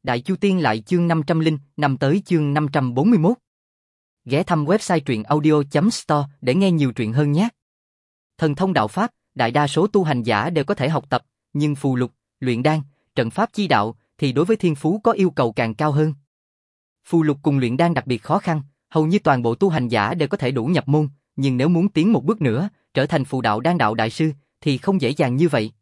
Đại Chu Tiên lại chương 505 tới chương 541. Ghé thăm website truyệnaudio.store để nghe nhiều truyện hơn nhé. Thần thông đạo pháp, đại đa số tu hành giả đều có thể học tập, nhưng phù lục, luyện đan, trận pháp chi đạo thì đối với thiên phú có yêu cầu càng cao hơn. Phù lục cùng luyện đan đặc biệt khó khăn, hầu như toàn bộ tu hành giả đều có thể đủ nhập môn, nhưng nếu muốn tiến một bước nữa, trở thành phù đạo đan đạo đại sư thì không dễ dàng như vậy.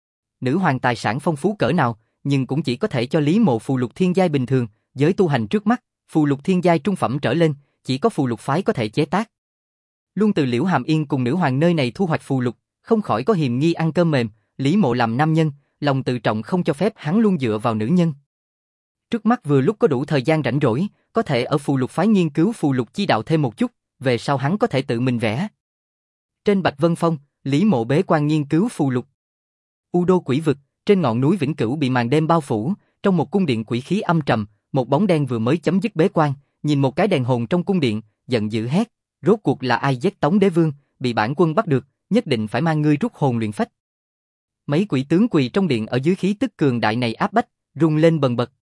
Nữ hoàng tài sản phong phú cỡ nào, nhưng cũng chỉ có thể cho Lý Mộ phù lục thiên giai bình thường, giới tu hành trước mắt, phù lục thiên giai trung phẩm trở lên, chỉ có phù lục phái có thể chế tác. Luôn từ Liễu Hàm Yên cùng nữ hoàng nơi này thu hoạch phù lục, không khỏi có hiềm nghi ăn cơm mềm, Lý Mộ làm nam nhân, lòng tự trọng không cho phép hắn luôn dựa vào nữ nhân. Trước mắt vừa lúc có đủ thời gian rảnh rỗi, có thể ở phù lục phái nghiên cứu phù lục chi đạo thêm một chút, về sau hắn có thể tự mình vẽ. Trên Bạch Vân Phong, Lý Mộ bế quan nghiên cứu phù lục. U Đô Quỷ Vực, trên ngọn núi Vĩnh Cửu bị màn đêm bao phủ, trong một cung điện quỷ khí âm trầm, một bóng đen vừa mới chấm dứt bế quan, nhìn một cái đèn hồn trong cung điện, giận dữ hét, rốt cuộc là ai giết Tống Đế Vương, bị bản quân bắt được, nhất định phải mang ngươi rút hồn luyện phách. Mấy quỷ tướng quỳ trong điện ở dưới khí tức cường đại này áp bách, rung lên bần bật.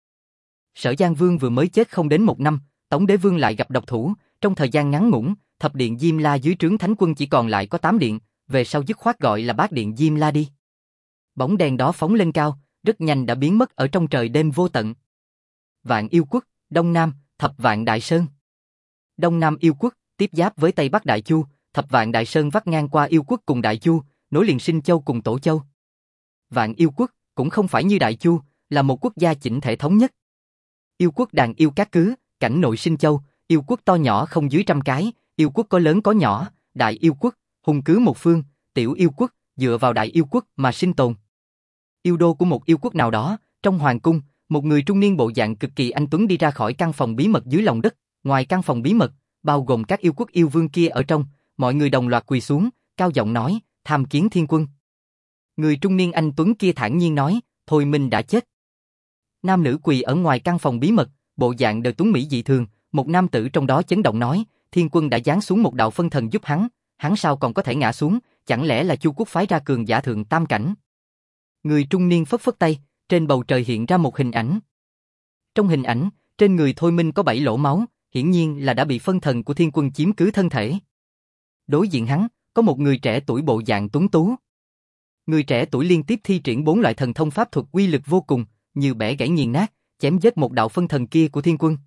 Sở Giang Vương vừa mới chết không đến một năm, Tống Đế Vương lại gặp độc thủ, trong thời gian ngắn ngủn, thập điện Diêm La dưới trướng Thánh Quân chỉ còn lại có 8 điện, về sau dứt khoát gọi là Bát điện Diêm La đi. Bóng đèn đó phóng lên cao, rất nhanh đã biến mất ở trong trời đêm vô tận. Vạn Yêu Quốc, Đông Nam, Thập Vạn Đại Sơn. Đông Nam Yêu Quốc, tiếp giáp với Tây Bắc Đại Chu, Thập Vạn Đại Sơn vắt ngang qua Yêu Quốc cùng Đại Chu, nối liền Sinh Châu cùng Tổ Châu. Vạn Yêu Quốc cũng không phải như Đại Chu, là một quốc gia chỉnh thể thống nhất. Yêu Quốc đàn yêu cát cứ, cảnh nội Sinh Châu, Yêu Quốc to nhỏ không dưới 100 cái, Yêu Quốc có lớn có nhỏ, Đại Yêu Quốc, hùng cứ một phương, Tiểu Yêu Quốc, dựa vào Đại Yêu Quốc mà sinh tồn. Yêu đô của một yêu quốc nào đó, trong hoàng cung, một người trung niên bộ dạng cực kỳ anh tuấn đi ra khỏi căn phòng bí mật dưới lòng đất, ngoài căn phòng bí mật, bao gồm các yêu quốc yêu vương kia ở trong, mọi người đồng loạt quỳ xuống, cao giọng nói, tham kiến thiên quân. Người trung niên anh tuấn kia thản nhiên nói, Thôi Minh đã chết. Nam nữ quỳ ở ngoài căn phòng bí mật, bộ dạng đều tuấn mỹ dị thường, một nam tử trong đó chấn động nói, thiên quân đã giáng xuống một đạo phân thần giúp hắn sao còn có thể ngã xuống, chẳng lẽ là Chu quốc phái ra cường giả thượng tam cảnh? Người trung niên phất phất tay, trên bầu trời hiện ra một hình ảnh. Trong hình ảnh, trên người Thôi Minh có 7 lỗ máu, hiển nhiên là đã bị phân thần của thiên quân chiếm cứ thân thể. Đối diện hắn, có một người trẻ tuổi bộ dạng tuấn tú. Người trẻ tuổi liên tiếp thi triển 4 loại thần thông pháp thuật uy lực vô cùng, như bẻ gãy nghiền nát, chém giết một đạo phân thần kia của thiên quân.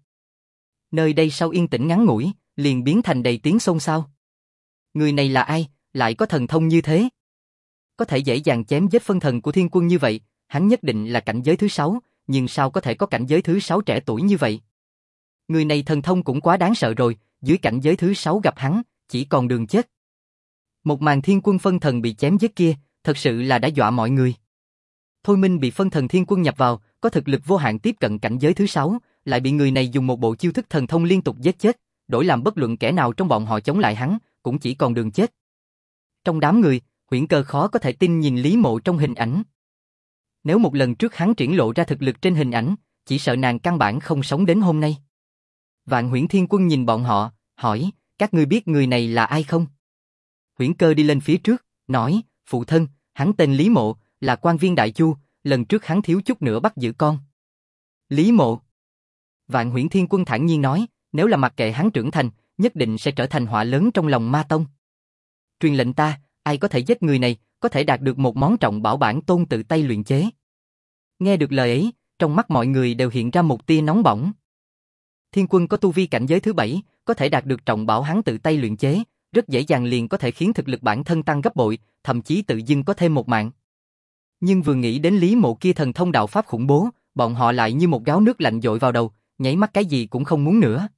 Nơi đây sau yên tĩnh ngắn ngủi, liền biến thành đầy tiếng xôn xao. Người này là ai, lại có thần thông như thế? Có thể dễ dàng chém giết phân thần của thiên quân như vậy, hắn nhất định là cảnh giới thứ 6, nhưng sao có thể có cảnh giới thứ 6 trẻ tuổi như vậy? Người này thần thông cũng quá đáng sợ rồi, dưới cảnh giới thứ 6 gặp hắn, chỉ còn đường chết. Một màn thiên quân phân thần bị chém giết kia, thật sự là đã dọa mọi người. Thôi Minh bị phân thần thiên quân nhập vào, có thực lực vô hạn tiếp cận cảnh giới thứ 6, lại bị người này dùng một bộ chiêu thức thần thông liên tục giết chết, đổi làm bất luận kẻ nào trong bọn họ chống lại hắn, cũng chỉ còn đường chết. Trong đám người, Huyễn Cơ khó có thể tin nhìn Lý Mộ trong hình ảnh. Nếu một lần trước hắn triển lộ ra thực lực trên hình ảnh, chỉ sợ nàng căn bản không sống đến hôm nay. Vạn Huyễn Thiên Quân nhìn bọn họ, hỏi, các ngươi biết người này là ai không? Huyễn Cơ đi lên phía trước, nói, phụ thân, hắn tên Lý Mộ, là quan viên Đại Chu, lần trước hắn thiếu chút nữa bắt giữ con. Lý Mộ. Vạn Huyễn Thiên Quân thản nhiên nói, nếu là mặc kệ hắn trưởng thành, nhất định sẽ trở thành họa lớn trong lòng Ma Tông. Truyền lệnh ta, ai có thể giết người này, có thể đạt được một món trọng bảo bản tôn tự tay luyện chế. Nghe được lời ấy, trong mắt mọi người đều hiện ra một tia nóng bỏng. Thiên Quân có tu vi cảnh giới thứ 7, có thể đạt được trọng bảo hắn tự tay luyện chế, rất dễ dàng liền có thể khiến thực lực bản thân tăng gấp bội, thậm chí tự dưng có thêm một mạng. Nhưng vừa nghĩ đến Lý Mộ kia thần thông đạo pháp khủng bố, bọn họ lại như một gáo nước lạnh dội vào đầu, nháy mắt cái gì cũng không muốn nữa.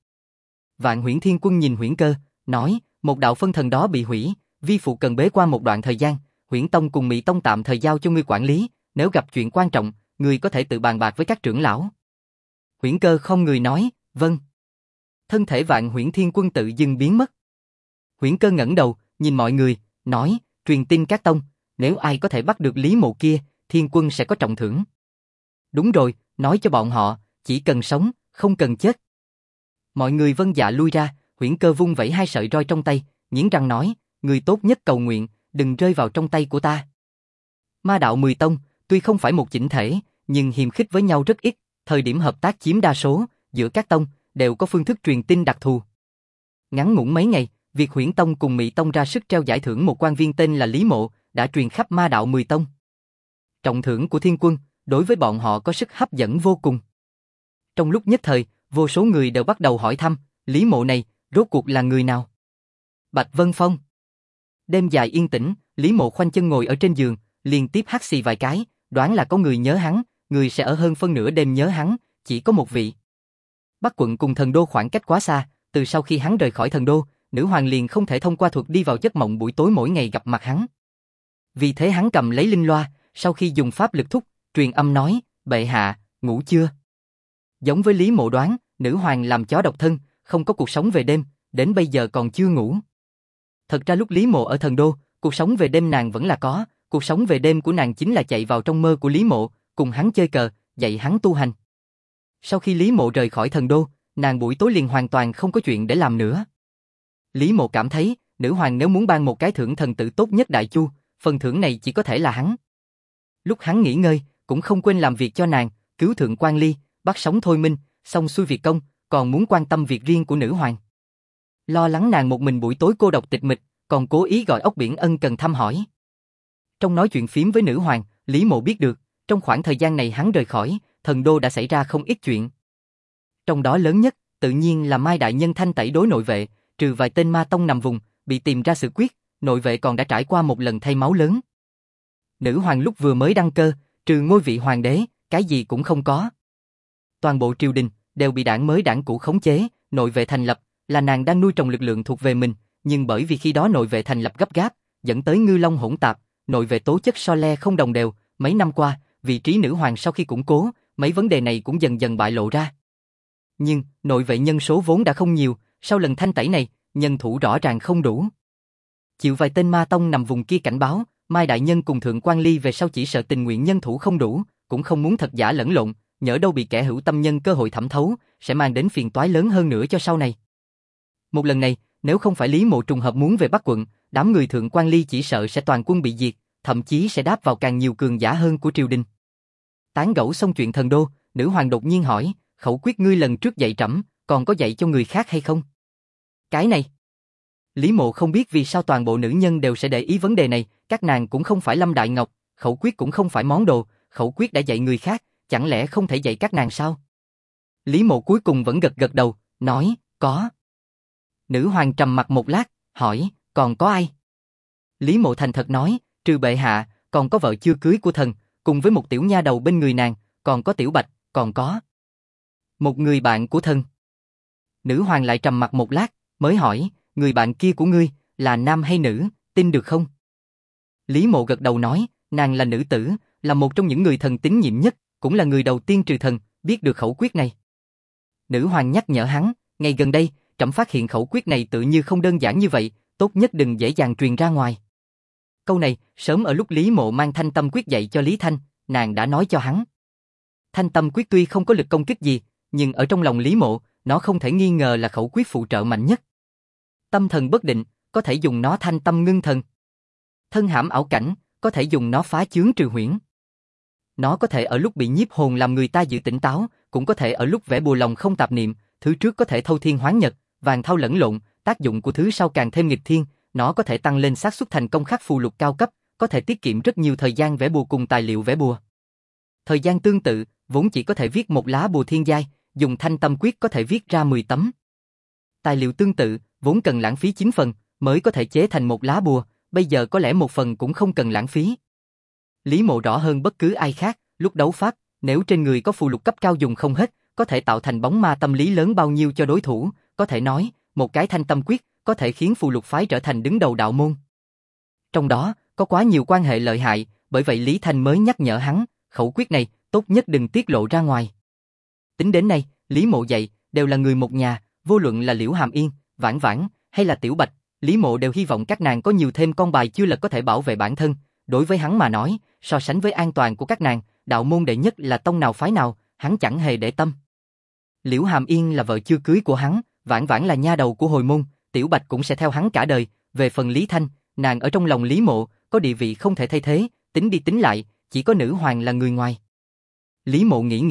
Vạn Huyễn Thiên Quân nhìn Huyễn Cơ, nói, một đạo phân thần đó bị hủy, vi phụ cần bế quan một đoạn thời gian, Huyễn Tông cùng Mị Tông tạm thời giao cho ngươi quản lý, nếu gặp chuyện quan trọng, ngươi có thể tự bàn bạc với các trưởng lão. Huyễn Cơ không người nói, vâng. Thân thể Vạn Huyễn Thiên Quân tự dưng biến mất. Huyễn Cơ ngẩng đầu, nhìn mọi người, nói, truyền tin các tông, nếu ai có thể bắt được Lý Mộ kia, Thiên Quân sẽ có trọng thưởng. Đúng rồi, nói cho bọn họ, chỉ cần sống, không cần chết. Mọi người vâng dạ lui ra, Huyễn Cơ vung vẩy 2 sợi roi trong tay, nghiến răng nói, người tốt nhất cầu nguyện, đừng rơi vào trong tay của ta. Ma đạo 10 tông, tuy không phải một chỉnh thể, nhưng hiềm khích với nhau rất ít, Thời điểm hợp tác chiếm đa số, giữa các tông, đều có phương thức truyền tin đặc thù. Ngắn ngủn mấy ngày, việc Huyễn Tông cùng Mị Tông ra sức treo giải thưởng một quan viên tên là Lý Mộ, đã truyền khắp ma đạo 10 tông. Trọng thưởng của Thiên Quân, đối với bọn họ có sức hấp dẫn vô cùng. Trong lúc nhất thời, vô số người đều bắt đầu hỏi thăm, Lý Mộ này, rốt cuộc là người nào? Bạch Vân Phong. Đêm dài yên tĩnh, Lý Mộ khoanh chân ngồi ở trên giường, liên tiếp hắt xì vài cái, đoán là có người nhớ hắn, người sẽ ở hơn phân nửa đêm nhớ hắn, chỉ có một vị. Bắc quận cùng thần đô khoảng cách quá xa, từ sau khi hắn rời khỏi thần đô, nữ hoàng liền không thể thông qua thuật đi vào giấc mộng buổi tối mỗi ngày gặp mặt hắn. Vì thế hắn cầm lấy linh loa, sau khi dùng pháp lực thúc, truyền âm nói, bệ hạ, ngủ chưa? Giống với Lý Mộ đoán, nữ hoàng làm chó độc thân, không có cuộc sống về đêm, đến bây giờ còn chưa ngủ. Thật ra lúc Lý Mộ ở thần đô, cuộc sống về đêm nàng vẫn là có, cuộc sống về đêm của nàng chính là chạy vào trong mơ của Lý Mộ, cùng hắn chơi cờ, dạy hắn tu hành. Sau khi Lý Mộ rời khỏi thần đô, nàng buổi tối liền hoàn toàn không có chuyện để làm nữa. Lý Mộ cảm thấy, nữ hoàng nếu muốn ban một cái thưởng thần tử tốt nhất Đại Chu, phần thưởng này chỉ có thể là hắn. Lúc hắn nghỉ ngơi, cũng không quên làm việc cho nàng, cứu thượng quan Ly, bắt sống Thôi Minh, xong xuôi việc công, còn muốn quan tâm việc riêng của nữ hoàng. Lo lắng nàng một mình buổi tối cô độc tịch mịch, còn cố ý gọi Ốc Biển Ân cần thăm hỏi. Trong nói chuyện phím với nữ hoàng, Lý Mộ biết được, trong khoảng thời gian này hắn rời khỏi, thần đô đã xảy ra không ít chuyện. Trong đó lớn nhất, tự nhiên là Mai đại nhân thanh tẩy đối nội vệ, trừ vài tên ma tông nằm vùng, bị tìm ra xử quyết, nội vệ còn đã trải qua một lần thay máu lớn. Nữ hoàng lúc vừa mới đăng cơ, trừ ngôi vị hoàng đế, cái gì cũng không có. Toàn bộ triều đình đều bị đảng mới đảng cũ khống chế, nội vệ thành lập, là nàng đang nuôi trồng lực lượng thuộc về mình, nhưng bởi vì khi đó nội vệ thành lập gấp gáp, dẫn tới ngư long hỗn tạp, nội vệ tố chất so le không đồng đều, mấy năm qua, vị trí nữ hoàng sau khi củng cố, mấy vấn đề này cũng dần dần bại lộ ra. Nhưng, nội vệ nhân số vốn đã không nhiều, sau lần thanh tẩy này, nhân thủ rõ ràng không đủ. Chịu vài tên ma tông nằm vùng kia cảnh báo, Mai đại nhân cùng thượng quan Ly về sau chỉ sợ tình nguyện nhân thủ không đủ, cũng không muốn thật giả lẫn lộn, nhỡ đâu bị kẻ hữu tâm nhân cơ hội thẩm thấu, sẽ mang đến phiền toái lớn hơn nữa cho sau này. Một lần này, nếu không phải Lý Mộ trùng hợp muốn về Bắc quận, đám người thượng quan Ly chỉ sợ sẽ toàn quân bị diệt, thậm chí sẽ đáp vào càng nhiều cường giả hơn của triều đình. Tán gẫu xong chuyện thần đô, nữ hoàng đột nhiên hỏi, khẩu quyết ngươi lần trước dạy trẫm, còn có dạy cho người khác hay không? Cái này, Lý Mộ không biết vì sao toàn bộ nữ nhân đều sẽ để ý vấn đề này, các nàng cũng không phải Lâm Đại Ngọc, khẩu quyết cũng không phải món đồ, khẩu quyết đã dạy người khác, chẳng lẽ không thể dạy các nàng sao? Lý Mộ cuối cùng vẫn gật gật đầu, nói, có. Nữ hoàng trầm mặt một lát, hỏi, còn có ai? Lý Mộ thành thật nói, trừ bệ hạ, còn có vợ chưa cưới của thần, cùng với một tiểu nha đầu bên người nàng, còn có Tiểu Bạch, còn có một người bạn của thần. Nữ hoàng lại trầm mặt một lát, mới hỏi, người bạn kia của ngươi, là nam hay nữ, tin được không? Lý Mộ gật đầu nói, nàng là nữ tử, là một trong những người thần tín nhiệm nhất, cũng là người đầu tiên trừ thần, biết được khẩu quyết này. Nữ hoàng nhắc nhở hắn, ngày gần đây, trẫm phát hiện khẩu quyết này tự như không đơn giản như vậy, tốt nhất đừng dễ dàng truyền ra ngoài. Câu này, sớm ở lúc Lý Mộ mang Thanh Tâm Quyết dạy cho Lý Thanh, nàng đã nói cho hắn. Thanh Tâm Quyết tuy không có lực công kích gì, nhưng ở trong lòng Lý Mộ, nó không thể nghi ngờ là khẩu quyết phụ trợ mạnh nhất. Tâm thần bất định, có thể dùng nó thanh tâm ngưng thần. Thân hãm ảo cảnh, có thể dùng nó phá chướng trừ huyễn. Nó có thể ở lúc bị nhiếp hồn làm người ta giữ tỉnh táo, cũng có thể ở lúc vẽ bùa lòng không tạp niệm, thứ trước có thể thâu thiên hoán nhật, vàng thau lẫn lộn, tác dụng của thứ sau càng thêm nghịch thiên, nó có thể tăng lên xác suất thành công khắc phù lục cao cấp, có thể tiết kiệm rất nhiều thời gian vẽ bùa cùng tài liệu vẽ bùa. Thời gian tương tự, vốn chỉ có thể viết một lá bùa thiên giai, dùng Thanh Tâm Quyết có thể viết ra 10 tấm. Tài liệu tương tự, vốn cần lãng phí 9 phần, mới có thể chế thành một lá bùa, bây giờ có lẽ một phần cũng không cần lãng phí. Lý Mộ rõ hơn bất cứ ai khác, lúc đấu pháp, nếu trên người có phù lục cấp cao dùng không hết, có thể tạo thành bóng ma tâm lý lớn bao nhiêu cho đối thủ, có thể nói, một cái Thanh Tâm Quyết có thể khiến phù lục phái trở thành đứng đầu đạo môn. Trong đó, có quá nhiều quan hệ lợi hại, bởi vậy Lý Thanh mới nhắc nhở hắn, khẩu quyết này, tốt nhất đừng tiết lộ ra ngoài. Tính đến nay, Lý Mộ dạy, đều là người một nhà, vô luận là Liễu Hàm Yên, Vãn Vãn, hay là Tiểu Bạch, Lý Mộ đều hy vọng các nàng có nhiều thêm con bài chưa lật có thể bảo vệ bản thân. Đối với hắn mà nói, so sánh với an toàn của các nàng, đạo môn đệ nhất là tông nào phái nào, hắn chẳng hề để tâm. Liễu Hàm Yên là vợ chưa cưới của hắn, Vãn Vãn là nha đầu của hồi môn, Tiểu Bạch cũng sẽ theo hắn cả đời. Về phần Lý Thanh, nàng ở trong lòng Lý Mộ, có địa vị không thể thay thế, tính đi tính lại, chỉ có nữ hoàng là người ngoài. Lý Mộ nghĩ nghĩ,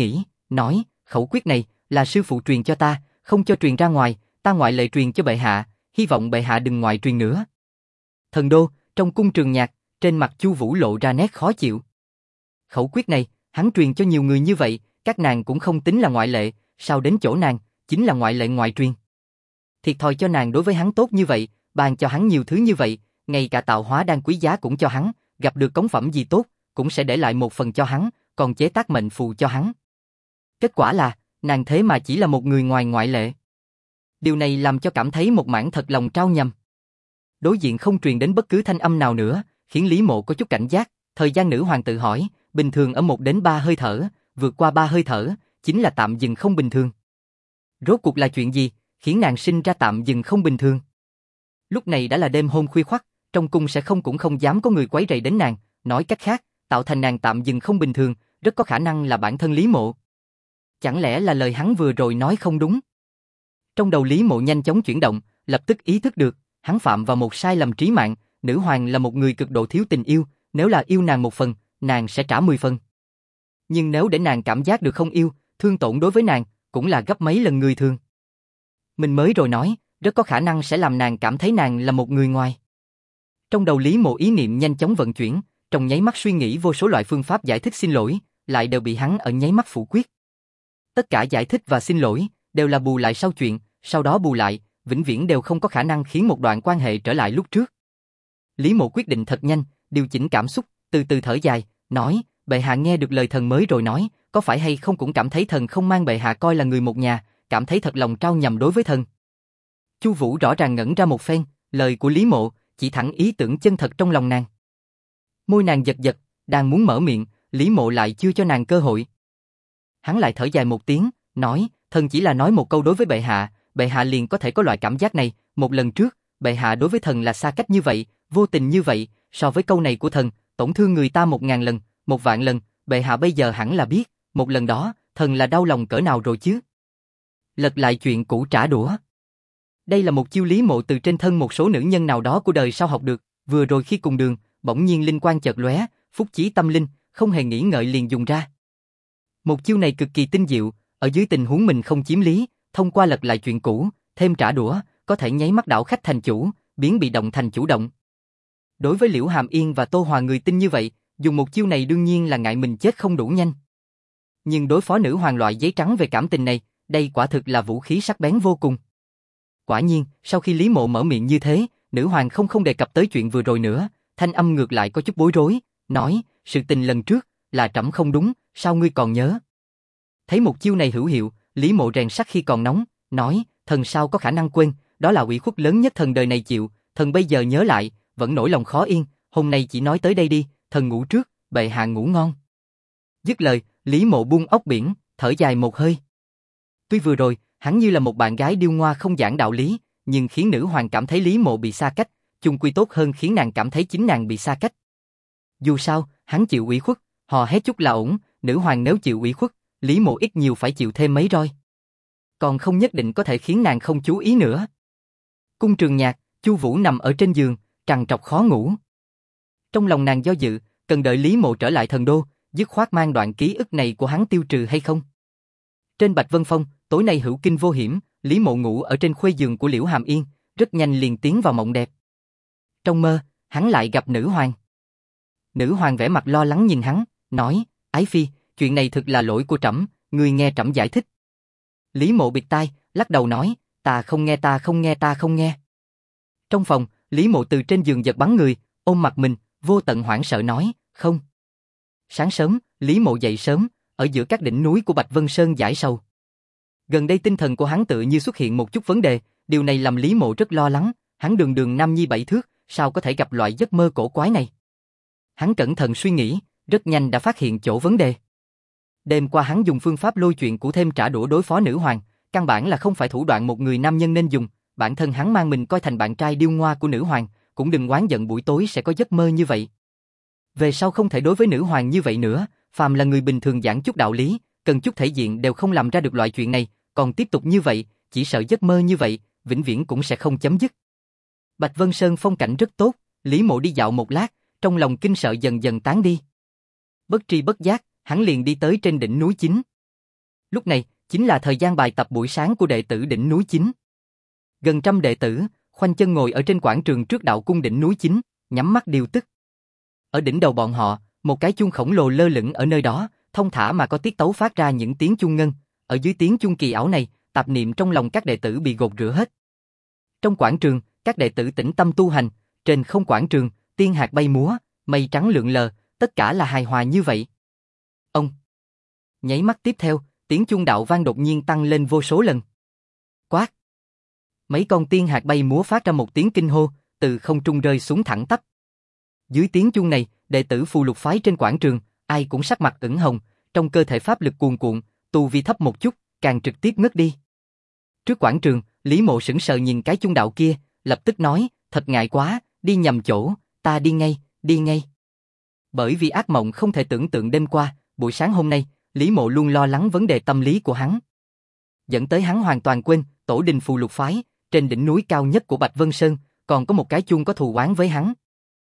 nói, khẩu quyết này là sư phụ truyền cho ta, không cho truyền ra ngoài, ta ngoại lệ truyền cho bệ hạ, hy vọng bệ hạ đừng ngoại truyền nữa. Thần đô, trong cung Trường Nhạc, trên mặt Chu Vũ lộ ra nét khó chịu. Khẩu quyết này, hắn truyền cho nhiều người như vậy, các nàng cũng không tính là ngoại lệ, sao đến chỗ nàng, chính là ngoại lệ ngoại truyền. Thiệt thòi cho nàng đối với hắn tốt như vậy, ban cho hắn nhiều thứ như vậy, ngay cả tạo hóa đan quý giá cũng cho hắn, gặp được cống phẩm gì tốt, cũng sẽ để lại một phần cho hắn, còn chế tác mệnh phù cho hắn. Kết quả là, nàng thế mà chỉ là một người ngoài ngoại lệ. Điều này làm cho cảm thấy một mảng thật lòng trao nhầm. Đối diện không truyền đến bất cứ thanh âm nào nữa, khiến Lý Mộ có chút cảnh giác, thời gian nữ hoàng tự hỏi, bình thường ở 1 đến 3 hơi thở, vượt qua 3 hơi thở, chính là tạm dừng không bình thường. Rốt cuộc là chuyện gì, khiến nàng sinh ra tạm dừng không bình thường? Lúc này đã là đêm hôm khuya khoắt, trong cung sẽ cũng không dám có người quấy rầy đến nàng, nói cách khác, tạo thành nàng tạm dừng không bình thường, rất có khả năng là bản thân Lý Mộ. Chẳng lẽ là lời hắn vừa rồi nói không đúng? Trong đầu Lý Mộ nhanh chóng chuyển động, lập tức ý thức được, hắn phạm vào một sai lầm trí mạng, nữ hoàng là một người cực độ thiếu tình yêu, nếu là yêu nàng 1 phần, nàng sẽ trả 10 phần. Nhưng nếu để nàng cảm giác được không yêu, thương tổn đối với nàng, cũng là gấp mấy lần người thường. Mình mới rồi nói, rất có khả năng sẽ làm nàng cảm thấy nàng là một người ngoài. Trong đầu Lý Mộ ý niệm nhanh chóng vận chuyển, trong nháy mắt suy nghĩ vô số loại phương pháp giải thích xin lỗi, lại đều bị hắn ở nháy mắt phủ quyết. Tất cả giải thích và xin lỗi, đều là bù lại sau chuyện, sau đó bù lại, vĩnh viễn đều không có khả năng khiến một đoạn quan hệ trở lại lúc trước. Lý Mộ quyết định thật nhanh, điều chỉnh cảm xúc, từ từ thở dài, nói, bệ hạ nghe được lời thần mới rồi nói, có phải hay không cũng cảm thấy thần không mang bệ hạ coi là người một nhà, cảm thấy thật lòng trao nhầm đối với thần. Chu Vũ rõ ràng ngẩn ra một phen, lời của Lý Mộ chỉ thẳng ý tưởng chân thật trong lòng nàng. Môi nàng giật giật, đang muốn mở miệng, Lý Mộ lại chưa cho nàng cơ hội. Hắn lại thở dài một tiếng, nói, thần chỉ là nói một câu đối với bệ hạ liền có thể có loại cảm giác này, một lần trước, bệ hạ đối với thần là xa cách như vậy, vô tình như vậy, so với câu này của thần, tổn thương người ta 1000 lần, 1 vạn lần, bệ hạ bây giờ hẳn là biết, một lần đó, thần là đau lòng cỡ nào rồi chứ. Lật lại chuyện cũ trả đũa. Đây là một chiêu Lý Mộ từ trên thân một số nữ nhân nào đó của đời sau học được, vừa rồi khi cùng đường, bỗng nhiên linh quang chợt lóe, phúc chí tâm linh, không hề nghĩ ngợi liền dùng ra. Một chiêu này cực kỳ tinh diệu, ở dưới tình huống mình không chiếm lý, thông qua lật lại chuyện cũ, thêm trả đũa, có thể nháy mắt đảo khách thành chủ, biến bị động thành chủ động. Đối với Liễu Hàm Yên và Tô Hòa người tin như vậy, dùng một chiêu này đương nhiên là ngại mình chết không đủ nhanh. Nhưng đối phó nữ hoàng loại giấy trắng về cảm tình này, đây quả thực là vũ khí sắc bén vô cùng. Quả nhiên, sau khi Lý Mộ mở miệng như thế, nữ hoàng không đề cập tới chuyện vừa rồi nữa, thanh âm ngược lại có chút bối rối, nói, sự tình lần trước, là trẫm không đúng, sao ngươi còn nhớ? Thấy một chiêu này hữu hiệu, Lý Mộ rèn sắt khi còn nóng, nói, thần sao có khả năng quên, đó là ủy khuất lớn nhất thần đời này chịu, thần bây giờ nhớ lại, vẫn nỗi lòng khó yên, hôm nay chỉ nói tới đây đi, thần ngủ trước, bệ hạ ngủ ngon. Dứt lời, Lý Mộ buông ốc biển, thở dài một hơi. Tuy vừa rồi, hắn như là một bạn gái điêu ngoa không giảng đạo lý, nhưng khiến nữ hoàng cảm thấy Lý Mộ bị xa cách, chung quy tốt hơn khiến nàng cảm thấy chính nàng bị xa cách. Dù sao, hắn chịu ủy khuất, hò hét chút là ổn, nữ hoàng nếu chịu ủy khuất, Lý Mộ ít nhiều phải chịu thêm mấy roi. Còn không nhất định có thể khiến nàng không chú ý nữa. Cung Trường Nhạc, Chu Vũ nằm ở trên giường, trằn trọc khó ngủ. Trong lòng nàng do dự, cần đợi Lý Mộ trở lại thần đô, dứt khoát mang đoạn ký ức này của hắn tiêu trừ hay không. Trên Bạch Vân Phong, tối nay hữu kinh vô hiểm, Lý Mộ ngủ ở trên khuê giường của Liễu Hàm Yên, rất nhanh liền tiến vào mộng đẹp. Trong mơ, hắn lại gặp nữ hoàng. Nữ hoàng vẻ mặt lo lắng nhìn hắn, nói, Ái Phi, chuyện này thực là lỗi của trẫm, ngươi nghe trẫm giải thích. Lý Mộ bịt tai, lắc đầu nói, ta không nghe. Trong phòng, Lý Mộ từ trên giường giật bắn người, ôm mặt mình, vô tận hoảng sợ nói, không. Sáng sớm, Lý Mộ dậy sớm, ở giữa các đỉnh núi của Bạch Vân Sơn giải sầu. Gần đây tinh thần của hắn tự như xuất hiện một chút vấn đề, điều này làm Lý Mộ rất lo lắng, hắn đường nam nhi 7 thước, sao có thể gặp loại giấc mơ cổ quái này. Hắn cẩn thận suy nghĩ, rất nhanh đã phát hiện chỗ vấn đề. Đêm qua hắn dùng phương pháp lôi chuyện cũ thêm trả đũa đối phó nữ hoàng, căn bản là không phải thủ đoạn một người nam nhân nên dùng, bản thân hắn mang mình coi thành bạn trai điêu ngoa của nữ hoàng, cũng đừng oán giận buổi tối sẽ có giấc mơ như vậy. Về sau không thể đối với nữ hoàng như vậy nữa, phàm là người bình thường giảng chút đạo lý, cần chút thể diện đều không làm ra được loại chuyện này, còn tiếp tục như vậy, chỉ sợ giấc mơ như vậy, vĩnh viễn cũng sẽ không chấm dứt. Bạch Vân Sơn phong cảnh rất tốt, Lý Mộ đi dạo một lát, trong lòng kinh sợ dần dần tán đi. Bất tri bất giác, hắn liền đi tới trên đỉnh núi chính. Lúc này, chính là thời gian bài tập buổi sáng của đệ tử đỉnh núi chính. Gần trăm đệ tử, khoanh chân ngồi ở trên quảng trường trước đạo cung đỉnh núi chính, nhắm mắt điều tức. Ở đỉnh đầu bọn họ, một cái chuông khổng lồ lơ lửng ở nơi đó, thông thả mà có tiết tấu phát ra những tiếng chuông ngân. Ở dưới tiếng chuông kỳ ảo này, tạp niệm trong lòng các đệ tử bị gột rửa hết. Trong quảng trường, các đệ tử tĩnh tâm tu hành, trên không quảng trường, tiên hạt bay múa, mây trắng lượn lờ, tất cả là hài hòa như vậy. Ông. Nháy mắt tiếp theo, tiếng chuông đạo vang đột nhiên tăng lên vô số lần. Quát. Mấy con tiên hạt bay múa phát ra một tiếng kinh hô, từ không trung rơi xuống thẳng tắp. Dưới tiếng chuông này, đệ tử Phù Lục phái trên quảng trường, ai cũng sắc mặt ửng hồng, trong cơ thể pháp lực cuồn cuộn, tu vi thấp một chút, càng trực tiếp ngất đi. Trước quảng trường, Lý Mộ sững sờ nhìn cái chuông đạo kia, lập tức nói, thật ngại quá, đi nhầm chỗ, ta đi ngay, đi ngay. Bởi vì ác mộng không thể tưởng tượng đêm qua, buổi sáng hôm nay, Lý Mộ luôn lo lắng vấn đề tâm lý của hắn. Dẫn tới hắn hoàn toàn quên, tổ đình Phù Lục phái, trên đỉnh núi cao nhất của Bạch Vân Sơn, còn có một cái chuông có thù oán với hắn.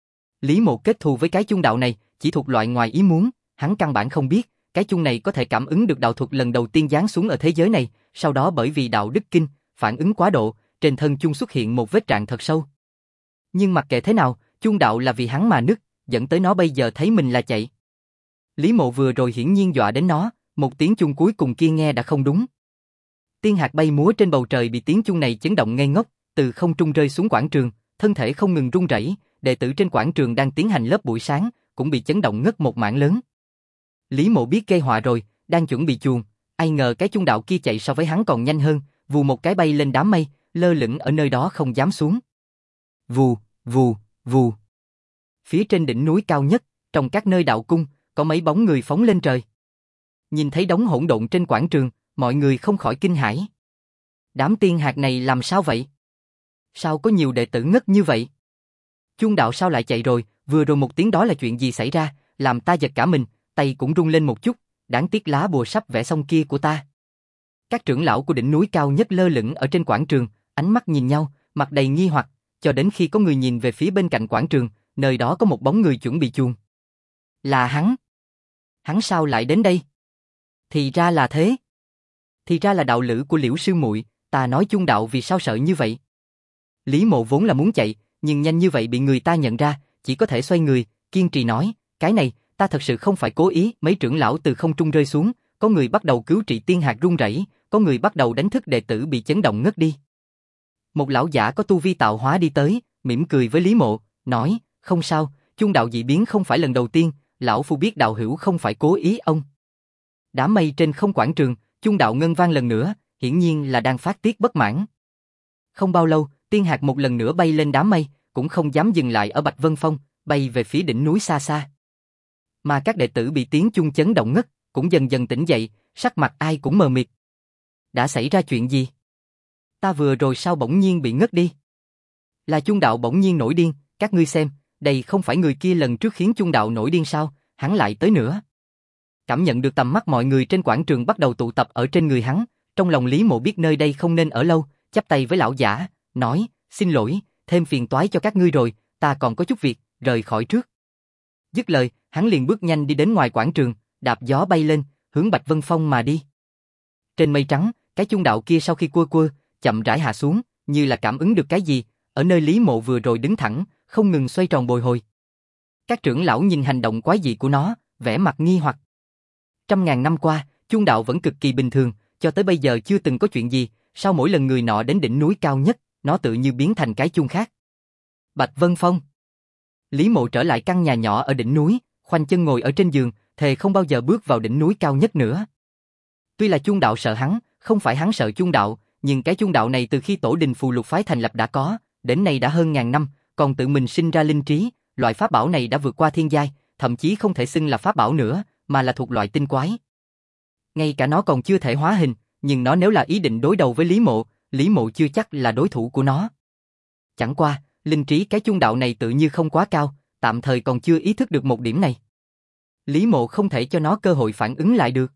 Lý Mộ kết thù với cái chuông đạo này, chỉ thuộc loại ngoài ý muốn, hắn căn bản không biết, cái chuông này có thể cảm ứng được đạo thuật lần đầu tiên giáng xuống ở thế giới này, sau đó bởi vì đạo đức kinh, phản ứng quá độ, trên thân chuông xuất hiện một vết rạn thật sâu. Nhưng mặc kệ thế nào, chuông đạo là vì hắn mà nứt, dẫn tới nó bây giờ thấy mình là chạy. Lý Mộ vừa rồi hiển nhiên dọa đến nó, một tiếng chuông cuối cùng kia nghe đã không đúng. Tiên hạt bay múa trên bầu trời bị tiếng chuông này chấn động ngây ngốc, từ không trung rơi xuống quảng trường, thân thể không ngừng run rẩy, đệ tử trên quảng trường đang tiến hành lớp buổi sáng, cũng bị chấn động ngất một mảng lớn. Lý Mộ biết gây họa rồi, đang chuẩn bị chuồn, ai ngờ cái chuông đạo kia chạy so với hắn còn nhanh hơn, vù một cái bay lên đám mây, lơ lửng ở nơi đó không dám xuống. Vù, vù, vù. Phía trên đỉnh núi cao nhất, trong các nơi đạo cung, có mấy bóng người phóng lên trời. Nhìn thấy đống hỗn độn trên quảng trường, mọi người không khỏi kinh hãi. Đám tiên hạt này làm sao vậy? Sao có nhiều đệ tử ngất như vậy? Chuông đạo sao lại chạy rồi, vừa rồi một tiếng đó là chuyện gì xảy ra, làm ta giật cả mình, tay cũng rung lên một chút, đáng tiếc lá bùa sắp vẽ xong kia của ta. Các trưởng lão của đỉnh núi cao nhất lơ lửng ở trên quảng trường, ánh mắt nhìn nhau, mặt đầy nghi hoặc, cho đến khi có người nhìn về phía bên cạnh quảng trường, nơi đó có một bóng người chuẩn bị chuông. Là hắn. Hắn sao lại đến đây? Thì ra là thế. Thì ra là đạo lữ của Liễu sư muội, ta nói chuông đạo vì sao sợ như vậy? Lý Mộ vốn là muốn chạy, nhưng nhanh như vậy bị người ta nhận ra, chỉ có thể xoay người, kiên trì nói, cái này, ta thật sự không phải cố ý. Mấy trưởng lão từ không trung rơi xuống, có người bắt đầu cứu trị tiên hạt run rẩy, có người bắt đầu đánh thức đệ tử bị chấn động ngất đi. Một lão giả có tu vi tạo hóa đi tới, mỉm cười với Lý Mộ, nói, không sao, chuông đạo dị biến không phải lần đầu tiên, lão phu biết đạo hữu không phải cố ý ông. Đám mây trên không quảng trường, chuông đạo ngân vang lần nữa, hiển nhiên là đang phát tiết bất mãn. Không bao lâu, tiên hạt một lần nữa bay lên đám mây, cũng không dám dừng lại ở Bạch Vân Phong, bay về phía đỉnh núi xa xa. Mà các đệ tử bị tiếng chuông chấn động ngất, cũng dần dần tỉnh dậy, sắc mặt ai cũng mờ mịt. Đã xảy ra chuyện gì? Ta vừa rồi sao bỗng nhiên bị ngất đi? Là chuông đạo bỗng nhiên nổi điên, các ngươi xem, đây không phải người kia lần trước khiến chuông đạo nổi điên sao, hắn lại tới nữa. Cảm nhận được tầm mắt mọi người trên quảng trường bắt đầu tụ tập ở trên người hắn, trong lòng Lý Mộ biết nơi đây không nên ở lâu, chắp tay với lão giả, nói, xin lỗi, thêm phiền toái cho các ngươi rồi, ta còn có chút việc, rời khỏi trước. Dứt lời, hắn liền bước nhanh đi đến ngoài quảng trường, đạp gió bay lên, hướng Bạch Vân Phong mà đi. Trên mây trắng, cái chuông đạo kia sau khi quơ, chậm rãi hạ xuống, như là cảm ứng được cái gì, ở nơi Lý Mộ vừa rồi đứng thẳng, không ngừng xoay tròn bồi hồi. Các trưởng lão nhìn hành động quái dị của nó, vẻ mặt nghi hoặc. Trăm ngàn năm qua, chuông đạo vẫn cực kỳ bình thường, cho tới bây giờ chưa từng có chuyện gì, sao mỗi lần người nọ đến đỉnh núi cao nhất, nó tự như biến thành cái chuông khác. Bạch Vân Phong. Lý Mộ trở lại căn nhà nhỏ ở đỉnh núi, khoanh chân ngồi ở trên giường, thề không bao giờ bước vào đỉnh núi cao nhất nữa. Tuy là chuông đạo sợ hắn, không phải hắn sợ chuông đạo, nhưng cái chuông đạo này từ khi tổ đình Phù Lục phái thành lập đã có, đến nay đã hơn ngàn năm, còn tự mình sinh ra linh trí, loại pháp bảo này đã vượt qua thiên giai, thậm chí không thể xưng là pháp bảo nữa, mà là thuộc loại tinh quái. Ngay cả nó còn chưa thể hóa hình, nhưng nó nếu là ý định đối đầu với Lý Mộ chưa chắc là đối thủ của nó. Chẳng qua, linh trí cái chuông đạo này tự như không quá cao, tạm thời còn chưa ý thức được một điểm này. Lý Mộ không thể cho nó cơ hội phản ứng lại được.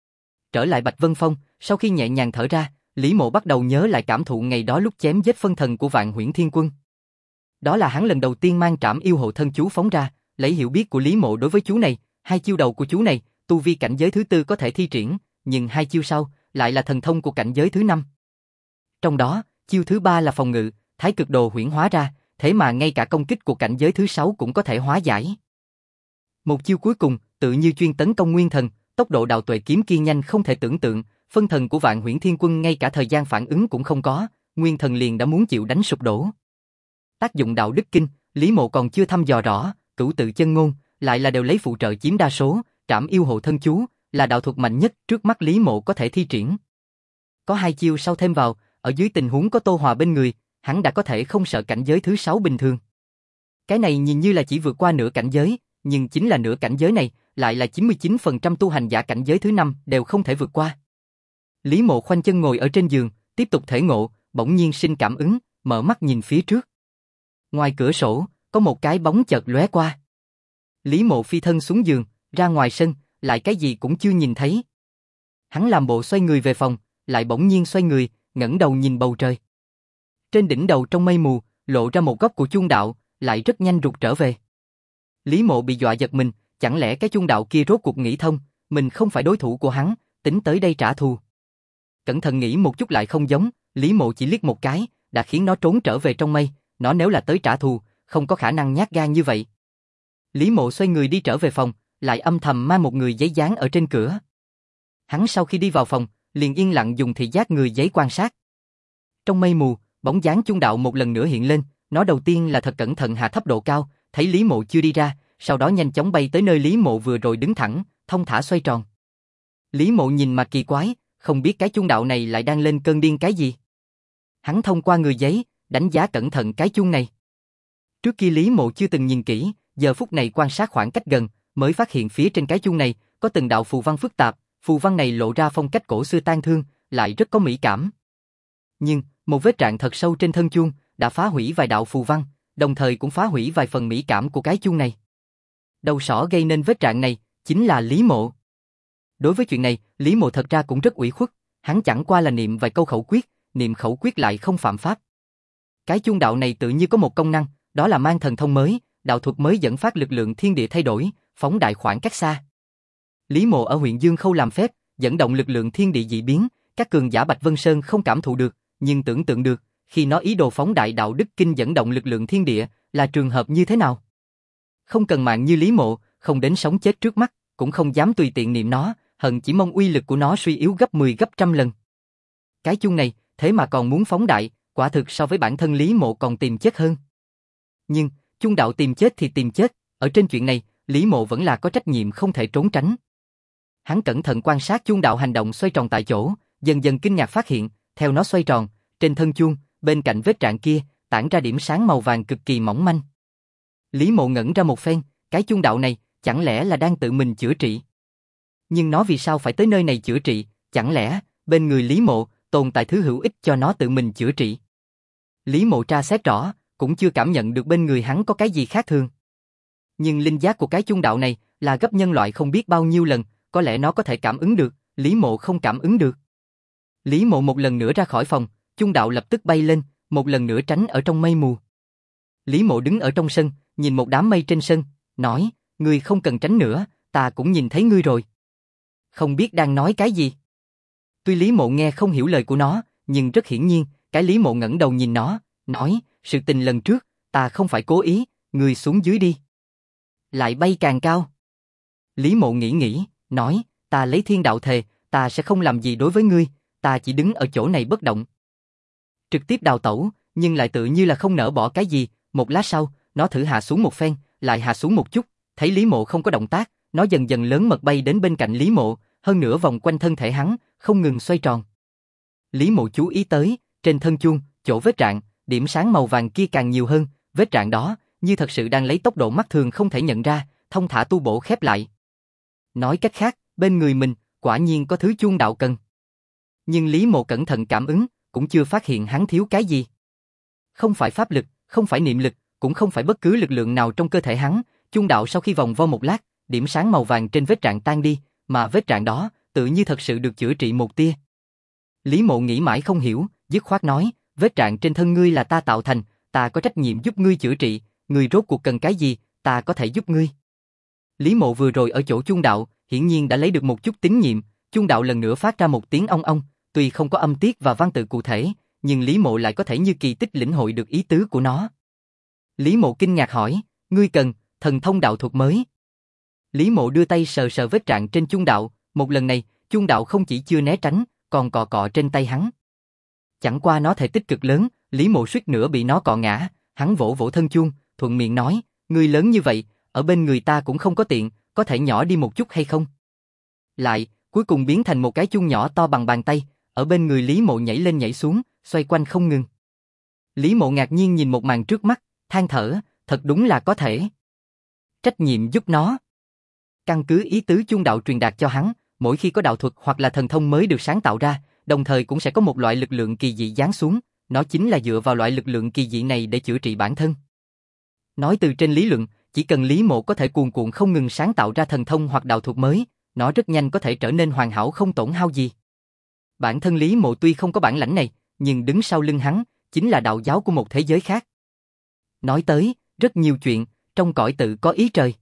Trở lại Bạch Vân Phong, sau khi nhẹ nhàng thở ra, Lý Mộ bắt đầu nhớ lại cảm thụ ngày đó lúc chém giết phân thần của Vạn Huyễn Thiên Quân. Đó là hắn lần đầu tiên mang Trảm Yêu Hộ Thân chú phóng ra, lấy hiểu biết của Lý Mộ đối với chú này, hai chiêu đầu của chú này, tu vi cảnh giới thứ tư có thể thi triển, nhưng hai chiêu sau lại là thần thông của cảnh giới thứ 5. Trong đó, chiêu thứ 3 là phòng ngự, thái cực đồ huyễn hóa ra, thế mà ngay cả công kích của cảnh giới thứ 6 cũng có thể hóa giải. Một chiêu cuối cùng, tự như chuyên tấn công nguyên thần, tốc độ đạo tuệ kiếm kia nhanh không thể tưởng tượng, phân thần của Vạn Huyễn Thiên Quân ngay cả thời gian phản ứng cũng không có, nguyên thần liền đã muốn chịu đánh sụp đổ. Tác dụng đạo đức kinh, Lý Mộ còn chưa thăm dò rõ, cửu tự chân ngôn, lại là đều lấy phụ trợ chiếm đa số, trảm yêu hộ thân chú, là đạo thuật mạnh nhất trước mắt Lý Mộ có thể thi triển. Có hai chiêu sau thêm vào, ở dưới tình huống có Tô Hòa bên người, hắn đã có thể không sợ cảnh giới thứ 6 bình thường. Cái này nhìn như là chỉ vượt qua nửa cảnh giới, nhưng chính là nửa cảnh giới này, lại là 99% tu hành giả cảnh giới thứ 5 đều không thể vượt qua. Lý Mộ khoanh chân ngồi ở trên giường, tiếp tục thể ngộ, bỗng nhiên sinh cảm ứng, mở mắt nhìn phía trước. Ngoài cửa sổ, có một cái bóng chợt lóe qua. Lý Mộ phi thân xuống giường, ra ngoài sân, lại cái gì cũng chưa nhìn thấy. Hắn làm bộ xoay người về phòng, lại bỗng nhiên xoay người, ngẩng đầu nhìn bầu trời. Trên đỉnh đầu trong mây mù, lộ ra một góc của chuông đạo, lại rất nhanh rụt trở về. Lý Mộ bị dọa giật mình, chẳng lẽ cái chuông đạo kia rốt cuộc nghĩ thông, mình không phải đối thủ của hắn, tính tới đây trả thù. Cẩn thận nghĩ một chút lại không giống, Lý Mộ chỉ liếc một cái, đã khiến nó trốn trở về trong mây, nó nếu là tới trả thù, không có khả năng nhát gan như vậy. Lý Mộ xoay người đi trở về phòng, lại âm thầm mang một người giấy dán ở trên cửa. Hắn sau khi đi vào phòng, liền yên lặng dùng thị giác người giấy quan sát. Trong mây mù, bóng dáng chuông đạo một lần nữa hiện lên, nó đầu tiên là thật cẩn thận hạ thấp độ cao, thấy Lý Mộ chưa đi ra, sau đó nhanh chóng bay tới nơi Lý Mộ vừa rồi đứng thẳng, thông thả xoay tròn. Lý Mộ nhìn mà kỳ quái, không biết cái chuông đạo này lại đang lên cơn điên cái gì. Hắn thông qua người giấy, đánh giá cẩn thận cái chuông này. Trước kia Lý Mộ chưa từng nhìn kỹ, giờ phút này quan sát khoảng cách gần, mới phát hiện phía trên cái chuông này có từng đạo phù văn phức tạp, phù văn này lộ ra phong cách cổ xưa tang thương, lại rất có mỹ cảm. Nhưng, một vết rạn thật sâu trên thân chuông đã phá hủy vài đạo phù văn, đồng thời cũng phá hủy vài phần mỹ cảm của cái chuông này. Đầu sỏ gây nên vết rạn này chính là Lý Mộ. Đối với chuyện này, Lý Mộ thật ra cũng rất ủy khuất, hắn chẳng qua là niệm vài câu khẩu quyết, niệm khẩu quyết lại không phạm pháp. Cái chuông đạo này tự như có một công năng, đó là mang thần thông mới, đạo thuật mới dẫn phát lực lượng thiên địa thay đổi, phóng đại khoảng cách xa. Lý Mộ ở huyện Dương Khâu làm phép, dẫn động lực lượng thiên địa dị biến, các cường giả Bạch Vân Sơn không cảm thụ được, nhưng tưởng tượng được, khi nó ý đồ phóng đại đạo đức kinh dẫn động lực lượng thiên địa, là trường hợp như thế nào. Không cần mạng như Lý Mộ, không đến sống chết trước mắt, cũng không dám tùy tiện niệm nó, hận chỉ mong uy lực của nó suy yếu gấp 10 gấp trăm lần. Cái chuông này, thế mà còn muốn phóng đại, quả thực so với bản thân Lý Mộ còn tìm chết hơn. Nhưng, chuông đạo tìm chết thì tìm chết, ở trên chuyện này, Lý Mộ vẫn là có trách nhiệm không thể trốn tránh. Hắn cẩn thận quan sát chuông đạo hành động xoay tròn tại chỗ, dần dần kinh ngạc phát hiện, theo nó xoay tròn, trên thân chuông, bên cạnh vết rạn kia, tản ra điểm sáng màu vàng cực kỳ mỏng manh. Lý Mộ ngẩn ra một phen, cái chuông đạo này, chẳng lẽ là đang tự mình chữa trị? Nhưng nó vì sao phải tới nơi này chữa trị, chẳng lẽ, bên người Lý Mộ, tồn tại thứ hữu ích cho nó tự mình chữa trị? Lý Mộ tra xét rõ, cũng chưa cảm nhận được bên người hắn có cái gì khác thường. Nhưng linh giác của cái chuông đạo này, là gấp nhân loại không biết bao nhiêu lần, có lẽ nó có thể cảm ứng được, Lý Mộ không cảm ứng được. Lý Mộ một lần nữa ra khỏi phòng, chuông đạo lập tức bay lên, một lần nữa tránh ở trong mây mù. Lý Mộ đứng ở trong sân, nhìn một đám mây trên sân, nói, ngươi không cần tránh nữa, ta cũng nhìn thấy ngươi rồi. Không biết đang nói cái gì. Tuy Lý Mộ nghe không hiểu lời của nó, nhưng rất hiển nhiên, cái Lý Mộ ngẩng đầu nhìn nó, nói, sự tình lần trước, ta không phải cố ý, ngươi xuống dưới đi. Lại bay càng cao. Lý Mộ nghĩ, nói, ta lấy thiên đạo thề, ta sẽ không làm gì đối với ngươi, ta chỉ đứng ở chỗ này bất động. Trực tiếp đào tẩu, nhưng lại tự như là không nỡ bỏ cái gì, một lát sau, nó thử hạ xuống một phen, lại hạ xuống một chút, thấy Lý Mộ không có động tác, nó dần dần lớn mật bay đến bên cạnh Lý Mộ, hơn nữa vòng quanh thân thể hắn, không ngừng xoay tròn. Lý Mộ chú ý tới, trên thân chuông, chỗ vết rạn, điểm sáng màu vàng kia càng nhiều hơn, vết rạn đó, như thật sự đang lấy tốc độ mắt thường không thể nhận ra, thông thả tu bổ khép lại. Nói cách khác, bên người mình, quả nhiên có thứ chuông đạo cần. Nhưng Lý Mộ cẩn thận cảm ứng, cũng chưa phát hiện hắn thiếu cái gì. Không phải pháp lực, không phải niệm lực, cũng không phải bất cứ lực lượng nào trong cơ thể hắn, chuông đạo sau khi vòng vo một lát, điểm sáng màu vàng trên vết rạn tan đi, mà vết rạn đó, tự như thật sự được chữa trị một tia. Lý Mộ nghĩ mãi không hiểu, dứt khoát nói, vết rạn trên thân ngươi là ta tạo thành, ta có trách nhiệm giúp ngươi chữa trị, ngươi rốt cuộc cần cái gì, ta có thể giúp ngươi. Lý Mộ vừa rồi ở chỗ chuông đạo, hiển nhiên đã lấy được một chút tín nhiệm, Chuông đạo lần nữa phát ra một tiếng ong ong, tuy không có âm tiết và văn tự cụ thể, nhưng Lý Mộ lại có thể như kỳ tích lĩnh hội được ý tứ của nó. Lý Mộ kinh ngạc hỏi, ngươi cần thần thông đạo thuật mới? Lý Mộ đưa tay sờ sờ vết rạn trên chuông đạo, một lần này, chuông đạo không chỉ chưa né tránh, còn cọ cọ trên tay hắn. Chẳng qua nó thể tích cực lớn, Lý Mộ suýt nữa bị nó cọ ngã, hắn vỗ vỗ thân chuông, thuận miệng nói, ngươi lớn như vậy, ở bên người ta cũng không có tiện, có thể nhỏ đi một chút hay không? Lại, cuối cùng biến thành một cái chuông nhỏ to bằng bàn tay, ở bên người Lý Mộ nhảy lên nhảy xuống, xoay quanh không ngừng. Lý Mộ ngạc nhiên nhìn một màn trước mắt, than thở, thật đúng là có thể. Trách nhiệm giúp nó. Căn cứ ý tứ chuông đạo truyền đạt cho hắn, mỗi khi có đạo thuật hoặc là thần thông mới được sáng tạo ra, đồng thời cũng sẽ có một loại lực lượng kỳ dị giáng xuống, nó chính là dựa vào loại lực lượng kỳ dị này để chữa trị bản thân. Nói từ trên lý luận, chỉ cần Lý Mộ có thể cuồn cuộn không ngừng sáng tạo ra thần thông hoặc đạo thuật mới, nó rất nhanh có thể trở nên hoàn hảo không tổn hao gì. Bản thân Lý Mộ tuy không có bản lãnh này, nhưng đứng sau lưng hắn, chính là đạo giáo của một thế giới khác. Nói tới, rất nhiều chuyện, trong cõi tự có ý trời.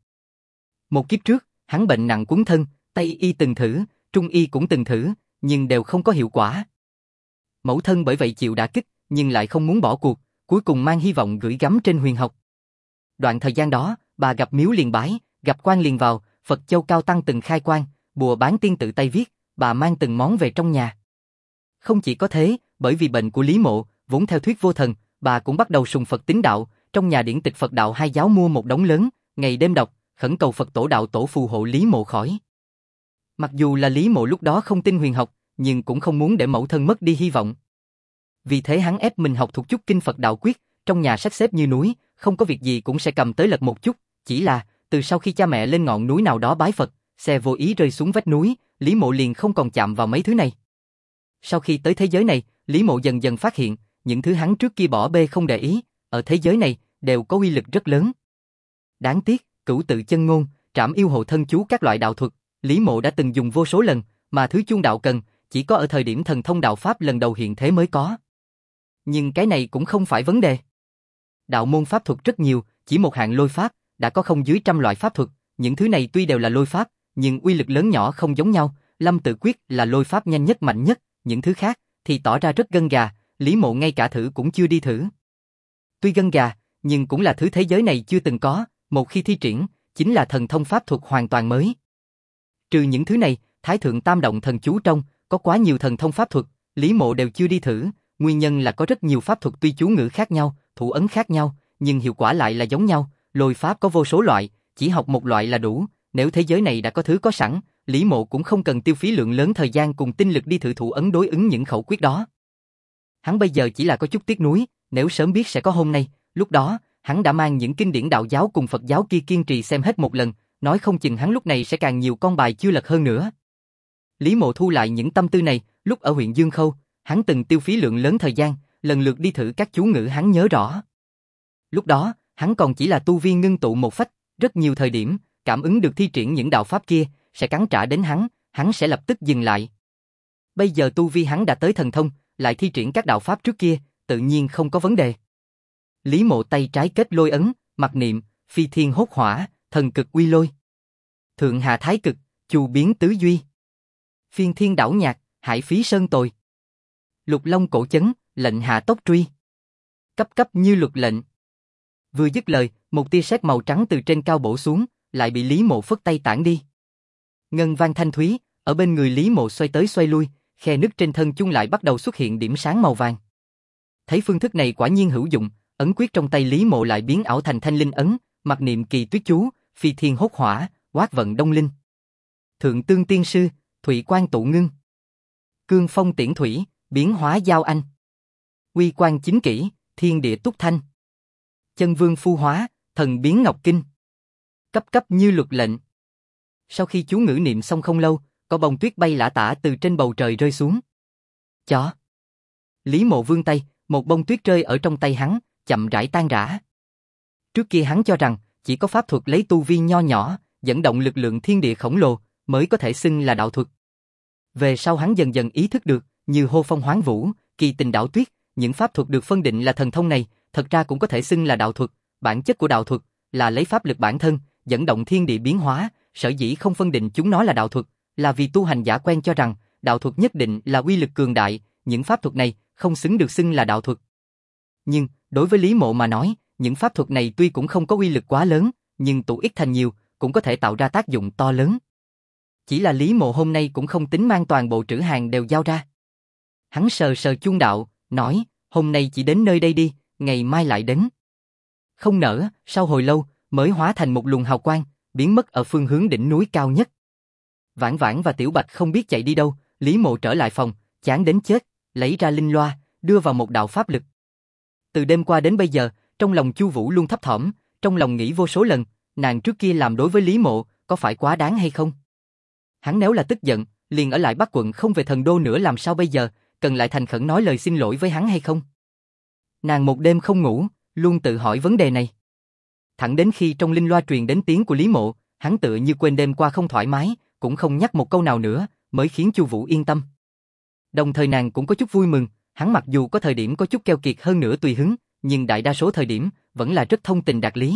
Một kiếp trước, hắn bệnh nặng cuốn thân, Tây y từng thử, Trung y cũng từng thử, nhưng đều không có hiệu quả. Mẫu thân bởi vậy chịu đả kích, nhưng lại không muốn bỏ cuộc, cuối cùng mang hy vọng gửi gắm trên huyền học. Đoạn thời gian đó, bà gặp miếu liền bái, gặp quan liền vào, Phật Châu Cao Tăng từng khai quan, bùa bán tiên tự tay viết, bà mang từng món về trong nhà. Không chỉ có thế, bởi vì bệnh của Lý Mộ, vốn theo thuyết vô thần, bà cũng bắt đầu sùng Phật tín đạo, trong nhà điển tịch Phật đạo hai giáo mua một đống lớn, ngày đêm đọc, khẩn cầu Phật tổ đạo tổ phù hộ Lý Mộ khỏi. Mặc dù là Lý Mộ lúc đó không tin huyền học, nhưng cũng không muốn để mẫu thân mất đi hy vọng. Vì thế hắn ép mình học thuộc chút kinh Phật đạo quyết, trong nhà sách xếp như núi, không có việc gì cũng sẽ cầm tới lật một chút, chỉ là, từ sau khi cha mẹ lên ngọn núi nào đó bái Phật, xe vô ý rơi xuống vách núi, Lý Mộ liền không còn chạm vào mấy thứ này. Sau khi tới thế giới này, Lý Mộ dần dần phát hiện, những thứ hắn trước kia bỏ bê không để ý, ở thế giới này, đều có uy lực rất lớn. Đáng tiếc, Cửu tự chân ngôn, Trảm yêu hộ thân chú các loại đạo thuật, Lý Mộ đã từng dùng vô số lần, mà thứ chuông đạo cần, chỉ có ở thời điểm thần thông đạo pháp lần đầu hiện thế mới có. Nhưng cái này cũng không phải vấn đề. Đạo môn pháp thuật rất nhiều, chỉ một hạng lôi pháp, đã có không dưới 100 loại pháp thuật, những thứ này tuy đều là lôi pháp, nhưng uy lực lớn nhỏ không giống nhau, Lâm Tự Quyết là lôi pháp nhanh nhất mạnh nhất, những thứ khác thì tỏ ra rất gân gà, Lý Mộ ngay cả thử cũng chưa đi thử. Tuy gân gà, nhưng cũng là thứ thế giới này chưa từng có, một khi thi triển, chính là thần thông pháp thuật hoàn toàn mới. Trừ những thứ này, Thái Thượng Tam Động thần chú trong, có quá nhiều thần thông pháp thuật, Lý Mộ đều chưa đi thử, nguyên nhân là có rất nhiều pháp thuật tuy chú ngữ khác nhau, thủ ấn khác nhau, nhưng hiệu quả lại là giống nhau, lôi pháp có vô số loại, chỉ học một loại là đủ, nếu thế giới này đã có thứ có sẵn, Lý Mộ cũng không cần tiêu phí lượng lớn thời gian cùng tinh lực đi thử thủ ấn đối ứng những khẩu quyết đó. Hắn bây giờ chỉ là có chút tiếc nuối, nếu sớm biết sẽ có hôm nay, lúc đó, hắn đã mang những kinh điển đạo giáo cùng Phật giáo kia kiên trì xem hết một lần, nói không chừng hắn lúc này sẽ càng nhiều con bài chưa lật hơn nữa. Lý Mộ thu lại những tâm tư này, lúc ở huyện Dương Khâu, hắn từng tiêu phí lượng lớn thời gian, lần lượt đi thử các chú ngữ hắn nhớ rõ. Lúc đó, hắn còn chỉ là tu vi ngưng tụ một phách, rất nhiều thời điểm, cảm ứng được thi triển những đạo pháp kia, sẽ cắn trả đến hắn sẽ lập tức dừng lại. Bây giờ tu vi hắn đã tới thần thông, lại thi triển các đạo pháp trước kia, tự nhiên không có vấn đề. Lý Mộ tay trái kết lôi ấn, mặc niệm, phi thiên hốt hỏa, thần cực uy lôi. Thượng hạ thái cực, chu biến tứ duy. Phiên thiên đảo nhạc, hải phí sơn tồi. Lục long cổ chấn, lệnh hạ tốc truy. Cấp cấp như luật lệnh. Vừa dứt lời, một tia sét màu trắng từ trên cao bổ xuống, lại bị Lý Mộ phất tay tản đi. Ngân vang thanh thúy, ở bên người Lý Mộ xoay tới xoay lui, khe nứt trên thân chung lại bắt đầu xuất hiện điểm sáng màu vàng. Thấy phương thức này quả nhiên hữu dụng, ấn quyết trong tay Lý Mộ lại biến ảo thành thanh linh ấn, mặc niệm kỳ tuyết chú, phi thiên hốt hỏa, quát vận đông linh. Thượng tương tiên sư, thủy quan tụ ngưng. Cương phong tiễn thủy, biến hóa giao anh. Uy quan chính kỷ, thiên địa túc thanh. Chân vương phu hóa, thần biến ngọc kinh. Cấp cấp như luật lệnh. Sau khi chú ngữ niệm xong không lâu, có bông tuyết bay lả tả từ trên bầu trời rơi xuống. Chó. Lý Mộ vươn tay, một bông tuyết rơi ở trong tay hắn, chậm rãi tan rã. Trước kia hắn cho rằng, chỉ có pháp thuật lấy tu vi nho nhỏ, dẫn động lực lượng thiên địa khổng lồ, mới có thể xưng là đạo thuật. Về sau hắn dần dần ý thức được, như hô phong hoán vũ, kỳ tình đảo tuyết, những pháp thuật được phân định là thần thông này, thật ra cũng có thể xưng là đạo thuật. Bản chất của đạo thuật là lấy pháp lực bản thân, dẫn động thiên địa biến hóa, sở dĩ không phân định chúng nó là đạo thuật, là vì tu hành giả quen cho rằng đạo thuật nhất định là uy lực cường đại, những pháp thuật này không xứng được xưng là đạo thuật. Nhưng, đối với Lý Mộ mà nói, những pháp thuật này tuy cũng không có uy lực quá lớn, nhưng tụ ít thành nhiều, cũng có thể tạo ra tác dụng to lớn. Chỉ là Lý Mộ hôm nay cũng không tính mang toàn bộ trữ hàng đều giao ra. Hắn sờ sờ chuông đạo, nói, hôm nay chỉ đến nơi đây đi, ngày mai lại đến. Không nỡ, sau hồi lâu, mới hóa thành một luồng hào quang, biến mất ở phương hướng đỉnh núi cao nhất. Vãn Vãn và Tiểu Bạch không biết chạy đi đâu, Lý Mộ trở lại phòng, chán đến chết, lấy ra linh loa, đưa vào một đạo pháp lực. Từ đêm qua đến bây giờ, trong lòng Chu Vũ luôn thấp thỏm, trong lòng nghĩ vô số lần, nàng trước kia làm đối với Lý Mộ, có phải quá đáng hay không? Hắn nếu là tức giận, liền ở lại Bắc quận không về Thần Đô nữa làm sao bây giờ, cần lại thành khẩn nói lời xin lỗi với hắn hay không? Nàng một đêm không ngủ, luôn tự hỏi vấn đề này. Thẳng đến khi trong linh loa truyền đến tiếng của Lý Mộ, hắn tựa như quên đêm qua không thoải mái, cũng không nhắc một câu nào nữa, mới khiến Chu Vũ yên tâm. Đồng thời nàng cũng có chút vui mừng, hắn mặc dù có thời điểm có chút keo kiệt hơn nữa tùy hứng, nhưng đại đa số thời điểm vẫn là rất thông tình đạt lý.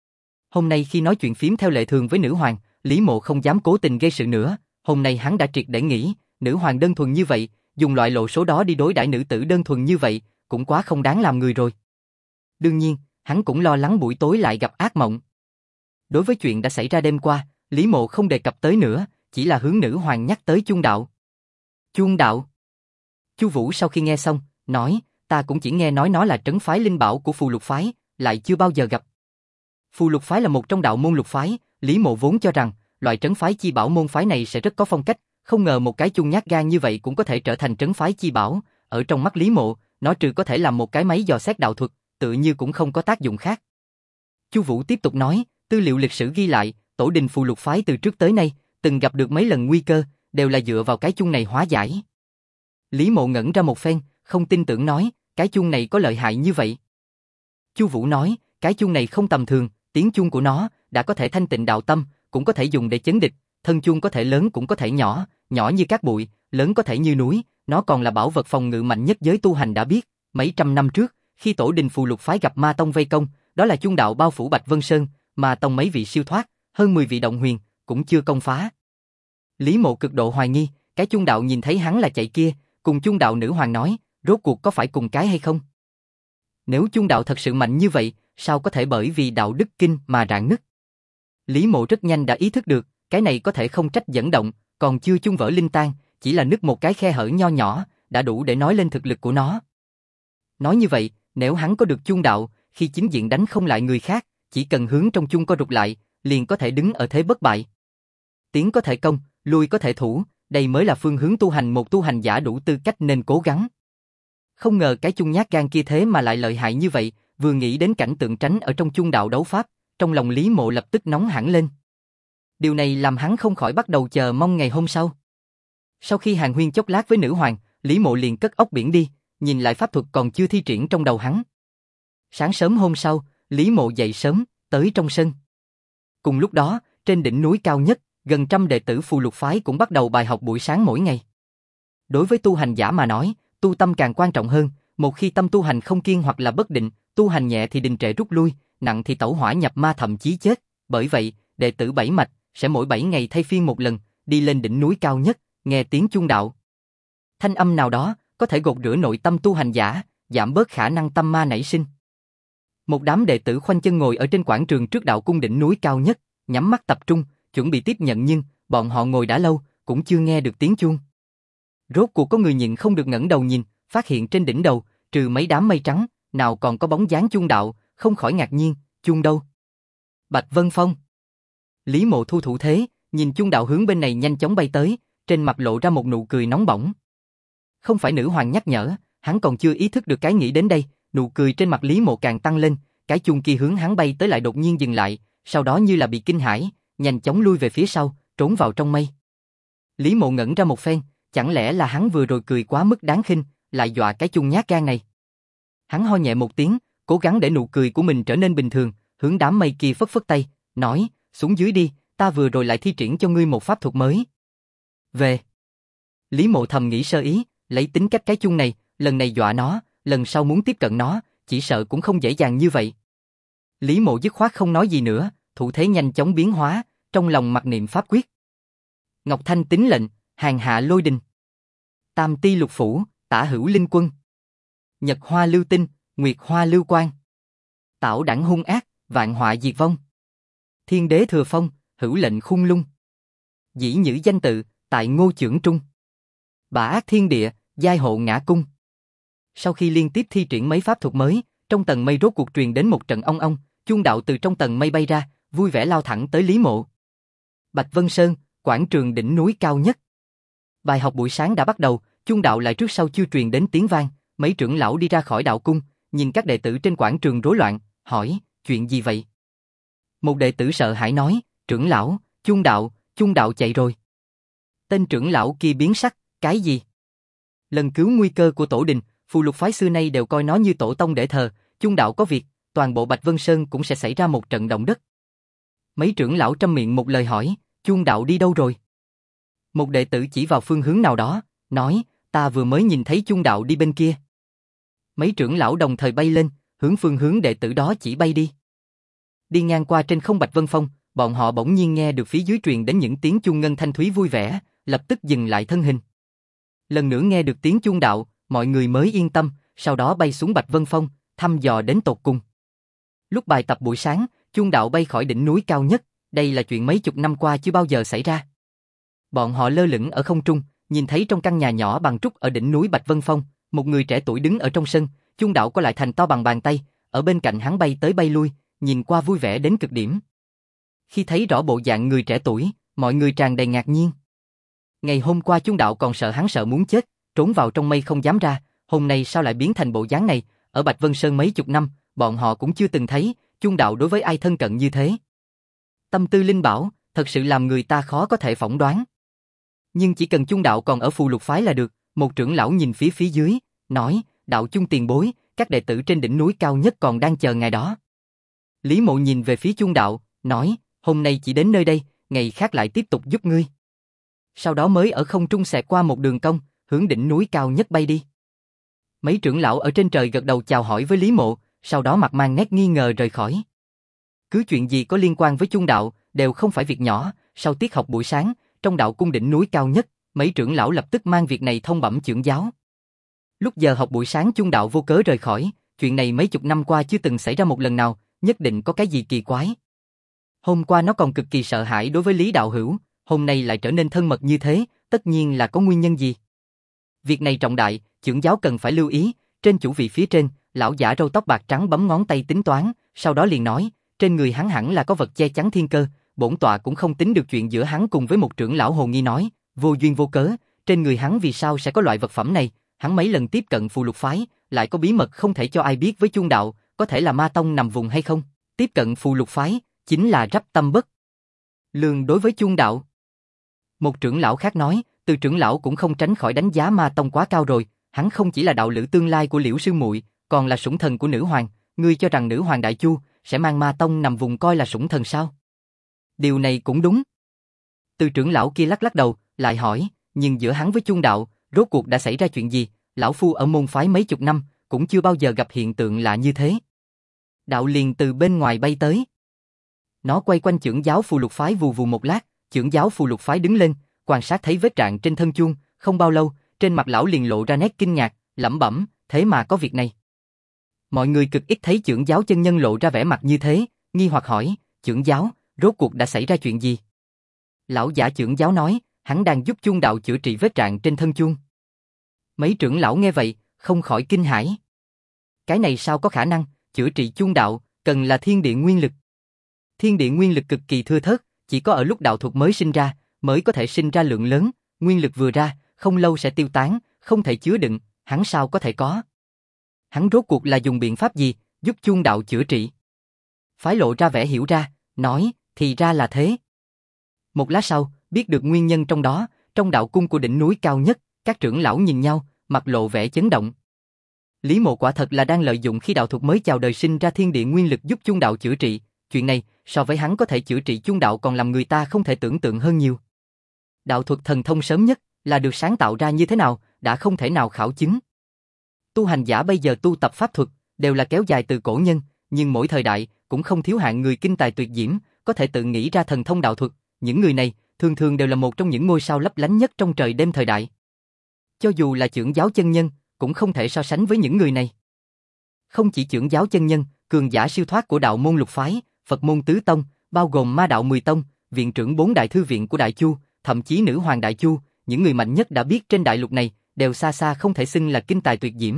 Hôm nay khi nói chuyện phím theo lệ thường với nữ hoàng, Lý Mộ không dám cố tình gây sự nữa, hôm nay hắn đã triệt để nghĩ, nữ hoàng đơn thuần như vậy, dùng loại lộ số đó đi đối đãi nữ tử đơn thuần như vậy, cũng quá không đáng làm người rồi. Đương nhiên, hắn cũng lo lắng buổi tối lại gặp ác mộng. Đối với chuyện đã xảy ra đêm qua, Lý Mộ không đề cập tới nữa, chỉ là hướng nữ hoàng nhắc tới chuông đạo. Chuông đạo? Chu Vũ sau khi nghe xong, nói, ta cũng chỉ nghe nói nó là trấn phái linh bảo của Phù Lục phái, lại chưa bao giờ gặp. Phù Lục phái là một trong đạo môn lục phái, Lý Mộ vốn cho rằng, loại trấn phái chi bảo môn phái này sẽ rất có phong cách, không ngờ một cái chuông nhát gan như vậy cũng có thể trở thành trấn phái chi bảo, ở trong mắt Lý Mộ, nó trừ có thể làm một cái máy dò xét đạo thuật, tự như cũng không có tác dụng khác. Chu Vũ tiếp tục nói, tư liệu lịch sử ghi lại, tổ đình Phù Lục phái từ trước tới nay, từng gặp được mấy lần nguy cơ, đều là dựa vào cái chuông này hóa giải. Lý Mộ ngẩn ra một phen, không tin tưởng nói, cái chuông này có lợi hại như vậy. Chu Vũ nói, cái chuông này không tầm thường, tiếng chuông của nó đã có thể thanh tịnh đạo tâm, cũng có thể dùng để chấn địch, thân chuông có thể lớn cũng có thể nhỏ, nhỏ như cát bụi, lớn có thể như núi, nó còn là bảo vật phòng ngự mạnh nhất giới tu hành đã biết. Mấy trăm năm trước, khi tổ đình Phù Lục phái gặp Ma tông vây công, đó là chuông đạo bao phủ Bạch Vân Sơn, Ma tông mấy vị siêu thoát, hơn 10 vị động huyền, cũng chưa công phá. Lý Mộ cực độ hoài nghi, cái chuông đạo nhìn thấy hắn là chạy kia, cùng chuông đạo nữ hoàng nói, rốt cuộc có phải cùng cái hay không? Nếu chuông đạo thật sự mạnh như vậy, sao có thể bởi vì đạo đức kinh mà rạn nứt? Lý Mộ rất nhanh đã ý thức được, cái này có thể không trách dẫn động, còn chưa chung vỡ linh tan, chỉ là nứt một cái khe hở nho nhỏ, đã đủ để nói lên thực lực của nó. Nói như vậy, nếu hắn có được chuông đạo, khi chính diện đánh không lại người khác, chỉ cần hướng trong chuông co rụt lại, liền có thể đứng ở thế bất bại. Tiến có thể công, lui có thể thủ, đây mới là phương hướng tu hành một tu hành giả đủ tư cách nên cố gắng. Không ngờ cái chuông nhát gan kia thế mà lại lợi hại như vậy, vừa nghĩ đến cảnh tượng tránh ở trong chuông đạo đấu pháp, trong lòng Lý Mộ lập tức nóng hẳn lên. Điều này làm hắn không khỏi bắt đầu chờ mong ngày hôm sau. Sau khi hàn huyên chốc lát với nữ hoàng, Lý Mộ liền cất óc biển đi, nhìn lại pháp thuật còn chưa thi triển trong đầu hắn. Sáng sớm hôm sau, Lý Mộ dậy sớm, tới trong sân. Cùng lúc đó, trên đỉnh núi cao nhất, gần trăm đệ tử Phù Lục phái cũng bắt đầu bài học buổi sáng mỗi ngày. Đối với tu hành giả mà nói, tu tâm càng quan trọng hơn, một khi tâm tu hành không kiên hoặc là bất định, tu hành nhẹ thì đình trệ rút lui, nặng thì tẩu hỏa nhập ma thậm chí chết. Bởi vậy, đệ tử bảy mạch sẽ mỗi 7 ngày thay phiên một lần, đi lên đỉnh núi cao nhất, nghe tiếng chuông đạo. Thanh âm nào đó có thể gột rửa nội tâm tu hành giả, giảm bớt khả năng tâm ma nảy sinh. Một đám đệ tử khoanh chân ngồi ở trên quảng trường trước đạo cung đỉnh núi cao nhất, nhắm mắt tập trung, chuẩn bị tiếp nhận, nhưng bọn họ ngồi đã lâu, cũng chưa nghe được tiếng chuông. Rốt cuộc có người nhịn không được ngẩng đầu nhìn, phát hiện trên đỉnh đầu, trừ mấy đám mây trắng, nào còn có bóng dáng chuông đạo, không khỏi ngạc nhiên, chuông đâu? Bạch Vân Phong. Lý Mộ thu thủ thế, nhìn chuông đạo hướng bên này nhanh chóng bay tới, trên mặt lộ ra một nụ cười nóng bỏng. Không phải nữ hoàng nhắc nhở, hắn còn chưa ý thức được cái nghĩ đến đây, nụ cười trên mặt Lý Mộ càng tăng lên, cái chuông kia hướng hắn bay tới lại đột nhiên dừng lại, sau đó như là bị kinh hãi, nhanh chóng lui về phía sau, trốn vào trong mây. Lý Mộ ngẩn ra một phen, chẳng lẽ là hắn vừa rồi cười quá mức đáng khinh, lại dọa cái chuông nhát gan này. Hắn ho nhẹ một tiếng, cố gắng để nụ cười của mình trở nên bình thường, hướng đám mây kia phất phất tay, nói, xuống dưới đi, ta vừa rồi lại thi triển cho ngươi một pháp thuật mới. Về. Lý Mộ thầm nghĩ sơ ý, lấy tính cách cái chuông này, lần này dọa nó, lần sau muốn tiếp cận nó, chỉ sợ cũng không dễ dàng như vậy. Lý Mộ dứt khoát không nói gì nữa, thủ thế nhanh chóng biến hóa, trong lòng mặc niệm pháp quyết. Ngọc Thanh tín lệnh, hàng hạ lôi đình. Tam ti lục phủ, tả hữu linh quân. Nhật hoa lưu tinh, nguyệt hoa lưu quang. Tảo đẳng hung ác, vạn họa diệt vong. Thiên đế thừa phong, hữu lệnh khung lung. Dĩ nhữ danh tự, tại ngô chưởng trung. Bả ác thiên địa, giai hộ ngã cung. Sau khi liên tiếp thi triển mấy pháp thuật mới, trong tầng mây rốt cuộc truyền đến một trận ong ong, chuông đạo từ trong tầng mây bay ra, vui vẻ lao thẳng tới Lý Mộ. Bạch Vân Sơn, quảng trường đỉnh núi cao nhất. Bài học buổi sáng đã bắt đầu, chuông đạo lại trước sau chưa truyền đến tiếng vang, mấy trưởng lão đi ra khỏi đạo cung, nhìn các đệ tử trên quảng trường rối loạn, hỏi, chuyện gì vậy? Một đệ tử sợ hãi nói, trưởng lão, chuông đạo chạy rồi. Tên trưởng lão kia biến sắc, cái gì? Lần cứu nguy cơ của tổ đình, phù lục phái xưa nay đều coi nó như tổ tông để thờ, chuông đạo có việc, toàn bộ Bạch Vân Sơn cũng sẽ xảy ra một trận động đất. Mấy trưởng lão trăm miệng một lời hỏi, chuông đạo đi đâu rồi? Một đệ tử chỉ vào phương hướng nào đó, nói, ta vừa mới nhìn thấy chuông đạo đi bên kia. Mấy trưởng lão đồng thời bay lên, hướng phương hướng đệ tử đó chỉ bay đi. Đi ngang qua trên không Bạch Vân Phong, bọn họ bỗng nhiên nghe được phía dưới truyền đến những tiếng chuông ngân thanh thúy vui vẻ, lập tức dừng lại thân hình. Lần nữa nghe được tiếng chuông đạo, mọi người mới yên tâm, sau đó bay xuống Bạch Vân Phong, thăm dò đến tột cùng. Lúc bài tập buổi sáng, chuông đạo bay khỏi đỉnh núi cao nhất, đây là chuyện mấy chục năm qua chưa bao giờ xảy ra. Bọn họ lơ lửng ở không trung, nhìn thấy trong căn nhà nhỏ bằng trúc ở đỉnh núi Bạch Vân Phong, một người trẻ tuổi đứng ở trong sân, chuông đạo có lại thành to bằng bàn tay, ở bên cạnh hắn bay tới bay lui, nhìn qua vui vẻ đến cực điểm. Khi thấy rõ bộ dạng người trẻ tuổi, mọi người tràn đầy ngạc nhiên. Ngày hôm qua chuông đạo còn sợ hắn sợ muốn chết, trốn vào trong mây không dám ra, hôm nay sao lại biến thành bộ dáng này, ở Bạch Vân Sơn mấy chục năm, bọn họ cũng chưa từng thấy, chuông đạo đối với ai thân cận như thế. Tâm tư linh bảo, thật sự làm người ta khó có thể phỏng đoán. Nhưng chỉ cần chuông đạo còn ở phù lục phái là được, một trưởng lão nhìn phía dưới, nói, đạo chung tiền bối, các đệ tử trên đỉnh núi cao nhất còn đang chờ ngày đó. Lý Mộ nhìn về phía chuông đạo, nói, hôm nay chỉ đến nơi đây, ngày khác lại tiếp tục giúp ngươi. Sau đó mới ở không trung xẹt qua một đường cong, hướng đỉnh núi cao nhất bay đi. Mấy trưởng lão ở trên trời gật đầu chào hỏi với Lý Mộ, sau đó mặt mang nét nghi ngờ rời khỏi. Cứ chuyện gì có liên quan với chuông đạo, đều không phải việc nhỏ, sau tiết học buổi sáng, trong đạo cung đỉnh núi cao nhất, mấy trưởng lão lập tức mang việc này thông bẩm trưởng giáo. Lúc giờ học buổi sáng chuông đạo vô cớ rời khỏi, chuyện này mấy chục năm qua chưa từng xảy ra một lần nào, nhất định có cái gì kỳ quái. Hôm qua nó còn cực kỳ sợ hãi đối với Lý đạo hữu, hôm nay lại trở nên thân mật như thế, tất nhiên là có nguyên nhân gì. Việc này trọng đại, trưởng giáo cần phải lưu ý, trên chủ vị phía trên, lão giả râu tóc bạc trắng bấm ngón tay tính toán, sau đó liền nói, trên người hắn hẳn là có vật che chắn thiên cơ, bổn tọa cũng không tính được chuyện giữa hắn cùng với một trưởng lão hồ nghi nói, vô duyên vô cớ, trên người hắn vì sao sẽ có loại vật phẩm này, hắn mấy lần tiếp cận phù lục phái, lại có bí mật không thể cho ai biết với chuông đạo, có thể là ma tông nằm vùng hay không, tiếp cận phù lục phái, chính là rắp tâm bất lương đối với chuông đạo. Một trưởng lão khác nói, từ trưởng lão cũng không tránh khỏi đánh giá ma tông quá cao rồi, hắn không chỉ là đạo lữ tương lai của Liễu sư muội, còn là sủng thần của nữ hoàng, ngươi cho rằng nữ hoàng đại chu sẽ mang ma tông nằm vùng coi là sủng thần sao? Điều này cũng đúng. Từ trưởng lão kia lắc lắc đầu, lại hỏi, nhưng giữa hắn với chuông đạo, rốt cuộc đã xảy ra chuyện gì? Lão phu ở môn phái mấy chục năm, cũng chưa bao giờ gặp hiện tượng lạ như thế. Đạo liền từ bên ngoài bay tới. Nó quay quanh trưởng giáo phù lục phái vù vù một lát, trưởng giáo phù lục phái đứng lên, quan sát thấy vết rạn trên thân chuông, không bao lâu, trên mặt lão liền lộ ra nét kinh ngạc, lẩm bẩm, thế mà có việc này. Mọi người cực ít thấy trưởng giáo chân nhân lộ ra vẻ mặt như thế, nghi hoặc hỏi, trưởng giáo, rốt cuộc đã xảy ra chuyện gì? Lão giả trưởng giáo nói, hắn đang giúp chuông đạo chữa trị vết rạn trên thân chuông. Mấy trưởng lão nghe vậy, không khỏi kinh hãi. Cái này sao có khả năng, chữa trị chuông đạo, cần là thiên địa nguyên lực. Thiên địa nguyên lực cực kỳ thưa thớt, chỉ có ở lúc đạo thuật mới sinh ra, mới có thể sinh ra lượng lớn, nguyên lực vừa ra, không lâu sẽ tiêu tán, không thể chứa đựng, hắn sao có thể có. Hắn rốt cuộc là dùng biện pháp gì, giúp chuông đạo chữa trị? Phái lộ ra vẻ hiểu ra, nói, thì ra là thế. Một lát sau, biết được nguyên nhân trong đó, trong đạo cung của đỉnh núi cao nhất, các trưởng lão nhìn nhau, mặt lộ vẻ chấn động. Lý Mộ quả thật là đang lợi dụng khi đạo thuật mới chào đời sinh ra thiên địa nguyên lực giúp chuông đạo chữa trị, chuyện này, so với hắn có thể chữa trị chuông đạo còn làm người ta không thể tưởng tượng hơn nhiều. Đạo thuật thần thông sớm nhất, là được sáng tạo ra như thế nào, đã không thể nào khảo chứng. Tu hành giả bây giờ tu tập pháp thuật, đều là kéo dài từ cổ nhân, nhưng mỗi thời đại, cũng không thiếu hạng người kinh tài tuyệt diễm, có thể tự nghĩ ra thần thông đạo thuật, những người này, thường thường đều là một trong những ngôi sao lấp lánh nhất trong trời đêm thời đại. Cho dù là chưởng giáo chân nhân, cũng không thể so sánh với những người này. Không chỉ chưởng giáo chân nhân, cường giả siêu thoát của đạo môn lục phái, Phật môn tứ tông, bao gồm ma đạo 10 tông, viện trưởng 4 đại thư viện của Đại Chu, thậm chí nữ hoàng Đại Chu, những người mạnh nhất đã biết trên đại lục này, đều xa xa không thể xưng là kinh tài tuyệt diễm.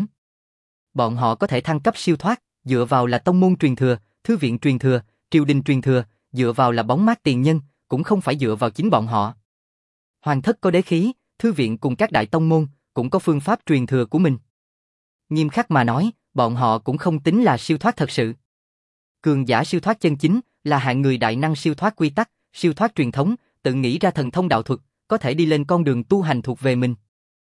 Bọn họ có thể thăng cấp siêu thoát, dựa vào là tông môn truyền thừa, thư viện truyền thừa, triều đình truyền thừa, dựa vào là bóng mát tiền nhân, cũng không phải dựa vào chính bọn họ. Hoàng thất có đế khí, thư viện cùng các đại tông môn, cũng có phương pháp truyền thừa của mình. Nghiêm khắc mà nói, bọn họ cũng không tính là siêu thoát thật sự. Cường giả siêu thoát chân chính là hạng người đại năng siêu thoát quy tắc, siêu thoát truyền thống, tự nghĩ ra thần thông đạo thuật, có thể đi lên con đường tu hành thuộc về mình.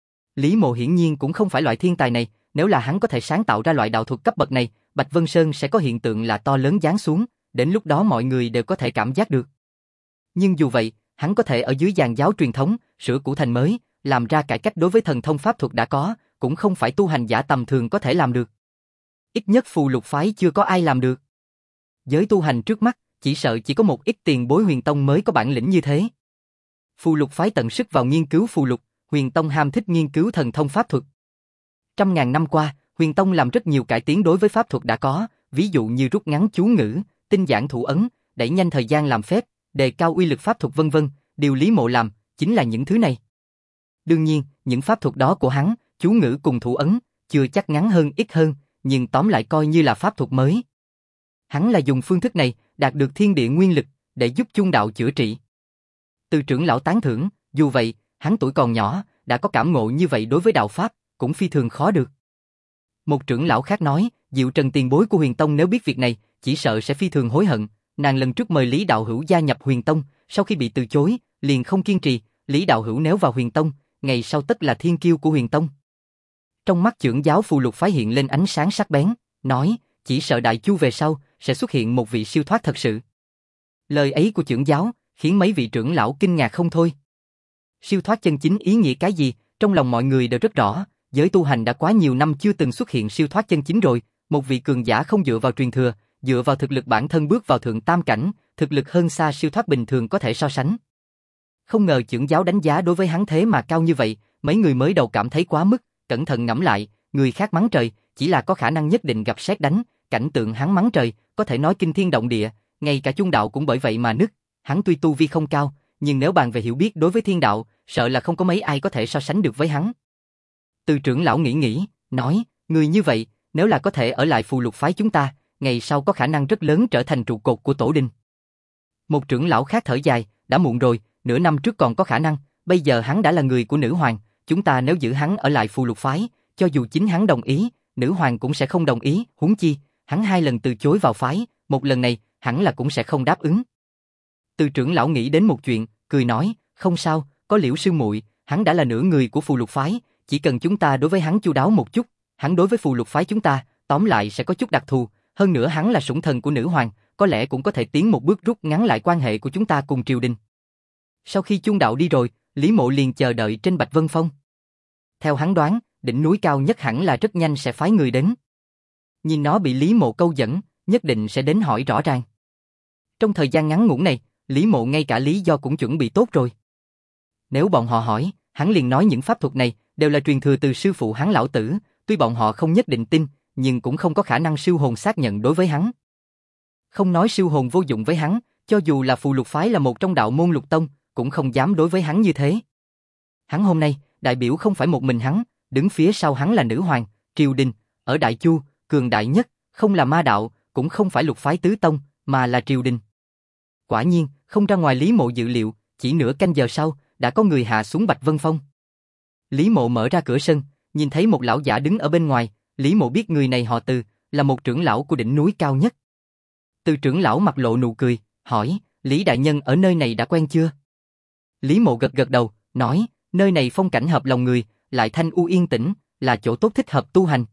Lý Mộ hiển nhiên cũng không phải loại thiên tài này, nếu là hắn có thể sáng tạo ra loại đạo thuật cấp bậc này, Bạch Vân Sơn sẽ có hiện tượng là to lớn giáng xuống, đến lúc đó mọi người đều có thể cảm giác được. Nhưng dù vậy, hắn có thể ở dưới dàn giáo truyền thống, sửa cũ thành mới, làm ra cải cách đối với thần thông pháp thuật đã có, cũng không phải tu hành giả tầm thường có thể làm được. Ít nhất phù lục phái chưa có ai làm được. Giới tu hành trước mắt, chỉ sợ chỉ có một ít tiền bối huyền tông mới có bản lĩnh như thế. Phù lục phái tận sức vào nghiên cứu phù lục, huyền tông ham thích nghiên cứu thần thông pháp thuật. Trăm ngàn năm qua, huyền tông làm rất nhiều cải tiến đối với pháp thuật đã có, ví dụ như rút ngắn chú ngữ, tinh giản thủ ấn, đẩy nhanh thời gian làm phép, đề cao uy lực pháp thuật vân vân, điều Lý Mộ làm chính là những thứ này. Đương nhiên, những pháp thuật đó của hắn, chú ngữ cùng thủ ấn, chưa chắc ngắn hơn ít hơn, nhưng tóm lại coi như là pháp thuật mới. Hắn là dùng phương thức này đạt được thiên địa nguyên lực để giúp chung đạo chữa trị. Từ trưởng lão tán thưởng, dù vậy, hắn tuổi còn nhỏ, đã có cảm ngộ như vậy đối với đạo pháp, cũng phi thường khó được. Một trưởng lão khác nói, Diệu Trần tiền bối của Huyền Tông nếu biết việc này, chỉ sợ sẽ phi thường hối hận. Nàng lần trước mời Lý Đạo Hữu gia nhập Huyền Tông, sau khi bị từ chối, liền không kiên trì. Lý Đạo Hữu nếu vào Huyền Tông, ngày sau tất là thiên kiêu của Huyền Tông. Trong mắt trưởng giáo phù lục phái hiện lên ánh sáng sắc bén, nói, chỉ sợ Đại Chu về sau sẽ xuất hiện một vị siêu thoát thật sự. Lời ấy của trưởng giáo khiến mấy vị trưởng lão kinh ngạc không thôi. Siêu thoát chân chính ý nghĩa cái gì, trong lòng mọi người đều rất rõ. Giới tu hành đã quá nhiều năm chưa từng xuất hiện siêu thoát chân chính rồi, một vị cường giả không dựa vào truyền thừa, dựa vào thực lực bản thân bước vào thượng tam cảnh, thực lực hơn xa siêu thoát bình thường có thể so sánh. Không ngờ trưởng giáo đánh giá đối với hắn thế mà cao như vậy, mấy người mới đầu cảm thấy quá mức, cẩn thận ngẫm lại, người khác mắng trời, chỉ là có khả năng nhất định gặp sét đánh, cảnh tượng hắn mắng trời, có thể nói kinh thiên động địa, ngay cả chung đạo cũng bởi vậy mà nứt, hắn tuy tu vi không cao, nhưng nếu bàn về hiểu biết đối với thiên đạo, sợ là không có mấy ai có thể so sánh được với hắn. Từ trưởng lão nghĩ, nói, người như vậy, nếu là có thể ở lại phù lục phái chúng ta, ngày sau có khả năng rất lớn trở thành trụ cột của tổ đình. Một trưởng lão khác thở dài, đã muộn rồi, nửa năm trước còn có khả năng, bây giờ hắn đã là người của nữ hoàng, chúng ta nếu giữ hắn ở lại phù lục phái, cho dù chính hắn đồng ý, nữ hoàng cũng sẽ không đồng ý, huống chi, hắn 2 lần từ chối vào phái, một lần này, hẳn là cũng sẽ không đáp ứng. Từ trưởng lão nghĩ đến một chuyện, cười nói, không sao, có Liễu sư muội, hắn đã là nửa người của phù lục phái, chỉ cần chúng ta đối với hắn chu đáo một chút, hắn đối với phù lục phái chúng ta, tóm lại sẽ có chút đặc thù, hơn nữa hắn là sủng thần của nữ hoàng, có lẽ cũng có thể tiến một bước rút ngắn lại quan hệ của chúng ta cùng triều đình. Sau khi chung đạo đi rồi, Lý Mộ liền chờ đợi trên Bạch Vân Phong. Theo hắn đoán, đỉnh núi cao nhất hẳn là rất nhanh sẽ phái người đến. Nhìn nó bị Lý Mộ câu dẫn, nhất định sẽ đến hỏi rõ ràng. Trong thời gian ngắn ngủn này, Lý Mộ ngay cả lý do cũng chuẩn bị tốt rồi. Nếu bọn họ hỏi, hắn liền nói những pháp thuật này đều là truyền thừa từ sư phụ hắn lão tử, tuy bọn họ không nhất định tin, nhưng cũng không có khả năng siêu hồn xác nhận đối với hắn. Không nói siêu hồn vô dụng với hắn, cho dù là phù lục phái là một trong đạo môn lục tông, cũng không dám đối với hắn như thế. Hắn hôm nay, đại biểu không phải một mình hắn, đứng phía sau hắn là nữ hoàng, triều đình, ở Đại Chu, cường đại nhất, không là ma đạo, cũng không phải lục phái tứ tông, mà là triều đình. Quả nhiên, không ra ngoài Lý Mộ dự liệu, chỉ nửa canh giờ sau, đã có người hạ xuống Bạch Vân Phong. Lý Mộ mở ra cửa sân, nhìn thấy một lão giả đứng ở bên ngoài, Lý Mộ biết người này họ Từ, là một trưởng lão của đỉnh núi cao nhất. Từ trưởng lão mặt lộ nụ cười, hỏi, Lý đại nhân ở nơi này đã quen chưa? Lý Mộ gật gật đầu, nói, nơi này phong cảnh hợp lòng người, lại thanh u yên tĩnh, là chỗ tốt thích hợp tu hành.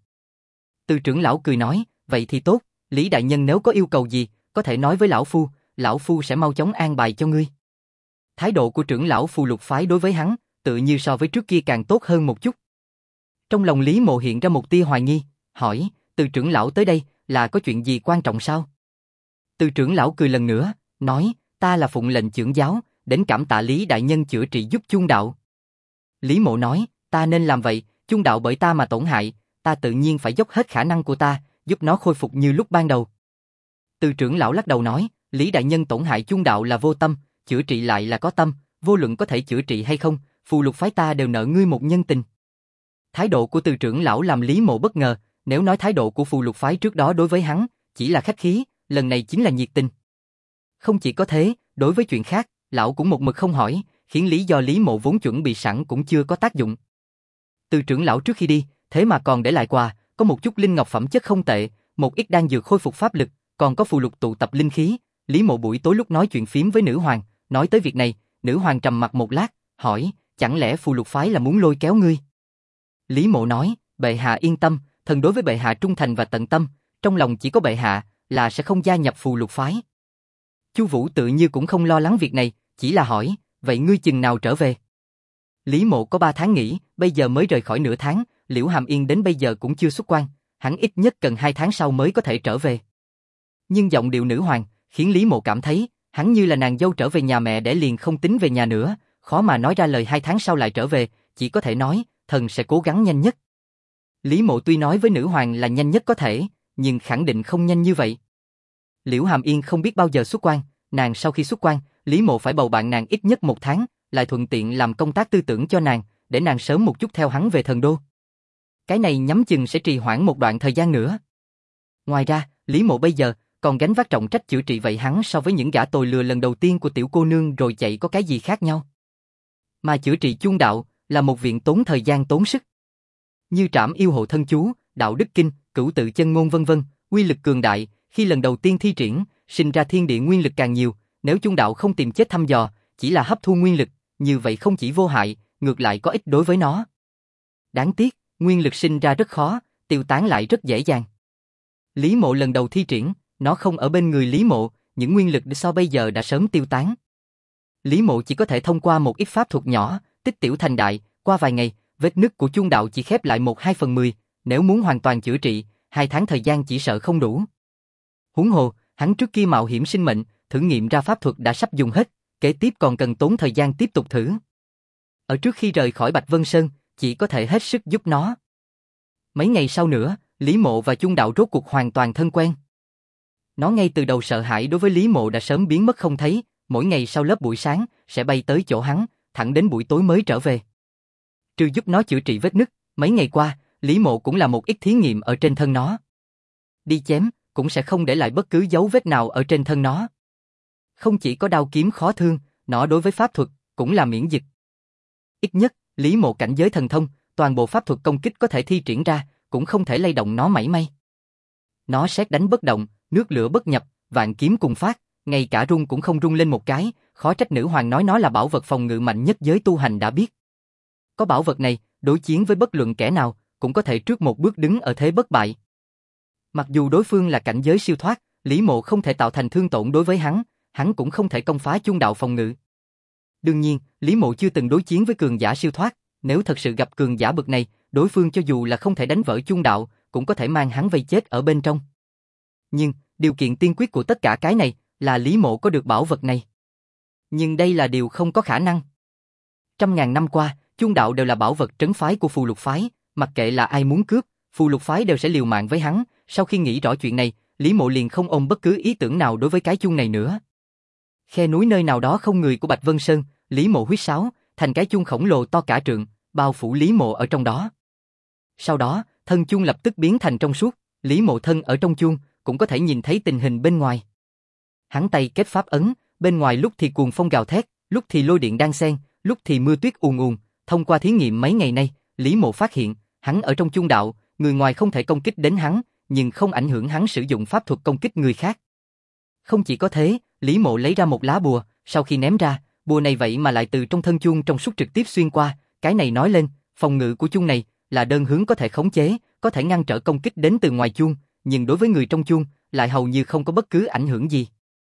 Từ trưởng lão cười nói, vậy thì tốt, Lý đại nhân nếu có yêu cầu gì, có thể nói với lão phu sẽ mau chóng an bài cho ngươi. Thái độ của trưởng lão phù lục phái đối với hắn, tự như so với trước kia càng tốt hơn một chút. Trong lòng Lý Mộ hiện ra một tia hoài nghi, hỏi, từ trưởng lão tới đây, là có chuyện gì quan trọng sao? Từ trưởng lão cười lần nữa, nói, ta là phụng lệnh trưởng giáo, đến cảm tạ Lý đại nhân chữa trị giúp Chung đạo. Lý Mộ nói, ta nên làm vậy, Chung đạo bởi ta mà tổn hại, ta tự nhiên phải dốc hết khả năng của ta, giúp nó khôi phục như lúc ban đầu. Từ trưởng lão lắc đầu nói, Lý đại nhân tổn hại Chung đạo là vô tâm, chữa trị lại là có tâm, vô luận có thể chữa trị hay không, phù lục phái ta đều nợ ngươi một nhân tình. Thái độ của từ trưởng lão làm Lý Mộ bất ngờ, nếu nói thái độ của phù lục phái trước đó đối với hắn chỉ là khách khí, lần này chính là nhiệt tình. Không chỉ có thế, đối với chuyện khác, lão cũng một mực không hỏi, khiến lý do Lý Mộ vốn chuẩn bị sẵn cũng chưa có tác dụng. Từ trưởng lão trước khi đi, thế mà còn để lại quà, có một chút linh ngọc phẩm chất không tệ, một ít đan dược khôi phục pháp lực, còn có phù lục tụ tập linh khí. Lý Mộ buổi tối lúc nói chuyện phiếm với nữ hoàng, nói tới việc này, nữ hoàng trầm mặt một lát, hỏi, chẳng lẽ phù lục phái là muốn lôi kéo ngươi? Lý Mộ nói, bệ hạ yên tâm, thần đối với bệ hạ trung thành và tận tâm, trong lòng chỉ có bệ hạ, là sẽ không gia nhập phù lục phái. Chu Vũ tự như cũng không lo lắng việc này, chỉ là hỏi, vậy ngươi chừng nào trở về? Lý Mộ có 3 tháng nghỉ, bây giờ mới rời khỏi nửa tháng, Liễu Hàm Yên đến bây giờ cũng chưa xuất quan, hắn ít nhất cần 2 tháng sau mới có thể trở về. Nhưng giọng điệu nữ hoàng, khiến Lý Mộ cảm thấy, hắn như là nàng dâu trở về nhà mẹ để liền không tính về nhà nữa, khó mà nói ra lời 2 tháng sau lại trở về, chỉ có thể nói, thần sẽ cố gắng nhanh nhất. Lý Mộ tuy nói với nữ hoàng là nhanh nhất có thể, nhưng khẳng định không nhanh như vậy. Liễu Hàm Yên không biết bao giờ xuất quan, nàng sau khi xuất quan, Lý Mộ phải bầu bạn nàng ít nhất 1 tháng, lại thuận tiện làm công tác tư tưởng cho nàng, để nàng sớm một chút theo hắn về thần đô. Cái này nhắm chừng sẽ trì hoãn một đoạn thời gian nữa. Ngoài ra, Lý Mộ bây giờ còn gánh vác trọng trách chữa trị, vậy hắn so với những gã tồi lừa lần đầu tiên của tiểu cô nương rồi chạy có cái gì khác nhau? Mà chữa trị Chung đạo là một viện tốn thời gian tốn sức. Như trảm yêu hộ thân chú, đạo đức kinh, cửu tự chân ngôn vân vân, uy lực cường đại, khi lần đầu tiên thi triển, sinh ra thiên địa nguyên lực càng nhiều, nếu Chung đạo không tìm chết thăm dò, chỉ là hấp thu nguyên lực, như vậy không chỉ vô hại, ngược lại có ích đối với nó. Đáng tiếc, nguyên lực sinh ra rất khó, tiêu tán lại rất dễ dàng. Lý Mộ lần đầu thi triển, nó không ở bên người Lý Mộ, những nguyên lực so bây giờ đã sớm tiêu tán. Lý Mộ chỉ có thể thông qua một ít pháp thuật nhỏ, tích tiểu thành đại, qua vài ngày, vết nứt của Chung đạo chỉ khép lại 1/2/10, nếu muốn hoàn toàn chữa trị, 2 tháng thời gian chỉ sợ không đủ. Huống hồ, hắn trước kia mạo hiểm sinh mệnh, thử nghiệm ra pháp thuật đã sắp dùng hết, kế tiếp còn cần tốn thời gian tiếp tục thử. Ở trước khi rời khỏi Bạch Vân Sơn, chỉ có thể hết sức giúp nó. Mấy ngày sau nữa, Lý Mộ và Chung đạo rốt cuộc hoàn toàn thân quen. Nó ngay từ đầu sợ hãi đối với Lý Mộ đã sớm biến mất không thấy, mỗi ngày sau lớp buổi sáng, sẽ bay tới chỗ hắn, thẳng đến buổi tối mới trở về. Trừ giúp nó chữa trị vết nứt, mấy ngày qua, Lý Mộ cũng làm một ít thí nghiệm ở trên thân nó. Đi chém, cũng sẽ không để lại bất cứ dấu vết nào ở trên thân nó. Không chỉ có đao kiếm khó thương, nó đối với pháp thuật, cũng là miễn dịch. Ít nhất, Lý Mộ cảnh giới thần thông, toàn bộ pháp thuật công kích có thể thi triển ra, cũng không thể lay động nó mảy may. Nó sét đánh bất động, nước lửa bất nhập, vạn kiếm cùng phát, ngay cả rung cũng không rung lên một cái, khó trách nữ hoàng nói nó là bảo vật phòng ngự mạnh nhất giới tu hành đã biết. Có bảo vật này, đối chiến với bất luận kẻ nào, cũng có thể trước một bước đứng ở thế bất bại. Mặc dù đối phương là cảnh giới siêu thoát, Lý Mộ không thể tạo thành thương tổn đối với hắn cũng không thể công phá Chung đạo phòng ngự. Đương nhiên, Lý Mộ chưa từng đối chiến với cường giả siêu thoát, nếu thật sự gặp cường giả bậc này, đối phương cho dù là không thể đánh vỡ Chung đạo, cũng có thể mang hắn vây chết ở bên trong. Nhưng, điều kiện tiên quyết của tất cả cái này là Lý Mộ có được bảo vật này. Nhưng đây là điều không có khả năng. Trăm ngàn năm qua, Chung đạo đều là bảo vật trấn phái của phù lục phái, mặc kệ là ai muốn cướp, phù lục phái đều sẽ liều mạng với hắn. Sau khi nghĩ rõ chuyện này, Lý Mộ liền không ôm bất cứ ý tưởng nào đối với cái chuông này nữa. Khe núi nơi nào đó không người của Bạch Vân Sơn, Lý Mộ huýt sáo, thành cái chuông khổng lồ to cả trượng, bao phủ Lý Mộ ở trong đó. Sau đó, thân chuông lập tức biến thành trong suốt, Lý Mộ thân ở trong chuông, cũng có thể nhìn thấy tình hình bên ngoài. Hắn tay kết pháp ấn, bên ngoài lúc thì cuồng phong gào thét, lúc thì lôi điện đan xen, lúc thì mưa tuyết ùn ùn. Thông qua thí nghiệm mấy ngày nay, Lý Mộ phát hiện, hắn ở trong Chung đạo, người ngoài không thể công kích đến hắn, nhưng không ảnh hưởng hắn sử dụng pháp thuật công kích người khác. Không chỉ có thế, Lý Mộ lấy ra một lá bùa, sau khi ném ra, bùa này vậy mà lại từ trong thân chuông trong suốt trực tiếp xuyên qua, cái này nói lên, phòng ngự của chuông này là đơn hướng có thể khống chế, có thể ngăn trở công kích đến từ ngoài chuông, nhưng đối với người trong chuông lại hầu như không có bất cứ ảnh hưởng gì.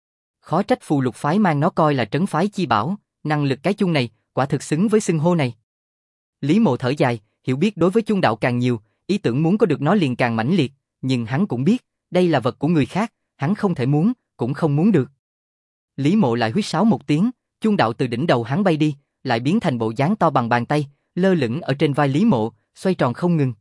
Khó trách phù lục phái mang nó coi là trấn phái chi bảo, năng lực cái chuông này quả thực xứng với xưng hô này. Lý Mộ thở dài, hiểu biết đối với Chung đạo càng nhiều, ý tưởng muốn có được nó liền càng mãnh liệt, nhưng hắn cũng biết, đây là vật của người khác, hắn không thể muốn, cũng không muốn được. Lý Mộ lại huýt sáo một tiếng, chuông đạo từ đỉnh đầu hắn bay đi, lại biến thành bộ dáng to bằng bàn tay, lơ lửng ở trên vai Lý Mộ, xoay tròn không ngừng.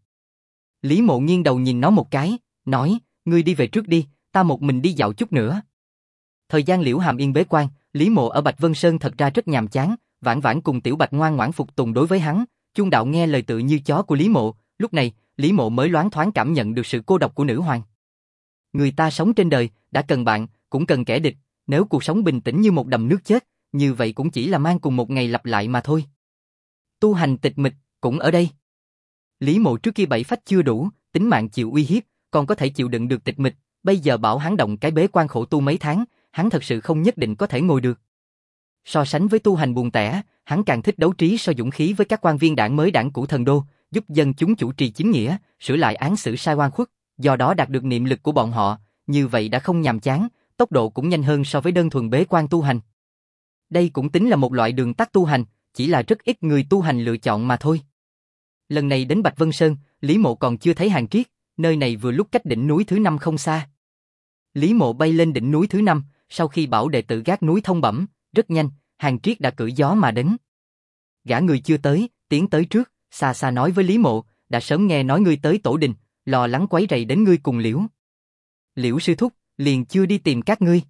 Lý Mộ nghiêng đầu nhìn nó một cái, nói, ngươi đi về trước đi, ta một mình đi dạo chút nữa. Thời gian Liễu Hàm Yên bế quan, Lý Mộ ở Bạch Vân Sơn thật ra rất nhàm chán, vãn vãn cùng Tiểu Bạch ngoan ngoãn phục tùng đối với hắn, chuông đạo nghe lời tự như chó của Lý Mộ, lúc này, Lý Mộ mới loáng thoáng cảm nhận được sự cô độc của nữ hoàng. Người ta sống trên đời, đã cần bạn, cũng cần kẻ địch, nếu cuộc sống bình tĩnh như một đầm nước chết, như vậy cũng chỉ là mang cùng một ngày lặp lại mà thôi. Tu hành tịch mịch, cũng ở đây. Lý Mộ trước kia bảy phách chưa đủ, tính mạng chịu uy hiếp, còn có thể chịu đựng được tịch mịch, bây giờ bảo hắn động cái bế quan khổ tu mấy tháng, hắn thật sự không nhất định có thể ngồi được. So sánh với tu hành buồn tẻ, hắn càng thích đấu trí so dũng khí với các quan viên đảng mới đảng cũ thần đô, giúp dân chúng chủ trì chính nghĩa, sửa lại án xử sai oan khuất, do đó đạt được niệm lực của bọn họ, như vậy đã không nhàm chán, tốc độ cũng nhanh hơn so với đơn thuần bế quan tu hành. Đây cũng tính là một loại đường tắt tu hành, chỉ là rất ít người tu hành lựa chọn mà thôi. Lần này đến Bạch Vân Sơn, Lý Mộ còn chưa thấy Hàn Triết, nơi này vừa lúc cách đỉnh núi thứ 5 không xa. Lý Mộ bay lên đỉnh núi thứ 5, sau khi bảo đệ tử gác núi thông bẩm, rất nhanh, Hàn Triết đã cưỡi gió mà đến. Gã người chưa tới, tiến tới trước, xa xa nói với Lý Mộ, đã sớm nghe nói ngươi tới tổ đình, lo lắng quấy rầy đến ngươi cùng Liễu. Liễu sư thúc, liền chưa đi tìm các ngươi.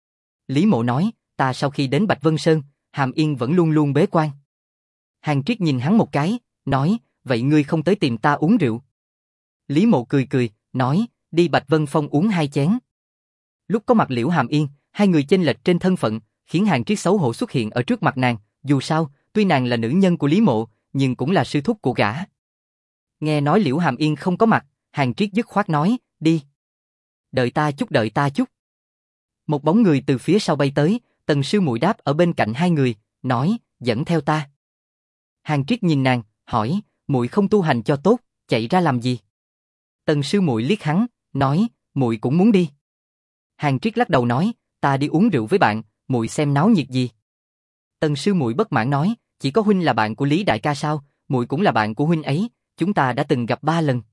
Lý Mộ nói, ta sau khi đến Bạch Vân Sơn, Hàm Yên vẫn luôn luôn bế quan. Hàn Triết nhìn hắn một cái, nói, vậy ngươi không tới tìm ta uống rượu. Lý Mộ cười cười, nói, đi Bạch Vân Phong uống 2 chén. Lúc có mặt Liễu Hàm Yên, hai người chênh lệch trên thân phận, khiến Hàn Triết xấu hổ xuất hiện ở trước mặt nàng, dù sao, tuy nàng là nữ nhân của Lý Mộ, nhưng cũng là sư thúc của gã. Nghe nói Liễu Hàm Yên không có mặt, Hàn Triết dứt khoát nói, đi. Đợi ta chút, đợi ta chút. Một bóng người từ phía sau bay tới, Tần sư muội đáp ở bên cạnh hai người, nói, dẫn theo ta. Hàn Triết nhìn nàng, hỏi, muội không tu hành cho tốt, chạy ra làm gì? Tần sư muội liếc hắn, nói, muội cũng muốn đi. Hàn Triết lắc đầu nói, ta đi uống rượu với bạn, muội xem náo nhiệt gì? Tần sư muội bất mãn nói, chỉ có huynh là bạn của Lý đại ca sao? Muội cũng là bạn của huynh ấy, chúng ta đã từng gặp 3 lần.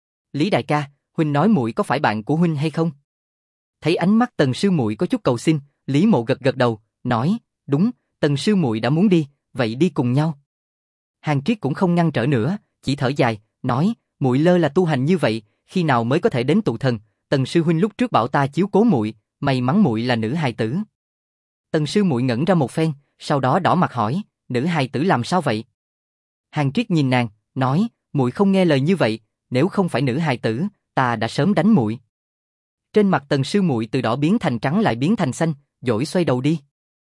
Lý đại ca, huynh nói muội có phải bạn của huynh hay không? Thấy ánh mắt Tần sư muội có chút cầu xin, Lý Mộ gật gật đầu, nói, đúng, Tần sư muội đã muốn đi, vậy đi cùng nhau. Hàn Triết cũng không ngăn trở nữa, chỉ thở dài, nói, muội lơ là tu hành như vậy, khi nào mới có thể đến tụ thần? Tần sư huynh lúc trước bảo ta chiếu cố muội, may mắn muội là nữ hài tử. Tần sư muội ngẩn ra một phen, sau đó đỏ mặt hỏi, nữ hài tử làm sao vậy? Hàn Triết nhìn nàng, nói, muội không nghe lời như vậy, nếu không phải nữ hài tử, ta đã sớm đánh muội. Trên mặt Tần sư muội từ đỏ biến thành trắng lại biến thành xanh, dỗi xoay đầu đi.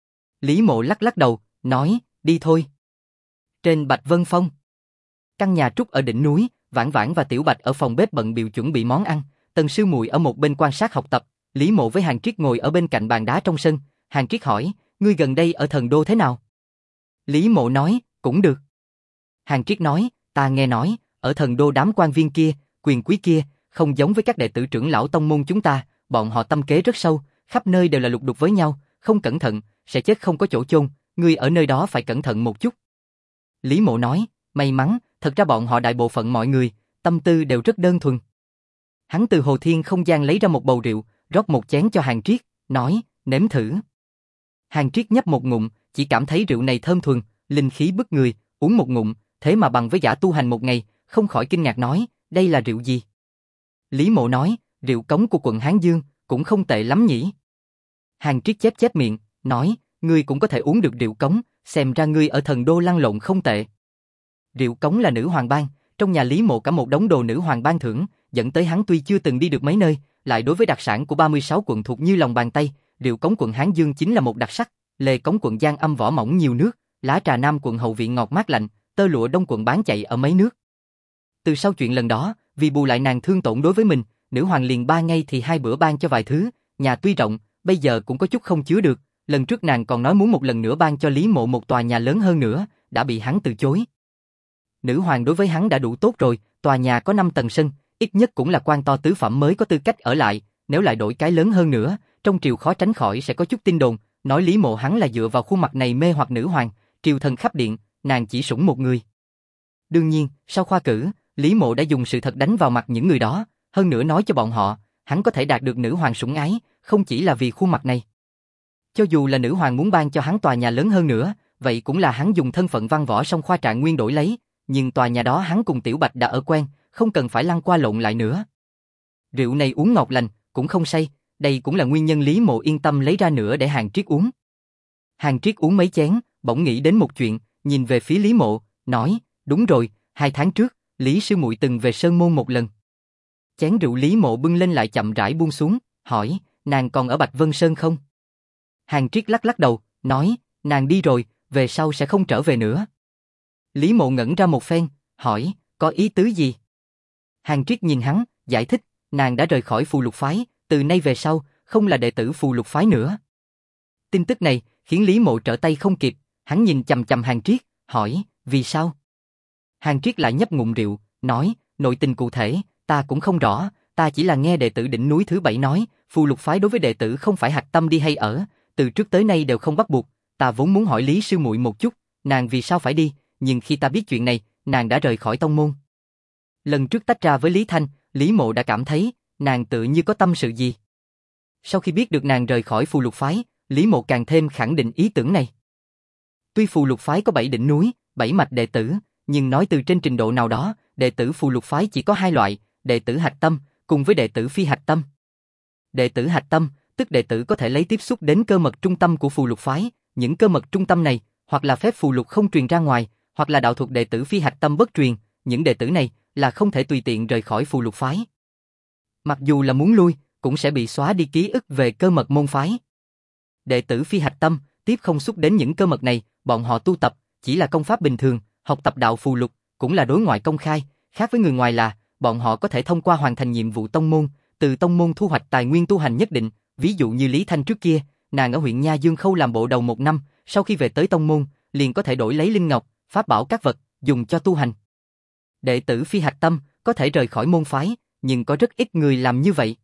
Lý Mộ lắc lắc đầu, nói, đi thôi. Trên Bạch Vân Phong, căn nhà trúc ở đỉnh núi, Vãn Vãn và Tiểu Bạch ở phòng bếp bận bịu chuẩn bị món ăn, Tần sư muội ở một bên quan sát học tập, Lý Mộ với Hàn Triết ngồi ở bên cạnh bàn đá trong sân. Hàn Triết hỏi, ngươi gần đây ở Thần Đô thế nào? Lý Mộ nói, cũng được. Hàn Triết nói, ta nghe nói, ở Thần Đô đám quan viên kia, quyền quý kia, không giống với các đệ tử trưởng lão tông môn chúng ta, bọn họ tâm kế rất sâu, khắp nơi đều là lục đục với nhau, không cẩn thận, sẽ chết không có chỗ chôn, ngươi ở nơi đó phải cẩn thận một chút. Lý Mộ nói, may mắn, thật ra bọn họ đại bộ phận mọi người, tâm tư đều rất đơn thuần. Hắn từ hồ thiên không gian lấy ra một bầu rượu, rót một chén cho Hàn Triết, nói, nếm thử. Hàn Triết nhấp một ngụm, chỉ cảm thấy rượu này thơm thuần, linh khí bức người, uống một ngụm, thế mà bằng với gã tu hành một ngày, không khỏi kinh ngạc nói, đây là rượu gì? Lý Mộ nói, rượu cống của quận Hán Dương, cũng không tệ lắm nhỉ. Hàn Triết chép chép miệng, nói, ngươi cũng có thể uống được rượu cống, xem ra ngươi ở Thần Đô lăn lộn không tệ. Rượu cống là nữ hoàng ban, trong nhà Lý Mộ cả một đống đồ nữ hoàng ban thưởng, dẫn tới hắn tuy chưa từng đi được mấy nơi, lại đối với đặc sản của 36 quận thuộc như lòng bàn tay. Rượu cống quận Hán Dương chính là một đặc sắc, lê cống quận Giang Âm vỏ mỏng nhiều nước, lá trà Nam quận Hậu Viện ngọt mát lạnh, tơ lụa Đông quận bán chạy ở mấy nước. Từ sau chuyện lần đó, vì bù lại nàng thương tổn đối với mình, nữ hoàng liền 3 ngày thì 2 bữa ban cho vài thứ, nhà tuy rộng, bây giờ cũng có chút không chứa được, lần trước nàng còn nói muốn một lần nữa ban cho Lý Mộ một tòa nhà lớn hơn nữa, đã bị hắn từ chối. Nữ hoàng đối với hắn đã đủ tốt rồi, tòa nhà có 5 tầng sân, ít nhất cũng là quan to tứ phẩm mới có tư cách ở lại, nếu lại đổi cái lớn hơn nữa, trong triều khó tránh khỏi sẽ có chút tin đồn, nói Lý Mộ hắn là dựa vào khuôn mặt này mê hoặc nữ hoàng, triều thần khắp điện, nàng chỉ sủng một người. Đương nhiên, sau khoa cử, Lý Mộ đã dùng sự thật đánh vào mặt những người đó, hơn nữa nói cho bọn họ, hắn có thể đạt được nữ hoàng sủng ái, không chỉ là vì khuôn mặt này. Cho dù là nữ hoàng muốn ban cho hắn tòa nhà lớn hơn nữa, vậy cũng là hắn dùng thân phận văn võ song khoa Trạng Nguyên đổi lấy, nhưng tòa nhà đó hắn cùng Tiểu Bạch đã ở quen, không cần phải lăn qua lộn lại nữa. Rượu này uống ngọt lành, cũng không say, đây cũng là nguyên nhân Lý Mộ yên tâm lấy ra nữa để Hàn Triết uống. Hàn Triết uống mấy chén, bỗng nghĩ đến một chuyện, nhìn về phía Lý Mộ, nói, đúng rồi, 2 tháng trước, Lý sư muội từng về Sơn Môn một lần. Chén rượu Lý Mộ bưng lên lại chậm rãi buông xuống, hỏi, nàng còn ở Bạch Vân Sơn không? Hàn Triết lắc lắc đầu, nói, nàng đi rồi, về sau sẽ không trở về nữa. Lý Mộ ngẩn ra một phen, hỏi, có ý tứ gì? Hàn Triết nhìn hắn, giải thích, nàng đã rời khỏi Phù Lục Phái, từ nay về sau, không là đệ tử Phù Lục Phái nữa. Tin tức này khiến Lý Mộ trở tay không kịp, hắn nhìn chằm chằm Hàn Triết, hỏi, vì sao? Hàn Triết lại nhấp ngụm rượu, nói, nội tình cụ thể, ta cũng không rõ, ta chỉ là nghe đệ tử đỉnh núi thứ 7 nói, Phù Lục Phái đối với đệ tử không phải hạch tâm đi hay ở, từ trước tới nay đều không bắt buộc, ta vốn muốn hỏi Lý sư muội một chút, nàng vì sao phải đi, nhưng khi ta biết chuyện này, nàng đã rời khỏi tông môn. Lần trước tách ra với Lý Thanh, Lý Mộ đã cảm thấy, nàng tự như có tâm sự gì. Sau khi biết được nàng rời khỏi Phù Lục Phái, Lý Mộ càng thêm khẳng định ý tưởng này. Tuy Phù Lục Phái có 7 đỉnh núi, 7 mạch đệ tử, nhưng nói từ trên trình độ nào đó, đệ tử Phù Lục Phái chỉ có 2 loại, đệ tử hạch tâm, cùng với đệ tử phi hạch tâm. Đệ tử hạch tâm, tức đệ tử có thể lấy tiếp xúc đến cơ mật trung tâm của Phù Lục Phái, những cơ mật trung tâm này, hoặc là phép phù lục không truyền ra ngoài, hoặc là đạo thuật đệ tử phi hạch tâm bất truyền, những đệ tử này là không thể tùy tiện rời khỏi Phù Lục Phái. Mặc dù là muốn lui, cũng sẽ bị xóa đi ký ức về cơ mật môn phái. Đệ tử phi hạch tâm, tiếp không xúc đến những cơ mật này, bọn họ tu tập, chỉ là công pháp bình thường, học tập đạo phù lục, cũng là đối ngoại công khai, khác với người ngoài là, bọn họ có thể thông qua hoàn thành nhiệm vụ tông môn, từ tông môn thu hoạch tài nguyên tu hành nhất định, ví dụ như Lý Thanh trước kia, nàng ở huyện Nha Dương Khâu làm bộ đầu 1 năm, sau khi về tới tông môn, liền có thể đổi lấy linh ngọc, pháp bảo các vật, dùng cho tu hành. Đệ tử phi hạch tâm, có thể rời khỏi môn phái, nhưng có rất ít người làm như vậy.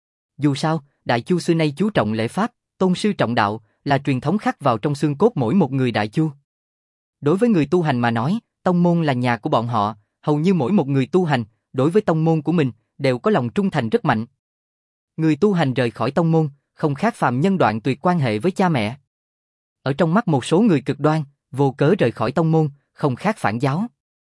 Dù sao, Đại Chu xưa nay chú trọng lễ pháp, tôn sư trọng đạo, là truyền thống khắc vào trong xương cốt mỗi một người Đại Chu. Đối với người tu hành mà nói, tông môn là nhà của bọn họ, hầu như mỗi một người tu hành, đối với tông môn của mình, đều có lòng trung thành rất mạnh. Người tu hành rời khỏi tông môn, không khác phàm nhân đoạn tuyệt quan hệ với cha mẹ. Ở trong mắt một số người cực đoan, vô cớ rời khỏi tông môn, không khác phản giáo.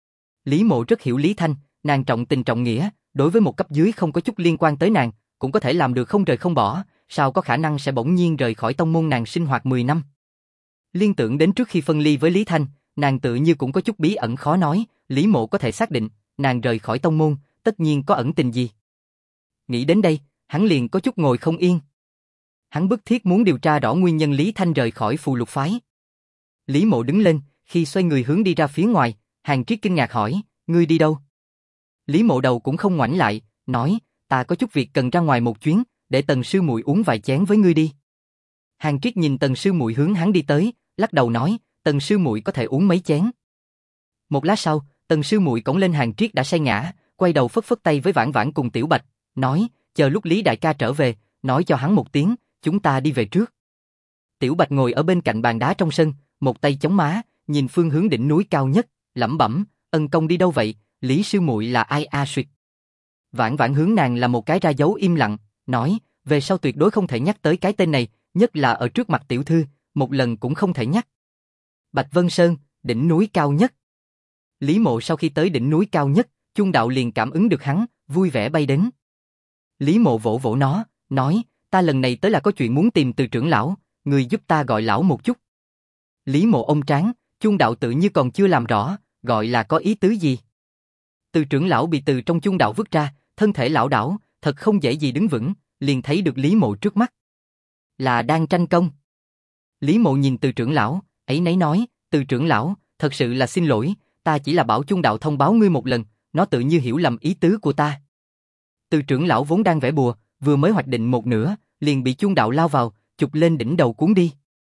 Lý Mộ rất hiểu Lý Thanh, nàng trọng tình trọng nghĩa, đối với một cấp dưới không có chút liên quan tới nàng, cũng có thể làm được không rời không bỏ, sao có khả năng sẽ bỗng nhiên rời khỏi tông môn nàng sinh hoạt 10 năm. Liên tưởng đến trước khi phân ly với Lý Thanh, nàng tự như cũng có chút bí ẩn khó nói, Lý Mộ có thể xác định, nàng rời khỏi tông môn, tất nhiên có ẩn tình gì. Nghĩ đến đây, hắn liền có chút ngồi không yên. Hắn bức thiết muốn điều tra rõ nguyên nhân Lý Thanh rời khỏi Phù Lục Phái. Lý Mộ đứng lên, khi xoay người hướng đi ra phía ngoài, Hàn Triết kinh ngạc hỏi, ngươi đi đâu? Lý Mộ đầu cũng không ngoảnh lại, nói, ta có chút việc cần ra ngoài một chuyến, để Tần sư muội uống vài chén với ngươi đi. Hàn Triết nhìn Tần sư muội hướng hắn đi tới, lắc đầu nói, Tần sư muội có thể uống mấy chén. Một lát sau, Tần sư muội cõng lên Hàn Triết đã say ngã, quay đầu phất phất tay với Vãn Vãn cùng Tiểu Bạch, nói, chờ lúc Lý đại ca trở về, nói cho hắn một tiếng, chúng ta đi về trước. Tiểu Bạch ngồi ở bên cạnh bàn đá trong sân, một tay chống má, nhìn phương hướng đỉnh núi cao nhất, lẩm bẩm, Ân công đi đâu vậy, Lý sư muội là ai a suyệt. Vãn Vãn hướng nàng là một cái ra dấu im lặng, nói, về sau tuyệt đối không thể nhắc tới cái tên này, nhất là ở trước mặt tiểu thư, một lần cũng không thể nhắc. Bạch Vân Sơn, đỉnh núi cao nhất. Lý Mộ sau khi tới đỉnh núi cao nhất, Chung đạo liền cảm ứng được hắn, vui vẻ bay đến. Lý Mộ vỗ vỗ nó, nói, ta lần này tới là có chuyện muốn tìm Từ trưởng lão, người giúp ta gọi lão một chút. Lý Mộ ôm trán, Chung đạo tự như còn chưa làm rõ, gọi là có ý tứ gì. Từ trưởng lão bị từ trong Chung đạo vứt ra, thân thể lão đảo, thật không dễ gì đứng vững, liền thấy được Lý Mộ trước mắt. Là đang tranh công. Lý Mộ nhìn Từ trưởng lão, ấy nấy nói, Từ trưởng lão, thật sự là xin lỗi, ta chỉ là bảo Chung đạo thông báo ngươi một lần, nó tự như hiểu lầm ý tứ của ta. Từ trưởng lão vốn đang vẽ bùa, vừa mới hoạch định một nửa, liền bị Chung đạo lao vào, chụp lên đỉnh đầu cuốn đi.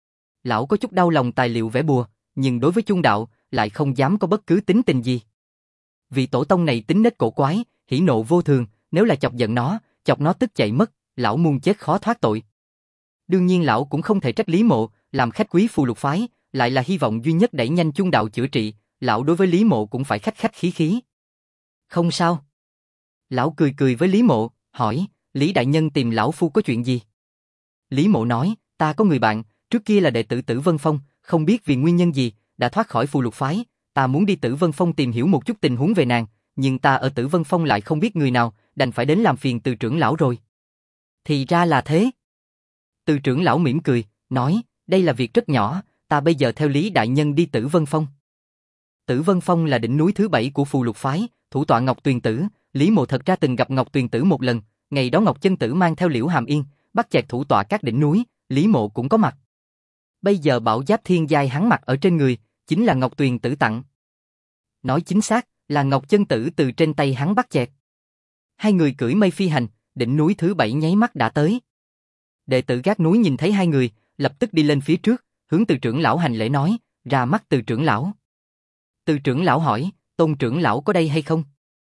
Lão có chút đau lòng tài liệu vẽ bùa, nhưng đối với Chung đạo, lại không dám có bất cứ tính tình gì. Vị tổ tông này tính nết cổ quái, hỉ nộ vô thường, nếu là chọc giận nó, chọc nó tức chạy mất, lão muôn chết khó thoát tội. Đương nhiên lão cũng không thể trách Lý Mộ, làm khách quý Phù Lục Phái, lại là hy vọng duy nhất đẩy nhanh Chung đạo chữa trị, lão đối với Lý Mộ cũng phải khách khách khí khí. Không sao. Lão cười cười với Lý Mộ, hỏi, Lý đại nhân tìm lão phu có chuyện gì? Lý Mộ nói, ta có người bạn, trước kia là đệ tử Tử Vân Phong, không biết vì nguyên nhân gì, đã thoát khỏi phù lục phái, ta muốn đi Tử Vân Phong tìm hiểu một chút tình huống về nàng, nhưng ta ở Tử Vân Phong lại không biết người nào, đành phải đến làm phiền Từ trưởng lão rồi. Thì ra là thế. Từ trưởng lão mỉm cười, nói, đây là việc rất nhỏ, ta bây giờ theo Lý đại nhân đi Tử Vân Phong. Tử Vân Phong là đỉnh núi thứ 7 của phù lục phái, thủ tọa Ngọc Tuyền Tử, Lý Mộ thật ra từng gặp Ngọc Tuyền Tử một lần, ngày đó Ngọc Chân Tử mang theo Liễu Hàm Yên, bắt chẹt thủ tọa các đỉnh núi, Lý Mộ cũng có mặt. Bây giờ bảo giáp thiên giai hắn mặc ở trên người, chính là Ngọc Tuyền Tử tặng. Nói chính xác, là Ngọc Chân Tử từ trên tay hắn bắt chẹt. Hai người cưỡi mây phi hành, đỉnh núi thứ 7 nháy mắt đã tới. Đệ tử gác núi nhìn thấy hai người, lập tức đi lên phía trước, hướng Từ trưởng lão hành lễ nói, ra mắt Từ trưởng lão. Từ trưởng lão hỏi, Tôn trưởng lão có đây hay không?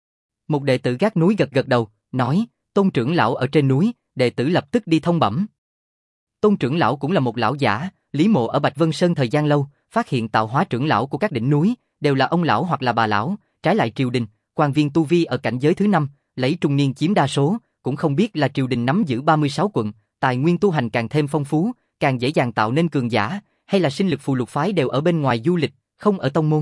Một đệ tử gác núi gật gật đầu, nói, Tôn trưởng lão ở trên núi, đệ tử lập tức đi thông bẩm. Tôn trưởng lão cũng là một lão giả, Lý Mộ ở Bạch Vân Sơn thời gian lâu, phát hiện tạo hóa trưởng lão của các đỉnh núi đều là ông lão hoặc là bà lão, trái lại triều đình, quan viên tu vi ở cảnh giới thứ 5, lấy trung niên chiếm đa số, cũng không biết là triều đình nắm giữ 36 quận, tài nguyên tu hành càng thêm phong phú, càng dễ dàng tạo nên cường giả, hay là sinh lực phù lục phái đều ở bên ngoài du lịch, không ở tông môn.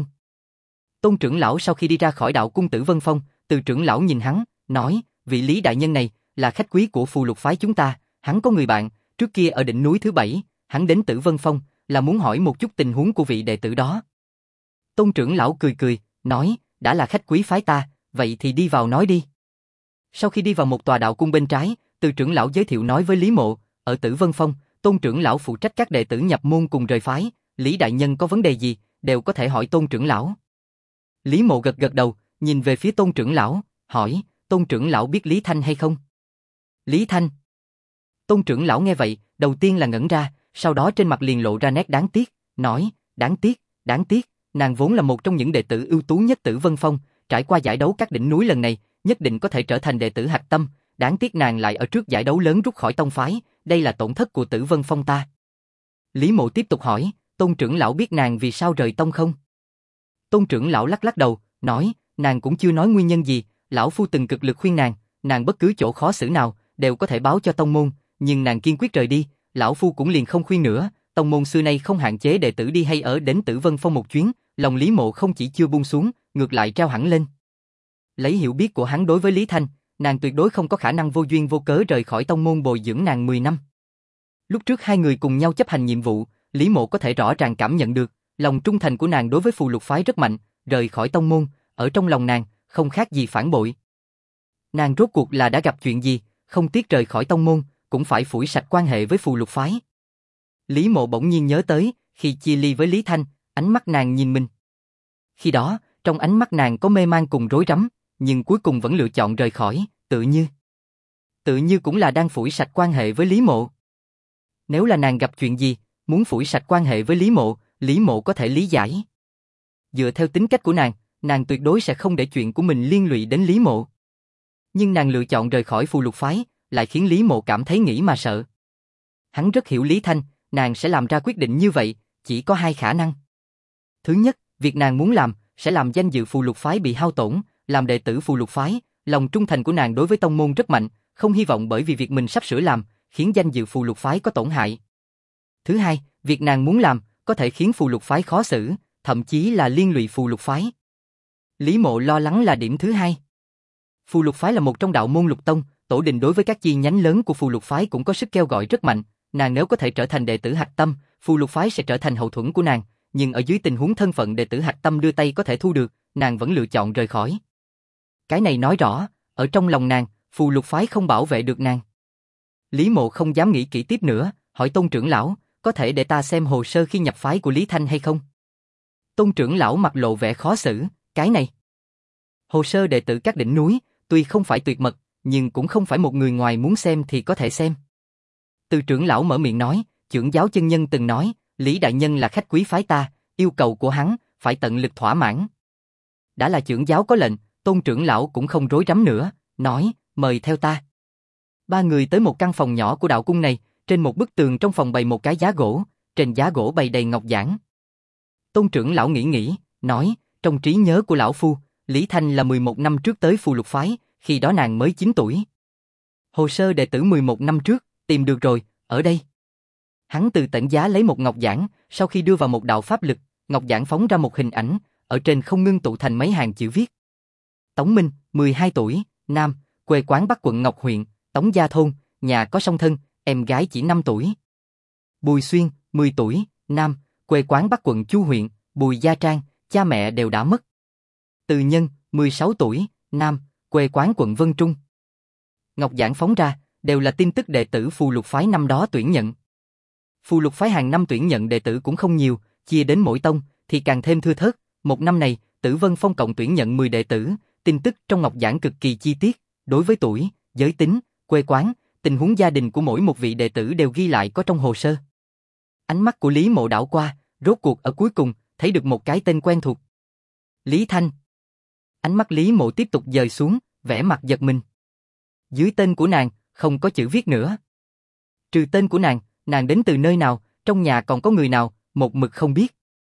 Tôn trưởng lão sau khi đi ra khỏi đạo cung Tử Vân Phong, Từ trưởng lão nhìn hắn, nói, vị Lý đại nhân này là khách quý của phù lục phái chúng ta, hắn có người bạn, trước kia ở đỉnh núi thứ 7, hắn đến Tử Vân Phong là muốn hỏi một chút tình huống của vị đệ tử đó. Tôn trưởng lão cười cười, nói, đã là khách quý phái ta, vậy thì đi vào nói đi. Sau khi đi vào một tòa đạo cung bên trái, Từ trưởng lão giới thiệu nói với Lý Mộ, ở Tử Vân Phong, Tôn trưởng lão phụ trách các đệ tử nhập môn cùng rời phái, Lý đại nhân có vấn đề gì, đều có thể hỏi Tôn trưởng lão. Lý Mộ gật gật đầu, nhìn về phía Tôn trưởng lão, hỏi, Tôn trưởng lão biết Lý Thanh hay không? Lý Thanh. Tôn trưởng lão nghe vậy, đầu tiên là ngẩn ra, sau đó trên mặt liền lộ ra nét đáng tiếc, nói, đáng tiếc, nàng vốn là một trong những đệ tử ưu tú nhất Tử Vân Phong, trải qua giải đấu các đỉnh núi lần này, nhất định có thể trở thành đệ tử hạch tâm, đáng tiếc nàng lại ở trước giải đấu lớn rút khỏi tông phái, đây là tổn thất của Tử Vân Phong ta. Lý Mộ tiếp tục hỏi, Tôn trưởng lão biết nàng vì sao rời tông không? Tôn trưởng lão lắc lắc đầu, nói, nàng cũng chưa nói nguyên nhân gì, lão phu từng cực lực khuyên nàng bất cứ chỗ khó xử nào, đều có thể báo cho tông môn, nhưng nàng kiên quyết rời đi, lão phu cũng liền không khuyên nữa, tông môn xưa nay không hạn chế đệ tử đi hay ở đến Tử Vân Phong một chuyến, lòng Lý Mộ không chỉ chưa buông xuống, ngược lại treo hẳn lên. Lấy hiểu biết của hắn đối với Lý Thanh, nàng tuyệt đối không có khả năng vô duyên vô cớ rời khỏi tông môn bồi dưỡng nàng 10 năm. Lúc trước hai người cùng nhau chấp hành nhiệm vụ, Lý Mộ có thể rõ ràng cảm nhận được, lòng trung thành của nàng đối với phù lục phái rất mạnh, rời khỏi tông môn, ở trong lòng nàng, không khác gì phản bội. Nàng rốt cuộc là đã gặp chuyện gì, không tiếc rời khỏi tông môn, cũng phải phủi sạch quan hệ với phù lục phái. Lý Mộ bỗng nhiên nhớ tới, khi chia ly với Lý Thanh, ánh mắt nàng nhìn mình. Khi đó, trong ánh mắt nàng có mê man cùng rối rắm, nhưng cuối cùng vẫn lựa chọn rời khỏi, tự như cũng là đang phủi sạch quan hệ với Lý Mộ. Nếu là nàng gặp chuyện gì, muốn phủi sạch quan hệ với Lý Mộ có thể lý giải. Dựa theo tính cách của nàng tuyệt đối sẽ không để chuyện của mình liên lụy đến Lý Mộ. Nhưng nàng lựa chọn rời khỏi phù lục phái, lại khiến Lý Mộ cảm thấy nghĩ mà sợ. Hắn rất hiểu Lý Thanh, nàng sẽ làm ra quyết định như vậy, chỉ có hai khả năng. Thứ nhất, việc nàng muốn làm, sẽ làm danh dự phù lục phái bị hao tổn, làm đệ tử phù lục phái, lòng trung thành của nàng đối với tông môn rất mạnh, không hy vọng bởi vì việc mình sắp sửa làm, khiến danh dự phù lục phái có tổn hại. Thứ hai, việc nàng muốn làm, có thể khiến phù lục phái khó xử, thậm chí là liên lụy phù lục phái. Lý Mộ lo lắng là điểm thứ hai. Phù lục phái là một trong đạo môn lục tông, tổ đình đối với các chi nhánh lớn của phù lục phái cũng có sức kêu gọi rất mạnh, nàng nếu có thể trở thành đệ tử hạch tâm, phù lục phái sẽ trở thành hậu thuẫn của nàng, nhưng ở dưới tình huống thân phận đệ tử hạch tâm đưa tay có thể thu được, nàng vẫn lựa chọn rời khỏi. Cái này nói rõ, ở trong lòng nàng, phù lục phái không bảo vệ được nàng. Lý Mộ không dám nghĩ kỹ tiếp nữa, hỏi Tôn trưởng lão, có thể để ta xem hồ sơ khi nhập phái của Lý Thanh hay không? Tôn trưởng lão mặt lộ vẻ khó xử, cái này. Hồ sơ đệ tử các đỉnh núi, tuy không phải tuyệt mật, nhưng cũng không phải một người ngoài muốn xem thì có thể xem. Từ trưởng lão mở miệng nói, trưởng giáo chân nhân từng nói, Lý đại nhân là khách quý phái ta, yêu cầu của hắn, phải tận lực thỏa mãn. Đã là trưởng giáo có lệnh, Tôn trưởng lão cũng không rối rắm nữa, nói, mời theo ta. Ba người tới một căn phòng nhỏ của đạo cung này, trên một bức tường trong phòng bày một cái giá gỗ, trên giá gỗ bày đầy ngọc giản. Tôn trưởng lão nghĩ, nói, trong trí nhớ của lão phu, Lý Thanh là 11 năm trước tới phù lục phái, khi đó nàng mới 9 tuổi. Hồ sơ đệ tử 11 năm trước, tìm được rồi, ở đây. Hắn từ tận giá lấy một ngọc giản, sau khi đưa vào một đạo pháp lực, ngọc giản phóng ra một hình ảnh, ở trên không ngưng tụ thành mấy hàng chữ viết. Tống Minh, 12 tuổi, nam, quê quán Bắc quận Ngọc huyện, Tống Gia thôn, nhà có song thân, em gái chỉ 5 tuổi. Bùi Xuyên, 10 tuổi, nam, quê quán Bắc quận Chu huyện, Bùi Gia Trang, cha mẹ đều đã mất. Từ Nhân, 16 tuổi, nam, quê quán quận Vân Trung. Ngọc giản phóng ra, đều là tin tức đệ tử phù lục phái năm đó tuyển nhận. Phù lục phái hàng năm tuyển nhận đệ tử cũng không nhiều, chia đến mỗi tông thì càng thêm thưa thớt. Một năm này, Tử Vân Phong cộng tuyển nhận 10 đệ tử, tin tức trong ngọc giản cực kỳ chi tiết, đối với tuổi, giới tính, quê quán, tình huống gia đình của mỗi một vị đệ tử đều ghi lại có trong hồ sơ. Ánh mắt của Lý Mộ đảo qua, rốt cuộc ở cuối cùng thấy được một cái tên quen thuộc. Lý Thanh. Ánh mắt Lý Mộ tiếp tục dời xuống, vẻ mặt giật mình. Dưới tên của nàng không có chữ viết nữa. Trừ tên của nàng đến từ nơi nào, trong nhà còn có người nào, một mực không biết.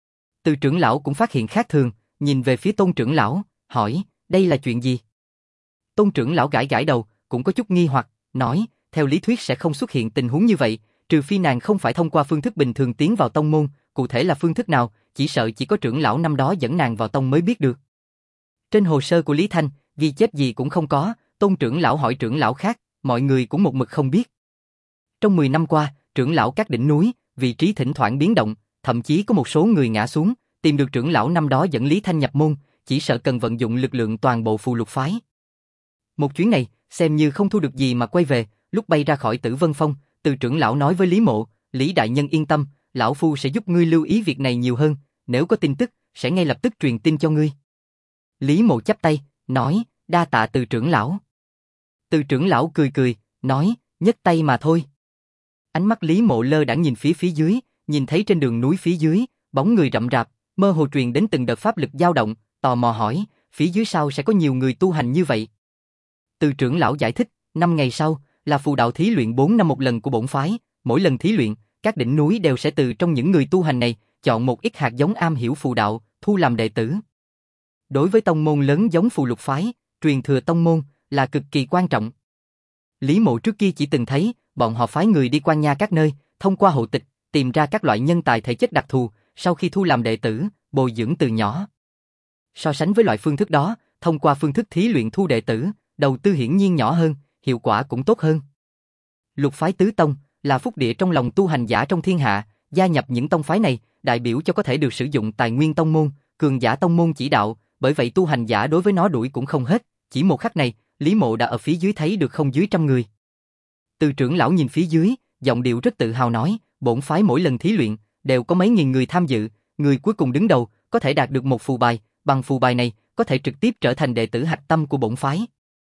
Từ trưởng lão cũng phát hiện khác thường, nhìn về phía Tôn trưởng lão, hỏi, đây là chuyện gì? Tôn trưởng lão gãi gãi đầu, cũng có chút nghi hoặc, nói, theo lý thuyết sẽ không xuất hiện tình huống như vậy, trừ phi nàng không phải thông qua phương thức bình thường tiến vào tông môn, cụ thể là phương thức nào, chỉ sợ chỉ có trưởng lão năm đó dẫn nàng vào tông mới biết được. Trên hồ sơ của Lý Thanh, ghi chép gì cũng không có, Tôn trưởng lão hỏi trưởng lão khác, mọi người cũng một mực không biết. Trong 10 năm qua, trưởng lão các đỉnh núi, vị trí thỉnh thoảng biến động, thậm chí có một số người ngã xuống, tìm được trưởng lão năm đó dẫn Lý Thanh nhập môn, chỉ sợ cần vận dụng lực lượng toàn bộ phù lục phái. Một chuyến này, xem như không thu được gì mà quay về, lúc bay ra khỏi Tử Vân Phong, Từ trưởng lão nói với Lý Mộ, Lý đại nhân yên tâm, lão phu sẽ giúp ngươi lưu ý việc này nhiều hơn, nếu có tin tức, sẽ ngay lập tức truyền tin cho ngươi. Lý Mộ chắp tay, nói, đa tạ Từ trưởng lão. Từ trưởng lão cười cười, nói, nhấc tay mà thôi. Ánh mắt Lý Mộ lơ đãng nhìn phía dưới, nhìn thấy trên đường núi phía dưới, bóng người rậm rạp, mơ hồ truyền đến từng đợt pháp lực dao động, tò mò hỏi, phía dưới sao sẽ có nhiều người tu hành như vậy? Từ trưởng lão giải thích, 5 ngày sau, là phù đạo thí luyện 4 năm một lần của bổn phái, mỗi lần thí luyện, các đỉnh núi đều sẽ từ trong những người tu hành này, chọn một ít hạt giống am hiểu phù đạo, thu làm đệ tử. Đối với tông môn lớn giống phù lục phái, truyền thừa tông môn là cực kỳ quan trọng. Lý Mộ trước kia chỉ từng thấy, bọn họ phái người đi quan nha các nơi, thông qua hộ tịch, tìm ra các loại nhân tài thể chất đặc thù, sau khi thu làm đệ tử, bồi dưỡng từ nhỏ. So sánh với loại phương thức đó, thông qua phương thức thí luyện thu đệ tử, đầu tư hiển nhiên nhỏ hơn, hiệu quả cũng tốt hơn. Lục phái tứ tông là phúc địa trong lòng tu hành giả trong thiên hạ, gia nhập những tông phái này, đại biểu cho có thể được sử dụng tài nguyên tông môn, cường giả tông môn chỉ đạo, bởi vậy tu hành giả đối với nó đuổi cũng không hết, chỉ một khắc này, Lý Mộ đã ở phía dưới thấy được không dưới 100 người. Từ trưởng lão nhìn phía dưới, giọng điệu rất tự hào nói, bổn phái mỗi lần thí luyện, đều có mấy nghìn người tham dự, người cuối cùng đứng đầu, có thể đạt được một phù bài, bằng phù bài này, có thể trực tiếp trở thành đệ tử hạch tâm của bổn phái.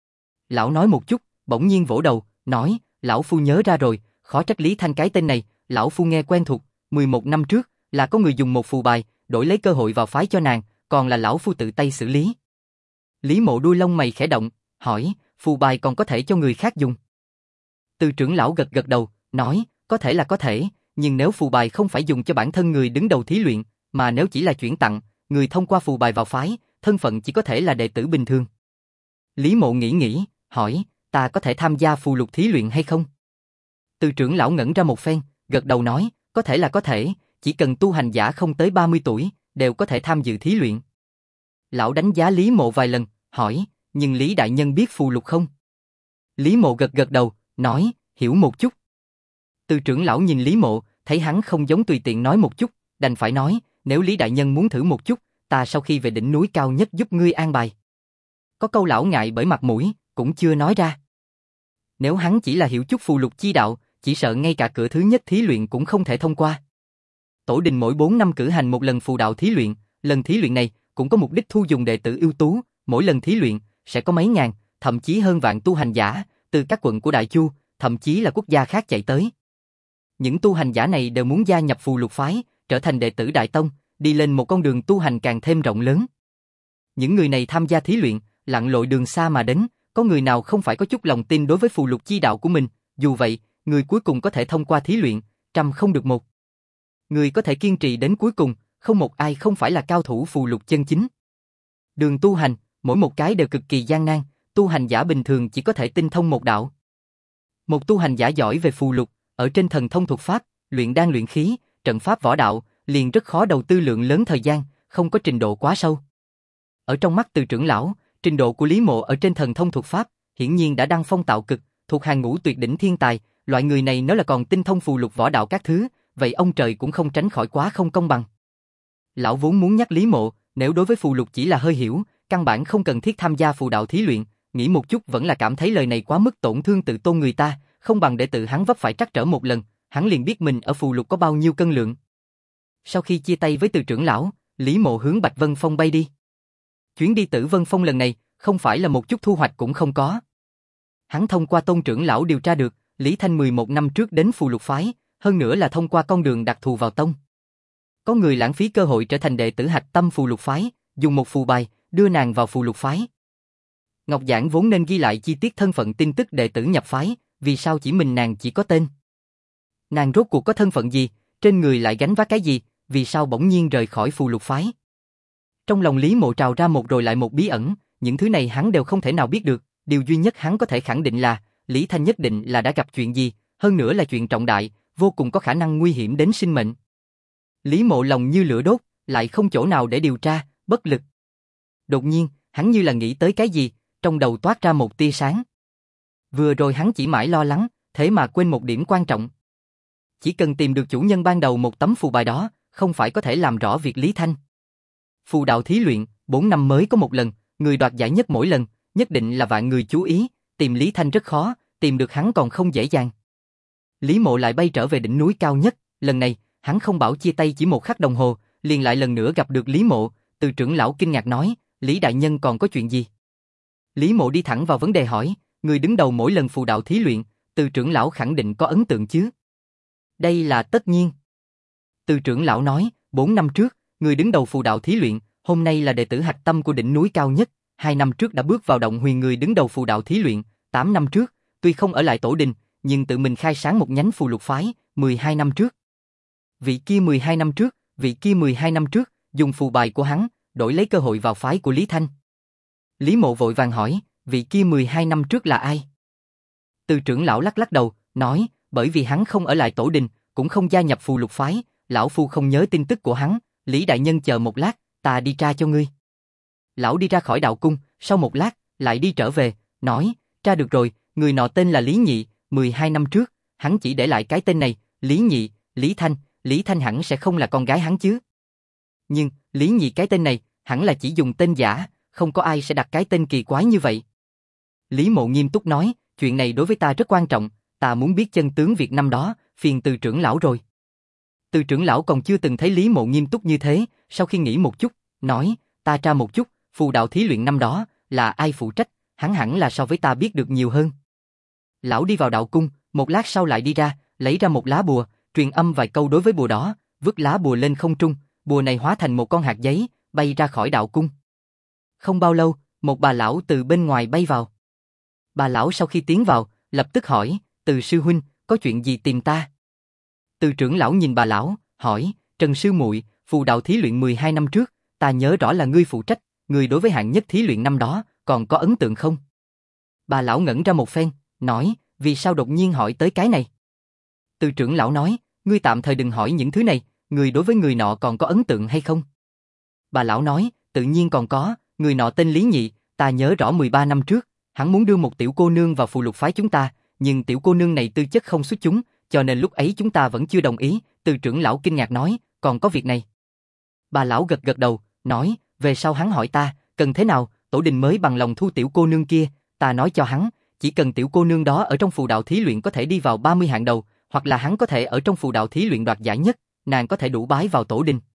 Lão nói một chút, bỗng nhiên vỗ đầu, nói, lão phu nhớ ra rồi, khó trách Lý Thanh cái tên này, lão phu nghe quen thuộc, 11 năm trước, là có người dùng một phù bài, đổi lấy cơ hội vào phái cho nàng, còn là lão phu tự tay xử lý. Lý Mộ đuôi lông mày khẽ động, hỏi, phù bài còn có thể cho người khác dùng? Từ trưởng lão gật gật đầu, nói, có thể là có thể, nhưng nếu phù bài không phải dùng cho bản thân người đứng đầu thí luyện, mà nếu chỉ là chuyển tặng, người thông qua phù bài vào phái, thân phận chỉ có thể là đệ tử bình thường. Lý Mộ nghĩ, hỏi, ta có thể tham gia phù lục thí luyện hay không? Từ trưởng lão ngẩn ra một phen, gật đầu nói, có thể là có thể, chỉ cần tu hành giả không tới 30 tuổi, đều có thể tham dự thí luyện. Lão đánh giá Lý Mộ vài lần, hỏi, nhưng Lý đại nhân biết phù lục không? Lý Mộ gật gật đầu, nói, hiểu một chút. Từ trưởng lão nhìn Lý Mộ, thấy hắn không giống tùy tiện nói một chút, đành phải nói, nếu Lý đại nhân muốn thử một chút, ta sau khi về đỉnh núi cao nhất giúp ngươi an bài. Có câu lão ngại bởi mặt mũi, cũng chưa nói ra. Nếu hắn chỉ là hiểu chút phù lục chi đạo, chỉ sợ ngay cả cửa thứ nhất thí luyện cũng không thể thông qua. Tổ đình mỗi 4 năm cử hành một lần phù đạo thí luyện, lần thí luyện này cũng có mục đích thu dùng đệ tử ưu tú, mỗi lần thí luyện sẽ có mấy ngàn, thậm chí hơn vạn tu hành giả, từ các quận của Đại Chu, thậm chí là quốc gia khác chạy tới. Những tu hành giả này đều muốn gia nhập phù lục phái, trở thành đệ tử Đại Tông, đi lên một con đường tu hành càng thêm rộng lớn. Những người này tham gia thí luyện, lặn lội đường xa mà đến, có người nào không phải có chút lòng tin đối với phù lục chi đạo của mình, dù vậy, người cuối cùng có thể thông qua thí luyện, trăm không được một. Người có thể kiên trì đến cuối cùng, không một ai không phải là cao thủ phù lục chân chính. Đường tu hành, mỗi một cái đều cực kỳ gian nan, tu hành giả bình thường chỉ có thể tinh thông một đạo. Một tu hành giả giỏi về phù lục, ở trên thần thông thuật pháp, luyện đan luyện khí, trận pháp võ đạo, liền rất khó đầu tư lượng lớn thời gian, không có trình độ quá sâu. Ở trong mắt Từ trưởng lão, trình độ của Lý Mộ ở trên thần thông thuật pháp, hiển nhiên đã đăng phong tạo cực, thuộc hàng ngũ tuyệt đỉnh thiên tài, loại người này nếu là còn tinh thông phù lục võ đạo các thứ, vậy ông trời cũng không tránh khỏi quá không công bằng. Lão vốn muốn nhắc Lý Mộ, nếu đối với phù lục chỉ là hơi hiểu, căn bản không cần thiết tham gia phù đạo thí luyện, nghĩ một chút vẫn là cảm thấy lời này quá mức tổn thương tự tôn người ta, không bằng để tự hắn vấp phải trắc trở một lần, hắn liền biết mình ở phù lục có bao nhiêu cân lượng. Sau khi chia tay với Từ trưởng lão, Lý Mộ hướng Bạch Vân Phong bay đi. Chuyến đi Tử Vân Phong lần này, không phải là một chút thu hoạch cũng không có. Hắn thông qua Tôn trưởng lão điều tra được, Lý Thanh 11 năm trước đến phù lục phái, hơn nữa là thông qua con đường đặc thù vào tông. Có người lãng phí cơ hội trở thành đệ tử hạch tâm phù lục phái, dùng một phù bài, đưa nàng vào phù lục phái. Ngọc Giản vốn nên ghi lại chi tiết thân phận tin tức đệ tử nhập phái, vì sao chỉ mình nàng chỉ có tên? Nàng rốt cuộc có thân phận gì, trên người lại gánh vác cái gì, vì sao bỗng nhiên rời khỏi phù lục phái? Trong lòng Lý Mộ trào ra một rồi lại một bí ẩn, những thứ này hắn đều không thể nào biết được, điều duy nhất hắn có thể khẳng định là, Lý Thanh nhất định là đã gặp chuyện gì, hơn nữa là chuyện trọng đại, vô cùng có khả năng nguy hiểm đến sinh mệnh. Lý Mộ lòng như lửa đốt, lại không chỗ nào để điều tra, bất lực. Đột nhiên, hắn như là nghĩ tới cái gì, trong đầu toát ra một tia sáng. Vừa rồi hắn chỉ mãi lo lắng, thế mà quên một điểm quan trọng. Chỉ cần tìm được chủ nhân ban đầu một tấm phù bài đó, không phải có thể làm rõ việc Lý Thanh. Phù đạo thí luyện, 4 năm mới có một lần, người đoạt giải nhất mỗi lần, nhất định là vạn người chú ý, tìm Lý Thanh rất khó, tìm được hắn còn không dễ dàng. Lý Mộ lại bay trở về đỉnh núi cao nhất, lần này, hắn không bảo chia tay chỉ một khắc đồng hồ, liền lại lần nữa gặp được Lý Mộ, Từ trưởng lão kinh ngạc nói, Lý đại nhân còn có chuyện gì? Lý Mộ đi thẳng vào vấn đề hỏi, người đứng đầu mỗi lần phù đạo thí luyện, Từ trưởng lão khẳng định có ấn tượng chứ? Đây là tất nhiên. Từ trưởng lão nói, 4 năm trước, người đứng đầu phù đạo thí luyện, hôm nay là đệ tử hạch tâm của đỉnh núi cao nhất, 2 năm trước đã bước vào động huyền người đứng đầu phù đạo thí luyện, 8 năm trước, tuy không ở lại tổ đình, nhưng tự mình khai sáng một nhánh phù lục phái, 12 năm trước. Vị kia 12 năm trước, vị kia 12 năm trước, dùng phù bài của hắn, đổi lấy cơ hội vào phái của Lý Thanh. Lý Mộ vội vàng hỏi, vị kia 12 năm trước là ai? Từ trưởng lão lắc lắc đầu, nói, bởi vì hắn không ở lại tổ đình, cũng không gia nhập phù lục phái, lão phu không nhớ tin tức của hắn, Lý đại nhân chờ một lát, ta đi tra cho ngươi. Lão đi ra khỏi đạo cung, sau một lát, lại đi trở về, nói, tra được rồi, người nọ tên là Lý Nhị, 12 năm trước, hắn chỉ để lại cái tên này, Lý Nhị, Lý Thanh hẳn sẽ không là con gái hắn chứ. Nhưng, Lý Nhị cái tên này, hẳn là chỉ dùng tên giả, không có ai sẽ đặt cái tên kỳ quái như vậy. Lý Mộ nghiêm túc nói, chuyện này đối với ta rất quan trọng, ta muốn biết chân tướng việc năm đó, phiền Từ trưởng lão rồi. Từ trưởng lão còn chưa từng thấy Lý Mộ nghiêm túc như thế, sau khi nghĩ một chút, nói, ta tra một chút, phù đạo thí luyện năm đó, là ai phụ trách, hắn hẳn là so với ta biết được nhiều hơn. Lão đi vào đạo cung, một lát sau lại đi ra, lấy ra một lá bùa, truyền âm vài câu đối với bùa đó, vứt lá bùa lên không trung, bùa này hóa thành một con hạt giấy, bay ra khỏi đạo cung. Không bao lâu, một bà lão từ bên ngoài bay vào. Bà lão sau khi tiến vào, lập tức hỏi, Từ sư huynh, có chuyện gì tìm ta? Từ trưởng lão nhìn bà lão, hỏi, Trần sư muội, phù đạo thí luyện 12 năm trước, ta nhớ rõ là ngươi phụ trách, ngươi đối với hạng nhất thí luyện năm đó, còn có ấn tượng không? Bà lão ngẩn ra một phen, nói, vì sao đột nhiên hỏi tới cái này? Từ trưởng lão nói, ngươi tạm thời đừng hỏi những thứ này, ngươi đối với người nọ còn có ấn tượng hay không? Bà lão nói, tự nhiên còn có, người nọ tên Lý Nhị, ta nhớ rõ 13 năm trước, hắn muốn đưa một tiểu cô nương vào phù lục phái chúng ta, nhưng tiểu cô nương này tư chất không xuất chúng, cho nên lúc ấy chúng ta vẫn chưa đồng ý. Từ trưởng lão kinh ngạc nói, còn có việc này. Bà lão gật gật đầu, nói, về sau hắn hỏi ta, cần thế nào, tổ đình mới bằng lòng thu tiểu cô nương kia, ta nói cho hắn, chỉ cần tiểu cô nương đó ở trong phù đạo thí luyện có thể đi vào 30 hạng đầu, hoặc là hắn có thể ở trong phù đạo thí luyện đoạt giải nhất, nàng có thể đủ bái vào tổ đình.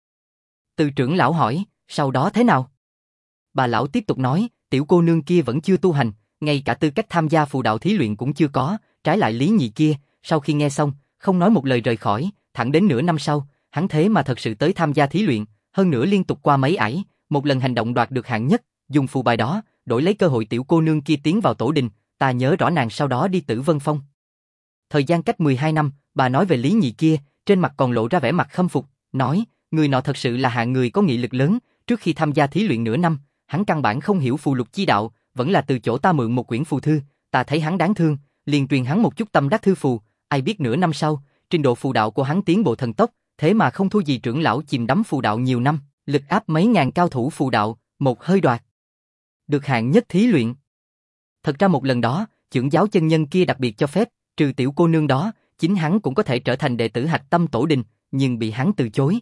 Từ trưởng lão hỏi, sau đó thế nào? Bà lão tiếp tục nói, tiểu cô nương kia vẫn chưa tu hành, ngay cả tư cách tham gia phù đạo thí luyện cũng chưa có, trái lại Lý Nhị kia, sau khi nghe xong, không nói một lời rời khỏi, thẳng đến nửa năm sau, hắn thế mà thật sự tới tham gia thí luyện, hơn nữa liên tục qua mấy ải, một lần hành động đoạt được hạng nhất, dùng phù bài đó, đổi lấy cơ hội tiểu cô nương kia tiến vào tổ đình, ta nhớ rõ nàng sau đó đi Tử Vân Phong. Thời gian cách 12 năm, bà nói về Lý Nhị kia, trên mặt còn lộ ra vẻ mặt khâm phục, nói, người nọ thật sự là hạng người có nghị lực lớn, trước khi tham gia thí luyện nửa năm, hắn căn bản không hiểu phù lục chi đạo, vẫn là từ chỗ ta mượn một quyển phù thư, ta thấy hắn đáng thương, liền truyền hắn một chút tâm đắc thư phù, ai biết nửa năm sau, trình độ phù đạo của hắn tiến bộ thần tốc, thế mà không thua gì trưởng lão chìm đắm phù đạo nhiều năm, lực áp mấy ngàn cao thủ phù đạo, một hơi đoạt được hạng nhất thí luyện. Thật ra một lần đó, trưởng giáo chân nhân kia đặc biệt cho phép, trừ tiểu cô nương đó, chính hắn cũng có thể trở thành đệ tử Hạch Tâm Tổ Đình, nhưng bị hắn từ chối.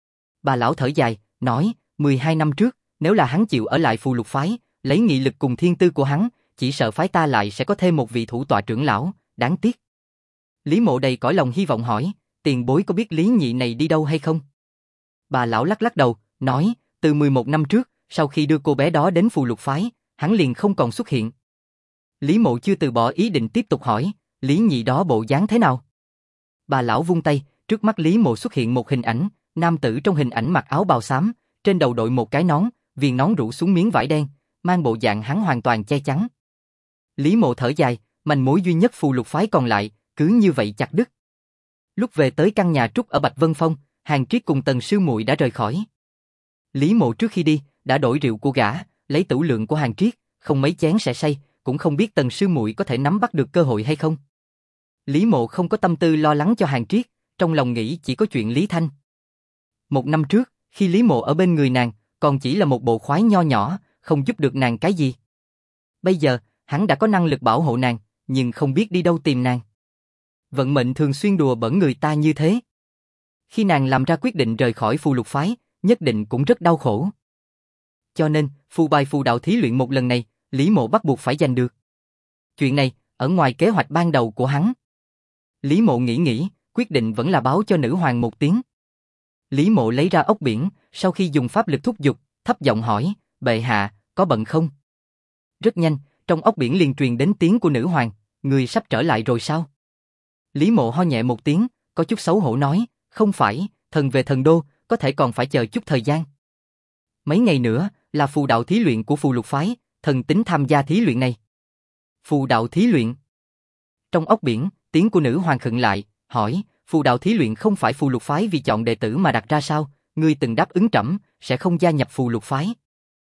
Bà lão thở dài, nói, 12 năm trước, nếu là hắn chịu ở lại phù lục phái, lấy nghị lực cùng thiên tư của hắn, chỉ sợ phái ta lại sẽ có thêm một vị thủ tọa trưởng lão, đáng tiếc. Lý Mộ đầy cõi lòng hy vọng hỏi, tiền bối có biết Lý Nhị này đi đâu hay không? Bà lão lắc lắc đầu, nói, từ 11 năm trước, sau khi đưa cô bé đó đến phù lục phái, hắn liền không còn xuất hiện. Lý Mộ chưa từ bỏ ý định tiếp tục hỏi, Lý Nhị đó bộ dáng thế nào? Bà lão vung tay, trước mắt Lý Mộ xuất hiện một hình ảnh, nam tử trong hình ảnh mặc áo bào xám, trên đầu đội một cái nón, viền nón rủ xuống miếng vải đen, mang bộ dạng hắn hoàn toàn che chắn. Lý Mộ thở dài, manh mối duy nhất phù lục phái còn lại, cứ như vậy chặt đứt. Lúc về tới căn nhà trúc ở Bạch Vân Phong, Hàn Triết cùng Tần sư muội đã rời khỏi. Lý Mộ trước khi đi, đã đổi rượu của gã, lấy tửu lượng của Hàn Triết, không mấy chén sẽ say, cũng không biết Tần sư muội có thể nắm bắt được cơ hội hay không. Lý Mộ không có tâm tư lo lắng cho Hàn Triết, trong lòng nghĩ chỉ có chuyện Lý Thanh. Một năm trước, khi Lý Mộ ở bên người nàng, còn chỉ là một bộ khoái nho nhỏ, không giúp được nàng cái gì. Bây giờ, hắn đã có năng lực bảo hộ nàng, nhưng không biết đi đâu tìm nàng. Vận mệnh thường xuyên đùa bỡn người ta như thế. Khi nàng làm ra quyết định rời khỏi phù lục phái, nhất định cũng rất đau khổ. Cho nên, phù bài phù đạo thí luyện một lần này, Lý Mộ bắt buộc phải giành được. Chuyện này, ở ngoài kế hoạch ban đầu của hắn. Lý Mộ nghĩ, quyết định vẫn là báo cho nữ hoàng một tiếng. Lý Mộ lấy ra ốc biển, sau khi dùng pháp lực thúc giục, thấp giọng hỏi, bệ hạ, có bận không? Rất nhanh, trong ốc biển liền truyền đến tiếng của nữ hoàng, người sắp trở lại rồi sao? Lý Mộ ho nhẹ một tiếng, có chút xấu hổ nói, không phải, thần về thần đô, có thể còn phải chờ chút thời gian. Mấy ngày nữa, là phù đạo thí luyện của phù lục phái, thần tính tham gia thí luyện này. Phù đạo thí luyện. Trong ốc biển, tiếng của nữ hoàng khựng lại, hỏi, phù đạo thí luyện không phải phù lục phái vì chọn đệ tử mà đặt ra sao, ngươi từng đáp ứng trẫm, sẽ không gia nhập phù lục phái.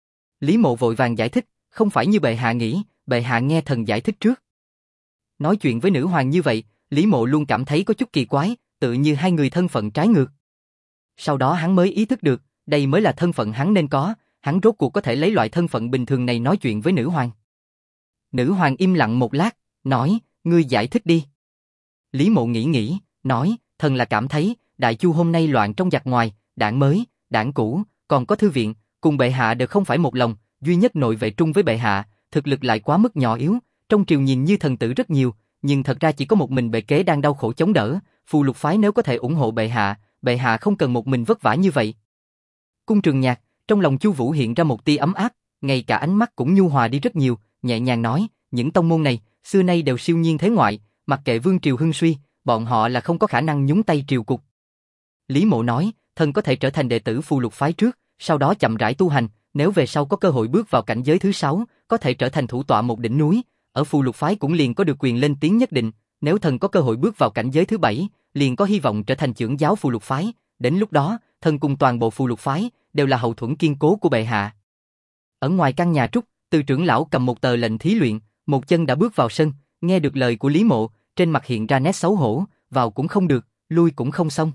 Lý Mộ vội vàng giải thích, không phải như bệ hạ nghĩ, bệ hạ nghe thần giải thích trước. Nói chuyện với nữ hoàng như vậy, Lý Mộ luôn cảm thấy có chút kỳ quái, tự như hai người thân phận trái ngược. Sau đó hắn mới ý thức được, đây mới là thân phận hắn nên có, hắn rốt cuộc có thể lấy loại thân phận bình thường này nói chuyện với nữ hoàng. Nữ hoàng im lặng một lát, nói, ngươi giải thích đi. Lý Mộ nghĩ, nói, thần là cảm thấy, Đại Chu hôm nay loạn trong giặc ngoài, đảng mới, đảng cũ, còn có thư viện, cùng bệ hạ đều không phải một lòng, duy nhất nội vệ trung với bệ hạ, thực lực lại quá mức nhỏ yếu, trong triều nhìn như thần tử rất nhiều, nhưng thật ra chỉ có một mình bệ kế đang đau khổ chống đỡ, phù lục phái nếu có thể ủng hộ bệ hạ không cần một mình vất vả như vậy. Cung Trường Nhạc, trong lòng Chu Vũ hiện ra một tia ấm áp, ngay cả ánh mắt cũng nhu hòa đi rất nhiều, nhẹ nhàng nói, những tông môn này, xưa nay đều siêu nhiên thế ngoại, mặc kệ vương triều hưng suy, bọn họ là không có khả năng nhúng tay triều cục. Lý Mộ nói, thần có thể trở thành đệ tử phù lục phái trước, sau đó chậm rãi tu hành, nếu về sau có cơ hội bước vào cảnh giới thứ 6, có thể trở thành thủ tọa một đỉnh núi, ở phù lục phái cũng liền có được quyền lên tiếng nhất định, nếu thần có cơ hội bước vào cảnh giới thứ 7, liền có hy vọng trở thành trưởng giáo phù lục phái, đến lúc đó, thần cùng toàn bộ phù lục phái đều là hậu thuẫn kiên cố của bệ hạ. Ở ngoài căn nhà trúc, Từ trưởng lão cầm một tờ lệnh thí luyện, một chân đã bước vào sân, nghe được lời của Lý Mộ, trên mặt hiện ra nét xấu hổ, vào cũng không được, lui cũng không xong.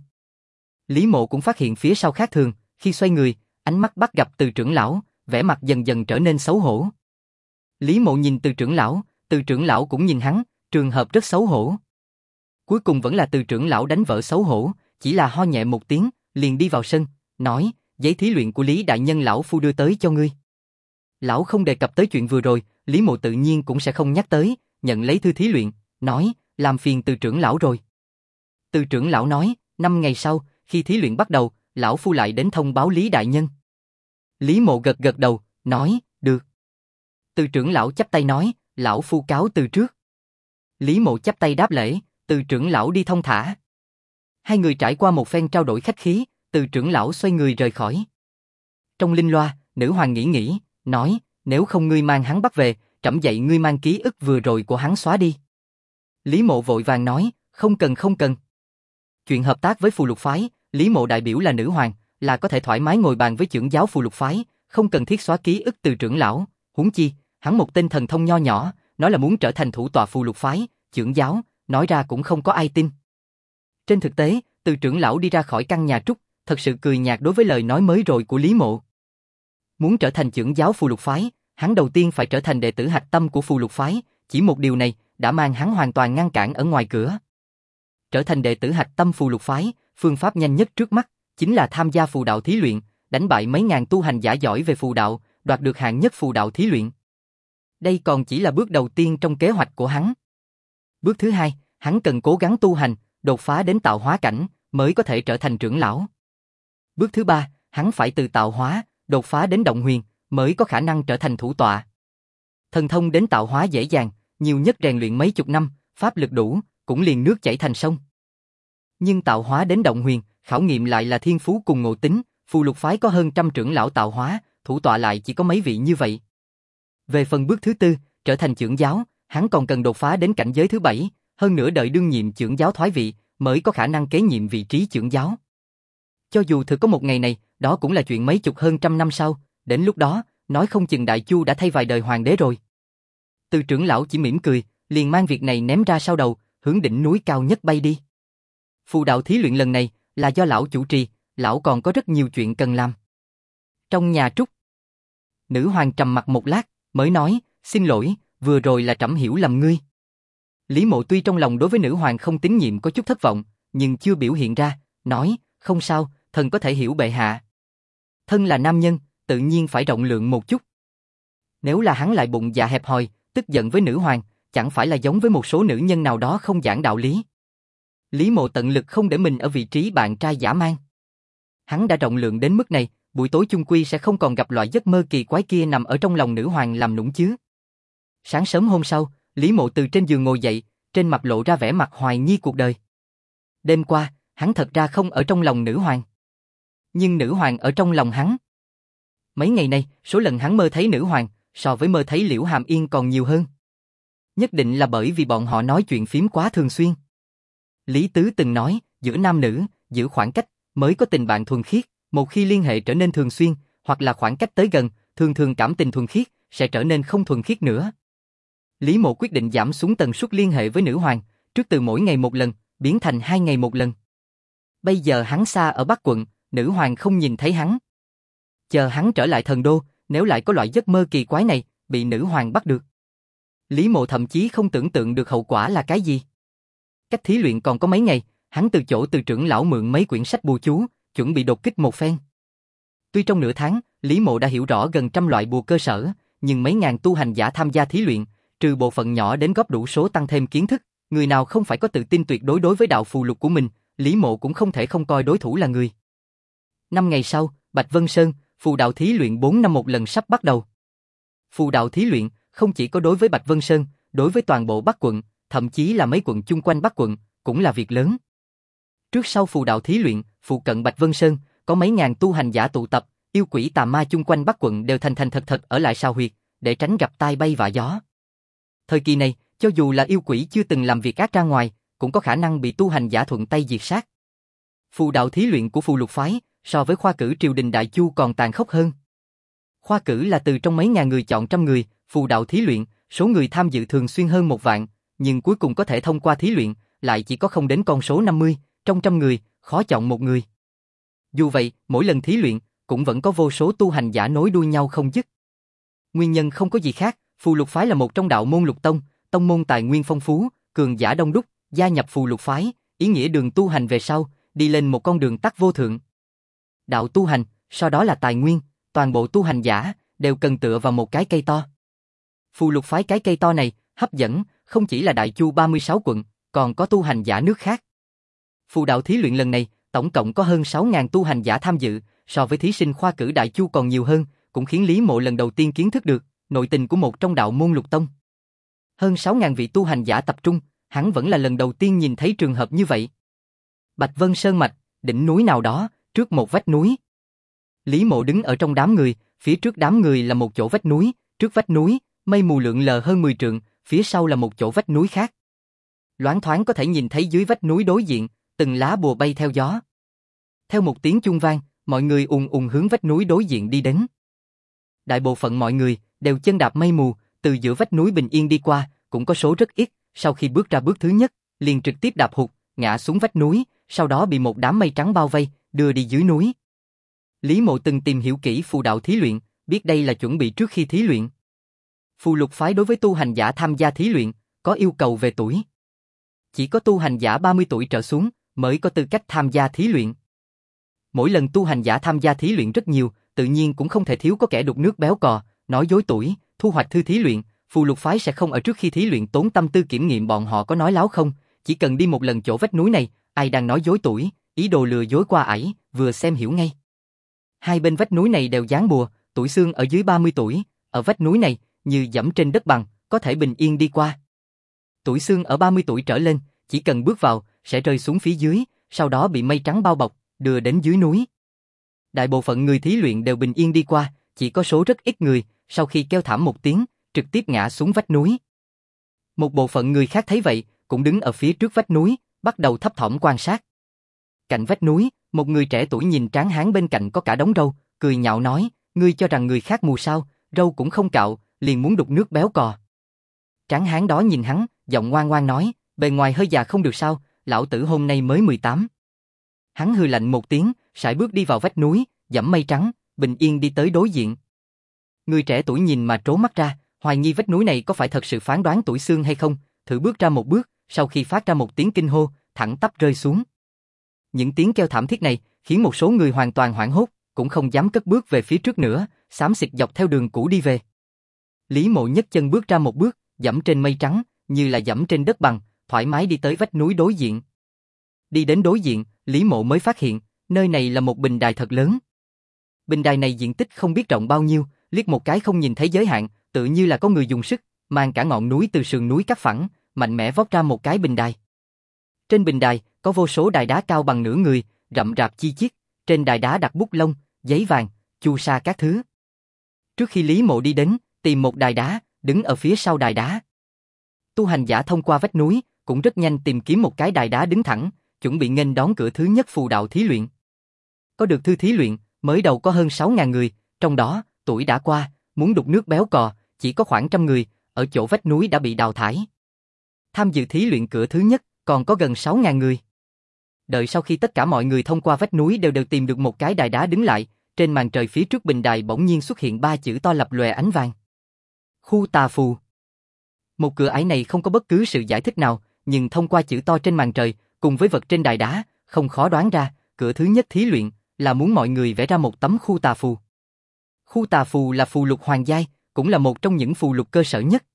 Lý Mộ cũng phát hiện phía sau khác thường, khi xoay người, ánh mắt bắt gặp Từ trưởng lão, vẻ mặt dần dần trở nên xấu hổ. Lý Mộ nhìn Từ trưởng lão cũng nhìn hắn, trường hợp rất xấu hổ. Cuối cùng vẫn là Từ trưởng lão đánh vỡ xấu hổ, chỉ là ho nhẹ một tiếng, liền đi vào sân, nói, giấy thí luyện của Lý đại nhân lão phu đưa tới cho ngươi. Lão không đề cập tới chuyện vừa rồi, Lý Mộ tự nhiên cũng sẽ không nhắc tới, nhận lấy thư thí luyện, nói, làm phiền Từ trưởng lão rồi. Từ trưởng lão nói, 5 ngày sau, khi thí luyện bắt đầu, lão phu lại đến thông báo Lý đại nhân. Lý Mộ gật gật đầu, nói, được. Từ trưởng lão chắp tay nói, lão phu cáo từ trước. Lý Mộ chắp tay đáp lễ, Từ trưởng lão đi thông thả. Hai người trải qua một phen trao đổi khách khí, Từ trưởng lão xoay người rời khỏi. Trong linh loa, nữ hoàng nghĩ, nói, nếu không ngươi mang hắn bắt về, trẫm dạy ngươi mang ký ức vừa rồi của hắn xóa đi. Lý Mộ vội vàng nói, không cần. Chuyện hợp tác với phù lục phái, Lý Mộ đại biểu là nữ hoàng, là có thể thoải mái ngồi bàn với trưởng giáo phù lục phái, không cần thiết xóa ký ức Từ trưởng lão, huống chi, hắn một tên thần thông nho nhỏ, nói là muốn trở thành thủ tọa phù lục phái, trưởng giáo, nói ra cũng không có ai tin. Trên thực tế, Từ trưởng lão đi ra khỏi căn nhà trúc, thật sự cười nhạt đối với lời nói mới rồi của Lý Mộ. Muốn trở thành trưởng giáo phù lục phái, hắn đầu tiên phải trở thành đệ tử hạch tâm của phù lục phái, chỉ một điều này đã mang hắn hoàn toàn ngăn cản ở ngoài cửa. Trở thành đệ tử hạch tâm phù lục phái, phương pháp nhanh nhất trước mắt chính là tham gia phù đạo thí luyện, đánh bại mấy ngàn tu hành giả giỏi về phù đạo, đoạt được hạng nhất phù đạo thí luyện. Đây còn chỉ là bước đầu tiên trong kế hoạch của hắn. Bước thứ hai, hắn cần cố gắng tu hành, đột phá đến tạo hóa cảnh, mới có thể trở thành trưởng lão. Bước thứ ba, hắn phải từ tạo hóa, đột phá đến động huyền, mới có khả năng trở thành thủ tọa. Thần thông đến tạo hóa dễ dàng, nhiều nhất rèn luyện mấy chục năm, pháp lực đủ, cũng liền nước chảy thành sông. Nhưng tạo hóa đến động huyền, khảo nghiệm lại là thiên phú cùng ngộ tính, phù lục phái có hơn trăm trưởng lão tạo hóa, thủ tọa lại chỉ có mấy vị như vậy. Về phần bước thứ tư, trở thành trưởng giáo, hắn còn cần đột phá đến cảnh giới thứ 7, hơn nữa đợi đương nhiệm trưởng giáo thoái vị, mới có khả năng kế nhiệm vị trí trưởng giáo. Cho dù thực có một ngày này, đó cũng là chuyện mấy chục hơn trăm năm sau, đến lúc đó, nói không chừng Đại Chu đã thay vài đời hoàng đế rồi. Từ trưởng lão chỉ mỉm cười, liền mang việc này ném ra sau đầu, hướng đỉnh núi cao nhất bay đi. Phù đạo thí luyện lần này là do lão chủ trì, lão còn có rất nhiều chuyện cần làm. Trong nhà trúc, nữ hoàng trầm mặt một lát, mới nói, xin lỗi, vừa rồi là trẫm hiểu lầm ngươi. Lý Mộ tuy trong lòng đối với nữ hoàng không tín nhiệm có chút thất vọng, nhưng chưa biểu hiện ra, nói, không sao, thần có thể hiểu bệ hạ. Thân là nam nhân, tự nhiên phải rộng lượng một chút. Nếu là hắn lại bụng dạ hẹp hòi, tức giận với nữ hoàng, chẳng phải là giống với một số nữ nhân nào đó không giảng đạo lý. Lý Mộ tận lực không để mình ở vị trí bạn trai dã man. Hắn đã rộng lượng đến mức này, buổi tối chung quy sẽ không còn gặp loại giấc mơ kỳ quái kia nằm ở trong lòng nữ hoàng làm nũng chứ. Sáng sớm hôm sau, Lý Mộ từ trên giường ngồi dậy, trên mặt lộ ra vẻ mặt hoài nghi cuộc đời. Đêm qua, hắn thật ra không ở trong lòng nữ hoàng. Nhưng nữ hoàng ở trong lòng hắn. Mấy ngày nay, số lần hắn mơ thấy nữ hoàng, so với mơ thấy Liễu Hàm Yên còn nhiều hơn. Nhất định là bởi vì bọn họ nói chuyện phím quá thường xuyên. Lý Tứ từng nói, giữa nam nữ, giữ khoảng cách, mới có tình bạn thuần khiết, một khi liên hệ trở nên thường xuyên, hoặc là khoảng cách tới gần, thường thường cảm tình thuần khiết, sẽ trở nên không thuần khiết nữa. Lý Mộ quyết định giảm xuống tần suất liên hệ với nữ hoàng, trước từ mỗi ngày một lần, biến thành 2 ngày một lần. Bây giờ hắn xa ở Bắc quận, nữ hoàng không nhìn thấy hắn. Chờ hắn trở lại thần đô, nếu lại có loại giấc mơ kỳ quái này, bị nữ hoàng bắt được. Lý Mộ thậm chí không tưởng tượng được hậu quả là cái gì. Cách thí luyện còn có mấy ngày, hắn từ chỗ Từ trưởng lão mượn mấy quyển sách bùa chú, chuẩn bị đột kích một phen. Tuy trong nửa tháng, Lý Mộ đã hiểu rõ gần trăm loại bùa cơ sở, nhưng mấy ngàn tu hành giả tham gia thí luyện, trừ bộ phận nhỏ đến góp đủ số tăng thêm kiến thức, người nào không phải có tự tin tuyệt đối đối với đạo phù lục của mình, Lý Mộ cũng không thể không coi đối thủ là người. 5 ngày sau, Bạch Vân Sơn, phù đạo thí luyện 4 năm một lần sắp bắt đầu. Phù đạo thí luyện không chỉ có đối với Bạch Vân Sơn, đối với toàn bộ Bắc quận, thậm chí là mấy quận chung quanh Bắc quận, cũng là việc lớn. Trước sau phù đạo thí luyện, phụ cận Bạch Vân Sơn, có mấy ngàn tu hành giả tụ tập, yêu quỷ tà ma chung quanh Bắc quận đều thành thành thật thật ở lại sao huyệt, để tránh gặp tai bay vạ gió. Thời kỳ này, cho dù là yêu quỷ chưa từng làm việc ác ra ngoài, cũng có khả năng bị tu hành giả thuận tay diệt sát. Phù đạo thí luyện của phù lục phái, so với khoa cử triều đình Đại Chu còn tàn khốc hơn. Khoa cử là từ trong mấy ngàn người chọn trăm người, phù đạo thí luyện, số người tham dự thường xuyên hơn 1 vạn, nhưng cuối cùng có thể thông qua thí luyện, lại chỉ có không đến con số 50, trong trăm người, khó chọn một người. Dù vậy, mỗi lần thí luyện, cũng vẫn có vô số tu hành giả nối đuôi nhau không dứt. Nguyên nhân không có gì khác, phù lục phái là một trong đạo môn lục tông, tông môn tài nguyên phong phú, cường giả đông đúc, gia nhập phù lục phái, ý nghĩa đường tu hành về sau, đi lên một con đường tắt vô thượng. Đạo tu hành, sau đó là tài nguyên, toàn bộ tu hành giả đều cần tựa vào một cái cây to. Phù lục phái cái cây to này hấp dẫn không chỉ là Đại Chu 36 quận, còn có tu hành giả nước khác. Phù đạo thí luyện lần này, tổng cộng có hơn 6.000 tu hành giả tham dự, so với thí sinh khoa cử Đại Chu còn nhiều hơn, cũng khiến Lý Mộ lần đầu tiên kiến thức được nội tình của một trong đạo môn lục tông. Hơn 6.000 vị tu hành giả tập trung, hắn vẫn là lần đầu tiên nhìn thấy trường hợp như vậy. Bạch Vân Sơn mạch, đỉnh núi nào đó, trước một vách núi. Lý Mộ đứng ở trong đám người, phía trước đám người là một chỗ vách núi, trước vách núi, mây mù lượn lờ hơn 10 trượng, phía sau là một chỗ vách núi khác. Loáng thoáng có thể nhìn thấy dưới vách núi đối diện, từng lá bùa bay theo gió. Theo một tiếng chuông vang, mọi người ùn ùn hướng vách núi đối diện đi đến. Đại bộ phận mọi người đều chân đạp mây mù, từ giữa vách núi bình yên đi qua, cũng có số rất ít, sau khi bước ra bước thứ nhất, liền trực tiếp đạp hụt, ngã xuống vách núi, sau đó bị một đám mây trắng bao vây, đưa đi dưới núi. Lý Mộ từng tìm hiểu kỹ phù đạo thí luyện, biết đây là chuẩn bị trước khi thí luyện. Phù lục phái đối với tu hành giả tham gia thí luyện, có yêu cầu về tuổi. Chỉ có tu hành giả 30 tuổi trở xuống mới có tư cách tham gia thí luyện. Mỗi lần tu hành giả tham gia thí luyện rất nhiều, tự nhiên cũng không thể thiếu có kẻ đục nước béo cò, nói dối tuổi, thu hoạch thư thí luyện. Phù lục phái sẽ không ở trước khi thí luyện tốn tâm tư kiểm nghiệm bọn họ có nói láo không, chỉ cần đi một lần chỗ vách núi này, ai đang nói dối tuổi, ý đồ lừa dối qua ải, vừa xem hiểu ngay. Hai bên vách núi này đều dán bùa, tuổi xương ở dưới 30 tuổi, ở vách núi này, như dẫm trên đất bằng, có thể bình yên đi qua. Tuổi xương ở 30 tuổi trở lên, chỉ cần bước vào, sẽ rơi xuống phía dưới, sau đó bị mây trắng bao bọc, đưa đến dưới núi. Đại bộ phận người thí luyện đều bình yên đi qua, chỉ có số rất ít người, sau khi kêu thảm một tiếng, trực tiếp ngã xuống vách núi. Một bộ phận người khác thấy vậy, cũng đứng ở phía trước vách núi, bắt đầu thấp thỏm quan sát. Cạnh vách núi, một người trẻ tuổi nhìn tráng hán bên cạnh có cả đống râu, cười nhạo nói, ngươi cho rằng người khác mù sao, râu cũng không cạo, liền muốn đục nước béo cò. Tráng hán đó nhìn hắn, giọng ngoan ngoan nói, bề ngoài hơi già không được sao, lão tử hôm nay mới 18. Hắn hừ lạnh một tiếng, sải bước đi vào vách núi, dẫm mây trắng, bình yên đi tới đối diện. Người trẻ tuổi nhìn mà trố mắt ra, hoài nghi vách núi này có phải thật sự phán đoán tuổi xương hay không, thử bước ra một bước, sau khi phát ra một tiếng kinh hô, thẳng tắp rơi xuống. Những tiếng kêu thảm thiết này khiến một số người hoàn toàn hoảng hốt, cũng không dám cất bước về phía trước nữa, xám xịt dọc theo đường cũ đi về. Lý Mộ nhấc chân bước ra một bước, dẫm trên mây trắng, như là dẫm trên đất bằng, thoải mái đi tới vách núi đối diện. Đi đến đối diện, Lý Mộ mới phát hiện, nơi này là một bình đài thật lớn. Bình đài này diện tích không biết rộng bao nhiêu, liếc một cái không nhìn thấy giới hạn, tự như là có người dùng sức, mang cả ngọn núi từ sườn núi cắt phẳng, mạnh mẽ vót ra một cái bình đài. Trên bình đài, có vô số đài đá cao bằng nửa người, rậm rạp chi chít, trên đài đá đặt bút lông, giấy vàng, chu sa các thứ. Trước khi Lý Mộ đi đến, tìm một đài đá, đứng ở phía sau đài đá. Tu hành giả thông qua vách núi, cũng rất nhanh tìm kiếm một cái đài đá đứng thẳng, chuẩn bị nghênh đón cửa thứ nhất phù đạo thí luyện. Có được thư thí luyện, mới đầu có hơn 6.000 người, trong đó, tuổi đã qua, muốn đục nước béo cò, chỉ có khoảng 100 người, ở chỗ vách núi đã bị đào thải. Tham dự thí luyện cửa thứ nhất, còn có gần 6.000 người. Đợi sau khi tất cả mọi người thông qua vách núi đều tìm được một cái đài đá đứng lại, trên màn trời phía trước bình đài bỗng nhiên xuất hiện 3 chữ to lập lòe ánh vàng. Khu tà phù. Một cửa ải này không có bất cứ sự giải thích nào, nhưng thông qua chữ to trên màn trời, cùng với vật trên đài đá, không khó đoán ra, cửa thứ nhất thí luyện là muốn mọi người vẽ ra một tấm khu tà phù. Khu tà phù là phù lục hoàng giai, cũng là một trong những phù lục cơ sở nhất.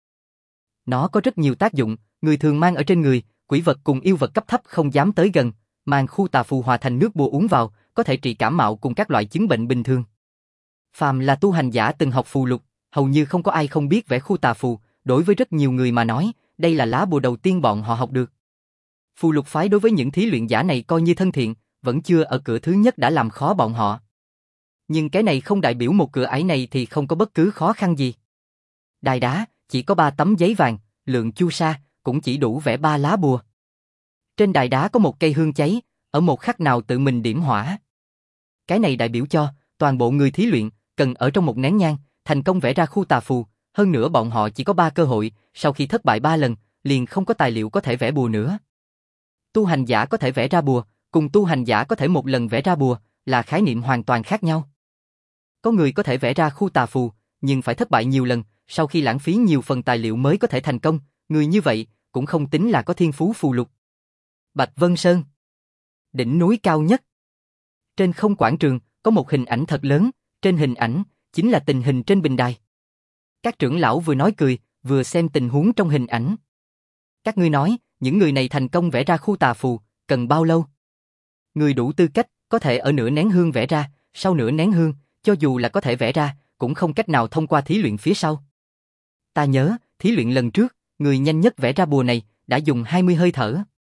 Nó có rất nhiều tác dụng, người thường mang ở trên người, quỷ vật cùng yêu vật cấp thấp không dám tới gần, mang khu tà phù hòa thành nước bùa uống vào, có thể trị cảm mạo cùng các loại chứng bệnh bình thường. Phàm là tu hành giả từng học phù lục, hầu như không có ai không biết vẽ khu tà phù, đối với rất nhiều người mà nói, đây là lá bùa đầu tiên bọn họ học được. Phù lục phái đối với những thí luyện giả này coi như thân thiện, vẫn chưa ở cửa thứ nhất đã làm khó bọn họ. Nhưng cái này không đại biểu một cửa ải này thì không có bất cứ khó khăn gì. Đài đá, chỉ có 3 tấm giấy vàng, lượng chu sa, cũng chỉ đủ vẽ 3 lá bùa. Trên đài đá có một cây hương cháy, ở một khắc nào tự mình điểm hỏa. Cái này đại biểu cho, toàn bộ người thí luyện, cần ở trong một nén nhang, thành công vẽ ra khu tà phù, hơn nữa bọn họ chỉ có 3 cơ hội, sau khi thất bại 3 lần, liền không có tài liệu có thể vẽ bùa nữa. Tu hành giả có thể vẽ ra bùa, cùng tu hành giả có thể một lần vẽ ra bùa, là khái niệm hoàn toàn khác nhau. Có người có thể vẽ ra khu tà phù, nhưng phải thất bại nhiều lần, sau khi lãng phí nhiều phần tài liệu mới có thể thành công, người như vậy cũng không tính là có thiên phú phù lục. Bạch Vân Sơn, đỉnh núi cao nhất. Trên không quảng trường, có một hình ảnh thật lớn, trên hình ảnh, chính là tình hình trên bình đài. Các trưởng lão vừa nói cười, vừa xem tình huống trong hình ảnh. Các ngươi nói, những người này thành công vẽ ra khu tà phù, cần bao lâu? Người đủ tư cách, có thể ở nửa nén hương vẽ ra, sau nửa nén hương, cho dù là có thể vẽ ra, cũng không cách nào thông qua thí luyện phía sau. Ta nhớ, thí luyện lần trước, người nhanh nhất vẽ ra bùa này, đã dùng 20 hơi thở.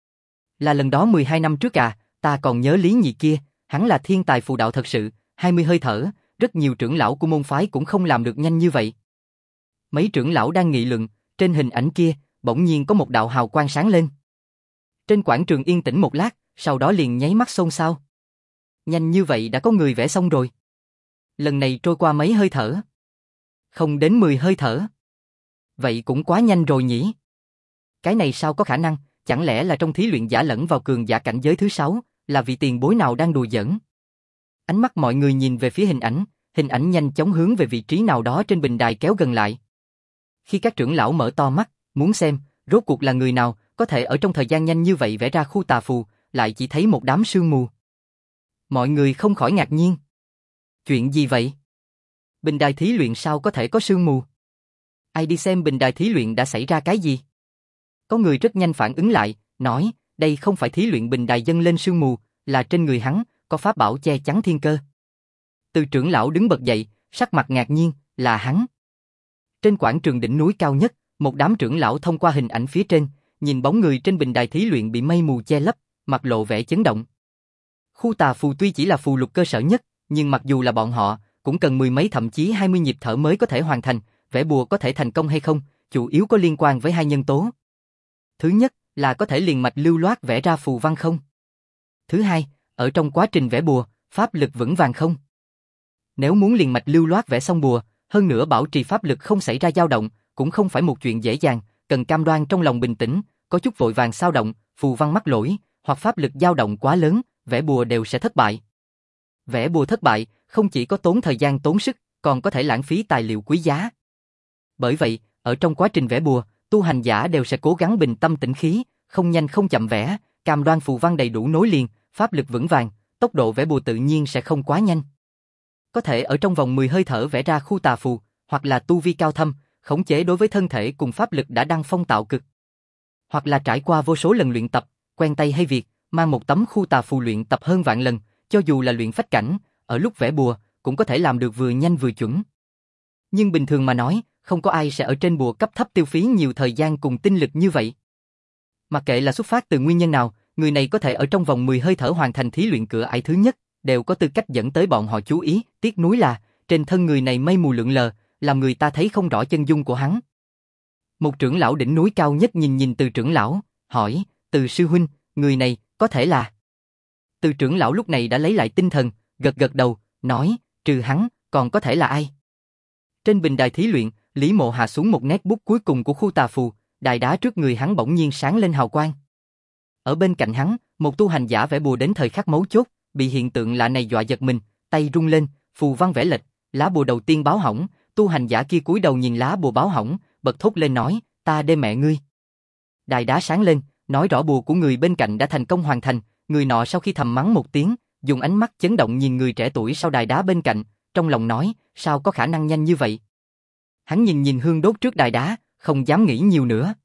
Là lần đó 12 năm trước à, ta còn nhớ Lý Nhị kia, hắn là thiên tài phù đạo thật sự, 20 hơi thở, rất nhiều trưởng lão của môn phái cũng không làm được nhanh như vậy. Mấy trưởng lão đang nghị luận, trên hình ảnh kia, bỗng nhiên có một đạo hào quang sáng lên. Trên quảng trường yên tĩnh một lát, sau đó liền nháy mắt xôn xao. Nhanh như vậy đã có người vẽ xong rồi. Lần này trôi qua mấy hơi thở? Không đến 10 hơi thở. Vậy cũng quá nhanh rồi nhỉ? Cái này sao có khả năng, chẳng lẽ là trong thí luyện giả lẫn vào cường giả cảnh giới thứ 6, là vị tiền bối nào đang đùa giỡn? Ánh mắt mọi người nhìn về phía hình ảnh nhanh chóng hướng về vị trí nào đó trên bình đài kéo gần lại. Khi các trưởng lão mở to mắt, muốn xem, rốt cuộc là người nào có thể ở trong thời gian nhanh như vậy vẽ ra khu tà phù, lại chỉ thấy một đám sương mù. Mọi người không khỏi ngạc nhiên. Chuyện gì vậy? Bình đài thí luyện sao có thể có sương mù? Ai đi xem bình đài thí luyện đã xảy ra cái gì? Có người rất nhanh phản ứng lại, nói, đây không phải thí luyện bình đài dâng lên sương mù, là trên người hắn, có pháp bảo che chắn thiên cơ. Từ trưởng lão đứng bật dậy, sắc mặt ngạc nhiên, là hắn. Trên quảng trường đỉnh núi cao nhất, một đám trưởng lão thông qua hình ảnh phía trên, nhìn bóng người trên bình đài thí luyện bị mây mù che lấp, mặt lộ vẻ chấn động. Khu tà phù tuy chỉ là phù lục cơ sở nhất, nhưng mặc dù là bọn họ, cũng cần mười mấy thậm chí 20 nhịp thở mới có thể hoàn thành, vẽ bùa có thể thành công hay không, chủ yếu có liên quan với hai nhân tố. Thứ nhất là có thể liền mạch lưu loát vẽ ra phù văn không? Thứ hai, ở trong quá trình vẽ bùa, pháp lực vững vàng không? Nếu muốn liền mạch lưu loát vẽ xong bùa, hơn nữa bảo trì pháp lực không xảy ra dao động, cũng không phải một chuyện dễ dàng, cần cam đoan trong lòng bình tĩnh, có chút vội vàng xao động, phù văn mắc lỗi, hoặc pháp lực dao động quá lớn, vẽ bùa đều sẽ thất bại. Vẽ bùa thất bại, không chỉ có tốn thời gian tốn sức, còn có thể lãng phí tài liệu quý giá. Bởi vậy, ở trong quá trình vẽ bùa, tu hành giả đều sẽ cố gắng bình tâm tĩnh khí, không nhanh không chậm vẽ, cam đoan phù văn đầy đủ nối liền, pháp lực vững vàng, tốc độ vẽ bùa tự nhiên sẽ không quá nhanh. Có thể ở trong vòng 10 hơi thở vẽ ra khu tà phù, hoặc là tu vi cao thâm, khống chế đối với thân thể cùng pháp lực đã đăng phong tạo cực. Hoặc là trải qua vô số lần luyện tập, quen tay hay việc, mang một tấm khu tà phù luyện tập hơn vạn lần, cho dù là luyện phách cảnh, ở lúc vẽ bùa, cũng có thể làm được vừa nhanh vừa chuẩn. Nhưng bình thường mà nói, không có ai sẽ ở trên bùa cấp thấp tiêu phí nhiều thời gian cùng tinh lực như vậy. Mặc kệ là xuất phát từ nguyên nhân nào, người này có thể ở trong vòng 10 hơi thở hoàn thành thí luyện cửa ải thứ nhất, đều có tư cách dẫn tới bọn họ chú ý, tiếc nuối là, trên thân người này mây mù lượn lờ, làm người ta thấy không rõ chân dung của hắn. Một trưởng lão đỉnh núi cao nhất nhìn Từ trưởng lão, hỏi, Từ sư huynh, người này, có thể là... Từ trưởng lão lúc này đã lấy lại tinh thần, gật gật đầu, nói, trừ hắn, còn có thể là ai? Trên bình đài thí luyện, Lý Mộ hạ xuống một nét bút cuối cùng của khu tà phù, đài đá trước người hắn bỗng nhiên sáng lên hào quang. Ở bên cạnh hắn, một tu hành giả vẽ bùa đến thời khắc mấu chốt, bị hiện tượng lạ này dọa giật mình, tay rung lên, phù văn vẽ lệch, lá bùa đầu tiên báo hỏng, tu hành giả kia cúi đầu nhìn lá bùa báo hỏng, bật thốt lên nói, ta đê mẹ ngươi. Đài đá sáng lên, nói rõ bùa của người bên cạnh đã thành công hoàn thành, người nọ sau khi thầm mắng một tiếng, dùng ánh mắt chấn động nhìn người trẻ tuổi sau đài đá bên cạnh, trong lòng nói, sao có khả năng nhanh như vậy? Hắn nhìn hương đốt trước đài đá, không dám nghĩ nhiều nữa.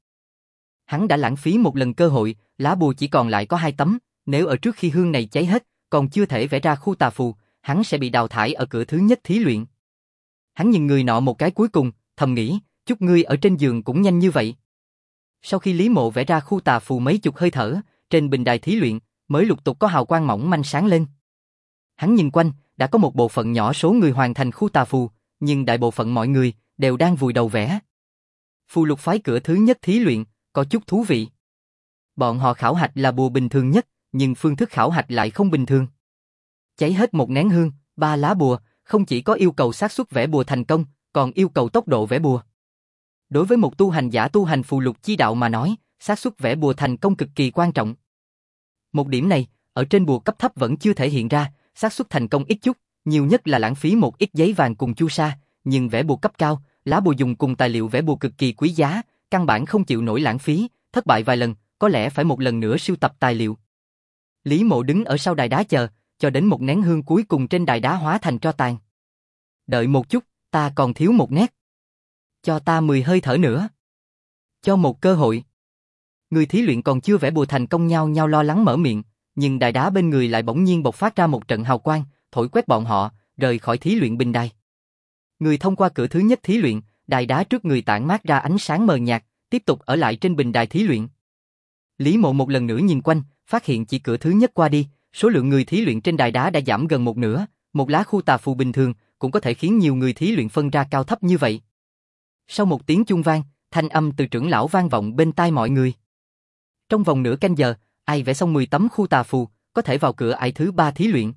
Hắn đã lãng phí một lần cơ hội, lá bùa chỉ còn lại có 2 tấm, nếu ở trước khi hương này cháy hết, còn chưa thể vẽ ra khu tà phù, hắn sẽ bị đào thải ở cửa thứ nhất thí luyện. Hắn nhìn người nọ một cái cuối cùng, thầm nghĩ, chúc ngươi ở trên giường cũng nhanh như vậy. Sau khi Lý Mộ vẽ ra khu tà phù mấy chục hơi thở, trên bình đài thí luyện, mới lục tục có hào quang mỏng manh sáng lên. Hắn nhìn quanh, đã có một bộ phận nhỏ số người hoàn thành khu tà phù, nhưng đại bộ phận mọi người đều đang vùi đầu vẽ. Phù lục phái cửa thứ nhất thí luyện, có chút thú vị. Bọn họ khảo hạch là bùa bình thường nhất, nhưng phương thức khảo hạch lại không bình thường. Cháy hết một nén hương, 3 lá bùa, không chỉ có yêu cầu xác suất vẽ bùa thành công, còn yêu cầu tốc độ vẽ bùa. Đối với một tu hành giả tu hành phù lục chi đạo mà nói, xác suất vẽ bùa thành công cực kỳ quan trọng. Một điểm này, ở trên bùa cấp thấp vẫn chưa thể hiện ra, xác suất thành công ít chút, nhiều nhất là lãng phí một ít giấy vàng cùng chu sa, nhưng vẽ bùa cấp cao, lá bùa dùng cùng tài liệu vẽ bùa cực kỳ quý giá, căn bản không chịu nổi lãng phí, thất bại vài lần, có lẽ phải một lần nữa sưu tập tài liệu. Lý Mộ đứng ở sau đài đá chờ, cho đến một nén hương cuối cùng trên đài đá hóa thành tro tàn. Đợi một chút, ta còn thiếu một nét. Cho ta 10 hơi thở nữa. Cho một cơ hội. Người thí luyện còn chưa vẽ bùa thành công nhau lo lắng mở miệng, nhưng đài đá bên người lại bỗng nhiên bộc phát ra một trận hào quang, thổi quét bọn họ, rời khỏi thí luyện bình đài. Người thông qua cửa thứ nhất thí luyện, đài đá trước người tản mát ra ánh sáng mờ nhạt, tiếp tục ở lại trên bình đài thí luyện. Lý Mộ một lần nữa nhìn quanh, phát hiện chỉ cửa thứ nhất qua đi, số lượng người thí luyện trên đài đá đã giảm gần một nửa, một lá khu tà phù bình thường cũng có thể khiến nhiều người thí luyện phân ra cao thấp như vậy. Sau một tiếng chuông vang, thanh âm từ trưởng lão vang vọng bên tai mọi người. Trong vòng nửa canh giờ, ai vẽ xong 10 tấm khu tà phù, có thể vào cửa ải thứ 3 thí luyện.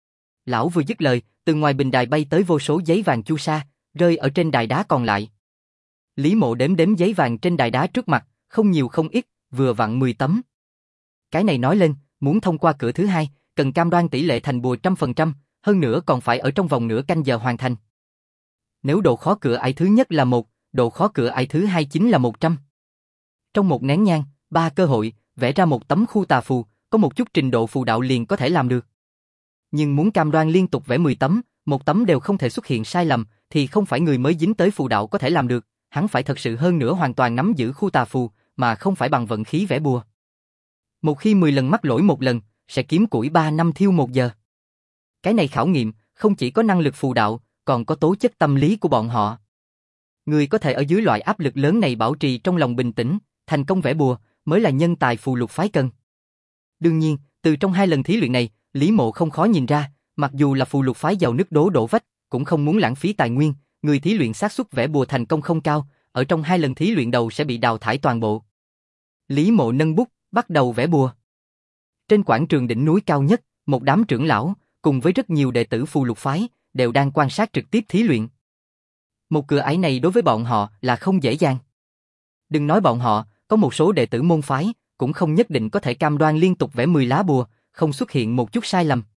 Lão vừa dứt lời, từ ngoài bình đài bay tới vô số giấy vàng chu sa, rơi ở trên đài đá còn lại. Lý Mộ đếm giấy vàng trên đài đá trước mặt, không nhiều không ít, vừa vặn 10 tấm. Cái này nói lên, muốn thông qua cửa thứ hai, cần cam đoan tỷ lệ thành bùa 100%, hơn nữa còn phải ở trong vòng nửa canh giờ hoàn thành. Nếu độ khó cửa ải thứ nhất là 1, độ khó cửa ải thứ hai chính là 100. Trong một nén nhang, 3 cơ hội, vẽ ra một tấm khu tà phù, có một chút trình độ phù đạo liền có thể làm được. Nhưng muốn cam đoan liên tục vẽ 10 tấm, một tấm đều không thể xuất hiện sai lầm, thì không phải người mới dính tới phù đạo có thể làm được, hắn phải thật sự hơn nữa hoàn toàn nắm giữ khu tà phù, mà không phải bằng vận khí vẽ bùa. Một khi 10 lần mắc lỗi một lần, sẽ kiếm củi 3 năm thiêu 1 giờ. Cái này khảo nghiệm, không chỉ có năng lực phù đạo, còn có tố chất tâm lý của bọn họ. Người có thể ở dưới loại áp lực lớn này bảo trì trong lòng bình tĩnh, thành công vẽ bùa, mới là nhân tài phù lục phái cần. Đương nhiên, từ trong 2 lần thí luyện này, Lý Mộ không khó nhìn ra, mặc dù là phù lục phái giàu nứt đổ vách, cũng không muốn lãng phí tài nguyên, người thí luyện xác suất vẽ bùa thành công không cao, ở trong 2 lần thí luyện đầu sẽ bị đào thải toàn bộ. Lý Mộ nâng bút, bắt đầu vẽ bùa. Trên quảng trường đỉnh núi cao nhất, một đám trưởng lão, cùng với rất nhiều đệ tử phù lục phái, đều đang quan sát trực tiếp thí luyện. Một cửa ải này đối với bọn họ là không dễ dàng. Đừng nói bọn họ, có một số đệ tử môn phái, cũng không nhất định có thể cam đoan liên tục vẽ 10 lá bùa, không xuất hiện một chút sai lầm.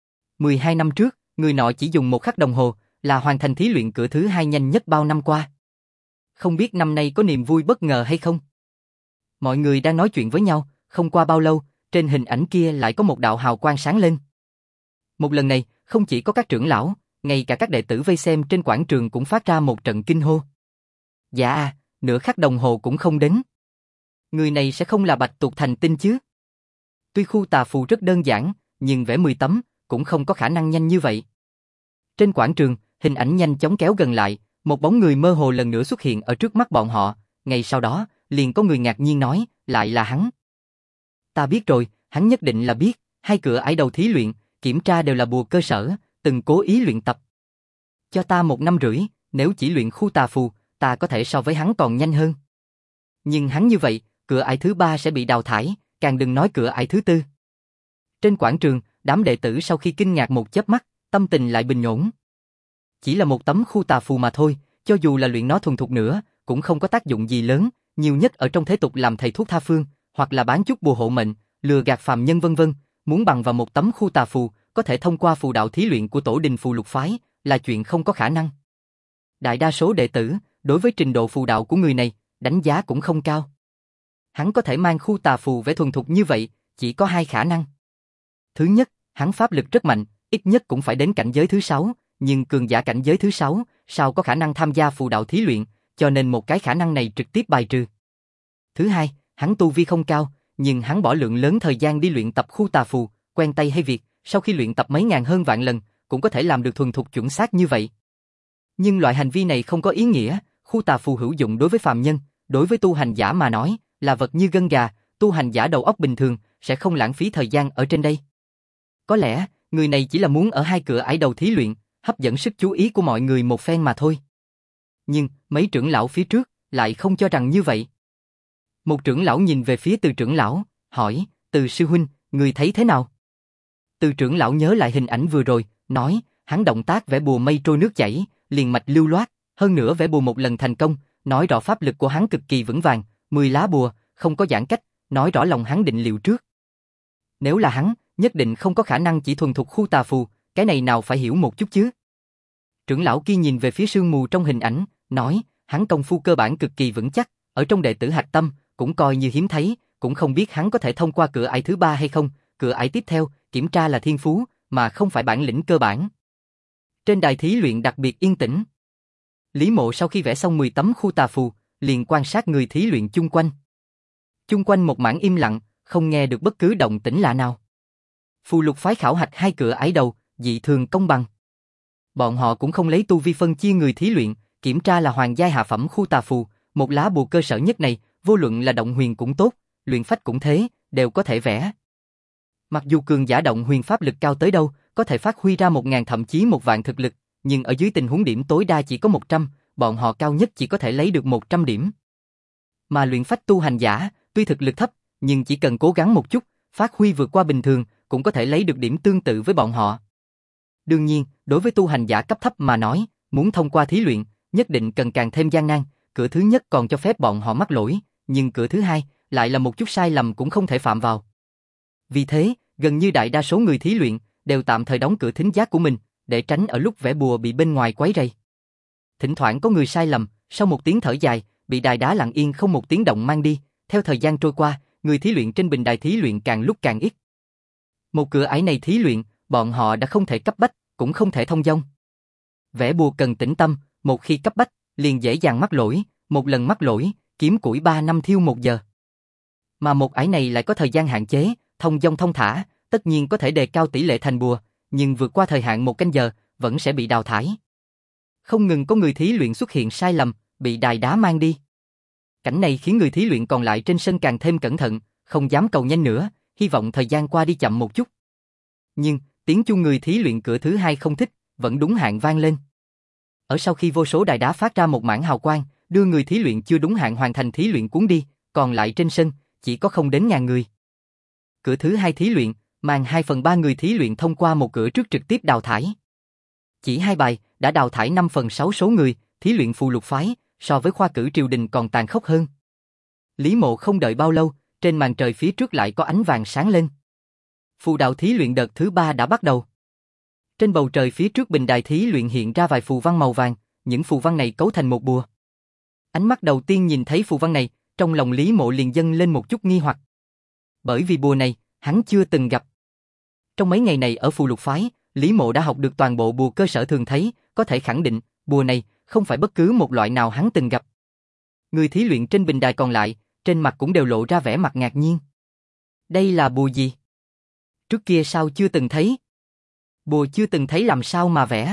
12 năm trước, người nọ chỉ dùng 1 khắc đồng hồ, là hoàn thành thí luyện cửa thứ 2 nhanh nhất bao năm qua. Không biết năm nay có niềm vui bất ngờ hay không? Mọi người đang nói chuyện với nhau, không qua bao lâu, trên hình ảnh kia lại có một đạo hào quang sáng lên. Một lần này, không chỉ có các trưởng lão, ngay cả các đệ tử vây xem trên quảng trường cũng phát ra một trận kinh hô. Dạ, nửa khắc đồng hồ cũng không đến. Người này sẽ không là Bạch Tuộc Thành Tinh chứ? Tuy khu tà phù rất đơn giản, nhưng vẽ 10 tấm, cũng không có khả năng nhanh như vậy. Trên quảng trường, hình ảnh nhanh chóng kéo gần lại, một bóng người mơ hồ lần nữa xuất hiện ở trước mắt bọn họ, ngay sau đó, liền có người ngạc nhiên nói, lại là hắn. Ta biết rồi, hắn nhất định là biết, 2 cửa ải đầu thí luyện, kiểm tra đều là bùa cơ sở, từng cố ý luyện tập. Cho ta 1 năm rưỡi, nếu chỉ luyện khu tà phù, ta có thể so với hắn còn nhanh hơn. Nhưng hắn như vậy, cửa ải thứ 3 sẽ bị đào thải, càng đừng nói cửa ải thứ 4. Trên quảng trường, đám đệ tử sau khi kinh ngạc một chớp mắt, tâm tình lại bình ổn. Chỉ là một tấm khu tà phù mà thôi, cho dù là luyện nó thuần thục nữa, cũng không có tác dụng gì lớn, nhiều nhất ở trong thế tục làm thầy thuốc tha phương, hoặc là bán chút bùa hộ mệnh, lừa gạt phàm nhân vân vân, muốn bằng vào một tấm khu tà phù, có thể thông qua phù đạo thí luyện của tổ đình phù lục phái, là chuyện không có khả năng. Đại đa số đệ tử, đối với trình độ phù đạo của người này, đánh giá cũng không cao. Hắn có thể mang khu tà phù vẽ thuần thục như vậy, chỉ có 2 khả năng. Thứ nhất, hắn pháp lực rất mạnh, ít nhất cũng phải đến cảnh giới thứ 6, nhưng cường giả cảnh giới thứ 6, sao có khả năng tham gia phù đạo thí luyện, cho nên một cái khả năng này trực tiếp bài trừ. Thứ hai, hắn tu vi không cao, nhưng hắn bỏ lượng lớn thời gian đi luyện tập khu tà phù, quen tay hay việc, sau khi luyện tập mấy ngàn hơn vạn lần, cũng có thể làm được thuần thục chuẩn xác như vậy. Nhưng loại hành vi này không có ý nghĩa, khu tà phù hữu dụng đối với phàm nhân, đối với tu hành giả mà nói, là vật như gân gà, tu hành giả đầu óc bình thường, sẽ không lãng phí thời gian ở trên đây. Có lẽ, người này chỉ là muốn ở 2 cửa ải đầu thí luyện, hấp dẫn sức chú ý của mọi người một phen mà thôi. Nhưng, mấy trưởng lão phía trước, lại không cho rằng như vậy. Một trưởng lão nhìn về phía Từ trưởng lão, hỏi, Từ sư huynh, người thấy thế nào? Từ trưởng lão nhớ lại hình ảnh vừa rồi, nói, hắn động tác vẽ bùa mây trôi nước chảy, liền mạch lưu loát, hơn nữa vẽ bùa một lần thành công, nói rõ pháp lực của hắn cực kỳ vững vàng, 10 lá bùa, không có giãn cách, nói rõ lòng hắn định liệu trước. Nếu là hắn, nhất định không có khả năng chỉ thuần thục khu tà phù, cái này nào phải hiểu một chút chứ. Trưởng lão kia nhìn về phía sương mù trong hình ảnh, nói, hắn công phu cơ bản cực kỳ vững chắc, ở trong đệ tử hạch tâm, cũng coi như hiếm thấy, cũng không biết hắn có thể thông qua cửa ải thứ 3 hay không, cửa ải tiếp theo, kiểm tra là thiên phú, mà không phải bản lĩnh cơ bản. Trên đài thí luyện đặc biệt yên tĩnh. Lý Mộ sau khi vẽ xong 10 tấm khu tà phù, liền quan sát người thí luyện chung quanh. Chung quanh một mảng im lặng, không nghe được bất cứ động tĩnh lạ nào. Phù lục phái khảo hạch 2 cửa ải đầu, dị thường công bằng. Bọn họ cũng không lấy tu vi phân chia người thí luyện, kiểm tra là hoàng giai hạ phẩm khu tà phù, một lá bùa cơ sở nhất này, vô luận là động huyền cũng tốt, luyện phách cũng thế, đều có thể vẽ. Mặc dù cường giả động huyền pháp lực cao tới đâu, có thể phát huy ra 1000 thậm chí 1 vạn thực lực, nhưng ở dưới tình huống điểm tối đa chỉ có 100, bọn họ cao nhất chỉ có thể lấy được 100 điểm. Mà luyện phách tu hành giả, tuy thực lực thấp, nhưng chỉ cần cố gắng một chút, phát huy vượt qua bình thường, cũng có thể lấy được điểm tương tự với bọn họ. Đương nhiên, đối với tu hành giả cấp thấp mà nói, muốn thông qua thí luyện, nhất định cần càng thêm gian nan, cửa thứ nhất còn cho phép bọn họ mắc lỗi, nhưng cửa thứ 2 lại là một chút sai lầm cũng không thể phạm vào. Vì thế, gần như đại đa số người thí luyện đều tạm thời đóng cửa thính giác của mình, để tránh ở lúc vẽ bùa bị bên ngoài quấy rầy. Thỉnh thoảng có người sai lầm, sau một tiếng thở dài, bị đài đá lặng yên không một tiếng động mang đi. Theo thời gian trôi qua, người thí luyện trên bình đài thí luyện càng lúc càng ít. Một cửa ải này thí luyện, bọn họ đã không thể cấp bách, cũng không thể thông dong. Vẽ bùa cần tĩnh tâm, một khi cấp bách, liền dễ dàng mắc lỗi, một lần mắc lỗi, kiếm củi 3 năm thiêu 1 giờ. Mà một ải này lại có thời gian hạn chế, thông dong thông thả, tất nhiên có thể đề cao tỷ lệ thành bùa, nhưng vượt qua thời hạn 1 canh giờ, vẫn sẽ bị đào thải. Không ngừng có người thí luyện xuất hiện sai lầm, bị đài đá mang đi. Cảnh này khiến người thí luyện còn lại trên sân càng thêm cẩn thận, không dám cầu nhanh nữa, hy vọng thời gian qua đi chậm một chút. Nhưng, tiếng chuông người thí luyện cửa thứ 2 không thích, vẫn đúng hạn vang lên. Ở sau khi vô số đài đá phát ra một mảng hào quang, đưa người thí luyện chưa đúng hạn hoàn thành thí luyện cuốn đi, còn lại trên sân, chỉ có không đến 1000 người. Cửa thứ 2 thí luyện, mang 2/3 người thí luyện thông qua một cửa trước trực tiếp đào thải. Chỉ 2 bài, đã đào thải 5/6 số người, thí luyện phù lục phái, so với khoa cử triều đình còn tàn khốc hơn. Lý Mộ không đợi bao lâu, trên màn trời phía trước lại có ánh vàng sáng lên. Phù đạo thí luyện đợt thứ 3 đã bắt đầu. Trên bầu trời phía trước bình đài thí luyện hiện ra vài phù văn màu vàng, những phù văn này cấu thành một bùa. Ánh mắt đầu tiên nhìn thấy phù văn này, trong lòng Lý Mộ liền dâng lên một chút nghi hoặc. Bởi vì bùa này, hắn chưa từng gặp. Trong mấy ngày này ở phù lục phái, Lý Mộ đã học được toàn bộ bùa cơ sở thường thấy, có thể khẳng định, bùa này không phải bất cứ một loại nào hắn từng gặp. Người thí luyện trên bình đài còn lại, trên mặt cũng đều lộ ra vẻ mặt ngạc nhiên. Đây là bùa gì? Trước kia sao chưa từng thấy? Bùa chưa từng thấy làm sao mà vẽ?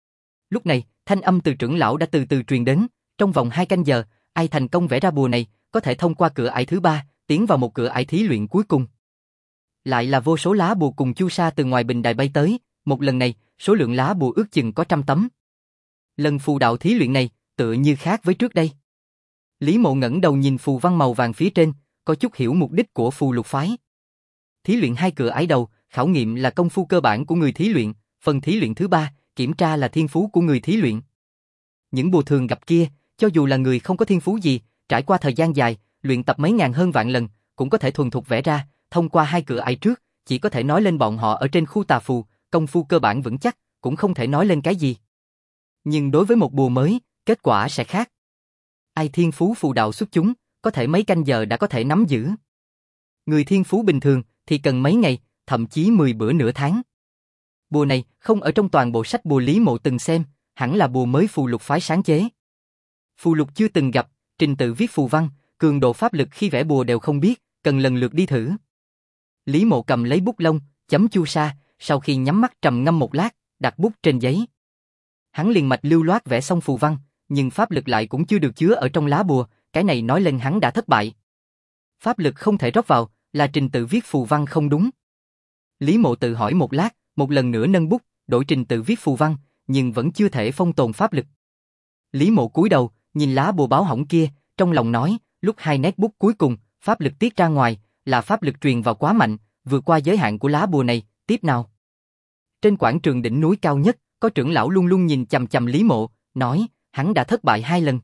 Lúc này, thanh âm từ trưởng lão đã từ từ truyền đến, trong vòng 2 canh giờ, ai thành công vẽ ra bùa này, có thể thông qua cửa ải thứ 3, tiến vào một cửa ải thí luyện cuối cùng. Lại là vô số lá bùa cùng chu sa từ ngoài bình đài bay tới, một lần này, số lượng lá bùa ước chừng có 100 tấm. Lần phù đạo thí luyện này, tựa như khác với trước đây. Lý Mộ ngẩng đầu nhìn phù văn màu vàng phía trên, có chút hiểu mục đích của phù lục phái. Thí luyện 2 cửa ải đầu, khảo nghiệm là công phu cơ bản của người thí luyện, phần thí luyện thứ 3, kiểm tra là thiên phú của người thí luyện. Những bùa thường gặp kia, cho dù là người không có thiên phú gì, trải qua thời gian dài, luyện tập mấy ngàn hơn vạn lần, cũng có thể thuần thục vẽ ra, thông qua 2 cửa ải trước, chỉ có thể nói lên bọn họ ở trên khu tà phù, công phu cơ bản vững chắc, cũng không thể nói lên cái gì. Nhưng đối với một bùa mới, kết quả sẽ khác. Ai thiên phú phù đạo xuất chúng, có thể mấy canh giờ đã có thể nắm giữ. Người thiên phú bình thường thì cần mấy ngày, thậm chí 10 bữa nửa tháng. Bùa này không ở trong toàn bộ sách bùa Lý Mộ từng xem, hẳn là bùa mới phù lục phái sáng chế. Phù lục chưa từng gặp, trình tự viết phù văn, cường độ pháp lực khi vẽ bùa đều không biết, cần lần lượt đi thử. Lý Mộ cầm lấy bút lông, chấm chu sa, sau khi nhắm mắt trầm ngâm một lát, đặt bút trên giấy. Hắn liền mạch lưu loát vẽ xong phù văn, nhưng pháp lực lại cũng chưa được chứa ở trong lá bùa, cái này nói lên hắn đã thất bại. Pháp lực không thể rót vào, là trình tự viết phù văn không đúng. Lý Mộ tự hỏi một lát, một lần nữa nâng bút, đổi trình tự viết phù văn, nhưng vẫn chưa thể phong tồn pháp lực. Lý Mộ cúi đầu, nhìn lá bùa báo hỏng kia, trong lòng nói, lúc 2 nét bút cuối cùng, pháp lực tiết ra ngoài, là pháp lực truyền vào quá mạnh, vượt qua giới hạn của lá bùa này, tiếp nào. Trên quảng trường đỉnh núi cao nhất, có trưởng lão luôn luôn nhìn chằm chằm Lý Mộ, nói, hắn đã thất bại 2 lần.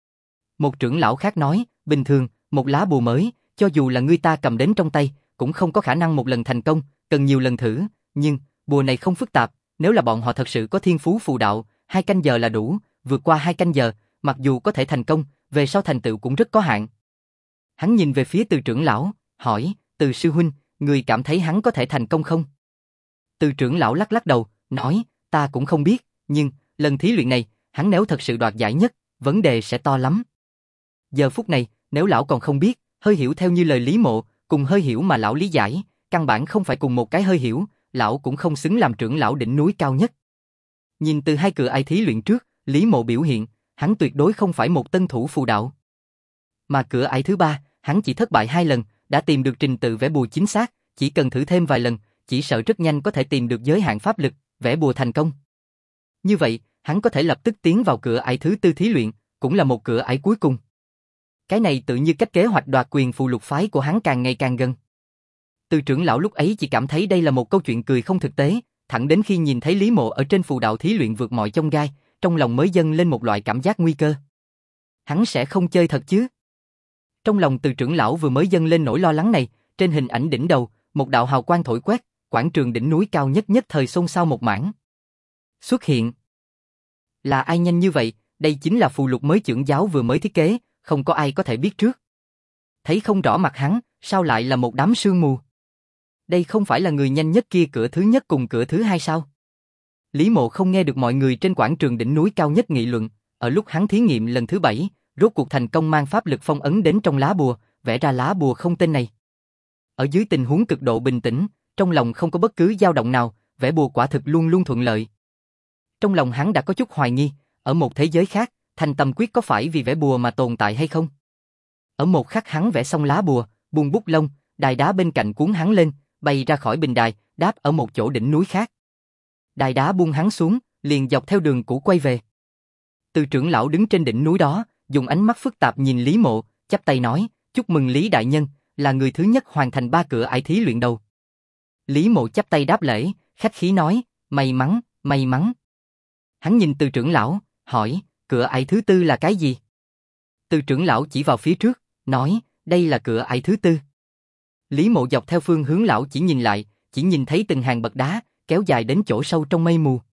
Một trưởng lão khác nói, bình thường, một lá bùa mới, cho dù là người ta cầm đến trong tay, cũng không có khả năng một lần thành công, cần nhiều lần thử, nhưng, bùa này không phức tạp, nếu là bọn họ thật sự có thiên phú phù đạo, 2 canh giờ là đủ, vượt qua 2 canh giờ, mặc dù có thể thành công, về sau thành tựu cũng rất có hạn. Hắn nhìn về phía Từ trưởng lão, hỏi, Từ sư huynh, người cảm thấy hắn có thể thành công không? Từ trưởng lão lắc lắc đầu, nói, ta cũng không biết, nhưng, lần thí luyện này, hắn nếu thật sự đoạt giải nhất, vấn đề sẽ to lắm. Giờ phút này, nếu lão còn không biết, hơi hiểu theo như lời Lý Mộ, cùng hơi hiểu mà lão lý giải, căn bản không phải cùng một cái hơi hiểu, lão cũng không xứng làm trưởng lão đỉnh núi cao nhất. Nhìn từ 2 cửa ai thí luyện trước, Lý Mộ biểu hiện, hắn tuyệt đối không phải một tân thủ phù đạo. Mà cửa ải thứ 3, hắn chỉ thất bại 2 lần, đã tìm được trình tự vẽ bùa chính xác, chỉ cần thử thêm vài lần, chỉ sợ rất nhanh có thể tìm được giới hạn pháp lực, vẽ bùa thành công. Như vậy, hắn có thể lập tức tiến vào cửa ải thứ 4 thí luyện, cũng là một cửa ải cuối cùng. Cái này tự như cách kế hoạch đoạt quyền phù lục phái của hắn càng ngày càng gần. Từ trưởng lão lúc ấy chỉ cảm thấy đây là một câu chuyện cười không thực tế, thẳng đến khi nhìn thấy Lý Mộ ở trên phù đạo thí luyện vượt mọi chông gai, trong lòng mới dâng lên một loại cảm giác nguy cơ. Hắn sẽ không chơi thật chứ? Trong lòng Từ trưởng lão vừa mới dâng lên nỗi lo lắng này, trên hình ảnh đỉnh đầu, một đạo hào quang thổi quét, quảng trường đỉnh núi cao nhất nhất thời xôn xao một mảng. Xuất hiện. Là ai nhanh như vậy, đây chính là phù lục mới trưởng giáo vừa mới thiết kế, không có ai có thể biết trước. Thấy không rõ mặt hắn, sao lại là một đám sương mù? Đây không phải là người nhanh nhất kia cửa thứ nhất cùng cửa thứ hai sao? Lý Mộ không nghe được mọi người trên quảng trường đỉnh núi cao nhất nghị luận, ở lúc hắn thí nghiệm lần thứ 7, rốt cuộc thành công mang pháp lực phong ấn đến trong lá bùa, vẽ ra lá bùa không tên này. Ở dưới tình huống cực độ bình tĩnh, trong lòng không có bất cứ dao động nào, vẽ bùa quả thực luôn luôn thuận lợi. Trong lòng hắn đã có chút hoài nghi, ở một thế giới khác, Thanh Tâm Quyết có phải vì vẽ bùa mà tồn tại hay không? Ở một khắc hắn vẽ xong lá bùa, buông bút lông, đài đá bên cạnh cuốn hắn lên, bay ra khỏi bình đài, đáp ở một chỗ đỉnh núi khác. Đài đá buông hắn xuống, liền dọc theo đường cũ quay về. Từ trưởng lão đứng trên đỉnh núi đó, dùng ánh mắt phức tạp nhìn Lý Mộ, chắp tay nói, chúc mừng Lý đại nhân, là người thứ nhất hoàn thành 3 cửa ải thí luyện đầu. Lý Mộ chắp tay đáp lễ, khách khí nói, may mắn, may mắn. Hắn nhìn Từ trưởng lão, hỏi, cửa ải thứ 4 là cái gì? Từ trưởng lão chỉ vào phía trước, nói, đây là cửa ải thứ 4. Lý Mộ dọc theo phương hướng lão chỉ nhìn lại, chỉ nhìn thấy từng hàng bậc đá, kéo dài đến chỗ sâu trong mây mù.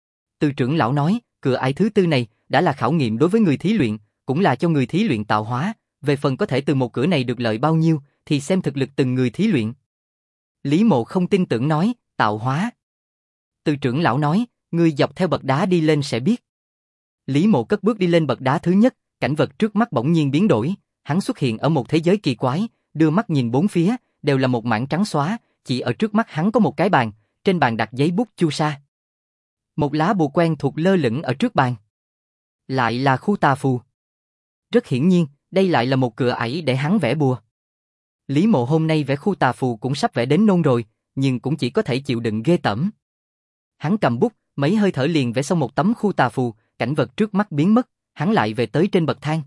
Từ trưởng lão nói, cửa ải thứ 4 này, đã là khảo nghiệm đối với người thí luyện, cũng là cho người thí luyện tạo hóa, về phần có thể từ một cửa này được lợi bao nhiêu, thì xem thực lực từng người thí luyện. Lý Mộ không tin tưởng nói, tạo hóa. Từ trưởng lão nói, ngươi dọc theo bậc đá đi lên sẽ biết. Lý Mộ cất bước đi lên bậc đá thứ nhất, cảnh vật trước mắt bỗng nhiên biến đổi, hắn xuất hiện ở một thế giới kỳ quái, đưa mắt nhìn bốn phía, đều là một mảng trắng xóa, chỉ ở trước mắt hắn có một cái bàn, trên bàn đặt giấy bút chu sa. Một lá bùa quen thuộc lơ lửng ở trước bàn. Lại là khu tà phù. Rất hiển nhiên, đây lại là một cửa ải để hắn vẽ bùa. Lý Mộ hôm nay vẽ khu tà phù cũng sắp vẽ đến nôn rồi, nhưng cũng chỉ có thể chịu đựng ghê tởm. Hắn cầm bút, mấy hơi thở liền vẽ xong một tấm khu tà phù, cảnh vật trước mắt biến mất, hắn lại về tới trên bậc thang.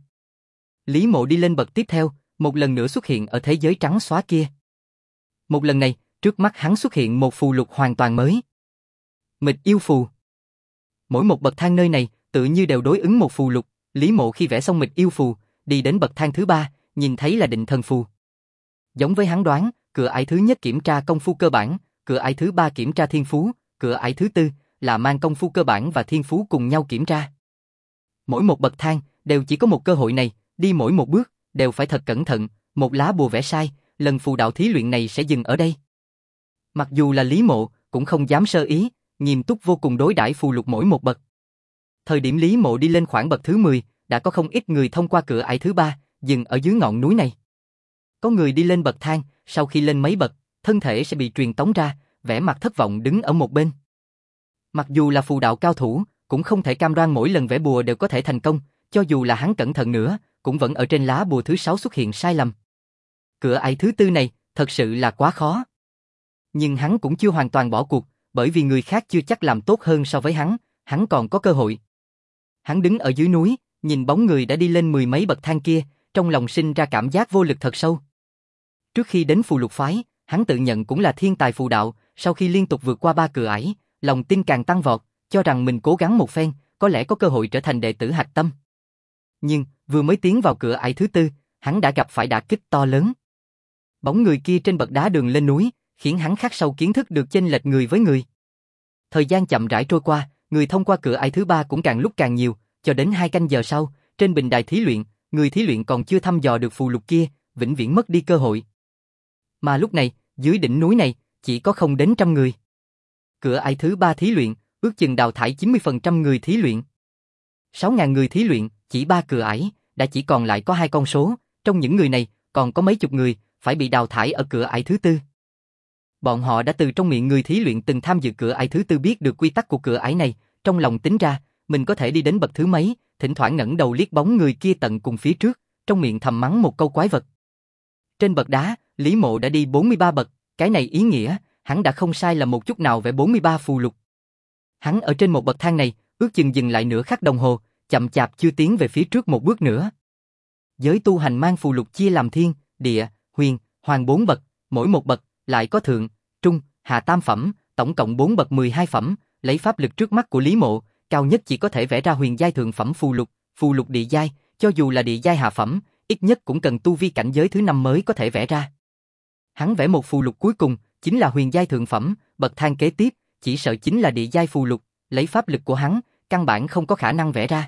Lý Mộ đi lên bậc tiếp theo, một lần nữa xuất hiện ở thế giới trắng xóa kia. Một lần này, trước mắt hắn xuất hiện một phù lục hoàn toàn mới. Mịch yêu phù. Mỗi một bậc thang nơi này, tự như đều đối ứng một phù lục. Lý Mộ khi vẽ xong mịch yêu phù, đi đến bậc thang thứ 3, nhìn thấy là định thần phù. Giống với hắn đoán, cửa ải thứ nhất kiểm tra công phu cơ bản, cửa ải thứ 3 kiểm tra thiên phú, cửa ải thứ 4 là mang công phu cơ bản và thiên phú cùng nhau kiểm tra. Mỗi một bậc thang đều chỉ có một cơ hội này, đi mỗi một bước đều phải thật cẩn thận, một lá bùa vẽ sai, lần phù đạo thí luyện này sẽ dừng ở đây. Mặc dù là Lý Mộ, cũng không dám sơ ý, nghiêm túc vô cùng đối đãi phù lục mỗi một bậc. Thời điểm Lý Mộ đi lên khoảng bậc thứ 10, đã có không ít người thông qua cửa ải thứ 3, dừng ở dưới ngọn núi này. Có người đi lên bậc thang, sau khi lên mấy bậc, thân thể sẽ bị truyền tống ra, vẻ mặt thất vọng đứng ở một bên. Mặc dù là phù đạo cao thủ, cũng không thể cam đoan mỗi lần vẽ bùa đều có thể thành công, cho dù là hắn cẩn thận nữa, cũng vẫn ở trên lá bùa thứ 6 xuất hiện sai lầm. Cửa ải thứ 4 này, thật sự là quá khó. Nhưng hắn cũng chưa hoàn toàn bỏ cuộc, bởi vì người khác chưa chắc làm tốt hơn so với hắn còn có cơ hội. Hắn đứng ở dưới núi, nhìn bóng người đã đi lên 10 mấy bậc thang kia, trong lòng sinh ra cảm giác vô lực thật sâu. Trước khi đến phù lục phái, hắn tự nhận cũng là thiên tài phù đạo, sau khi liên tục vượt qua 3 cửa ải, lòng tin càng tăng vọt, cho rằng mình cố gắng một phen, có lẽ có cơ hội trở thành đệ tử hạch tâm. Nhưng, vừa mới tiến vào cửa ải thứ 4, hắn đã gặp phải đả kích to lớn. Bóng người kia trên bậc đá đường lên núi, khiến hắn khắc sâu kiến thức được chênh lệch người với người. Thời gian chậm rãi trôi qua, người thông qua cửa ải thứ 3 cũng càng lúc càng nhiều, cho đến 2 canh giờ sau, trên bình đài thí luyện, người thí luyện còn chưa thăm dò được phù lục kia, vĩnh viễn mất đi cơ hội. Mà lúc này, dưới đỉnh núi này, chỉ có không đến 100 người. Cửa ải thứ 3 thí luyện, ước chừng đào thải 90% người thí luyện. 6.000 người thí luyện, chỉ 3 cửa ải, đã chỉ còn lại có 2 con số, trong những người này, còn có mấy chục người, phải bị đào thải ở cửa ải thứ 4. Bọn họ đã từ trong miệng người thí luyện từng tham dự cửa ải thứ 4 biết được quy tắc của cửa ải này, trong lòng tính ra, mình có thể đi đến bậc thứ mấy, thỉnh thoảng ngẩng đầu liếc bóng người kia tận cùng phía trước, trong miệng thầm mắng một câu quái vật. Trên bậc đá, Lý Mộ đã đi 43 bậc, cái này ý nghĩa, hắn đã không sai lầm một chút nào vẽ 43 phù lục. Hắn ở trên một bậc thang này, ước chừng dừng lại nửa khắc đồng hồ, chậm chạp chưa tiến về phía trước một bước nữa. Giới tu hành mang phù lục chia làm thiên, địa, huyền, hoàng 4 bậc, mỗi một bậc lại có thượng, trung, hạ tam phẩm, tổng cộng 4 bậc 12 phẩm, lấy pháp lực trước mắt của Lý Mộ, cao nhất chỉ có thể vẽ ra huyền giai thượng phẩm phù lục địa giai, cho dù là địa giai hạ phẩm, ít nhất cũng cần tu vi cảnh giới thứ 5 mới có thể vẽ ra. Hắn vẽ một phù lục cuối cùng, chính là huyền giai thượng phẩm, bậc thang kế tiếp, chỉ sợ chính là địa giai phù lục, lấy pháp lực của hắn, căn bản không có khả năng vẽ ra.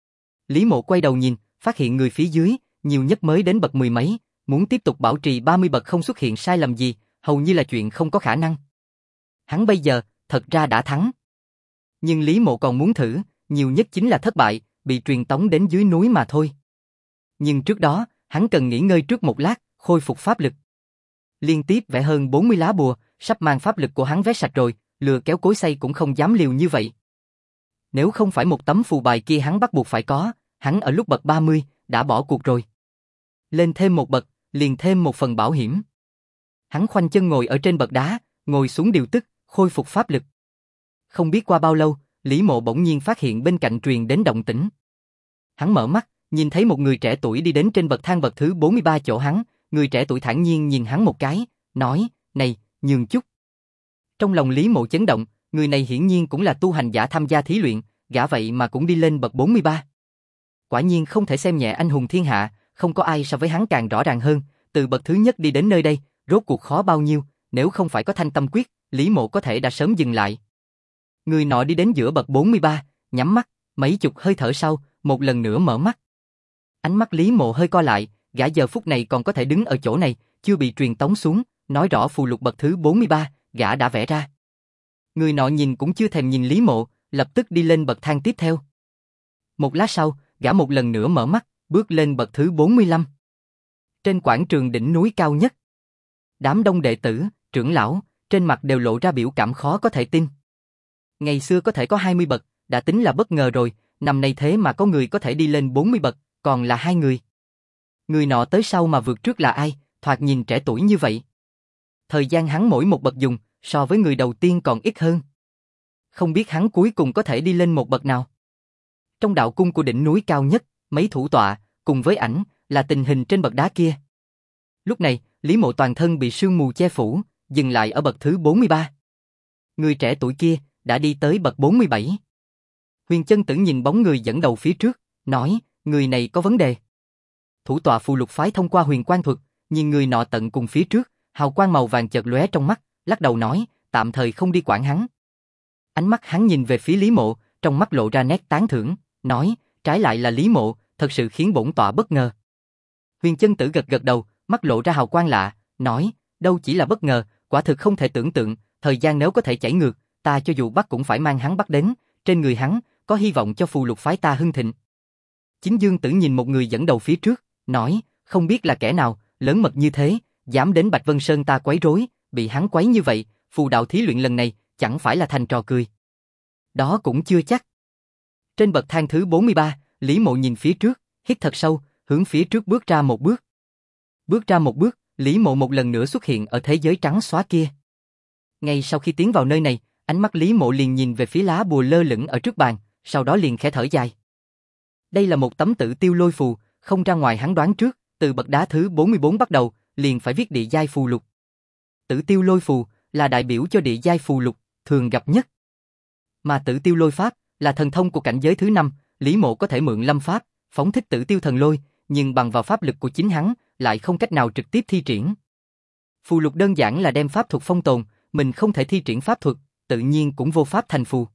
Lý Mộ quay đầu nhìn, phát hiện người phía dưới, nhiều nhất mới đến bậc 10 mấy, muốn tiếp tục bảo trì 30 bậc không xuất hiện sai lầm gì, hầu như là chuyện không có khả năng. Hắn bây giờ, thật ra đã thắng. Nhưng Lý Mộ còn muốn thử, nhiều nhất chính là thất bại, bị truyền tống đến dưới núi mà thôi. Nhưng trước đó, hắn cần nghỉ ngơi trước một lát, khôi phục pháp lực. Liên tiếp vẽ hơn 40 lá bùa, sắp mang pháp lực của hắn vét sạch rồi, lừa kéo cối xay cũng không dám liều như vậy. Nếu không phải một tấm phù bài kia hắn bắt buộc phải có, hắn ở lúc bậc 30, đã bỏ cuộc rồi. Lên thêm một bậc, liền thêm một phần bảo hiểm. Hắn khoanh chân ngồi ở trên bậc đá, ngồi xuống điều tức, khôi phục pháp lực. Không biết qua bao lâu, Lý Mộ bỗng nhiên phát hiện bên cạnh truyền đến động tĩnh. Hắn mở mắt, nhìn thấy một người trẻ tuổi đi đến trên bậc thang bậc thứ 43 chỗ hắn, người trẻ tuổi thản nhiên nhìn hắn một cái, nói, này, nhường chút. Trong lòng Lý Mộ chấn động, người này hiển nhiên cũng là tu hành giả tham gia thí luyện, gã vậy mà cũng đi lên bậc 43. Quả nhiên không thể xem nhẹ anh hùng thiên hạ, không có ai so với hắn càng rõ ràng hơn, từ bậc thứ nhất đi đến nơi đây, rốt cuộc khó bao nhiêu, nếu không phải có thanh tâm quyết, Lý Mộ có thể đã sớm dừng lại. Người nọ đi đến giữa bậc 43, nhắm mắt, mấy chục hơi thở sau, một lần nữa mở mắt. Ánh mắt Lý Mộ hơi co lại, gã giờ phút này còn có thể đứng ở chỗ này, chưa bị truyền tống xuống, nói rõ phù lục bậc thứ 43, gã đã vẽ ra. Người nọ nhìn cũng chưa thèm nhìn Lý Mộ, lập tức đi lên bậc thang tiếp theo. Một lát sau, gã một lần nữa mở mắt, bước lên bậc thứ 45. Trên quảng trường đỉnh núi cao nhất, đám đông đệ tử, trưởng lão, trên mặt đều lộ ra biểu cảm khó có thể tin. Ngày xưa có thể có 20 bậc, đã tính là bất ngờ rồi, năm nay thế mà có người có thể đi lên 40 bậc, còn là hai người. Người nọ tới sau mà vượt trước là ai, thoạt nhìn trẻ tuổi như vậy. Thời gian hắn mỗi một bậc dùng, so với người đầu tiên còn ít hơn. Không biết hắn cuối cùng có thể đi lên một bậc nào. Trong đạo cung của đỉnh núi cao nhất, mấy thủ tọa, cùng với ảnh, là tình hình trên bậc đá kia. Lúc này, Lý Mộ toàn thân bị sương mù che phủ, dừng lại ở bậc thứ 43. Người trẻ tuổi kia, đã đi tới bậc 47. Huyền Chân Tử nhìn bóng người dẫn đầu phía trước, nói, người này có vấn đề. Thủ tọa phù lục phái thông qua huyền quang thuật, nhìn người nọ tận cùng phía trước, hào quang màu vàng chợt lóe trong mắt, lắc đầu nói, tạm thời không đi quản hắn. Ánh mắt hắn nhìn về phía Lý Mộ, trong mắt lộ ra nét tán thưởng, nói, trái lại là Lý Mộ, thật sự khiến bổn tọa bất ngờ. Huyền Chân Tử gật gật đầu, mắt lộ ra hào quang lạ, nói, đâu chỉ là bất ngờ, quả thực không thể tưởng tượng, thời gian nếu có thể chảy ngược, ta cho dù bắt cũng phải mang hắn bắt đến, trên người hắn, có hy vọng cho phù lục phái ta hưng thịnh. Chính Dương Tử nhìn một người dẫn đầu phía trước, nói, không biết là kẻ nào, lớn mật như thế, dám đến Bạch Vân Sơn ta quấy rối, bị hắn quấy như vậy, phù đạo thí luyện lần này, chẳng phải là thành trò cười. Đó cũng chưa chắc. Trên bậc thang thứ 43, Lý Mộ nhìn phía trước, hít thật sâu, hướng phía trước bước ra một bước. Bước ra một bước, Lý Mộ một lần nữa xuất hiện ở thế giới trắng xóa kia. Ngay sau khi tiến vào nơi này, ánh mắt Lý Mộ liền nhìn về phía lá bùa lơ lửng ở trước bàn, sau đó liền khẽ thở dài. Đây là một tấm Tử Tiêu Lôi phù, không ra ngoài hắn đoán trước, từ bậc đá thứ 44 bắt đầu, liền phải viết địa giai phù lục. Tử Tiêu Lôi phù là đại biểu cho địa giai phù lục thường gặp nhất. Mà Tử Tiêu Lôi pháp là thần thông của cảnh giới thứ 5, Lý Mộ có thể mượn lâm pháp, phóng thích Tử Tiêu thần lôi, nhưng bằng vào pháp lực của chính hắn, lại không cách nào trực tiếp thi triển. Phù lục đơn giản là đem pháp thuật phong tồn, mình không thể thi triển pháp thuật, tự nhiên cũng vô pháp thành phù.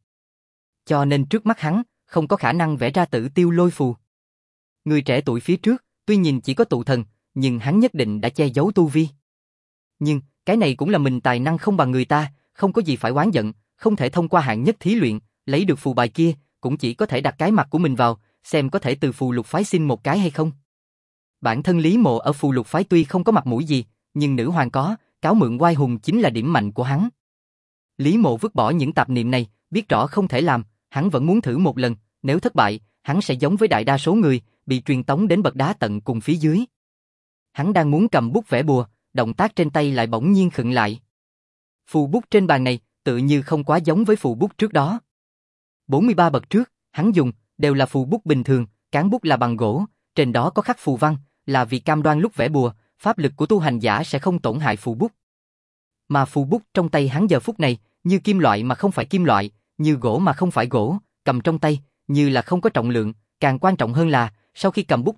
Cho nên trước mắt hắn, không có khả năng vẽ ra Tử Tiêu Lôi phù. Người trẻ tuổi phía trước, tuy nhìn chỉ có tụ thần, nhưng hắn nhất định đã che giấu tu vi. Nhưng, cái này cũng là mình tài năng không bằng người ta, không có gì phải oán giận, không thể thông qua hạng nhất thí luyện, lấy được phù bài kia, cũng chỉ có thể đặt cái mặt của mình vào, xem có thể từ phù lục phái xin một cái hay không. Bản thân Lý Mộ ở phù lục phái tuy không có mặt mũi gì, nhưng nữ hoàng có, cáo mượn oai hùng chính là điểm mạnh của hắn. Lý Mộ vứt bỏ những tạp niệm này, biết rõ không thể làm, hắn vẫn muốn thử một lần, nếu thất bại, hắn sẽ giống với đại đa số người, bị truyền tống đến bậc đá tận cùng phía dưới. Hắn đang muốn cầm bút vẽ bùa, động tác trên tay lại bỗng nhiên khựng lại. Phù bút trên bàn này, tự như không quá giống với phù bút trước đó. 43 bậc trước, hắn dùng, đều là phù bút bình thường, cán bút là bằng gỗ, trên đó có khắc phù văn, là vì cam đoan lúc vẽ bùa, pháp lực của tu hành giả sẽ không tổn hại phù bút. Mà phù bút trong tay hắn giờ phút này, như kim loại mà không phải kim loại, như gỗ mà không phải gỗ, cầm trong tay, như là không có trọng lượng, càng quan trọng hơn là, sau khi cầm bút này,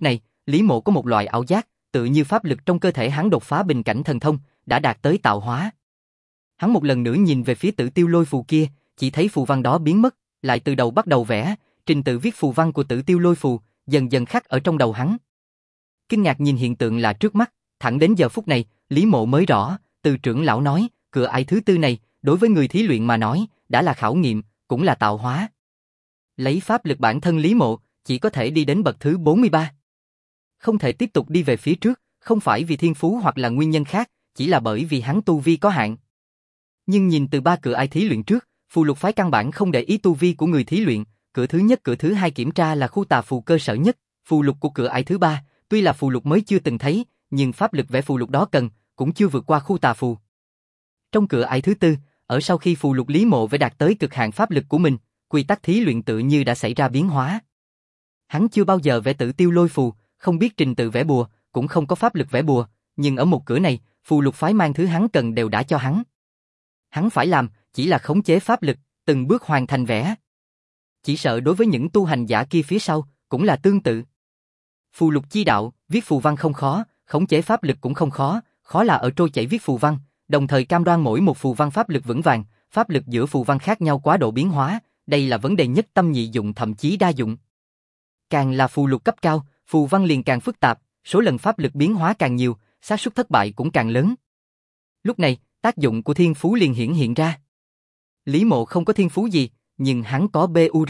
Lý Mộ có một loại ảo giác, tự như pháp lực trong cơ thể hắn đột phá bình cảnh thần thông, đã đạt tới tạo hóa. Hắn một lần nữa nhìn về phía Tử Tiêu Lôi phù kia, chỉ thấy phù văn đó biến mất, lại từ đầu bắt đầu vẽ, trình tự viết phù văn của Tử Tiêu Lôi phù, dần dần khắc ở trong đầu hắn. Kinh ngạc nhìn hiện tượng là trước mắt, thẳng đến giờ phút này, Lý Mộ mới rõ, từ trưởng lão nói, cửa ải thứ tư này, đối với người thí luyện mà nói, đã là khảo nghiệm, cũng là tạo hóa. Lấy pháp lực bản thân Lý Mộ, chỉ có thể đi đến bậc thứ 43. Không thể tiếp tục đi về phía trước, không phải vì thiên phú hoặc là nguyên nhân khác, chỉ là bởi vì hắn tu vi có hạn. Nhưng nhìn từ ba cửa ải thí luyện trước, phù lục phái căn bản không để ý tu vi của người thí luyện, cửa thứ nhất cửa thứ hai kiểm tra là khu tà phù cơ sở nhất, phù lục của cửa ải thứ ba, tuy là phù lục mới chưa từng thấy, nhưng pháp lực vẽ phù lục đó cần, cũng chưa vượt qua khu tà phù. Trong cửa ải thứ tư, ở sau khi phù lục Lý Mộ vẽ đạt tới cực hạn pháp lực của mình, quy tắc thí luyện tự như đã xảy ra biến hóa. Hắn chưa bao giờ vẽ Tử Tiêu Lôi phù, không biết trình tự vẽ bùa, cũng không có pháp lực vẽ bùa, nhưng ở một cửa này, phù lục phái mang thứ hắn cần đều đã cho hắn. Hắn phải làm, chỉ là khống chế pháp lực, từng bước hoàn thành vẽ. Chỉ sợ đối với những tu hành giả kia phía sau, cũng là tương tự. Phù lục chi đạo, viết phù văn không khó, khống chế pháp lực cũng không khó, khó là ở trôi chảy viết phù văn, đồng thời cam đoan mỗi một phù văn pháp lực vững vàng, pháp lực giữa phù văn khác nhau quá độ biến hóa, đây là vấn đề nhất tâm nhị dụng thậm chí đa dụng. Càng là phù lục cấp cao, phù văn liền càng phức tạp, số lần pháp lực biến hóa càng nhiều, xác suất thất bại cũng càng lớn. Lúc này, tác dụng của thiên phú liền hiển hiện ra. Lý Mộ không có thiên phú gì, nhưng hắn có BUR.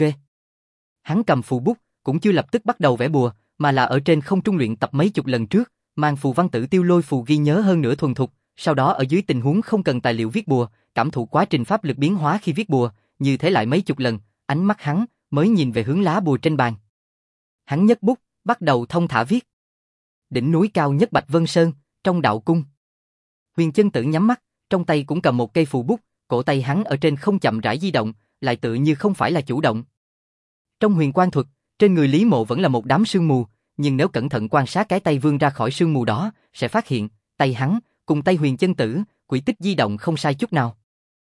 Hắn cầm phù bút, cũng chưa lập tức bắt đầu vẽ bùa, mà là ở trên không trung luyện tập mấy chục lần trước, mang phù văn Tử Tiêu Lôi phù ghi nhớ hơn nữa thuần thục, sau đó ở dưới tình huống không cần tài liệu viết bùa, cảm thụ quá trình pháp lực biến hóa khi viết bùa, như thế lại mấy chục lần, ánh mắt hắn mới nhìn về hướng lá bùa trên bàn. Hắn nhấc bút, bắt đầu thông thả viết. Đỉnh núi cao nhất Bạch Vân Sơn, trong đạo cung. Huyền Chân Tử nhắm mắt, trong tay cũng cầm một cây phù bút, cổ tay hắn ở trên không chậm rãi di động, lại tự như không phải là chủ động. Trong huyền quang thuật, trên người Lý Mộ vẫn là một đám sương mù, nhưng nếu cẩn thận quan sát cái tay vươn ra khỏi sương mù đó, sẽ phát hiện, tay hắn, cùng tay Huyền Chân Tử, quỹ tích di động không sai chút nào.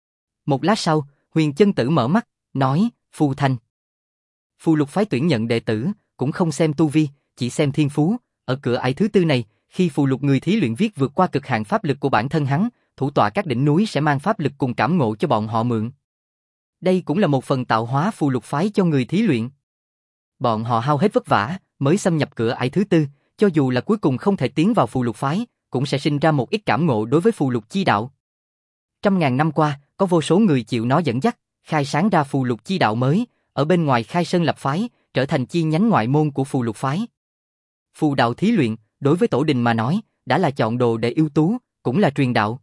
Một lát sau, Huyền Chân Tử mở mắt, nói, phù thành. Phù lục phái tuyển nhận đệ tử, cũng không xem tu vi, chỉ xem thiên phú, ở cửa ải thứ tư này, khi phù lục người thí luyện viết vượt qua cực hạn pháp lực của bản thân hắn, thủ tọa các đỉnh núi sẽ mang pháp lực cùng cảm ngộ cho bọn họ mượn. Đây cũng là một phần tạo hóa phù lục phái cho người thí luyện. Bọn họ hao hết vất vả, mới xâm nhập cửa ải thứ tư, cho dù là cuối cùng không thể tiến vào phù lục phái, cũng sẽ sinh ra một ít cảm ngộ đối với phù lục chi đạo. Trăm ngàn năm qua, có vô số người chịu nó dẫn dắt, khai sáng ra phù lục chi đạo mới, ở bên ngoài khai sơn lập phái, trở thành chi nhánh ngoại môn của phù lục phái. Phù đạo thí luyện, đối với tổ đình mà nói, đã là chọn đồ để ưu tú, cũng là truyền đạo.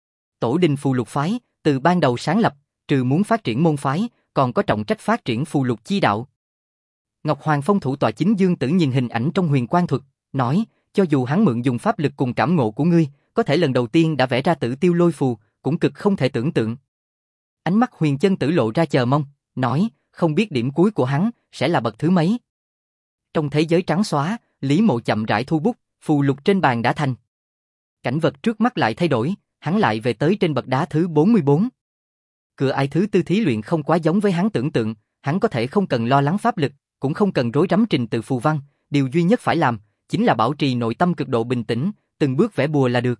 Tổ đình phù lục phái, từ ban đầu sáng lập, trừ muốn phát triển môn phái, còn có trọng trách phát triển phù lục chi đạo. Ngọc Hoàng Phong thủ tọa chính Dương Tử nhìn hình ảnh trong huyền quang thuật, nói, cho dù hắn mượn dùng pháp lực cùng cảm ngộ của ngươi, có thể lần đầu tiên đã vẽ ra Tử Tiêu Lôi phù, cũng cực không thể tưởng tượng. Ánh mắt Huyền Chân Tử lộ ra chờ mong, nói, không biết điểm cuối của hắn sẽ là bậc thứ mấy. Trong thế giới trắng xóa, Lý Mộ chậm rãi thu bút, phù lục trên bàn đã thành. Cảnh vật trước mắt lại thay đổi, hắn lại về tới trên bậc đá thứ 44. Cửa ải thứ tư thí luyện không quá giống với hắn tưởng tượng, hắn có thể không cần lo lắng pháp lực, cũng không cần rối rắm trình tự phù văn, điều duy nhất phải làm chính là bảo trì nội tâm cực độ bình tĩnh, từng bước vẽ bùa là được.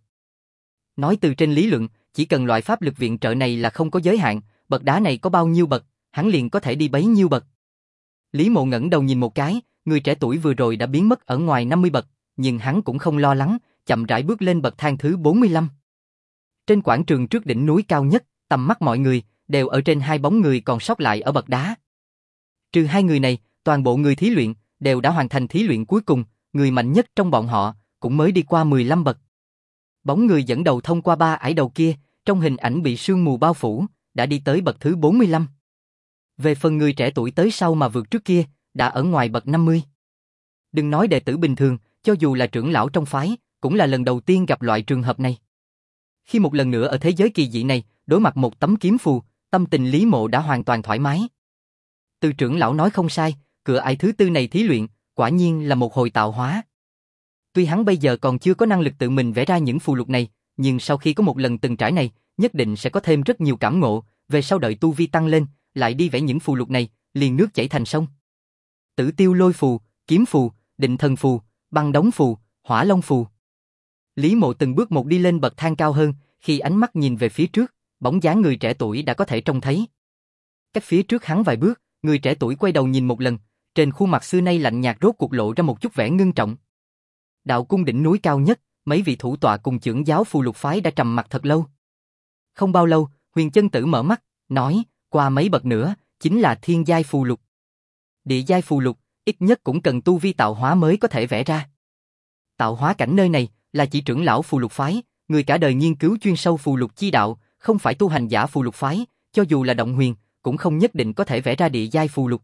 Nói từ trên lý luận, chỉ cần loại pháp lực viện trợ này là không có giới hạn, bậc đá này có bao nhiêu bậc, hắn liền có thể đi bấy nhiêu bậc. Lý Mộ ngẩng đầu nhìn một cái, người trẻ tuổi vừa rồi đã biến mất ở ngoài 50 bậc, nhưng hắn cũng không lo lắng, chậm rãi bước lên bậc thang thứ 45. Trên quảng trường trước đỉnh núi cao nhất, tầm mắt mọi người đều ở trên hai bóng người còn sót lại ở bậc đá. Trừ hai người này, toàn bộ người thí luyện đều đã hoàn thành thí luyện cuối cùng, người mạnh nhất trong bọn họ cũng mới đi qua 15 bậc. Bóng người dẫn đầu thông qua ba ải đầu kia, trong hình ảnh bị sương mù bao phủ, đã đi tới bậc thứ 45. Về phần người trẻ tuổi tới sau mà vượt trước kia, đã ở ngoài bậc 50. Đừng nói đệ tử bình thường, cho dù là trưởng lão trong phái, cũng là lần đầu tiên gặp loại trường hợp này. Khi một lần nữa ở thế giới kỳ dị này, đối mặt một tấm kiếm phù, tâm tình Lý Mộ đã hoàn toàn thoải mái. Từ trưởng lão nói không sai, cửa ải thứ tư này thí luyện, quả nhiên là một hồi tạo hóa. Tuy hắn bây giờ còn chưa có năng lực tự mình vẽ ra những phù lục này, nhưng sau khi có một lần từng trải này, nhất định sẽ có thêm rất nhiều cảm ngộ, về sau đợi tu vi tăng lên, lại đi vẽ những phù lục này, liền nước chảy thành sông. Tử Tiêu Lôi phù, Kiếm phù, Định Thần phù, băng đóng phù, hỏa long phù. Lý Mộ từng bước một đi lên bậc thang cao hơn, khi ánh mắt nhìn về phía trước, bóng dáng người trẻ tuổi đã có thể trông thấy. Cách phía trước hắn vài bước, người trẻ tuổi quay đầu nhìn một lần, trên khuôn mặt xưa nay lạnh nhạt rốt cuộc lộ ra một chút vẻ ngưng trọng. Đạo cung đỉnh núi cao nhất, mấy vị thủ tọa cùng trưởng giáo phù lục phái đã trầm mặc thật lâu. Không bao lâu, Huyền Chân Tử mở mắt, nói, qua mấy bậc nữa, chính là thiên giai phù lục. Địa giai phù lục, ít nhất cũng cần tu vi tạo hóa mới có thể vẽ ra. Tạo hóa cảnh nơi này, là chỉ trưởng lão phù lục phái, người cả đời nghiên cứu chuyên sâu phù lục chi đạo, không phải tu hành giả phù lục phái, cho dù là động huyền, cũng không nhất định có thể vẽ ra địa giai phù lục.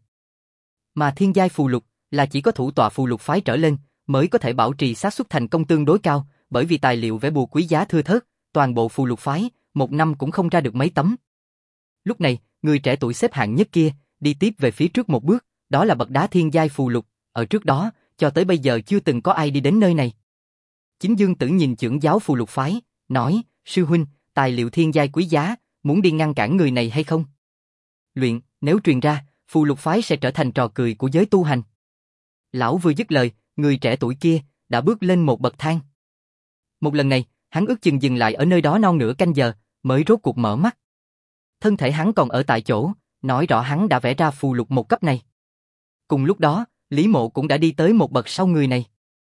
Mà thiên giai phù lục, là chỉ có thủ tọa phù lục phái trở lên, mới có thể bảo trì xác suất thành công tương đối cao, bởi vì tài liệu vẽ bùa quý giá thưa thớt, toàn bộ phù lục phái, một năm cũng không ra được mấy tấm. Lúc này, người trẻ tuổi xếp hạng nhất kia, đi tiếp về phía trước một bước, đó là bậc đá thiên giai phù lục, ở trước đó, cho tới bây giờ chưa từng có ai đi đến nơi này. Chính Dương Tử nhìn trưởng giáo phù lục phái, nói, sư huynh, tài liệu thiên giai quý giá, muốn đi ngăn cản người này hay không? Luyện, nếu truyền ra, phù lục phái sẽ trở thành trò cười của giới tu hành. Lão vừa dứt lời, người trẻ tuổi kia, đã bước lên một bậc thang. Một lần này, hắn ước chừng dừng lại ở nơi đó non nửa canh giờ, mới rốt cuộc mở mắt. Thân thể hắn còn ở tại chỗ, nói rõ hắn đã vẽ ra phù lục một cấp này. Cùng lúc đó, Lý Mộ cũng đã đi tới một bậc sau người này.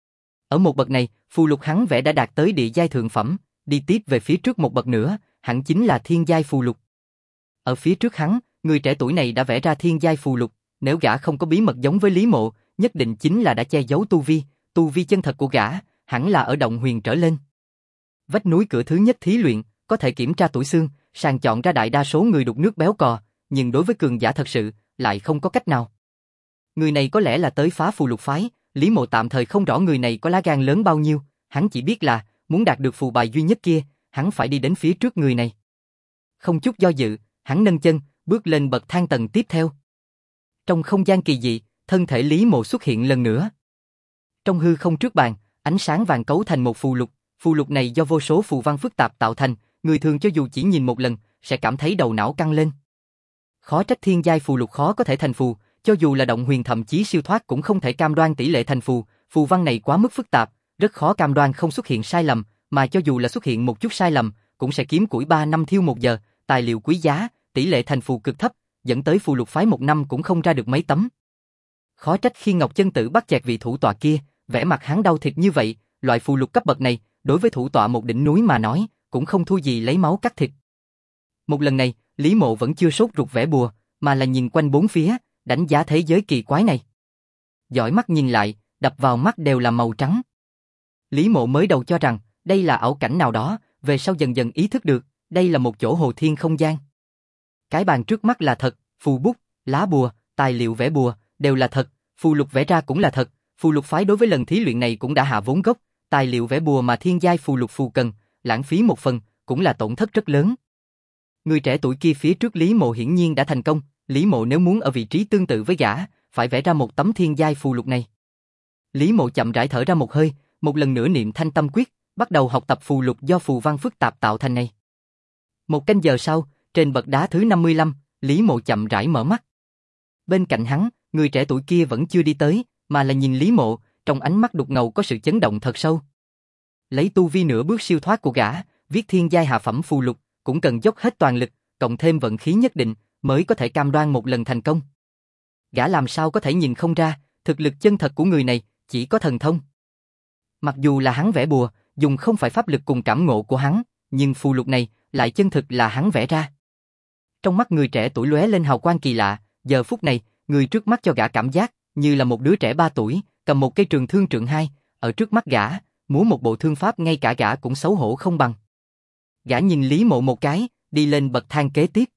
Ở một bậc này, phù lục hắn vẽ đã đạt tới địa giai thượng phẩm, đi tiếp về phía trước một bậc nữa, hẳn chính là thiên giai phù lục. Ở phía trước hắn, người trẻ tuổi này đã vẽ ra thiên giai phù lục, nếu gã không có bí mật giống với Lý Mộ, nhất định chính là đã che giấu tu vi chân thật của gã, hẳn là ở động huyền trở lên. Vách núi cửa thứ nhất thí luyện, có thể kiểm tra tuổi xương, sàng chọn ra đại đa số người đục nước béo cò, nhưng đối với cường giả thật sự, lại không có cách nào. Người này có lẽ là tới phá phù lục phái, Lý Mộ tạm thời không rõ người này có lá gan lớn bao nhiêu, hắn chỉ biết là, muốn đạt được phù bài duy nhất kia, hắn phải đi đến phía trước người này. Không chút do dự, hắn nâng chân, bước lên bậc thang tầng tiếp theo. Trong không gian kỳ dị, thân thể Lý Mộ xuất hiện lần nữa. Trong hư không trước bàn, ánh sáng vàng cấu thành một phù lục này do vô số phù văn phức tạp tạo thành, người thường cho dù chỉ nhìn một lần, sẽ cảm thấy đầu não căng lên. Khó trách thiên giai phù lục khó có thể thành phù, cho dù là động huyền thậm chí siêu thoát cũng không thể cam đoan tỷ lệ thành phù văn này quá mức phức tạp, rất khó cam đoan không xuất hiện sai lầm, mà cho dù là xuất hiện một chút sai lầm, cũng sẽ kiếm củi 3 năm thiêu 1 giờ, tài liệu quý giá, tỷ lệ thành phù cực thấp, dẫn tới phù lục phái 1 năm cũng không ra được mấy tấm. Khó trách khi Ngọc Chân Tử bắt chẹt vị thủ tọa kia, vẻ mặt hắn đau thịt như vậy, loại phù lục cấp bậc này, đối với thủ tọa một đỉnh núi mà nói, cũng không thua gì lấy máu cắt thịt. Một lần này, Lý Mộ vẫn chưa sốt ruột vẽ bùa, mà là nhìn quanh bốn phía, đánh giá thế giới kỳ quái này. Dõi mắt nhìn lại, đập vào mắt đều là màu trắng. Lý Mộ mới đầu cho rằng, đây là ảo cảnh nào đó, về sau dần dần ý thức được, đây là một chỗ hồ thiên không gian. Cái bàn trước mắt là thật, phù bút, lá bùa, tài liệu vẽ bùa, đều là thật, phù lục vẽ ra cũng là thật, phù lục phái đối với lần thí luyện này cũng đã hạ vốn gốc, tài liệu vẽ bùa mà thiên giai phù lục phù cần, lãng phí một phần, cũng là tổn thất rất lớn. Người trẻ tuổi kia phía trước Lý Mộ hiển nhiên đã thành công, Lý Mộ nếu muốn ở vị trí tương tự với gã, phải vẽ ra một tấm thiên giai phù lục này. Lý Mộ chậm rãi thở ra một hơi, một lần nữa niệm Thanh Tâm Quyết, bắt đầu học tập phù lục do phù văn phức tạp tạo thành này. Một canh giờ sau, trên bậc đá thứ 55, Lý Mộ chậm rãi mở mắt. Bên cạnh hắn, người trẻ tuổi kia vẫn chưa đi tới, mà là nhìn Lý Mộ, trong ánh mắt đục ngầu có sự chấn động thật sâu. Lấy tu vi nửa bước siêu thoát của gã, viết thiên giai hạ phẩm phù lục, cũng cần dốc hết toàn lực, cộng thêm vận khí nhất định, mới có thể cam đoan một lần thành công. Gã làm sao có thể nhìn không ra, thực lực chân thật của người này, chỉ có thần thông. Mặc dù là hắn vẽ bùa, dùng không phải pháp lực cùng cảm ngộ của hắn, nhưng phù lục này, lại chân thực là hắn vẽ ra. Trong mắt người trẻ tuổi lóe lên hào quang kỳ lạ, giờ phút này, người trước mắt cho gã cảm giác, như là một đứa trẻ 3 tuổi, cầm một cây trường thương trượng 2, ở trước mắt gã, múa một bộ thương pháp ngay cả gã cũng xấu hổ không bằng. Gã nhìn Lý Mộ một cái, đi lên bậc thang kế tiếp.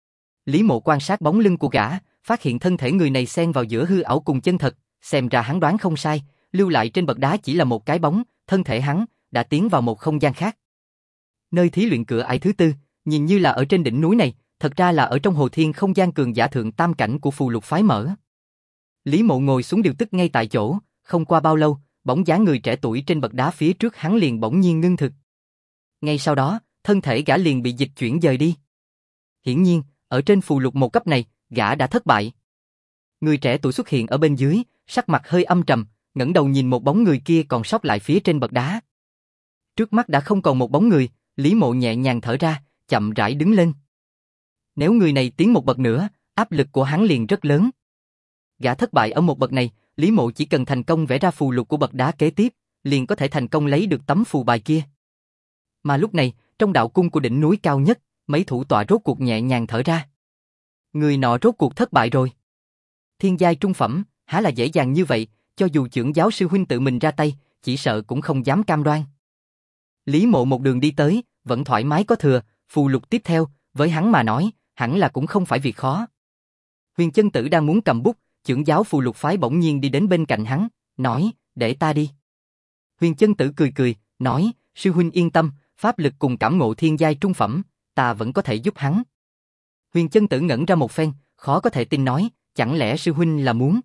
Lý Mộ quan sát bóng lưng của gã, phát hiện thân thể người này xen vào giữa hư ảo cùng chân thật, xem ra hắn đoán không sai, lưu lại trên bậc đá chỉ là một cái bóng, thân thể hắn đã tiến vào một không gian khác. Nơi thí luyện cửa ải thứ 4, nhìn như là ở trên đỉnh núi này, thật ra là ở trong hồ thiên không gian cường giả thượng tam cảnh của phù lục phái mở. Lý Mộ ngồi xuống điều tức ngay tại chỗ, không qua bao lâu, bóng dáng người trẻ tuổi trên bậc đá phía trước hắn liền bỗng nhiên ngưng thực. Ngay sau đó, thân thể gã liền bị dịch chuyển dời đi. Hiển nhiên, ở trên phù lục một cấp này, gã đã thất bại. Người trẻ tuổi xuất hiện ở bên dưới, sắc mặt hơi âm trầm, ngẩng đầu nhìn một bóng người kia còn sót lại phía trên bậc đá. Trước mắt đã không còn một bóng người, Lý Mộ nhẹ nhàng thở ra, chậm rãi đứng lên. Nếu người này tiến một bậc nữa, áp lực của hắn liền rất lớn. Gã thất bại ở một bậc này, Lý Mộ chỉ cần thành công vẽ ra phù lục của bậc đá kế tiếp, liền có thể thành công lấy được tấm phù bài kia. Mà lúc này, trong đạo cung của đỉnh núi cao nhất, mấy thủ tọa rốt cuộc nhẹ nhàng thở ra. Người nọ rốt cuộc thất bại rồi. Thiên giai trung phẩm, há là dễ dàng như vậy, cho dù trưởng giáo sư huynh tự mình ra tay, chỉ sợ cũng không dám cam đoan. Lý Mộ một đường đi tới, vẫn thoải mái có thừa, phù lục tiếp theo, với hắn mà nói, hẳn là cũng không phải việc khó. Huyền Chân Tử đang muốn cầm bút, trưởng giáo phù lục phái bỗng nhiên đi đến bên cạnh hắn, nói, để ta đi. Huyền Chân Tử cười cười, nói, sư huynh yên tâm, pháp lực cùng cảm ngộ thiên giai trung phẩm, ta vẫn có thể giúp hắn. Huyền Chân Tử ngẩn ra một phen, khó có thể tin nói, chẳng lẽ sư huynh là muốn.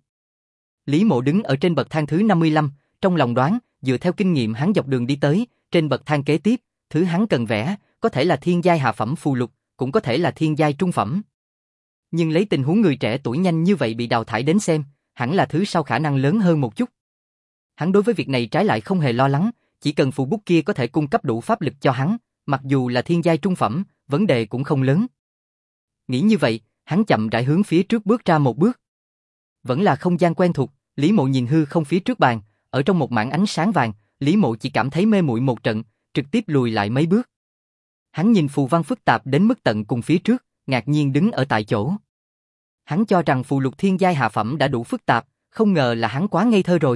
Lý Mộ đứng ở trên bậc thang thứ 55, trong lòng đoán, dựa theo kinh nghiệm hắn dọc đường đi tới, trên bậc thang kế tiếp, thứ hắn cần vẽ, có thể là thiên giai hạ phẩm phù lục, cũng có thể là thiên giai trung phẩm. Nhưng lấy tình huống người trẻ tuổi nhanh như vậy bị đào thải đến xem, hẳn là thứ sau khả năng lớn hơn một chút. Hắn đối với việc này trái lại không hề lo lắng, chỉ cần phù bút kia có thể cung cấp đủ pháp lực cho hắn, mặc dù là thiên giai trung phẩm, vấn đề cũng không lớn. Nghĩ như vậy, hắn chậm rãi hướng phía trước bước ra một bước. Vẫn là không gian quen thuộc, Lý Mộ nhìn hư không phía trước bàn, ở trong một mảng ánh sáng vàng, Lý Mộ chỉ cảm thấy mê muội một trận, trực tiếp lùi lại mấy bước. Hắn nhìn phù văn phức tạp đến mức tận cùng phía trước, ngạc nhiên đứng ở tại chỗ. Hắn cho rằng phù lục thiên giai hạ phẩm đã đủ phức tạp, không ngờ là hắn quá ngây thơ rồi.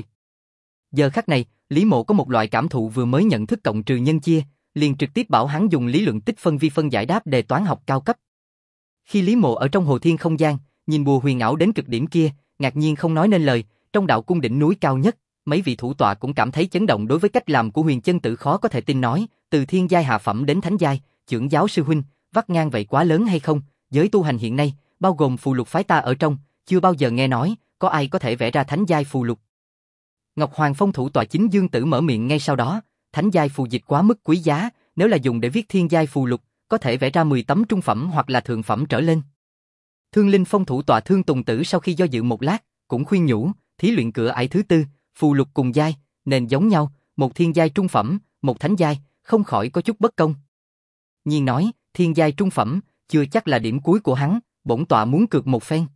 Giờ khắc này, Lý Mộ có một loại cảm thụ vừa mới nhận thức cộng trừ nhân chia, liền trực tiếp bảo hắn dùng lý luận tích phân vi phân giải đáp đề toán học cao cấp. Khi Lý Mộ ở trong hồ thiên không gian, nhìn bùa huyền ảo đến cực điểm kia, ngạc nhiên không nói nên lời, trong đạo cung đỉnh núi cao nhất, mấy vị thủ tọa cũng cảm thấy chấn động đối với cách làm của Huyền Chân Tử khó có thể tin nói, từ thiên giai hạ phẩm đến thánh giai, trưởng giáo sư huynh, vắt ngang vậy quá lớn hay không? Giới tu hành hiện nay, bao gồm phù lục phái ta ở trong, chưa bao giờ nghe nói có ai có thể vẽ ra thánh giai phù lục. Ngọc Hoàng Phong thủ tọa chính Dương Tử mở miệng ngay sau đó, thánh giai phù dịch quá mức quý giá, nếu là dùng để viết thiên giai phù lục, có thể vẽ ra 10 tấm trung phẩm hoặc là thượng phẩm trở lên. Thương Linh Phong thủ tọa Thương Tùng Tử sau khi do dự một lát, cũng khuyên nhủ, thí luyện cửa ải thứ tư, phù lục cùng giai, nên giống nhau, một thiên giai trung phẩm, một thánh giai, không khỏi có chút bất công. Nhiên nói, thiên giai trung phẩm, chưa chắc là điểm cuối của hắn, bổn tọa muốn cược một phen.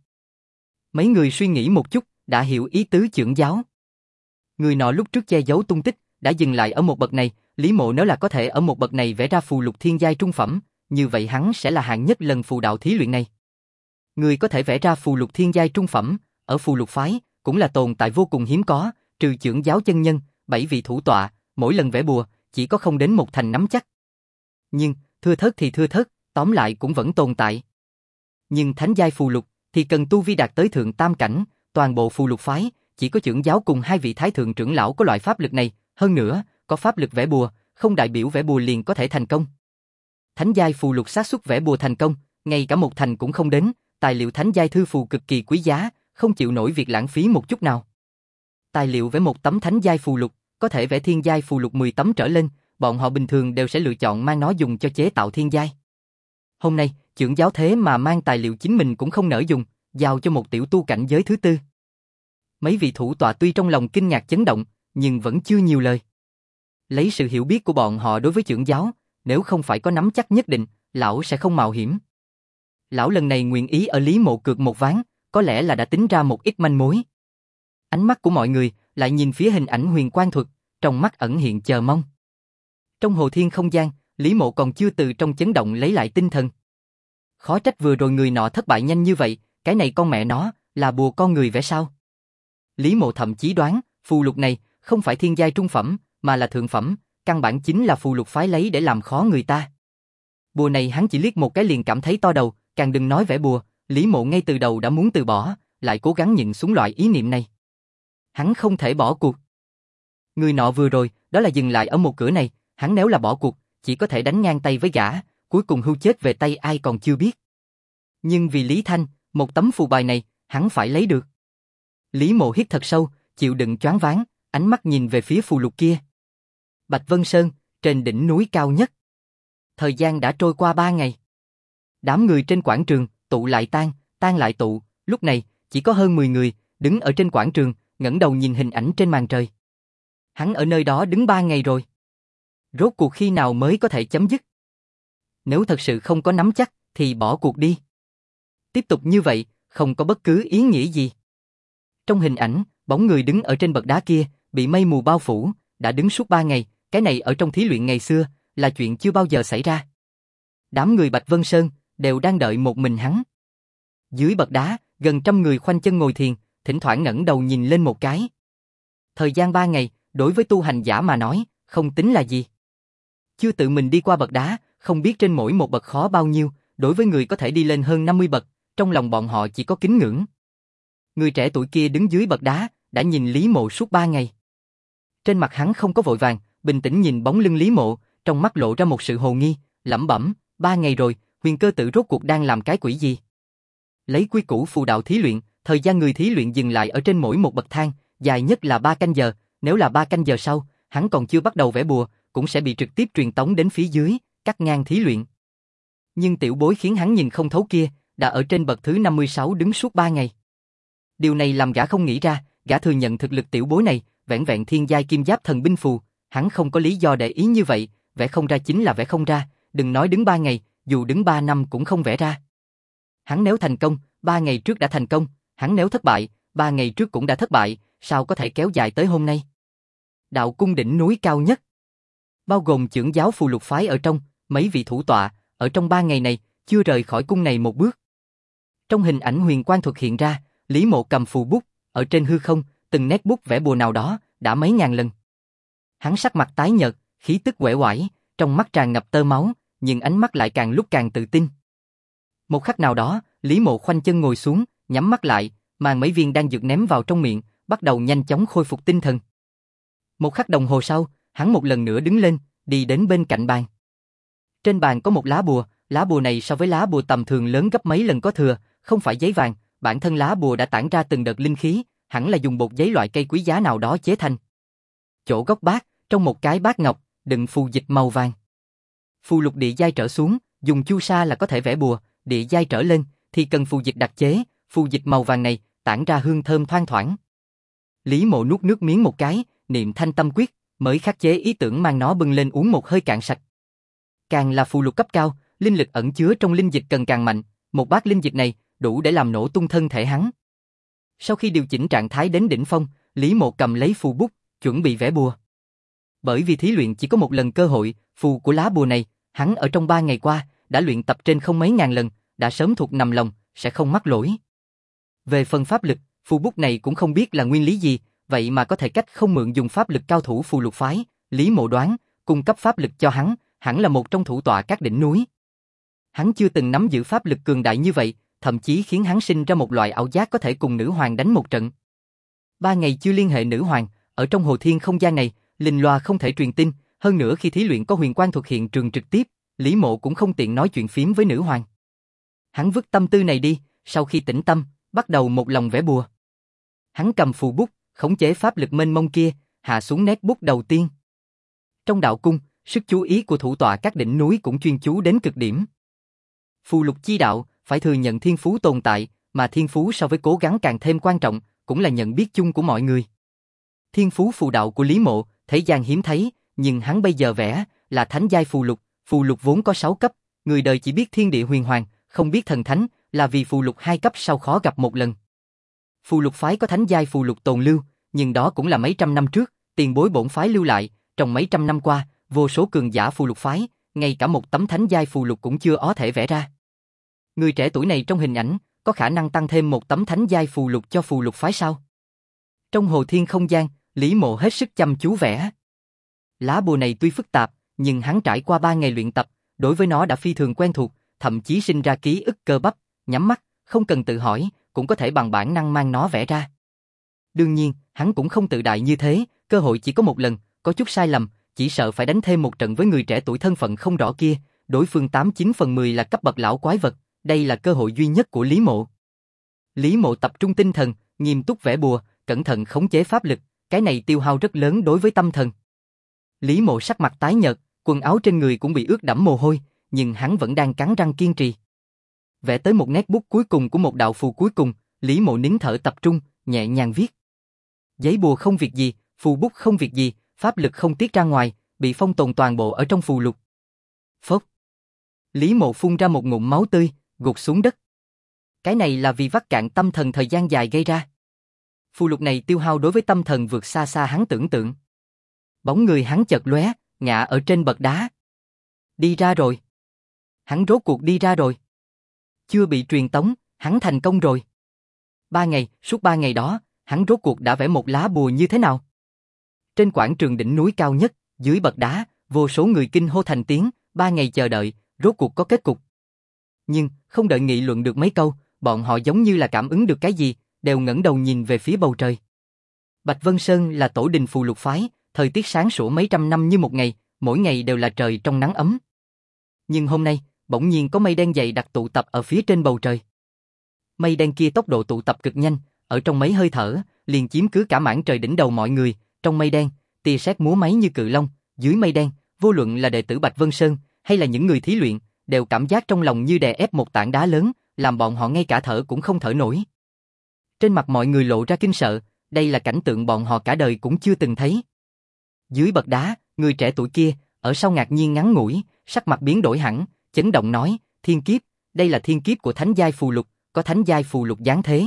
Mấy người suy nghĩ một chút, đã hiểu ý tứ trưởng giáo. Người nọ lúc trước che giấu tung tích, đã dừng lại ở một bậc này, Lý Mộ nếu là có thể ở một bậc này vẽ ra phù lục thiên giai trung phẩm, như vậy hắn sẽ là hạng nhất lần phù đạo thí luyện này. Người có thể vẽ ra phù lục thiên giai trung phẩm, ở phù lục phái, cũng là tồn tại vô cùng hiếm có, trừ trưởng giáo chân nhân, 7 vị thủ tọa, mỗi lần vẽ bùa, chỉ có không đến một thành nắm chắc. Nhưng, thưa thớt thì thưa thớt, tóm lại cũng vẫn tồn tại. Nhưng thánh giai phù lục, thì cần tu vi đạt tới thượng tam cảnh, toàn bộ phù lục phái, chỉ có trưởng giáo cùng 2 vị thái thượng trưởng lão có loại pháp lực này, hơn nữa, có pháp lực vẽ bùa, không đại biểu vẽ bùa liền có thể thành công. Thánh giai phù lục xác suất vẽ bùa thành công, ngay cả một thành cũng không đến, tài liệu thánh giai thư phù cực kỳ quý giá, không chịu nổi việc lãng phí một chút nào. Tài liệu vẽ một tấm thánh giai phù lục, có thể vẽ thiên giai phù lục 10 tấm trở lên, bọn họ bình thường đều sẽ lựa chọn mang nó dùng cho chế tạo thiên giai. Hôm nay, trưởng giáo thế mà mang tài liệu chính mình cũng không nỡ dùng, giao cho một tiểu tu cảnh giới thứ tư. Mấy vị thủ tọa tuy trong lòng kinh ngạc chấn động, nhưng vẫn chưa nhiều lời. Lấy sự hiểu biết của bọn họ đối với trưởng giáo, nếu không phải có nắm chắc nhất định, lão sẽ không mạo hiểm. Lão lần này nguyện ý ở Lý Mộ cược một ván, có lẽ là đã tính ra một ít manh mối. Ánh mắt của mọi người lại nhìn phía hình ảnh huyền quang thuật, trong mắt ẩn hiện chờ mong. Trong hồ thiên không gian, Lý Mộ còn chưa từ trong chấn động lấy lại tinh thần. Khó trách vừa rồi người nọ thất bại nhanh như vậy, cái này con mẹ nó, là bùa con người vẽ sao? Lý Mộ thậm chí đoán, phù lục này không phải thiên giai trung phẩm, mà là thượng phẩm, căn bản chính là phù lục phái lấy để làm khó người ta. Bùa này hắn chỉ liếc một cái liền cảm thấy to đầu, càng đừng nói vẽ bùa, Lý Mộ ngay từ đầu đã muốn từ bỏ, lại cố gắng nhịn xuống loại ý niệm này. Hắn không thể bỏ cuộc. Người nọ vừa rồi, đó là dừng lại ở một cửa này, hắn nếu là bỏ cuộc, chỉ có thể đánh ngang tay với gã, cuối cùng hưu chết về tay ai còn chưa biết. Nhưng vì Lý Thanh, một tấm phù bài này, hắn phải lấy được. Lý Mộ hít thật sâu, chịu đựng choáng váng, ánh mắt nhìn về phía phù lục kia. Bạch Vân Sơn, trên đỉnh núi cao nhất. Thời gian đã trôi qua 3 ngày. Đám người trên quảng trường, tụ lại tan lại tụ, lúc này, chỉ có hơn 10 người, đứng ở trên quảng trường, ngẩng đầu nhìn hình ảnh trên màn trời. Hắn ở nơi đó đứng 3 ngày rồi. Rốt cuộc khi nào mới có thể chấm dứt? Nếu thật sự không có nắm chắc, thì bỏ cuộc đi. Tiếp tục như vậy, không có bất cứ ý nghĩa gì. Trong hình ảnh, bóng người đứng ở trên bậc đá kia, bị mây mù bao phủ, đã đứng suốt 3 ngày, cái này ở trong thí luyện ngày xưa, là chuyện chưa bao giờ xảy ra. Đám người Bạch Vân Sơn, đều đang đợi một mình hắn. Dưới bậc đá, gần 100 người khoanh chân ngồi thiền, thỉnh thoảng ngẩng đầu nhìn lên một cái. Thời gian 3 ngày, đối với tu hành giả mà nói, không tính là gì. Chưa tự mình đi qua bậc đá, không biết trên mỗi một bậc khó bao nhiêu, đối với người có thể đi lên hơn 50 bậc, trong lòng bọn họ chỉ có kính ngưỡng. Người trẻ tuổi kia đứng dưới bậc đá, đã nhìn Lý Mộ suốt 3 ngày. Trên mặt hắn không có vội vàng, bình tĩnh nhìn bóng lưng Lý Mộ, trong mắt lộ ra một sự hồ nghi, lẩm bẩm, 3 ngày rồi, Huyền Cơ Tử rốt cuộc đang làm cái quỷ gì? Lấy quy củ phù đạo thí luyện, thời gian người thí luyện dừng lại ở trên mỗi một bậc thang, dài nhất là 3 canh giờ, nếu là 3 canh giờ sau, hắn còn chưa bắt đầu vẽ bùa, cũng sẽ bị trực tiếp truyền tống đến phía dưới, cắt ngang thí luyện. Nhưng tiểu bối khiến hắn nhìn không thấu kia, đã ở trên bậc thứ 56 đứng suốt 3 ngày. Điều này làm gã không nghĩ ra, gã thừa nhận thực lực tiểu bối này, vẻn vẹn thiên giai kim giáp thần binh phù, hắn không có lý do để ý như vậy, vẽ không ra chính là vẽ không ra, đừng nói đứng 3 ngày, dù đứng 3 năm cũng không vẽ ra. Hắn nếu thành công, 3 ngày trước đã thành công, hắn nếu thất bại, 3 ngày trước cũng đã thất bại, sao có thể kéo dài tới hôm nay? Đạo cung đỉnh núi cao nhất, bao gồm chưởng giáo phù lục phái ở trong, mấy vị thủ tọa, ở trong 3 ngày này, chưa rời khỏi cung này một bước. Trong hình ảnh huyền quang thuật hiện ra, Lý Mộ cầm phù bút, ở trên hư không, từng nét bút vẽ bùa nào đó, đã mấy ngàn lần. Hắn sắc mặt tái nhợt, khí tức uể oải, trong mắt tràn ngập tơ máu, nhưng ánh mắt lại càng lúc càng tự tin. Một khắc nào đó, Lý Mộ khoanh chân ngồi xuống, nhắm mắt lại, mang mấy viên đan dược ném vào trong miệng, bắt đầu nhanh chóng khôi phục tinh thần. Một khắc đồng hồ sau, hắn một lần nữa đứng lên, đi đến bên cạnh bàn. Trên bàn có một lá bùa này so với lá bùa tầm thường lớn gấp mấy lần có thừa, không phải giấy vàng, bản thân lá bùa đã tản ra từng đợt linh khí, hẳn là dùng bột giấy loại cây quý giá nào đó chế thành. Chỗ góc bát, trong một cái bát ngọc, đựng phù dịch màu vàng. Phù lục địa giai trở xuống, dùng chu sa là có thể vẽ bùa, địa giai trở lên thì cần phù dịch đặc chế, phù dịch màu vàng này tản ra hương thơm thoang thoảng. Lý Mộ nuốt nước miếng một cái, niệm thanh tâm quyết, mới khắc chế ý tưởng mang nó bưng lên uống một hơi cạn sạch. Càng là phù lục cấp cao, linh lực ẩn chứa trong linh dịch cần càng mạnh, một bát linh dịch này đủ để làm nổ tung thân thể hắn. Sau khi điều chỉnh trạng thái đến đỉnh phong, Lý Mộ cầm lấy phù bút, chuẩn bị vẽ bùa. Bởi vì thí luyện chỉ có một lần cơ hội, phù của lá bùa này, hắn ở trong 3 ngày qua, đã luyện tập trên không mấy ngàn lần, đã sớm thuộc nằm lòng, sẽ không mắc lỗi. Về phần pháp lực, phù bút này cũng không biết là nguyên lý gì, vậy mà có thể cách không mượn dùng pháp lực cao thủ phù lục phái, Lý Mộ đoán, cung cấp pháp lực cho hắn, hẳn là một trong thủ tọa các đỉnh núi. Hắn chưa từng nắm giữ pháp lực cường đại như vậy, thậm chí khiến hắn sinh ra một loại ảo giác có thể cùng nữ hoàng đánh một trận. 3 ngày chưa liên hệ nữ hoàng, ở trong hồ thiên không gian này, linh loa không thể truyền tin, hơn nữa khi thí luyện có huyền quang thuật hiện trường trực tiếp, Lý Mộ cũng không tiện nói chuyện phím với nữ hoàng. Hắn vứt tâm tư này đi, sau khi tĩnh tâm, bắt đầu một lòng vẽ bùa. Hắn cầm phù bút, khống chế pháp lực mênh mông kia, hạ xuống nét bút đầu tiên. Trong đạo cung, sức chú ý của thủ tọa các đỉnh núi cũng chuyên chú đến cực điểm. Phù lục chi đạo, phải thừa nhận thiên phú tồn tại, mà thiên phú so với cố gắng càng thêm quan trọng, cũng là nhận biết chung của mọi người. Thiên phú phù đạo của Lý Mộ, thế gian hiếm thấy, nhưng hắn bây giờ vẽ là thánh giai phù lục vốn có 6 cấp, người đời chỉ biết thiên địa huyền hoàng, không biết thần thánh, là vì phù lục 2 cấp sau khó gặp một lần. Phù lục phái có thánh giai phù lục tồn lưu, nhưng đó cũng là mấy trăm năm trước, tiền bối bổn phái lưu lại, trong mấy trăm năm qua, vô số cường giả phù lục phái, ngay cả một tấm thánh giai phù lục cũng chưa có thể vẽ ra. Người trẻ tuổi này trong hình ảnh, có khả năng tăng thêm một tấm thánh giai phù lục cho phù lục phái sao? Trong hồ thiên không gian, Lý Mộ hết sức chăm chú vẽ. Lá bùa này tuy phức tạp, nhưng hắn trải qua 3 ngày luyện tập, đối với nó đã phi thường quen thuộc, thậm chí sinh ra ký ức cơ bắp, nhắm mắt, không cần tự hỏi, cũng có thể bằng bản năng mang nó vẽ ra. Đương nhiên, hắn cũng không tự đại như thế, cơ hội chỉ có một lần, có chút sai lầm, chỉ sợ phải đánh thêm một trận với người trẻ tuổi thân phận không rõ kia, đối phương 89 phần 10 là cấp bậc lão quái vật, đây là cơ hội duy nhất của Lý Mộ. Lý Mộ tập trung tinh thần, nghiêm túc vẽ bùa, cẩn thận khống chế pháp lực, cái này tiêu hao rất lớn đối với tâm thần. Lý Mộ sắc mặt tái nhợt, quần áo trên người cũng bị ướt đẫm mồ hôi, nhưng hắn vẫn đang cắn răng kiên trì. Vẽ tới một nét bút cuối cùng của một đạo phù cuối cùng, Lý Mộ nín thở tập trung, nhẹ nhàng viết. Giấy bùa không việc gì, phù bút không việc gì, pháp lực không tiết ra ngoài, bị phong tồn toàn bộ ở trong phù lục. Phốc. Lý Mộ phun ra một ngụm máu tươi, gục xuống đất. Cái này là vì vắt cạn tâm thần thời gian dài gây ra. Phù lục này tiêu hao đối với tâm thần vượt xa xa hắn tưởng tượng. Bóng người hắn chợt lóe, ngã ở trên bậc đá. Đi ra rồi. Hắn rốt cuộc đi ra rồi. Chưa bị truyền tống, hắn thành công rồi. 3 ngày, suốt 3 ngày đó, hắn rốt cuộc đã vẽ một lá bùa như thế nào? Trên quảng trường đỉnh núi cao nhất, dưới bậc đá, vô số người kinh hô thành tiếng, 3 ngày chờ đợi, rốt cuộc có kết cục. Nhưng, không đợi nghị luận được mấy câu, bọn họ giống như là cảm ứng được cái gì, đều ngẩng đầu nhìn về phía bầu trời. Bạch Vân Sơn là tổ đình phù lục phái, thời tiết sáng sủa mấy trăm năm như một ngày, mỗi ngày đều là trời trong nắng ấm. Nhưng hôm nay, bỗng nhiên có mây đen dày đặc tụ tập ở phía trên bầu trời. Mây đen kia tốc độ tụ tập cực nhanh, ở trong mấy hơi thở, liền chiếm cứ cả mảng trời đỉnh đầu mọi người. Trong mây đen, tia sét múa máy như cự long. Dưới mây đen, vô luận là đệ tử Bạch Vân Sơn hay là những người thí luyện, đều cảm giác trong lòng như đè ép một tảng đá lớn, làm bọn họ ngay cả thở cũng không thở nổi. Trên mặt mọi người lộ ra kinh sợ, đây là cảnh tượng bọn họ cả đời cũng chưa từng thấy. Dưới bậc đá, người trẻ tuổi kia, ở sau ngạc nhiên ngắn ngủi, sắc mặt biến đổi hẳn, chấn động nói, thiên kiếp, đây là thiên kiếp của thánh giai phù lục, có thánh giai phù lục giáng thế.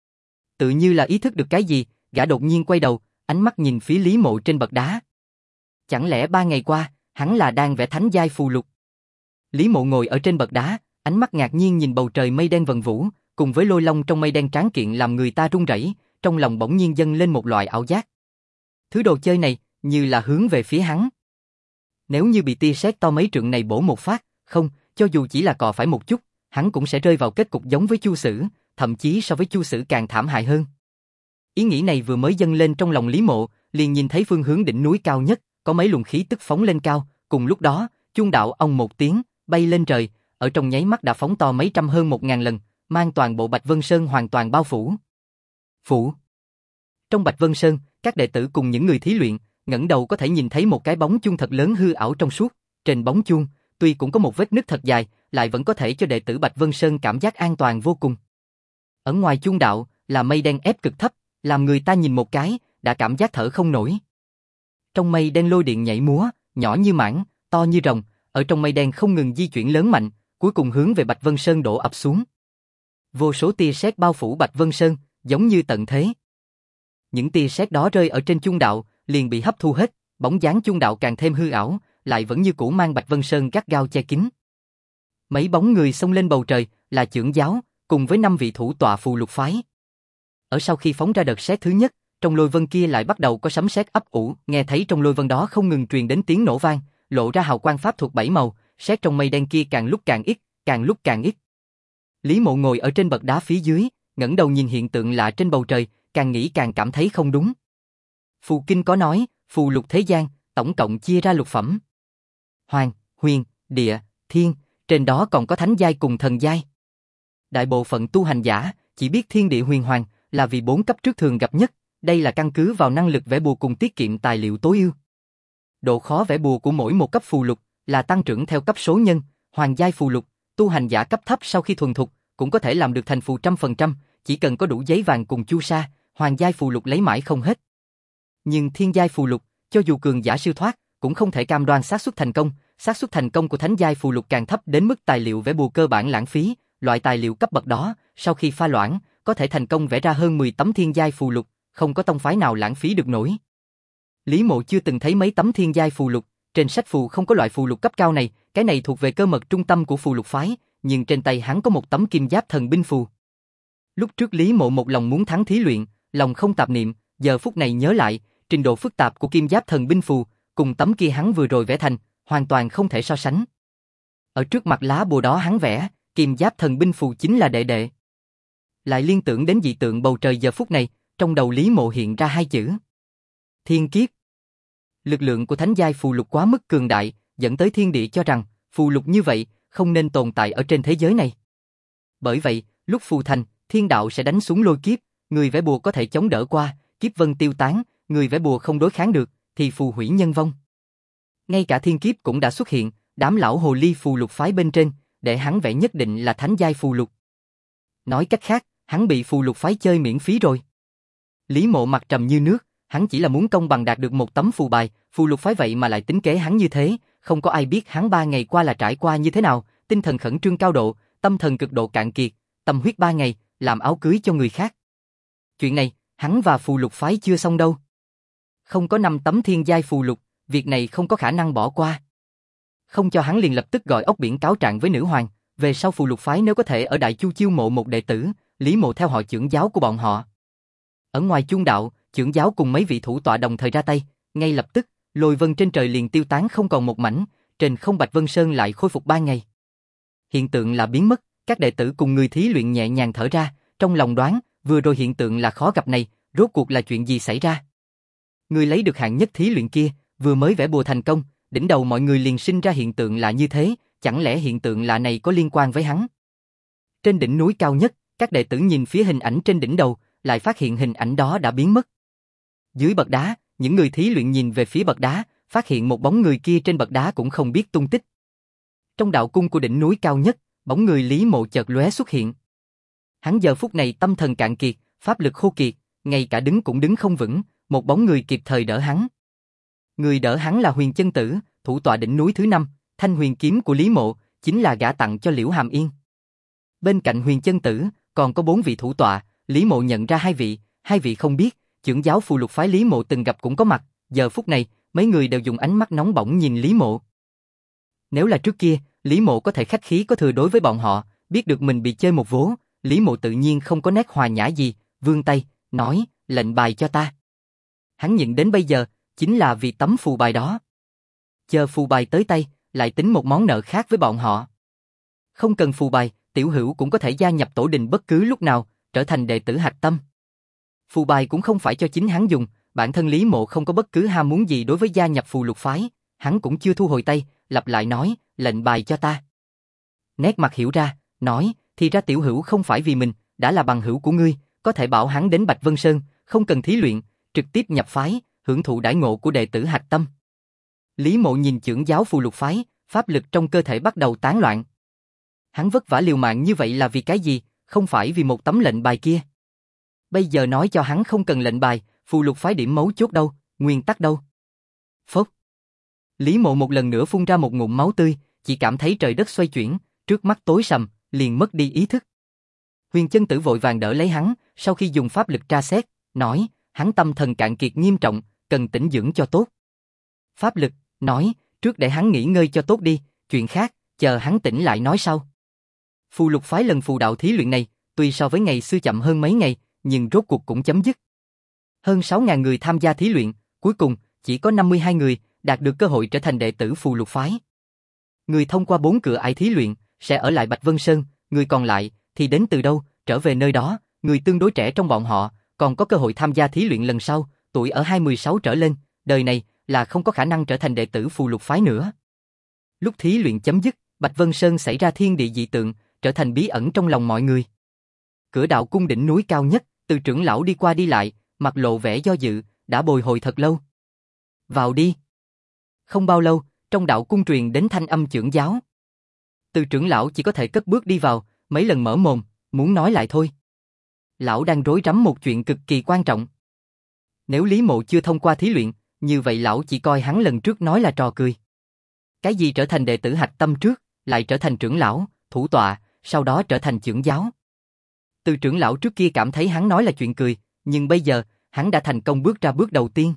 Tự như là ý thức được cái gì, gã đột nhiên quay đầu, ánh mắt nhìn phía Lý Mộ trên bậc đá. Chẳng lẽ 3 ngày qua, hắn là đang vẽ thánh giai phù lục? Lý Mộ ngồi ở trên bậc đá, ánh mắt ngạc nhiên nhìn bầu trời mây đen vần vũ, cùng với lôi long trong mây đen tráng kiện làm người ta run rẩy, trong lòng bỗng nhiên dâng lên một loại ảo giác. Thứ đồ chơi này, như là hướng về phía hắn. Nếu như bị tia sét to mấy trượng này bổ một phát, không, cho dù chỉ là cò phải một chút, hắn cũng sẽ rơi vào kết cục giống với Chu Sử, thậm chí so với Chu Sử càng thảm hại hơn. Ý nghĩ này vừa mới dâng lên trong lòng Lý Mộ, liền nhìn thấy phương hướng đỉnh núi cao nhất, có mấy luồng khí tức phóng lên cao, cùng lúc đó, chuông đạo ong một tiếng, bay lên trời, ở trong nháy mắt đã phóng to mấy trăm hơn 1000 lần, mang toàn bộ Bạch Vân Sơn hoàn toàn bao phủ. Trong Bạch Vân Sơn, các đệ tử cùng những người thí luyện, ngẩng đầu có thể nhìn thấy một cái bóng chuông thật lớn hư ảo trong suốt, trên bóng chuông, tuy cũng có một vết nứt thật dài, lại vẫn có thể cho đệ tử Bạch Vân Sơn cảm giác an toàn vô cùng. Ở ngoài chuông đạo, là mây đen ép cực thấp, làm người ta nhìn một cái, đã cảm giác thở không nổi. Trong mây đen lôi điện nhảy múa, nhỏ như mãng, to như rồng, ở trong mây đen không ngừng di chuyển lớn mạnh, cuối cùng hướng về Bạch Vân Sơn đổ ập xuống. Vô số tia sét bao phủ Bạch Vân Sơn, giống như tận thế. Những tia sét đó rơi ở trên chuông đạo, liền bị hấp thu hết, bóng dáng chuông đạo càng thêm hư ảo, lại vẫn như cũ mang Bạch Vân Sơn gắt gao che kín. Mấy bóng người xông lên bầu trời, là trưởng giáo, cùng với 5 vị thủ tọa phù lục phái. Ở sau khi phóng ra đợt sét thứ nhất, trong lôi vân kia lại bắt đầu có sấm sét ấp ủ, nghe thấy trong lôi vân đó không ngừng truyền đến tiếng nổ vang, lộ ra hào quang pháp thuật 7 màu, sét trong mây đen kia càng lúc càng ít, càng lúc càng ít. Lý Mộ ngồi ở trên bậc đá phía dưới, ngẩng đầu nhìn hiện tượng lạ trên bầu trời, càng nghĩ càng cảm thấy không đúng. Phù kinh có nói, phù lục thế gian, tổng cộng chia ra lục phẩm. Hoàng, huyền, địa, thiên, trên đó còn có thánh giai cùng thần giai. Đại bộ phận tu hành giả chỉ biết thiên địa huyền hoàng là vì 4 cấp trước thường gặp nhất, đây là căn cứ vào năng lực vẽ bùa cùng tiết kiệm tài liệu tối ưu. Độ khó vẽ bùa của mỗi một cấp phù lục là tăng trưởng theo cấp số nhân, hoàng giai phù lục, tu hành giả cấp thấp sau khi thuần thục cũng có thể làm được thành phù 100%, chỉ cần có đủ giấy vàng cùng chu sa, hoàng giai phù lục lấy mãi không hết. Nhưng thiên giai phù lục, cho dù cường giả siêu thoát, cũng không thể cam đoan xác suất thành công của thánh giai phù lục càng thấp đến mức tài liệu vẽ bùa cơ bản lãng phí, loại tài liệu cấp bậc đó, sau khi pha loãng, có thể thành công vẽ ra hơn 10 tấm thiên giai phù lục, không có tông phái nào lãng phí được nổi. Lý Mộ chưa từng thấy mấy tấm thiên giai phù lục, trên sách phù không có loại phù lục cấp cao này, cái này thuộc về cơ mật trung tâm của phù lục phái, nhưng trên tay hắn có một tấm kim giáp thần binh phù. Lúc trước Lý Mộ một lòng muốn thắng thí luyện, lòng không tạp niệm, giờ phút này nhớ lại, trình độ phức tạp của kim giáp thần binh phù, cùng tấm kia hắn vừa rồi vẽ thành, hoàn toàn không thể so sánh. Ở trước mặt lá bùa đó hắn vẽ, kim giáp thần binh phù chính là đệ đệ. Lại liên tưởng đến dị tượng bầu trời giờ phút này, trong đầu Lý Mộ hiện ra 2 chữ. Thiên kiếp. Lực lượng của thánh giai phù lục quá mức cường đại, dẫn tới thiên địa cho rằng, phù lục như vậy, không nên tồn tại ở trên thế giới này. Bởi vậy, lúc phù thành, thiên đạo sẽ đánh xuống lôi kiếp, người vẽ bùa có thể chống đỡ qua, kiếp vân tiêu tán, người vẽ bùa không đối kháng được, thì phù hủy nhân vong. Ngay cả thiên kiếp cũng đã xuất hiện, đám lão hồ ly phù lục phái bên trên, để hắn vẽ nhất định là thánh giai phù lục. Nói cách khác, hắn bị phù lục phái chơi miễn phí rồi. Lý Mộ mặt trầm như nước, hắn chỉ là muốn công bằng đạt được một tấm phù bài, phù lục phái vậy mà lại tính kế hắn như thế, không có ai biết hắn 3 ngày qua là trải qua như thế nào, tinh thần khẩn trương cao độ, tâm thần cực độ cạn kiệt, tâm huyết 3 ngày, làm áo cưới cho người khác. Chuyện này, hắn và phù lục phái chưa xong đâu. Không có 5 tấm thiên giai phù lục, việc này không có khả năng bỏ qua. Không cho hắn liền lập tức gọi ốc biển cáo trạng với nữ hoàng, về sau phù lục phái nếu có thể ở Đại Chu chiêu mộ một đệ tử, Lý Mộ theo họ trưởng giáo của bọn họ. Ở ngoài Chuông đạo, trưởng giáo cùng mấy vị thủ tọa đồng thời ra tay, ngay lập tức, lôi vân trên trời liền tiêu tán không còn một mảnh, trên không Bạch Vân Sơn lại khôi phục 3 ngày. Hiện tượng là biến mất, các đệ tử cùng người thí luyện nhẹ nhàng thở ra, trong lòng đoán, vừa rồi hiện tượng là khó gặp này, rốt cuộc là chuyện gì xảy ra? Người lấy được hạng nhất thí luyện kia, vừa mới vẽ bùa thành công, đỉnh đầu mọi người liền sinh ra hiện tượng lạ như thế, chẳng lẽ hiện tượng lạ này có liên quan với hắn? Trên đỉnh núi cao nhất, các đệ tử nhìn phía hình ảnh trên đỉnh đầu, lại phát hiện hình ảnh đó đã biến mất. Dưới bậc đá, những người thí luyện nhìn về phía bậc đá, phát hiện một bóng người kia trên bậc đá cũng không biết tung tích. Trong đạo cung của đỉnh núi cao nhất, bóng người Lý Mộ chợt lóe xuất hiện. Hắn giờ phút này tâm thần cạn kiệt, pháp lực khô kiệt, ngay cả đứng cũng đứng không vững, một bóng người kịp thời đỡ hắn. Người đỡ hắn là Huyền Chân Tử, thủ tọa đỉnh núi thứ 5, thanh huyền kiếm của Lý Mộ, chính là gã tặng cho Liễu Hàm Yên. Bên cạnh Huyền Chân Tử, còn có 4 vị thủ tọa, Lý Mộ nhận ra 2 vị không biết, trưởng giáo phù lục phái Lý Mộ từng gặp cũng có mặt, giờ phút này, mấy người đều dùng ánh mắt nóng bỏng nhìn Lý Mộ. Nếu là trước kia, Lý Mộ có thể khách khí có thừa đối với bọn họ, biết được mình bị chơi một vố, Lý Mộ tự nhiên không có nét hòa nhã gì, vươn tay, nói, lệnh bài cho ta. Hắn nhận đến bây giờ, chính là vì tấm phù bài đó. Chờ phù bài tới tay, lại tính một món nợ khác với bọn họ. Không cần phù bài, Tiểu Hữu cũng có thể gia nhập tổ đình bất cứ lúc nào, trở thành đệ tử hạch tâm. Phù bài cũng không phải cho chính hắn dùng, bản thân Lý Mộ không có bất cứ ham muốn gì đối với gia nhập phù lục phái, hắn cũng chưa thu hồi tay, lặp lại nói, lệnh bài cho ta. Nét mặt hiểu ra, nói, thì ra Tiểu Hữu không phải vì mình, đã là bằng hữu của ngươi, có thể bảo hắn đến Bạch Vân Sơn, không cần thí luyện, trực tiếp nhập phái, hưởng thụ đãi ngộ của đệ tử hạch tâm. Lý Mộ nhìn trưởng giáo phù lục phái, pháp lực trong cơ thể bắt đầu tán loạn. Hắn vất vả liều mạng như vậy là vì cái gì, không phải vì một tấm lệnh bài kia. Bây giờ nói cho hắn không cần lệnh bài, phù lục phái điểm mấu chốt đâu, nguyên tắc đâu. Phốc. Lý Mộ một lần nữa phun ra một ngụm máu tươi, chỉ cảm thấy trời đất xoay chuyển, trước mắt tối sầm, liền mất đi ý thức. Huyền Chân Tử vội vàng đỡ lấy hắn, sau khi dùng pháp lực tra xét, nói, hắn tâm thần cạn kiệt nghiêm trọng, cần tĩnh dưỡng cho tốt. Pháp lực, nói, trước để hắn nghỉ ngơi cho tốt đi, chuyện khác, chờ hắn tỉnh lại nói sau. Phù lục phái lần phù đạo thí luyện này, tuy so với ngày xưa chậm hơn mấy ngày, nhưng rốt cuộc cũng chấm dứt. Hơn 6.000 người tham gia thí luyện, cuối cùng, chỉ có 52 người đạt được cơ hội trở thành đệ tử phù lục phái. Người thông qua 4 cửa ải thí luyện, sẽ ở lại Bạch Vân Sơn, người còn lại, thì đến từ đâu, trở về nơi đó, người tương đối trẻ trong bọn họ, còn có cơ hội tham gia thí luyện lần sau, tuổi ở 26 trở lên, đời này, là không có khả năng trở thành đệ tử phù lục phái nữa. Lúc thí luyện chấm dứt, Bạch Vân Sơn xảy ra thiên địa dị tượng, trở thành bí ẩn trong lòng mọi người. Cửa đạo cung đỉnh núi cao nhất, từ trưởng lão đi qua đi lại, mặt lộ vẻ do dự, đã bồi hồi thật lâu. Vào đi. Không bao lâu, trong đạo cung truyền đến thanh âm trưởng giáo. Từ trưởng lão chỉ có thể cất bước đi vào, mấy lần mở mồm, muốn nói lại thôi. Lão đang rối rắm một chuyện cực kỳ quan trọng. Nếu Lý Mộ chưa thông qua thí luyện, như vậy lão chỉ coi hắn lần trước nói là trò cười. Cái gì trở thành đệ tử hạch tâm trước, lại trở thành trưởng lão, thủ tọa, sau đó trở thành trưởng giáo. Từ trưởng lão trước kia cảm thấy hắn nói là chuyện cười, nhưng bây giờ, hắn đã thành công bước ra bước đầu tiên.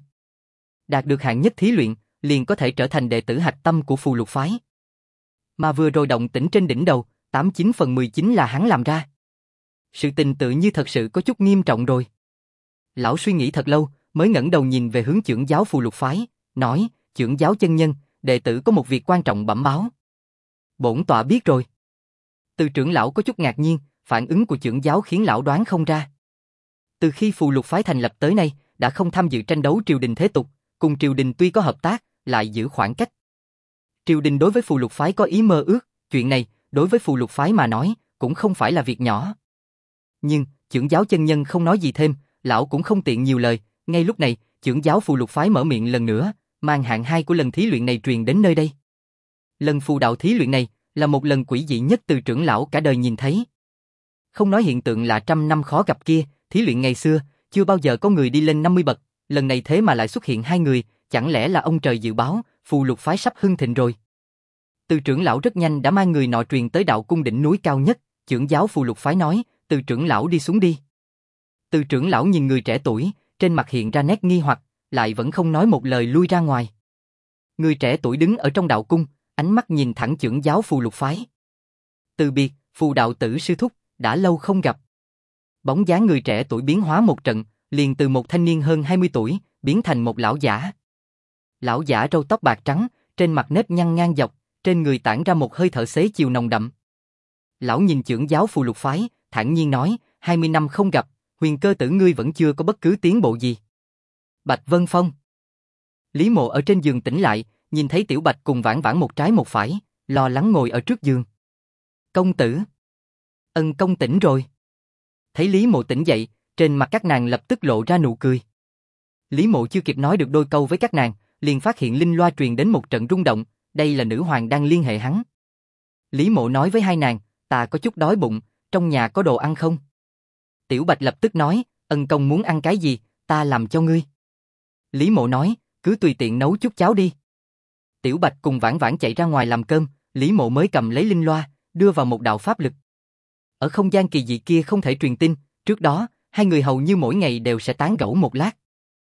Đạt được hạng nhất thí luyện, liền có thể trở thành đệ tử hạch tâm của phù lục phái. Mà vừa rồi động tĩnh trên đỉnh đầu, 89 phần 19 là hắn làm ra. Sự tình tự như thật sự có chút nghiêm trọng rồi. Lão suy nghĩ thật lâu, mới ngẩng đầu nhìn về hướng trưởng giáo phù lục phái, nói, trưởng giáo chân nhân, đệ tử có một việc quan trọng bẩm báo. Bổn tọa biết rồi. Từ trưởng lão có chút ngạc nhiên, phản ứng của trưởng giáo khiến lão đoán không ra. Từ khi phù lục phái thành lập tới nay, đã không tham dự tranh đấu triều đình thế tục, cùng triều đình tuy có hợp tác, lại giữ khoảng cách. Triều đình đối với phù lục phái có ý mơ ước, chuyện này, đối với phù lục phái mà nói, cũng không phải là việc nhỏ. Nhưng, trưởng giáo chân nhân không nói gì thêm, lão cũng không tiện nhiều lời, ngay lúc này, trưởng giáo phù lục phái mở miệng lần nữa, mang hạng 2 của lần thí luyện này truyền đến nơi đây. Lần phù đạo thí luyện này, là một lần quỷ dị nhất từ trưởng lão cả đời nhìn thấy. Không nói hiện tượng là trăm năm khó gặp kia, thí luyện ngày xưa, chưa bao giờ có người đi lên 50 bậc, lần này thế mà lại xuất hiện hai người, chẳng lẽ là ông trời dự báo, phù lục phái sắp hưng thịnh rồi. Từ trưởng lão rất nhanh đã mang người nọ truyền tới đạo cung đỉnh núi cao nhất, trưởng giáo phù lục phái nói, Từ trưởng lão đi xuống đi. Từ trưởng lão nhìn người trẻ tuổi, trên mặt hiện ra nét nghi hoặc, lại vẫn không nói một lời lui ra ngoài. Người trẻ tuổi đứng ở trong đạo cung, ánh mắt nhìn thẳng trưởng giáo phù lục phái. Từ biệt, phù đạo tử sư thúc, đã lâu không gặp. Bóng dáng người trẻ tuổi biến hóa một trận, liền từ một thanh niên hơn 20 tuổi, biến thành một lão giả. Lão giả râu tóc bạc trắng, trên mặt nếp nhăn ngang dọc, trên người tản ra một hơi thở xế chiều nồng đậm. Lão nhìn trưởng giáo phù lục phái, thản nhiên nói, 20 năm không gặp, Huyền Cơ tử ngươi vẫn chưa có bất cứ tiến bộ gì. Bạch Vân Phong. Lý Mộ ở trên giường tỉnh lại, nhìn thấy Tiểu Bạch cùng Vãn Vãn một trái một phải, lo lắng ngồi ở trước giường. Công tử. Công tỉnh rồi. Thấy Lý Mộ tỉnh dậy, trên mặt các nàng lập tức lộ ra nụ cười. Lý Mộ chưa kịp nói được đôi câu với các nàng, liền phát hiện linh loa truyền đến một trận rung động, đây là nữ hoàng đang liên hệ hắn. Lý Mộ nói với hai nàng, ta có chút đói bụng, trong nhà có đồ ăn không? Tiểu Bạch lập tức nói, Ân công muốn ăn cái gì, ta làm cho ngươi. Lý Mộ nói, cứ tùy tiện nấu chút cháo đi. Tiểu Bạch cùng Vãn Vãn chạy ra ngoài làm cơm, Lý Mộ mới cầm lấy linh loa, đưa vào một đạo pháp lực. Ở không gian kỳ dị kia không thể truyền tin, trước đó, hai người hầu như mỗi ngày đều sẽ tán gẫu một lát.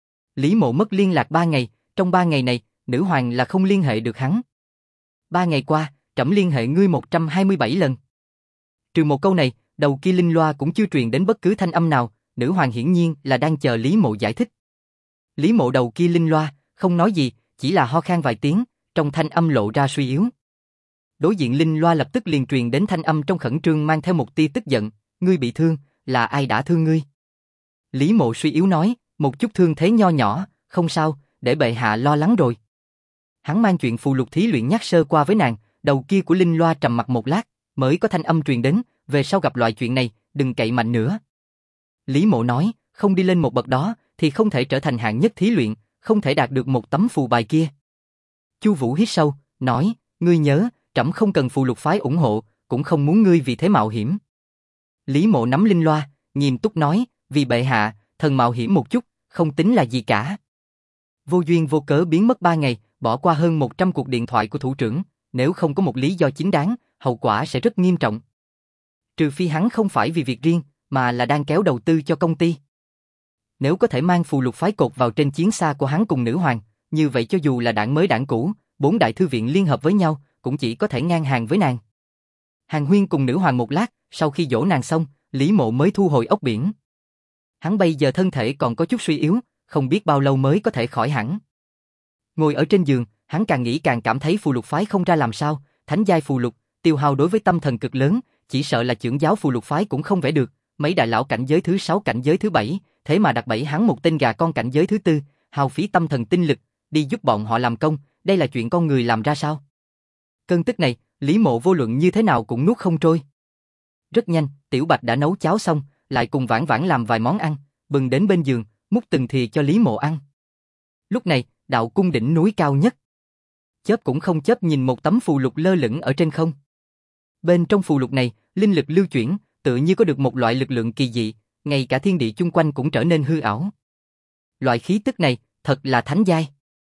Lý Mộ mất liên lạc 3 ngày, trong 3 ngày này, nữ hoàng là không liên hệ được hắn. 3 ngày qua, trẫm liên hệ ngươi 127 lần. Trừ một câu này, đầu kia linh loa cũng chưa truyền đến bất cứ thanh âm nào, nữ hoàng hiển nhiên là đang chờ Lý Mộ giải thích. Lý Mộ đầu kia linh loa, không nói gì, chỉ là ho khan vài tiếng, trong thanh âm lộ ra suy yếu. Đối diện linh loa lập tức liền truyền đến thanh âm trong khẩn trương mang theo một tia tức giận, ngươi bị thương, là ai đã thương ngươi? Lý Mộ suy yếu nói, một chút thương thế nho nhỏ, không sao, để bệ hạ lo lắng rồi. Hắn mang chuyện phù lục thí luyện nhắc sơ qua với nàng, đầu kia của linh loa trầm mặc một lát, mới có thanh âm truyền đến, về sau gặp loại chuyện này, đừng cậy mạnh nữa. Lý Mộ nói, không đi lên một bậc đó, thì không thể trở thành hạng nhất thí luyện, không thể đạt được một tấm phù bài kia. Chu Vũ hít sâu, nói, ngươi nhớ, trẫm không cần phù lục phái ủng hộ, cũng không muốn ngươi vì thế mạo hiểm. Lý Mộ nắm linh loa, nghiêm túc nói, vì bệ hạ, thần mạo hiểm một chút, không tính là gì cả. Vô duyên vô cớ biến mất 3 ngày, bỏ qua hơn 100 cuộc điện thoại của thủ trưởng, nếu không có một lý do chính đáng, hậu quả sẽ rất nghiêm trọng. Trừ phi hắn không phải vì việc riêng, mà là đang kéo đầu tư cho công ty. Nếu có thể mang phù lục phái cột vào trên chiến xa của hắn cùng nữ hoàng, như vậy cho dù là đảng mới đảng cũ, 4 đại thư viện liên hợp với nhau, cũng chỉ có thể ngang hàng với nàng. Hàn huyên cùng nữ hoàng một lát, sau khi dỗ nàng xong, Lý Mộ mới thu hồi ốc biển. Hắn bây giờ thân thể còn có chút suy yếu, không biết bao lâu mới có thể khỏi hẳn. Ngồi ở trên giường, hắn càng nghĩ càng cảm thấy phù lục phái không ra làm sao, thánh giai phù lục, tiêu hao đối với tâm thần cực lớn, chỉ sợ là trưởng giáo phù lục phái cũng không vẽ được, mấy đại lão cảnh giới thứ 6 cảnh giới thứ 7, thế mà đặt bẫy hắn một tên gà con cảnh giới thứ 4, hao phí tâm thần tinh lực, đi giúp bọn họ làm công, đây là chuyện con người làm ra sao? Cơn tức này, Lý Mộ vô luận như thế nào cũng nuốt không trôi. Rất nhanh, Tiểu Bạch đã nấu cháo xong, lại cùng Vãn Vãn làm vài món ăn, bừng đến bên giường, múc từng thìa cho Lý Mộ ăn. Lúc này, đạo cung đỉnh núi cao nhất. Chớp cũng không chớp nhìn một tấm phù lục lơ lửng ở trên không. Bên trong phù lục này, linh lực lưu chuyển, tựa như có được một loại lực lượng kỳ dị, ngay cả thiên địa chung quanh cũng trở nên hư ảo. Loại khí tức này, thật là thánh giai.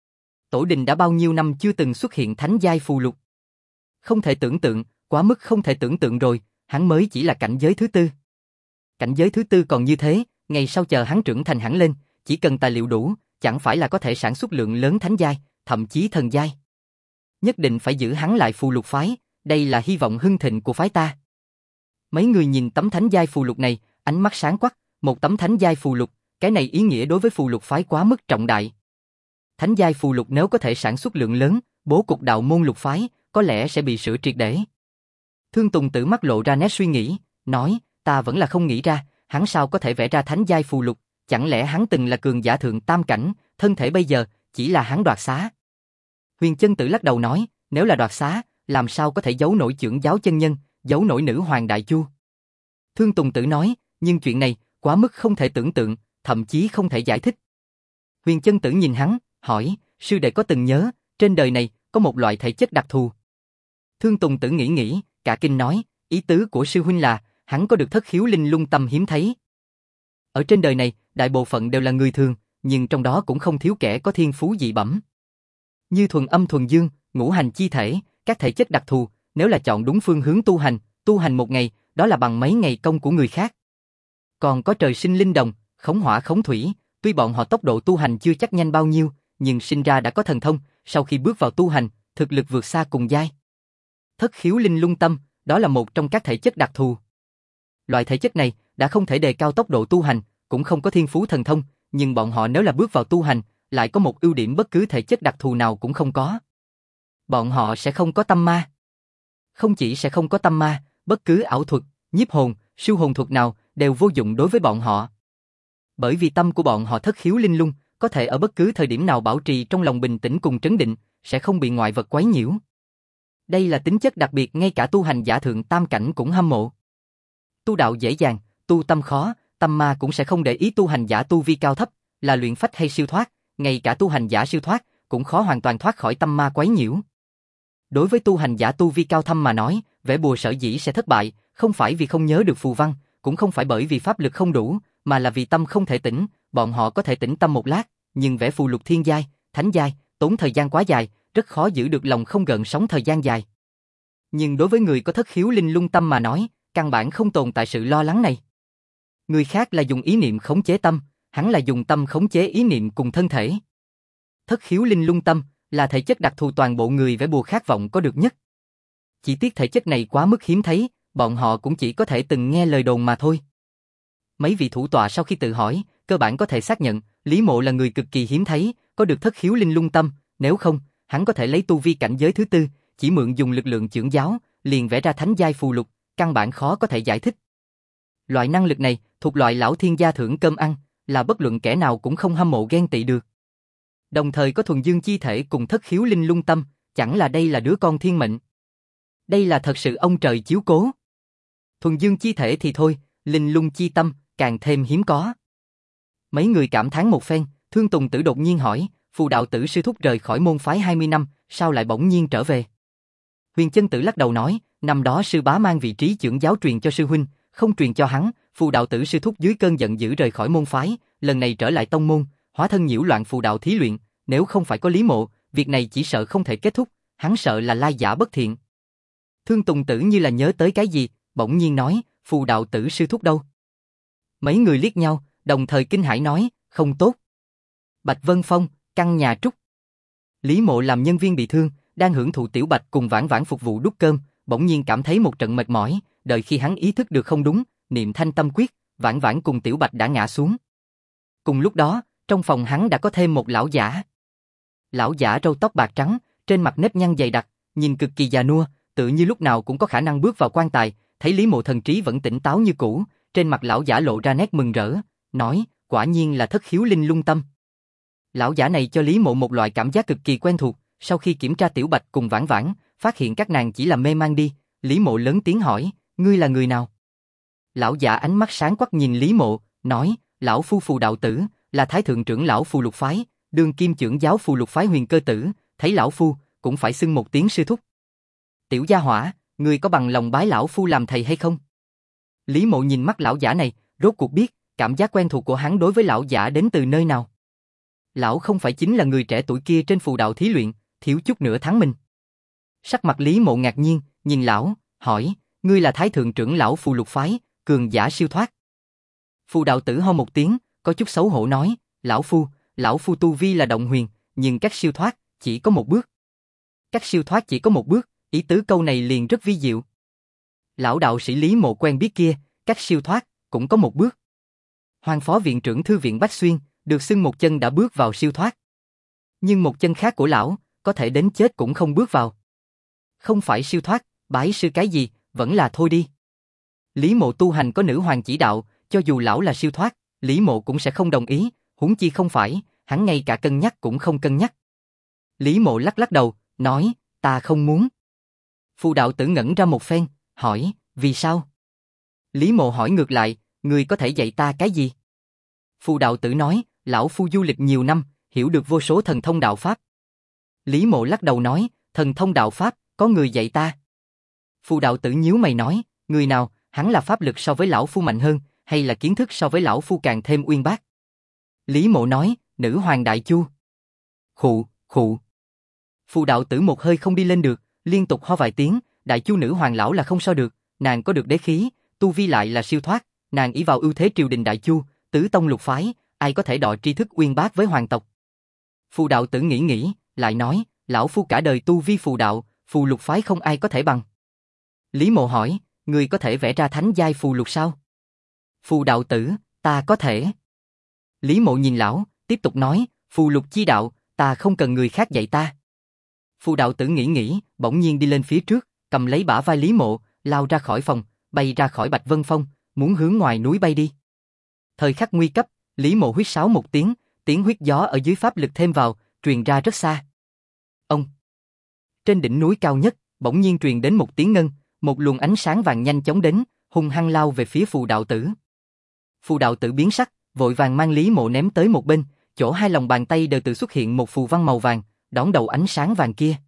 Tổ đình đã bao nhiêu năm chưa từng xuất hiện thánh giai phù lục. Không thể tưởng tượng, quá mức không thể tưởng tượng rồi, hắn mới chỉ là cảnh giới thứ 4. Cảnh giới thứ 4 còn như thế, ngày sau chờ hắn trưởng thành hẳn lên, chỉ cần tài liệu đủ, chẳng phải là có thể sản xuất lượng lớn thánh giai, thậm chí thần giai. Nhất định phải giữ hắn lại phù lục phái, đây là hy vọng hưng thịnh của phái ta. Mấy người nhìn tấm thánh giai phù lục này, ánh mắt sáng quắc, một tấm thánh giai phù lục, cái này ý nghĩa đối với phù lục phái quá mức trọng đại. Thánh giai phù lục nếu có thể sản xuất lượng lớn, bố cục đạo môn lục phái, có lẽ sẽ bị sửa triệt để. Thương Tùng Tử mắt lộ ra nét suy nghĩ, nói, ta vẫn là không nghĩ ra, hắn sao có thể vẽ ra thánh giai phù lục, chẳng lẽ hắn từng là cường giả thượng tam cảnh, thân thể bây giờ, chỉ là hắn đoạt xá. Huyền Chân Tử lắc đầu nói, nếu là đoạt xá, làm sao có thể giấu nổi trưởng giáo chân nhân, giấu nổi nữ hoàng đại chu. Thương Tùng Tử nói, nhưng chuyện này, quá mức không thể tưởng tượng, thậm chí không thể giải thích. Huyền Chân Tử nhìn hắn, hỏi, sư đệ có từng nhớ, trên đời này, có một loại thể chất đặc thù. Thương Tùng Tử nghĩ, cả kinh nói, ý tứ của sư huynh là, hắn có được thất khiếu linh lung tâm hiếm thấy. Ở trên đời này, đại bộ phận đều là người thường, nhưng trong đó cũng không thiếu kẻ có thiên phú dị bẩm. Như thuần âm thuần dương, ngũ hành chi thể, các thể chất đặc thù, nếu là chọn đúng phương hướng tu hành một ngày, đó là bằng mấy ngày công của người khác. Còn có trời sinh linh đồng, khống hỏa khống thủy, tuy bọn họ tốc độ tu hành chưa chắc nhanh bao nhiêu, nhưng sinh ra đã có thần thông, sau khi bước vào tu hành, thực lực vượt xa cùng giai. Thất khiếu linh lung tâm, đó là một trong các thể chất đặc thù. Loại thể chất này đã không thể đề cao tốc độ tu hành, cũng không có thiên phú thần thông, nhưng bọn họ nếu là bước vào tu hành, lại có một ưu điểm bất cứ thể chất đặc thù nào cũng không có. Bọn họ sẽ không có tâm ma. Không chỉ sẽ không có tâm ma, bất cứ ảo thuật, nhiếp hồn, siêu hồn thuật nào đều vô dụng đối với bọn họ. Bởi vì tâm của bọn họ thất khiếu linh lung, có thể ở bất cứ thời điểm nào bảo trì trong lòng bình tĩnh cùng trấn định, sẽ không bị ngoại vật quấy nhiễu. Đây là tính chất đặc biệt ngay cả tu hành giả thượng tam cảnh cũng hâm mộ. Tu đạo dễ dàng, tu tâm khó, tâm ma cũng sẽ không để ý tu hành giả tu vi cao thấp, là luyện phách hay siêu thoát, ngay cả tu hành giả siêu thoát, cũng khó hoàn toàn thoát khỏi tâm ma quấy nhiễu. Đối với tu hành giả tu vi cao thâm mà nói, vẽ bùa sở dĩ sẽ thất bại, không phải vì không nhớ được phù văn, cũng không phải bởi vì pháp lực không đủ, mà là vì tâm không thể tĩnh, bọn họ có thể tĩnh tâm một lát, nhưng vẽ phù lục thiên giai, thánh giai, tốn thời gian quá dài, rất khó giữ được lòng không gợn sóng thời gian dài. Nhưng đối với người có thất khiếu linh lung tâm mà nói, căn bản không tồn tại sự lo lắng này. Người khác là dùng ý niệm khống chế tâm, hắn là dùng tâm khống chế ý niệm cùng thân thể. Thất khiếu linh lung tâm là thể chất đặc thù toàn bộ người vẽ bùa khát vọng có được nhất. Chỉ tiếc thể chất này quá mức hiếm thấy, bọn họ cũng chỉ có thể từng nghe lời đồn mà thôi. Mấy vị thủ tọa sau khi tự hỏi, cơ bản có thể xác nhận, Lý Mộ là người cực kỳ hiếm thấy, có được thất khiếu linh lung tâm, nếu không, hắn có thể lấy tu vi cảnh giới thứ tư, chỉ mượn dùng lực lượng chưởng giáo, liền vẽ ra thánh giai phù lục, căn bản khó có thể giải thích. Loại năng lực này, thuộc loại lão thiên gia thưởng cơm ăn, là bất luận kẻ nào cũng không hâm mộ ghen tị được. Đồng thời có thuần dương chi thể cùng thất khiếu linh lung tâm, chẳng là đây là đứa con thiên mệnh. Đây là thật sự ông trời chiếu cố. Thuần dương chi thể thì thôi, linh lung chi tâm, càng thêm hiếm có. Mấy người cảm thán một phen, Thương Tùng Tử đột nhiên hỏi, phù đạo tử sư thúc rời khỏi môn phái 20 năm, sao lại bỗng nhiên trở về? Huyền Chân Tử lắc đầu nói, năm đó sư bá mang vị trí chưởng giáo truyền cho sư huynh, không truyền cho hắn, phù đạo tử sư thúc dưới cơn giận dữ rời khỏi môn phái, lần này trở lại tông môn, hóa thân nhiễu loạn phù đạo thí luyện, nếu không phải có Lý Mộ, việc này chỉ sợ không thể kết thúc, hắn sợ là lai giả bất thiện. Thương Tùng Tử như là nhớ tới cái gì, bỗng nhiên nói, phù đạo tử sư thúc đâu? Mấy người liếc nhau, đồng thời kinh hãi nói, không tốt. Bạch Vân Phong, căn nhà trúc. Lý Mộ làm nhân viên bị thương, đang hưởng thụ Tiểu Bạch cùng Vãn Vãn phục vụ đút cơm, bỗng nhiên cảm thấy một trận mệt mỏi, đợi khi hắn ý thức được không đúng, niệm thanh tâm quyết, Vãn Vãn cùng Tiểu Bạch đã ngã xuống. Cùng lúc đó, trong phòng hắn đã có thêm một lão giả. Lão giả râu tóc bạc trắng, trên mặt nếp nhăn dày đặc, nhìn cực kỳ già nua, tự như lúc nào cũng có khả năng bước vào quan tài, thấy Lý Mộ thần trí vẫn tỉnh táo như cũ, trên mặt lão giả lộ ra nét mừng rỡ, nói, quả nhiên là thất khiếu linh lung tâm. Lão giả này cho Lý Mộ một loại cảm giác cực kỳ quen thuộc, sau khi kiểm tra Tiểu Bạch cùng Vãn Vãn, phát hiện các nàng chỉ là mê man đi, Lý Mộ lớn tiếng hỏi, ngươi là người nào? Lão giả ánh mắt sáng quắc nhìn Lý Mộ, nói, lão phu phù đạo tử, là thái thượng trưởng lão phù lục phái, đương kim trưởng giáo phù lục phái Huyền Cơ Tử, thấy lão phu, cũng phải xưng một tiếng sư thúc. Tiểu gia hỏa, ngươi có bằng lòng bái lão phu làm thầy hay không? Lý Mộ nhìn mắt lão giả này, rốt cuộc biết, cảm giác quen thuộc của hắn đối với lão giả đến từ nơi nào. Lão không phải chính là người trẻ tuổi kia trên phù đạo thí luyện, thiếu chút nữa thắng mình. Sắc mặt Lý Mộ ngạc nhiên, nhìn lão, hỏi, ngươi là thái thượng trưởng lão phù lục phái, cường giả siêu thoát. Phù đạo tử ho một tiếng, có chút xấu hổ nói, lão phu tu vi là động huyền, nhưng các siêu thoát chỉ có một bước. Các siêu thoát chỉ có một bước, ý tứ câu này liền rất vi diệu. Lão đạo sĩ Lý Mộ quen biết kia, các siêu thoát cũng có một bước. Hoàng phó viện trưởng thư viện Bách Xuyên, được xưng một chân đã bước vào siêu thoát. Nhưng một chân khác của lão, có thể đến chết cũng không bước vào. Không phải siêu thoát, bái sư cái gì, vẫn là thôi đi. Lý Mộ tu hành có nữ hoàng chỉ đạo, cho dù lão là siêu thoát, Lý Mộ cũng sẽ không đồng ý, huống chi không phải, hắn ngay cả cân nhắc cũng không cân nhắc. Lý Mộ lắc lắc đầu, nói, ta không muốn. Phù đạo tử ngẩn ra một phen, hỏi, vì sao? Lý Mộ hỏi ngược lại, ngươi có thể dạy ta cái gì? Phù đạo tử nói, lão phu du lịch nhiều năm, hiểu được vô số thần thông đạo pháp. Lý Mộ lắc đầu nói, thần thông đạo pháp, có người dạy ta. Phù đạo tử nhíu mày nói, người nào, hắn là pháp lực so với lão phu mạnh hơn, hay là kiến thức so với lão phu càng thêm uyên bác? Lý Mộ nói, nữ hoàng đại chu. Khụ, khụ. Phù đạo tử một hơi không đi lên được, liên tục ho vài tiếng, đại chu nữ hoàng lão là không so được, nàng có được đế khí, tu vi lại là siêu thoát, nàng ỷ vào ưu thế triều đình đại chu, tứ tông lục phái, ai có thể đọ tri thức uyên bác với hoàng tộc. Phù đạo tử nghĩ, lại nói, lão phu cả đời tu vi phù đạo, phù lục phái không ai có thể bằng. Lý Mộ hỏi, người có thể vẽ ra thánh giai phù lục sao? Phù đạo tử, ta có thể. Lý Mộ nhìn lão, tiếp tục nói, phù lục chi đạo, ta không cần người khác dạy ta. Phù đạo tử nghĩ, bỗng nhiên đi lên phía trước, cầm lấy bả vai Lý Mộ, lao ra khỏi phòng, bay ra khỏi Bạch Vân Phong, muốn hướng ngoài núi bay đi. Thời khắc nguy cấp, Lý Mộ huýt sáo một tiếng, tiếng huyết gió ở dưới pháp lực thêm vào, truyền ra rất xa. Ông. Trên đỉnh núi cao nhất, bỗng nhiên truyền đến một tiếng ngân, một luồng ánh sáng vàng nhanh chóng đến, hung hăng lao về phía phù đạo tử. Phù đạo tử biến sắc, vội vàng mang Lý Mộ ném tới một bên, chỗ hai lòng bàn tay đều tự xuất hiện một phù văn màu vàng, đón đầu ánh sáng vàng kia.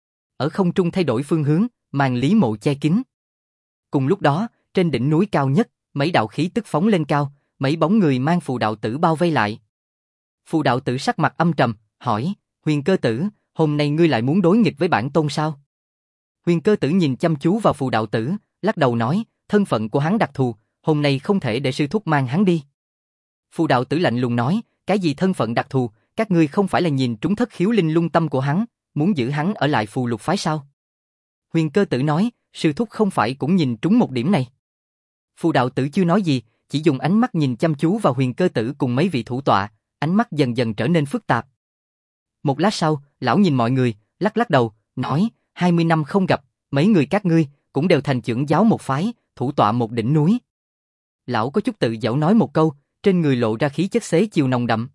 Ở không trung thay đổi phương hướng, màn Lý Mộ che kín. Cùng lúc đó, trên đỉnh núi cao nhất, mấy đạo khí tức phóng lên cao, mấy bóng người mang phù đạo tử bao vây lại. Phù đạo tử sắc mặt âm trầm, hỏi, Huyền Cơ Tử, hôm nay ngươi lại muốn đối nghịch với bản tôn sao? Huyền Cơ Tử nhìn chăm chú vào phù đạo tử, lắc đầu nói, thân phận của hắn đặc thù, hôm nay không thể để sư thúc mang hắn đi. Phù đạo tử lạnh lùng nói, cái gì thân phận đặc thù, các ngươi không phải là nhìn trúng thất khiếu linh lung tâm của hắn, muốn giữ hắn ở lại phù lục phái sao? Huyền Cơ Tử nói, sư thúc không phải cũng nhìn trúng một điểm này. Phù đạo tử chưa nói gì, chỉ dùng ánh mắt nhìn chăm chú vào Huyền Cơ Tử cùng mấy vị thủ tọa, ánh mắt dần dần trở nên phức tạp. Một lát sau, lão nhìn mọi người, lắc đầu, nói, 20 năm không gặp, mấy người các ngươi cũng đều thành trưởng giáo một phái, thủ tọa một đỉnh núi. Lão có chút tự giễu nói một câu, trên người lộ ra khí chất xế chiều nồng đậm.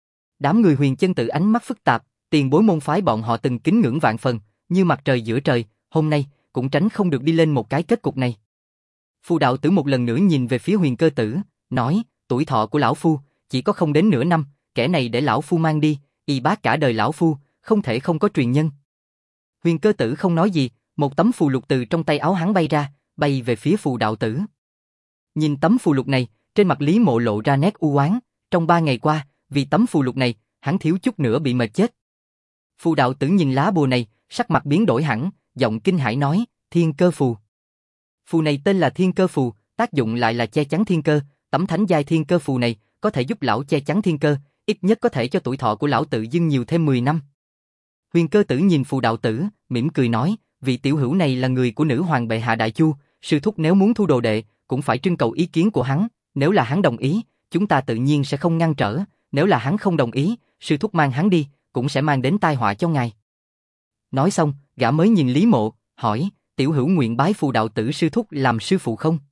Đám người Huyền Chân Tự ánh mắt phức tạp, tiền bối môn phái bọn họ từng kính ngưỡng vạn phần, như mặt trời giữa trời, hôm nay cũng tránh không được đi lên một cái kết cục này. Phù đạo tử một lần nữa nhìn về phía Huyền Cơ Tử, nói, tuổi thọ của lão phu chỉ có không đến nửa năm, kẻ này để lão phu mang đi, y bác cả đời lão phu, không thể không có truyền nhân. Huyền Cơ Tử không nói gì, một tấm phù lục từ trong tay áo hắn bay ra, bay về phía phù đạo tử. Nhìn tấm phù lục này, trên mặt Lý Mộ lộ ra nét u oán, trong 3 ngày qua, vì tấm phù lục này, hắn thiếu chút nữa bị mệt chết. Phù đạo tử nhìn lá bùa này, sắc mặt biến đổi hẳn, giọng kinh hãi nói, Thiên Cơ Phù. Phù này tên là Thiên Cơ Phù, tác dụng lại là che chắn thiên cơ, tấm thánh giai Thiên Cơ Phù này có thể giúp lão che chắn thiên cơ, ít nhất có thể cho tuổi thọ của lão tự dưng nhiều thêm 10 năm. Huyền Cơ Tử nhìn phù đạo tử, mỉm cười nói, vị tiểu hữu này là người của nữ hoàng bệ hạ đại chu, sư thúc nếu muốn thu đồ đệ, cũng phải trưng cầu ý kiến của hắn, nếu là hắn đồng ý, chúng ta tự nhiên sẽ không ngăn trở, nếu là hắn không đồng ý, sư thúc mang hắn đi, cũng sẽ mang đến tai họa cho ngài. Nói xong, gã mới nhìn Lý Mộ, hỏi, tiểu hữu nguyện bái phù đạo tử sư thúc làm sư phụ không?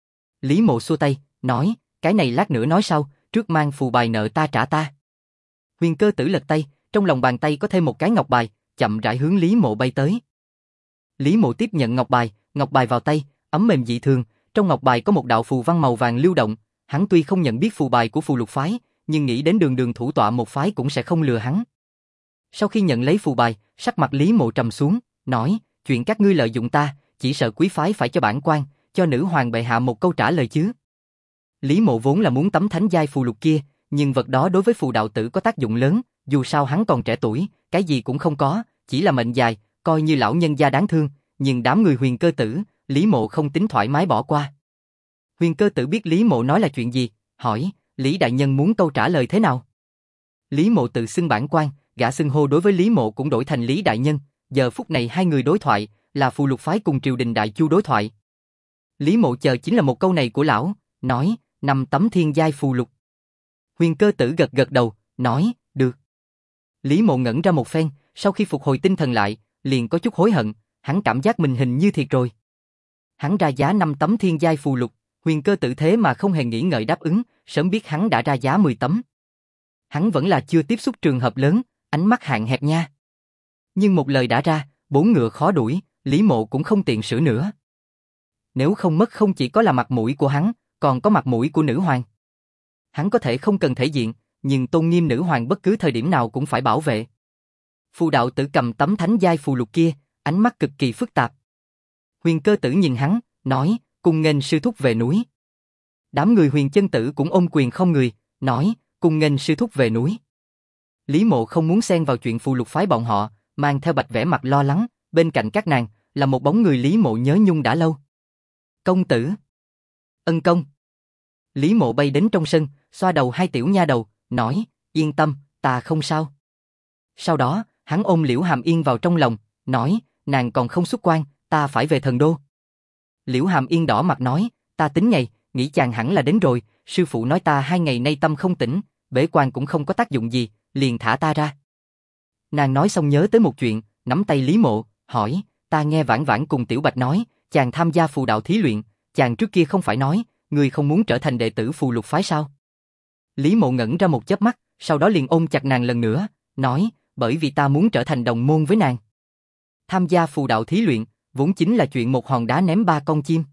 Lý Mộ xua tay, nói, cái này lát nữa nói sau, trước mang phù bài nợ ta trả ta. Huyền Cơ Tử lật tay, trong lòng bàn tay có thêm một cái ngọc bài, chậm rãi hướng Lý Mộ bay tới. Lý Mộ tiếp nhận ngọc bài vào tay, ấm mềm dị thường, trong ngọc bài có một đạo phù văn màu vàng lưu động, hắn tuy không nhận biết phù bài của phù lục phái, nhưng nghĩ đến đường thủ tọa một phái cũng sẽ không lừa hắn. Sau khi nhận lấy phù bài, sắc mặt Lý Mộ trầm xuống, nói, chuyện các ngươi lợi dụng ta, chỉ sợ quý phái phải cho bản quan, cho nữ hoàng bệ hạ một câu trả lời chứ. Lý Mộ vốn là muốn tấm thánh giai phù lục kia, nhưng vật đó đối với phù đạo tử có tác dụng lớn, dù sao hắn còn trẻ tuổi, cái gì cũng không có, chỉ là mệnh dài, coi như lão nhân gia đáng thương, nhưng đám người Huyền Cơ Tử, Lý Mộ không tính thoải mái bỏ qua. Huyền Cơ Tử biết Lý Mộ nói là chuyện gì, hỏi, Lý đại nhân muốn câu trả lời thế nào? Lý Mộ tự xưng bản quan, gã xưng hô đối với Lý Mộ cũng đổi thành Lý đại nhân, giờ phút này hai người đối thoại, là phù lục phái cùng triều đình đại chu đối thoại. Lý Mộ chờ chính là một câu này của lão, nói, 5 tấm thiên giai phù lục. Huyền Cơ Tử gật đầu, nói, được. Lý Mộ ngẩn ra một phen, sau khi phục hồi tinh thần lại, liền có chút hối hận, hắn cảm giác mình hình như thiệt rồi. Hắn ra giá 5 tấm thiên giai phù lục, Huyền Cơ Tử thế mà không hề nghĩ ngợi đáp ứng, sớm biết hắn đã ra giá 10 tấm. Hắn vẫn là chưa tiếp xúc trường hợp lớn, ánh mắt hạn hẹp nha. Nhưng một lời đã ra, 4 ngựa khó đuổi, Lý Mộ cũng không tiện sửa nữa. Nếu không mất không chỉ có là mặt mũi của hắn, còn có mặt mũi của nữ hoàng. Hắn có thể không cần thể diện, nhưng tôn nghiêm nữ hoàng bất cứ thời điểm nào cũng phải bảo vệ. Phù đạo tử cầm tấm thánh giai phù lục kia, ánh mắt cực kỳ phức tạp. Huyền Cơ Tử nhìn hắn, nói, cùng nghênh sư thúc về núi. Đám người Huyền Chân Tử cũng ôm quyền không người, nói, cùng nghênh sư thúc về núi. Lý Mộ không muốn xen vào chuyện phù lục phái bọn họ, mang theo Bạch vẻ mặt lo lắng, bên cạnh các nàng là một bóng người Lý Mộ nhớ nhung đã lâu. Công tử. Ân công. Lý Mộ bay đến trong sân, xoa đầu hai tiểu nha đầu, nói, yên tâm, ta không sao. Sau đó, hắn ôm Liễu Hàm Yên vào trong lòng, nói, nàng còn không xuất quan, ta phải về Thần Đô. Liễu Hàm Yên đỏ mặt nói, ta tính ngày, nghĩ chàng hẳn là đến rồi, sư phụ nói ta 2 ngày nay tâm không tỉnh, bế quan cũng không có tác dụng gì, liền thả ta ra. Nàng nói xong nhớ tới một chuyện, nắm tay Lý Mộ, hỏi, ta nghe Vãn Vãn cùng Tiểu Bạch nói, chàng tham gia phù đạo thí luyện, chàng trước kia không phải nói, người không muốn trở thành đệ tử phù lục phái sao? Lý Mộ ngẩn ra một chớp mắt, sau đó liền ôm chặt nàng lần nữa, nói, bởi vì ta muốn trở thành đồng môn với nàng. Tham gia phù đạo thí luyện, vốn chính là chuyện một hòn đá ném 3 con chim.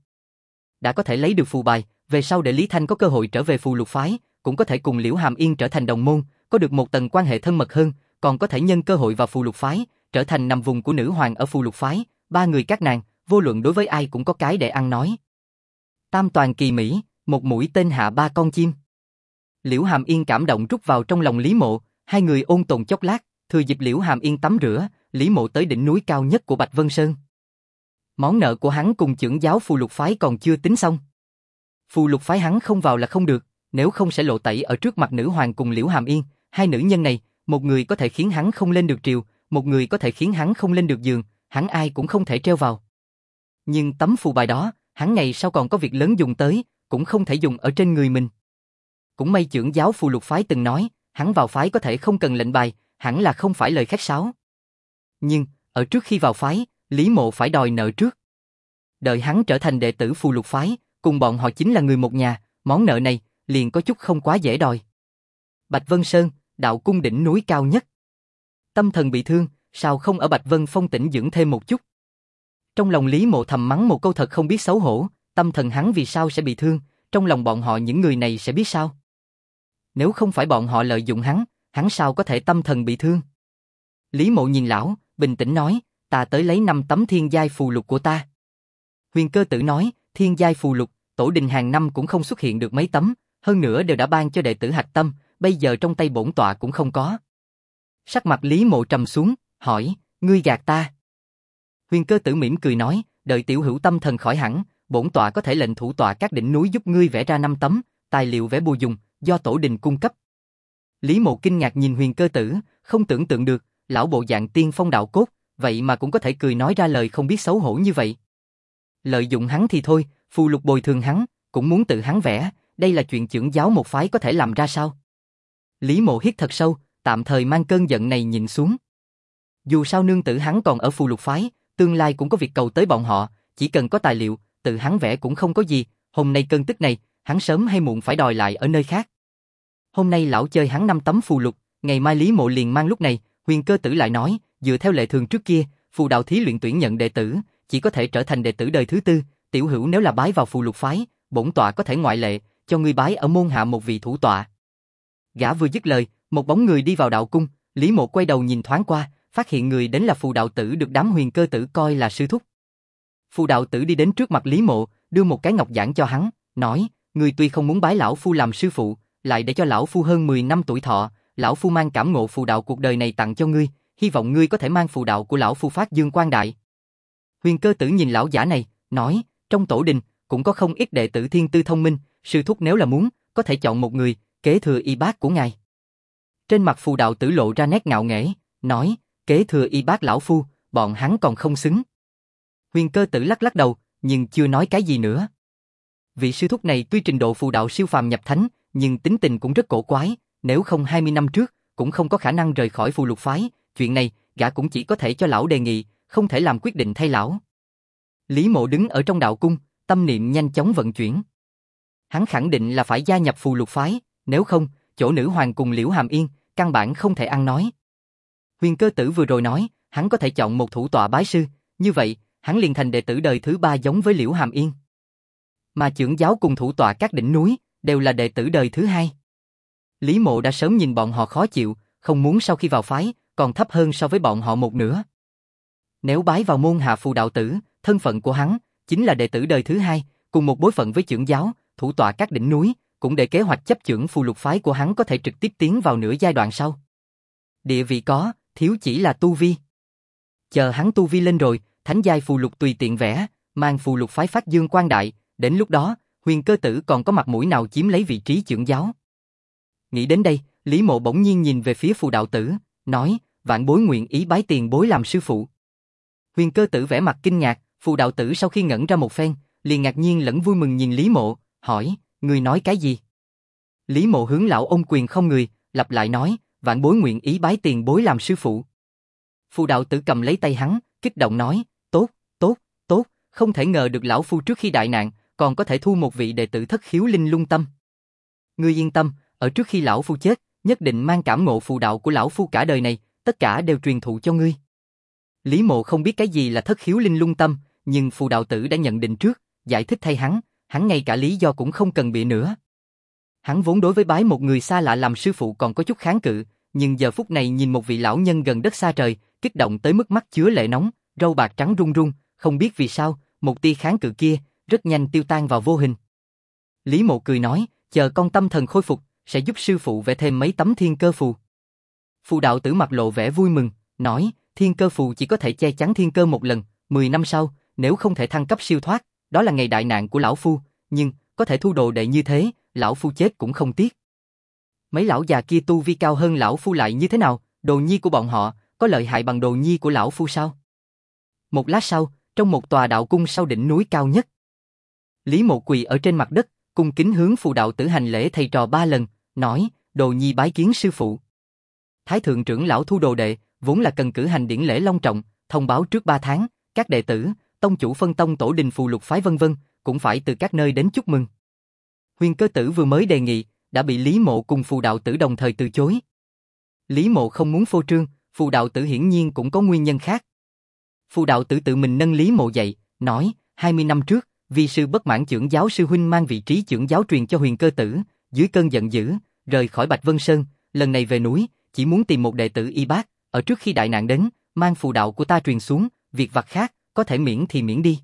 Đã có thể lấy được phù bài, về sau để Lý Thanh có cơ hội trở về phù lục phái, cũng có thể cùng Liễu Hàm Yên trở thành đồng môn, có được một tầng quan hệ thân mật hơn, còn có thể nhân cơ hội vào phù lục phái, trở thành nằm vùng của nữ hoàng ở phù lục phái, 3 người các nàng, vô luận đối với ai cũng có cái để ăn nói. Tam toàn kỳ mỹ, một mũi tên hạ 3 con chim. Liễu Hàm Yên cảm động rút vào trong lòng Lý Mộ, hai người ôn tồn chốc lát, thừa dịp Liễu Hàm Yên tắm rửa, Lý Mộ tới đỉnh núi cao nhất của Bạch Vân Sơn. Món nợ của hắn cùng trưởng giáo phù lục phái còn chưa tính xong. Phù lục phái hắn không vào là không được, nếu không sẽ lộ tẩy ở trước mặt nữ hoàng cùng Liễu Hàm Yên, hai nữ nhân này, một người có thể khiến hắn không lên được triều, một người có thể khiến hắn không lên được giường, hắn ai cũng không thể treo vào. Nhưng tấm phù bài đó, hắn ngày sau còn có việc lớn dùng tới, cũng không thể dùng ở trên người mình. Cũng may trưởng giáo phù lục phái từng nói, hắn vào phái có thể không cần lệnh bài, hẳn là không phải lời khách sáo. Nhưng, ở trước khi vào phái, Lý Mộ phải đòi nợ trước. Đợi hắn trở thành đệ tử phù lục phái, cùng bọn họ chính là người một nhà, món nợ này liền có chút không quá dễ đòi. Bạch Vân Sơn, đạo cung đỉnh núi cao nhất. Tâm thần bị thương, sao không ở Bạch Vân Phong tĩnh dưỡng thêm một chút? Trong lòng Lý Mộ thầm mắng một câu thật không biết xấu hổ, tâm thần hắn vì sao sẽ bị thương, trong lòng bọn họ những người này sẽ biết sao? Nếu không phải bọn họ lợi dụng hắn sao có thể tâm thần bị thương? Lý Mộ nhìn lão, bình tĩnh nói, ta tới lấy 5 tấm thiên giai phù lục của ta. Huyền Cơ Tử nói, thiên giai phù lục, tổ đình hàng năm cũng không xuất hiện được mấy tấm, hơn nữa đều đã ban cho đệ tử hạch tâm, bây giờ trong tay bổn tọa cũng không có. Sắc mặt Lý Mộ trầm xuống, hỏi, ngươi gạt ta? Huyền Cơ Tử mỉm cười nói, đợi tiểu hữu tâm thần khỏi hẳn, bổn tọa có thể lệnh thủ tọa các đỉnh núi giúp ngươi vẽ ra 5 tấm, tài liệu vẽ bùa dùng, do tổ đình cung cấp. Lý Mộ kinh ngạc nhìn Huyền Cơ Tử, không tưởng tượng được, lão bộ dạng tiên phong đạo cốt, vậy mà cũng có thể cười nói ra lời không biết xấu hổ như vậy. Lợi dụng hắn thì thôi, phù lục bồi thường hắn, cũng muốn tự hắn vẽ, đây là chuyện trưởng giáo một phái có thể làm ra sao? Lý Mộ hít thật sâu, tạm thời mang cơn giận này nhịn xuống. Dù sao nương tử hắn còn ở phù lục phái, tương lai cũng có việc cầu tới bọn họ, chỉ cần có tài liệu, tự hắn vẽ cũng không có gì, hôm nay cơn tức này, hắn sớm hay muộn phải đòi lại ở nơi khác. Hôm nay lão chơi hắn 5 tấm phù lục, ngày mai Lý Mộ liền mang lúc này, Huyền Cơ Tử lại nói, dựa theo lệ thường trước kia, phù đạo thí luyện tuyển nhận đệ tử, chỉ có thể trở thành đệ tử đời thứ 4, tiểu hữu nếu là bái vào phù lục phái, bổn tọa có thể ngoại lệ, cho ngươi bái ở môn hạ một vị thủ tọa. Gã vừa dứt lời, một bóng người đi vào đạo cung, Lý Mộ quay đầu nhìn thoáng qua, phát hiện người đến là phù đạo tử được đám Huyền Cơ Tử coi là sư thúc. Phù đạo tử đi đến trước mặt Lý Mộ, đưa một cái ngọc giản cho hắn, nói, ngươi tuy không muốn bái lão phu làm sư phụ, lại để cho lão phu hơn 10 năm tuổi thọ, lão phu mang cảm ngộ phù đạo cuộc đời này tặng cho ngươi, hy vọng ngươi có thể mang phù đạo của lão phu phát dương quang đại. Huyền Cơ Tử nhìn lão giả này, nói, trong tổ đình cũng có không ít đệ tử thiên tư thông minh, sư thúc nếu là muốn, có thể chọn một người kế thừa y bát của ngài. Trên mặt phù đạo tử lộ ra nét ngạo nghễ, nói, kế thừa y bát lão phu, bọn hắn còn không xứng. Huyền Cơ Tử lắc lắc đầu, nhưng chưa nói cái gì nữa. Vị sư thúc này tuy trình độ phù đạo siêu phàm nhập thánh, nhưng tính tình cũng rất cổ quái, nếu không 20 năm trước, cũng không có khả năng rời khỏi phù lục phái, chuyện này, gã cũng chỉ có thể cho lão đề nghị, không thể làm quyết định thay lão. Lý Mộ đứng ở trong đạo cung, tâm niệm nhanh chóng vận chuyển. Hắn khẳng định là phải gia nhập phù lục phái, nếu không, chỗ nữ hoàng cùng Liễu Hàm Yên, căn bản không thể ăn nói. Huyền Cơ Tử vừa rồi nói, hắn có thể chọn một thủ tọa bái sư, như vậy, hắn liền thành đệ tử đời thứ 3 giống với Liễu Hàm Yên. Mà trưởng giáo cùng thủ tọa các đỉnh núi, đều là đệ tử đời thứ 2. Lý Mộ đã sớm nhìn bọn họ khó chịu, không muốn sau khi vào phái, còn thấp hơn so với bọn họ một nửa. Nếu bái vào môn hạ phù đạo tử, thân phận của hắn, chính là đệ tử đời thứ 2, cùng một bối phận với trưởng giáo, thủ tọa các đỉnh núi, cũng để kế hoạch chấp chưởng phù lục phái của hắn có thể trực tiếp tiến vào nửa giai đoạn sau. Địa vị có, thiếu chỉ là tu vi. Chờ hắn tu vi lên rồi, thánh giai phù lục tùy tiện vẽ, mang phù lục phái phát dương quang đại, đến lúc đó, Huyền Cơ Tử còn có mặt mũi nào chiếm lấy vị trí trưởng giáo. Nghĩ đến đây, Lý Mộ bỗng nhiên nhìn về phía Phù Đạo Tử, nói, vạn bối nguyện ý bái tiền bối làm sư phụ. Huyền Cơ Tử vẻ mặt kinh ngạc, Phù Đạo Tử sau khi ngẩn ra một phen, liền ngạc nhiên lẫn vui mừng nhìn Lý Mộ, hỏi, ngươi nói cái gì? Lý Mộ hướng lão ôm quyền không người, lặp lại nói, vạn bối nguyện ý bái tiền bối làm sư phụ. Phù Đạo Tử cầm lấy tay hắn, kích động nói, tốt, tốt, tốt, không thể ngờ được lão phu trước khi đại nạn, còn có thể thu một vị đệ tử thất khiếu linh lung tâm. Ngươi yên tâm, ở trước khi lão phu chết, nhất định mang cảm ngộ phù đạo của lão phu cả đời này, tất cả đều truyền thụ cho ngươi. Lý Mộ không biết cái gì là thất khiếu linh lung tâm, nhưng Phù Đạo Tử đã nhận định trước, giải thích thay hắn ngay cả lý do cũng không cần bịa nữa. Hắn vốn đối với bái một người xa lạ làm sư phụ còn có chút kháng cự, nhưng giờ phút này nhìn một vị lão nhân gần đất xa trời, kích động tới mức mắt chứa lệ nóng, râu bạc trắng run run, không biết vì sao, một tia kháng cự kia rất nhanh tiêu tan vào vô hình. Lý Mộ cười nói, chờ con tâm thần khôi phục, sẽ giúp sư phụ vẽ thêm mấy tấm thiên cơ phù. Phù Đạo Tử mặt lộ vẻ vui mừng, nói, thiên cơ phù chỉ có thể che chắn thiên cơ một lần, 10 năm sau, nếu không thể thăng cấp siêu thoát, đó là ngày đại nạn của lão phu, nhưng có thể thu đồ đệ như thế, lão phu chết cũng không tiếc. Mấy lão già kia tu vi cao hơn lão phu lại như thế nào, đồ nhi của bọn họ có lợi hại bằng đồ nhi của lão phu sao? Một lát sau, trong một tòa đạo cung sau đỉnh núi cao nhất, Lý Mộ quỳ ở trên mặt đất, cung kính hướng Phù Đạo Tử hành lễ thầy trò 3 lần, nói, đồ nhi bái kiến sư phụ. Thái thượng trưởng lão thu đồ đệ, vốn là cần cử hành điển lễ long trọng, thông báo trước 3 tháng, các đệ tử, tông chủ phân tông tổ đình phù lục phái vân vân, cũng phải từ các nơi đến chúc mừng. Huyền Cơ Tử vừa mới đề nghị, đã bị Lý Mộ cùng Phù Đạo Tử đồng thời từ chối. Lý Mộ không muốn phô trương, Phù Đạo Tử hiển nhiên cũng có nguyên nhân khác. Phù Đạo Tử tự mình nâng Lý Mộ dậy, nói, 20 năm trước, vi sư bất mãn trưởng giáo sư huynh mang vị trí trưởng giáo truyền cho Huyền Cơ Tử, dưới cơn giận dữ, rời khỏi Bạch Vân Sơn, lần này về núi, chỉ muốn tìm một đệ tử y bác, ở trước khi đại nạn đến, mang phù đạo của ta truyền xuống, việc vặt khác, có thể miễn thì miễn đi.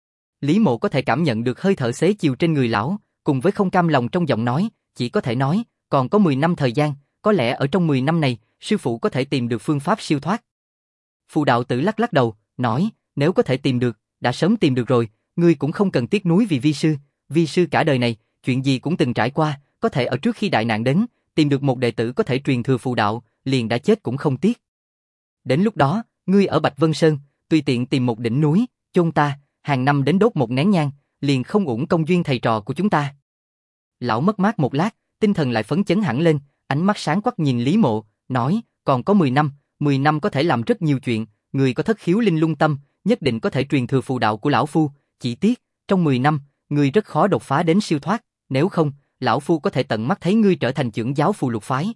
Lý Mộ có thể cảm nhận được hơi thở xế chiều trên người lão, cùng với không cam lòng trong giọng nói, chỉ có thể nói, còn có 10 năm thời gian, có lẽ ở trong 10 năm này, sư phụ có thể tìm được phương pháp siêu thoát. Phù Đạo Tử lắc lắc đầu, nói, nếu có thể tìm được, đã sớm tìm được rồi, ngươi cũng không cần tiếc nuối vì vi sư cả đời này, chuyện gì cũng từng trải qua, có thể ở trước khi đại nạn đến, tìm được một đệ tử có thể truyền thừa phù đạo, liền đã chết cũng không tiếc. Đến lúc đó, ngươi ở Bạch Vân Sơn, tùy tiện tìm một đỉnh núi, chôn ta, hàng năm đến đốt một nén nhang, liền không uổng công duyên thầy trò của chúng ta. Lão mất mát một lát, tinh thần lại phấn chấn hẳn lên, ánh mắt sáng quắc nhìn Lý Mộ, nói, còn có 10 năm có thể làm rất nhiều chuyện, người có thất khiếu linh lung tâm, nhất định có thể truyền thừa phù đạo của lão phu, chỉ tiếc, trong 10 năm, ngươi rất khó đột phá đến siêu thoát, nếu không, lão phu có thể tận mắt thấy ngươi trở thành trưởng giáo phù lục phái.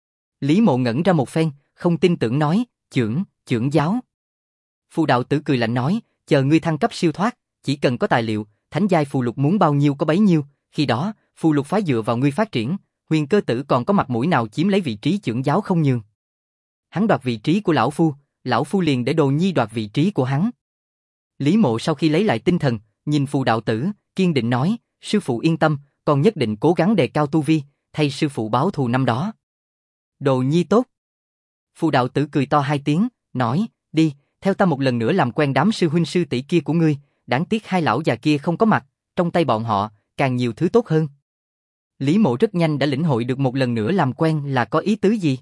Lý Mộ ngẩn ra một phen, không tin tưởng nói, trưởng giáo. Phù Đạo Tử cười lạnh nói, chờ ngươi thăng cấp siêu thoát, chỉ cần có tài liệu, thánh giai phù lục muốn bao nhiêu có bấy nhiêu, khi đó, phù lục phái dựa vào ngươi phát triển, Huyền Cơ Tử còn có mặt mũi nào chiếm lấy vị trí trưởng giáo không nhường. Hắn đoạt vị trí của lão phu liền để đồ nhi đoạt vị trí của hắn. Lý Mộ sau khi lấy lại tinh thần, nhìn Phù Đạo Tử, kiên định nói, sư phụ yên tâm, con nhất định cố gắng đề cao tu vi, thay sư phụ báo thù năm đó. Đồ nhi tốt. Phù Đạo Tử cười to 2 tiếng, nói, đi, theo ta một lần nữa làm quen đám sư huynh sư tỷ kia của ngươi, đáng tiếc hai lão già kia không có mặt, trong tay bọn họ, càng nhiều thứ tốt hơn. Lý Mộ rất nhanh đã lĩnh hội được một lần nữa làm quen là có ý tứ gì.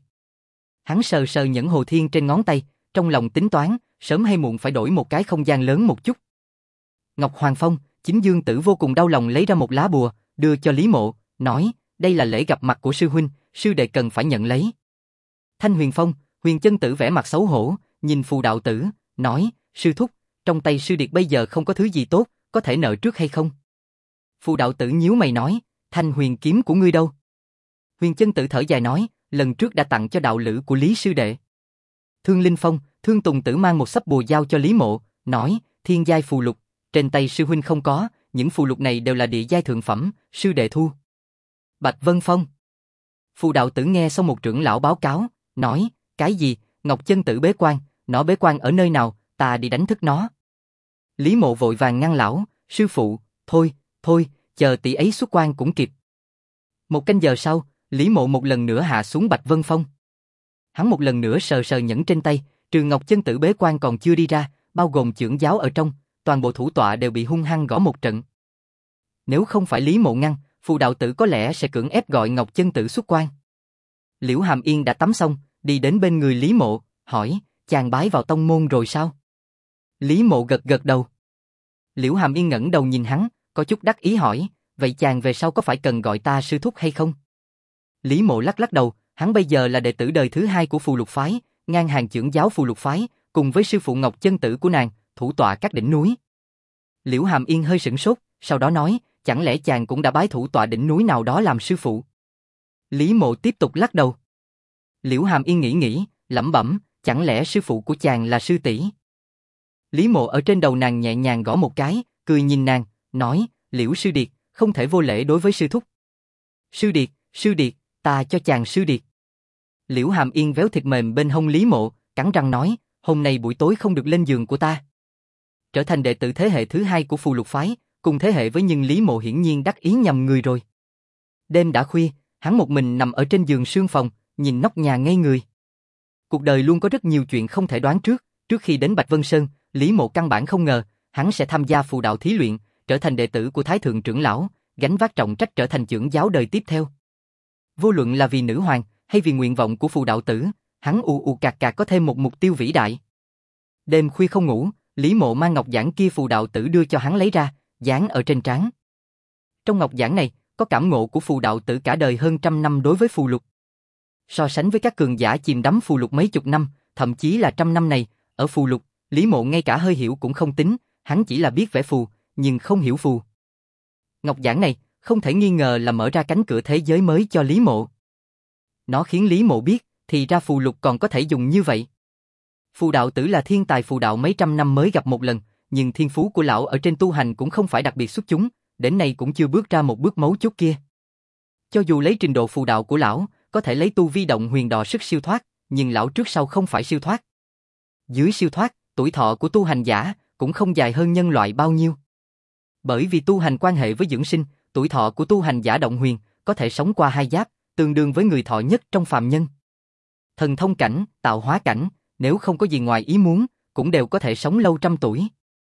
Hắn sờ sờ nhẫn hồ thiên trên ngón tay, trong lòng tính toán, sớm hay muộn phải đổi một cái không gian lớn một chút. Ngọc Hoàng Phong, Chính Dương Tử vô cùng đau lòng lấy ra một lá bùa, đưa cho Lý Mộ, nói, đây là lễ gặp mặt của sư huynh, sư đệ cần phải nhận lấy. Thanh Huyền Phong, Huyền Chân Tử vẻ mặt xấu hổ, nhìn Phù Đạo Tử, nói, sư thúc, trong tay sư điệt bây giờ không có thứ gì tốt, có thể nợ trước hay không? Phù Đạo Tử nhíu mày nói, Thanh Huyền kiếm của ngươi đâu? Huyền Chân Tử thở dài nói, lần trước đã tặng cho đạo lữ của Lý sư đệ. Thương Linh Phong, Thương Tùng Tử mang một sấp bùa giao cho Lý Mộ, nói, thiên giai phù lục, trên tay sư huynh không có, những phù lục này đều là địa giai thượng phẩm, sư đệ thu. Bạch Vân Phong. Phù Đạo Tử nghe xong một trưởng lão báo cáo, nói, cái gì, Ngọc Chân Tử bế quan, nó bế quan ở nơi nào, ta đi đánh thức nó. Lý Mộ vội vàng ngăn lão, sư phụ, thôi, chờ tỷ ấy xuất quan cũng kịp. Một canh giờ sau, Lý Mộ một lần nữa hạ xuống Bạch Vân Phong. Hắn một lần nữa sờ sờ nhẫn trên tay, trừ Ngọc Chân Tử bế quan còn chưa đi ra, bao gồm chưởng giáo ở trong, toàn bộ thủ tọa đều bị hung hăng gõ một trận. Nếu không phải Lý Mộ ngăn, phù đạo tử có lẽ sẽ cưỡng ép gọi Ngọc Chân Tử xuất quan. Liễu Hàm Yên đã tắm xong, đi đến bên người Lý Mộ, hỏi, chàng bái vào tông môn rồi sao? Lý Mộ gật gật đầu. Liễu Hàm Yên ngẩng đầu nhìn hắn, có chút đắc ý hỏi, vậy chàng về sau có phải cần gọi ta sư thúc hay không? Lý Mộ lắc lắc đầu, hắn bây giờ là đệ tử đời thứ hai của Phù Lục phái, ngang hàng chưởng giáo Phù Lục phái, cùng với sư phụ Ngọc Chân Tử của nàng, thủ tọa các đỉnh núi. Liễu Hàm Yên hơi sửng sốt, sau đó nói, chẳng lẽ chàng cũng đã bái thủ tọa đỉnh núi nào đó làm sư phụ? Lý Mộ tiếp tục lắc đầu. Liễu Hàm Yên nghĩ, lẩm bẩm, chẳng lẽ sư phụ của chàng là sư tỷ? Lý Mộ ở trên đầu nàng nhẹ nhàng gõ một cái, cười nhìn nàng, nói, Liễu sư điệt, không thể vô lễ đối với sư thúc. Sư điệt, ta cho chàng sư điệt. Liễu Hàm Yên véo thịt mềm bên hông Lý Mộ, cắn răng nói, hôm nay buổi tối không được lên giường của ta. Trở thành đệ tử thế hệ thứ hai của Phù Lục phái, cùng thế hệ với nhưng Lý Mộ hiển nhiên đắc ý nhầm người rồi. Đêm đã khuya, hắn một mình nằm ở trên giường sương phòng, nhìn nóc nhà ngây người. Cuộc đời luôn có rất nhiều chuyện không thể đoán trước khi đến Bạch Vân Sơn, Lý Mộ căn bản không ngờ, hắn sẽ tham gia phù đạo thí luyện, trở thành đệ tử của Thái Thượng trưởng lão, gánh vác trọng trách trở thành trưởng giáo đời tiếp theo. Vô luận là vì nữ hoàng, hay vì nguyện vọng của phù đạo tử, hắn cạc có thêm một mục tiêu vĩ đại. Đêm khuya không ngủ, Lý Mộ mang ngọc giản kia phù đạo tử đưa cho hắn lấy ra, dán ở trên trán. Trong ngọc giản này, có cảm ngộ của phù đạo tử cả đời hơn trăm năm đối với phù lục. So sánh với các cường giả chìm đắm phù lục mấy chục năm, thậm chí là trăm năm này, ở phù lục, Lý Mộ ngay cả hơi hiểu cũng không tính, hắn chỉ là biết vẽ phù, nhưng không hiểu phù. Ngọc giản này, không thể nghi ngờ là mở ra cánh cửa thế giới mới cho Lý Mộ. Nó khiến Lý Mộ biết, thì ra phù lục còn có thể dùng như vậy. Phù đạo tử là thiên tài phù đạo mấy trăm năm mới gặp một lần, nhưng thiên phú của lão ở trên tu hành cũng không phải đặc biệt xuất chúng, đến nay cũng chưa bước ra một bước mấu chốt kia. Cho dù lấy trình độ phù đạo của lão, có thể lấy tu vi động huyền đò sức siêu thoát, nhưng lão trước sau không phải siêu thoát. Dưới siêu thoát, tuổi thọ của tu hành giả cũng không dài hơn nhân loại bao nhiêu. Bởi vì tu hành quan hệ với dưỡng sinh, tuổi thọ của tu hành giả động huyền có thể sống qua hai giáp, tương đương với người thọ nhất trong phàm nhân. Thần thông cảnh, tạo hóa cảnh, nếu không có gì ngoài ý muốn, cũng đều có thể sống lâu trăm tuổi.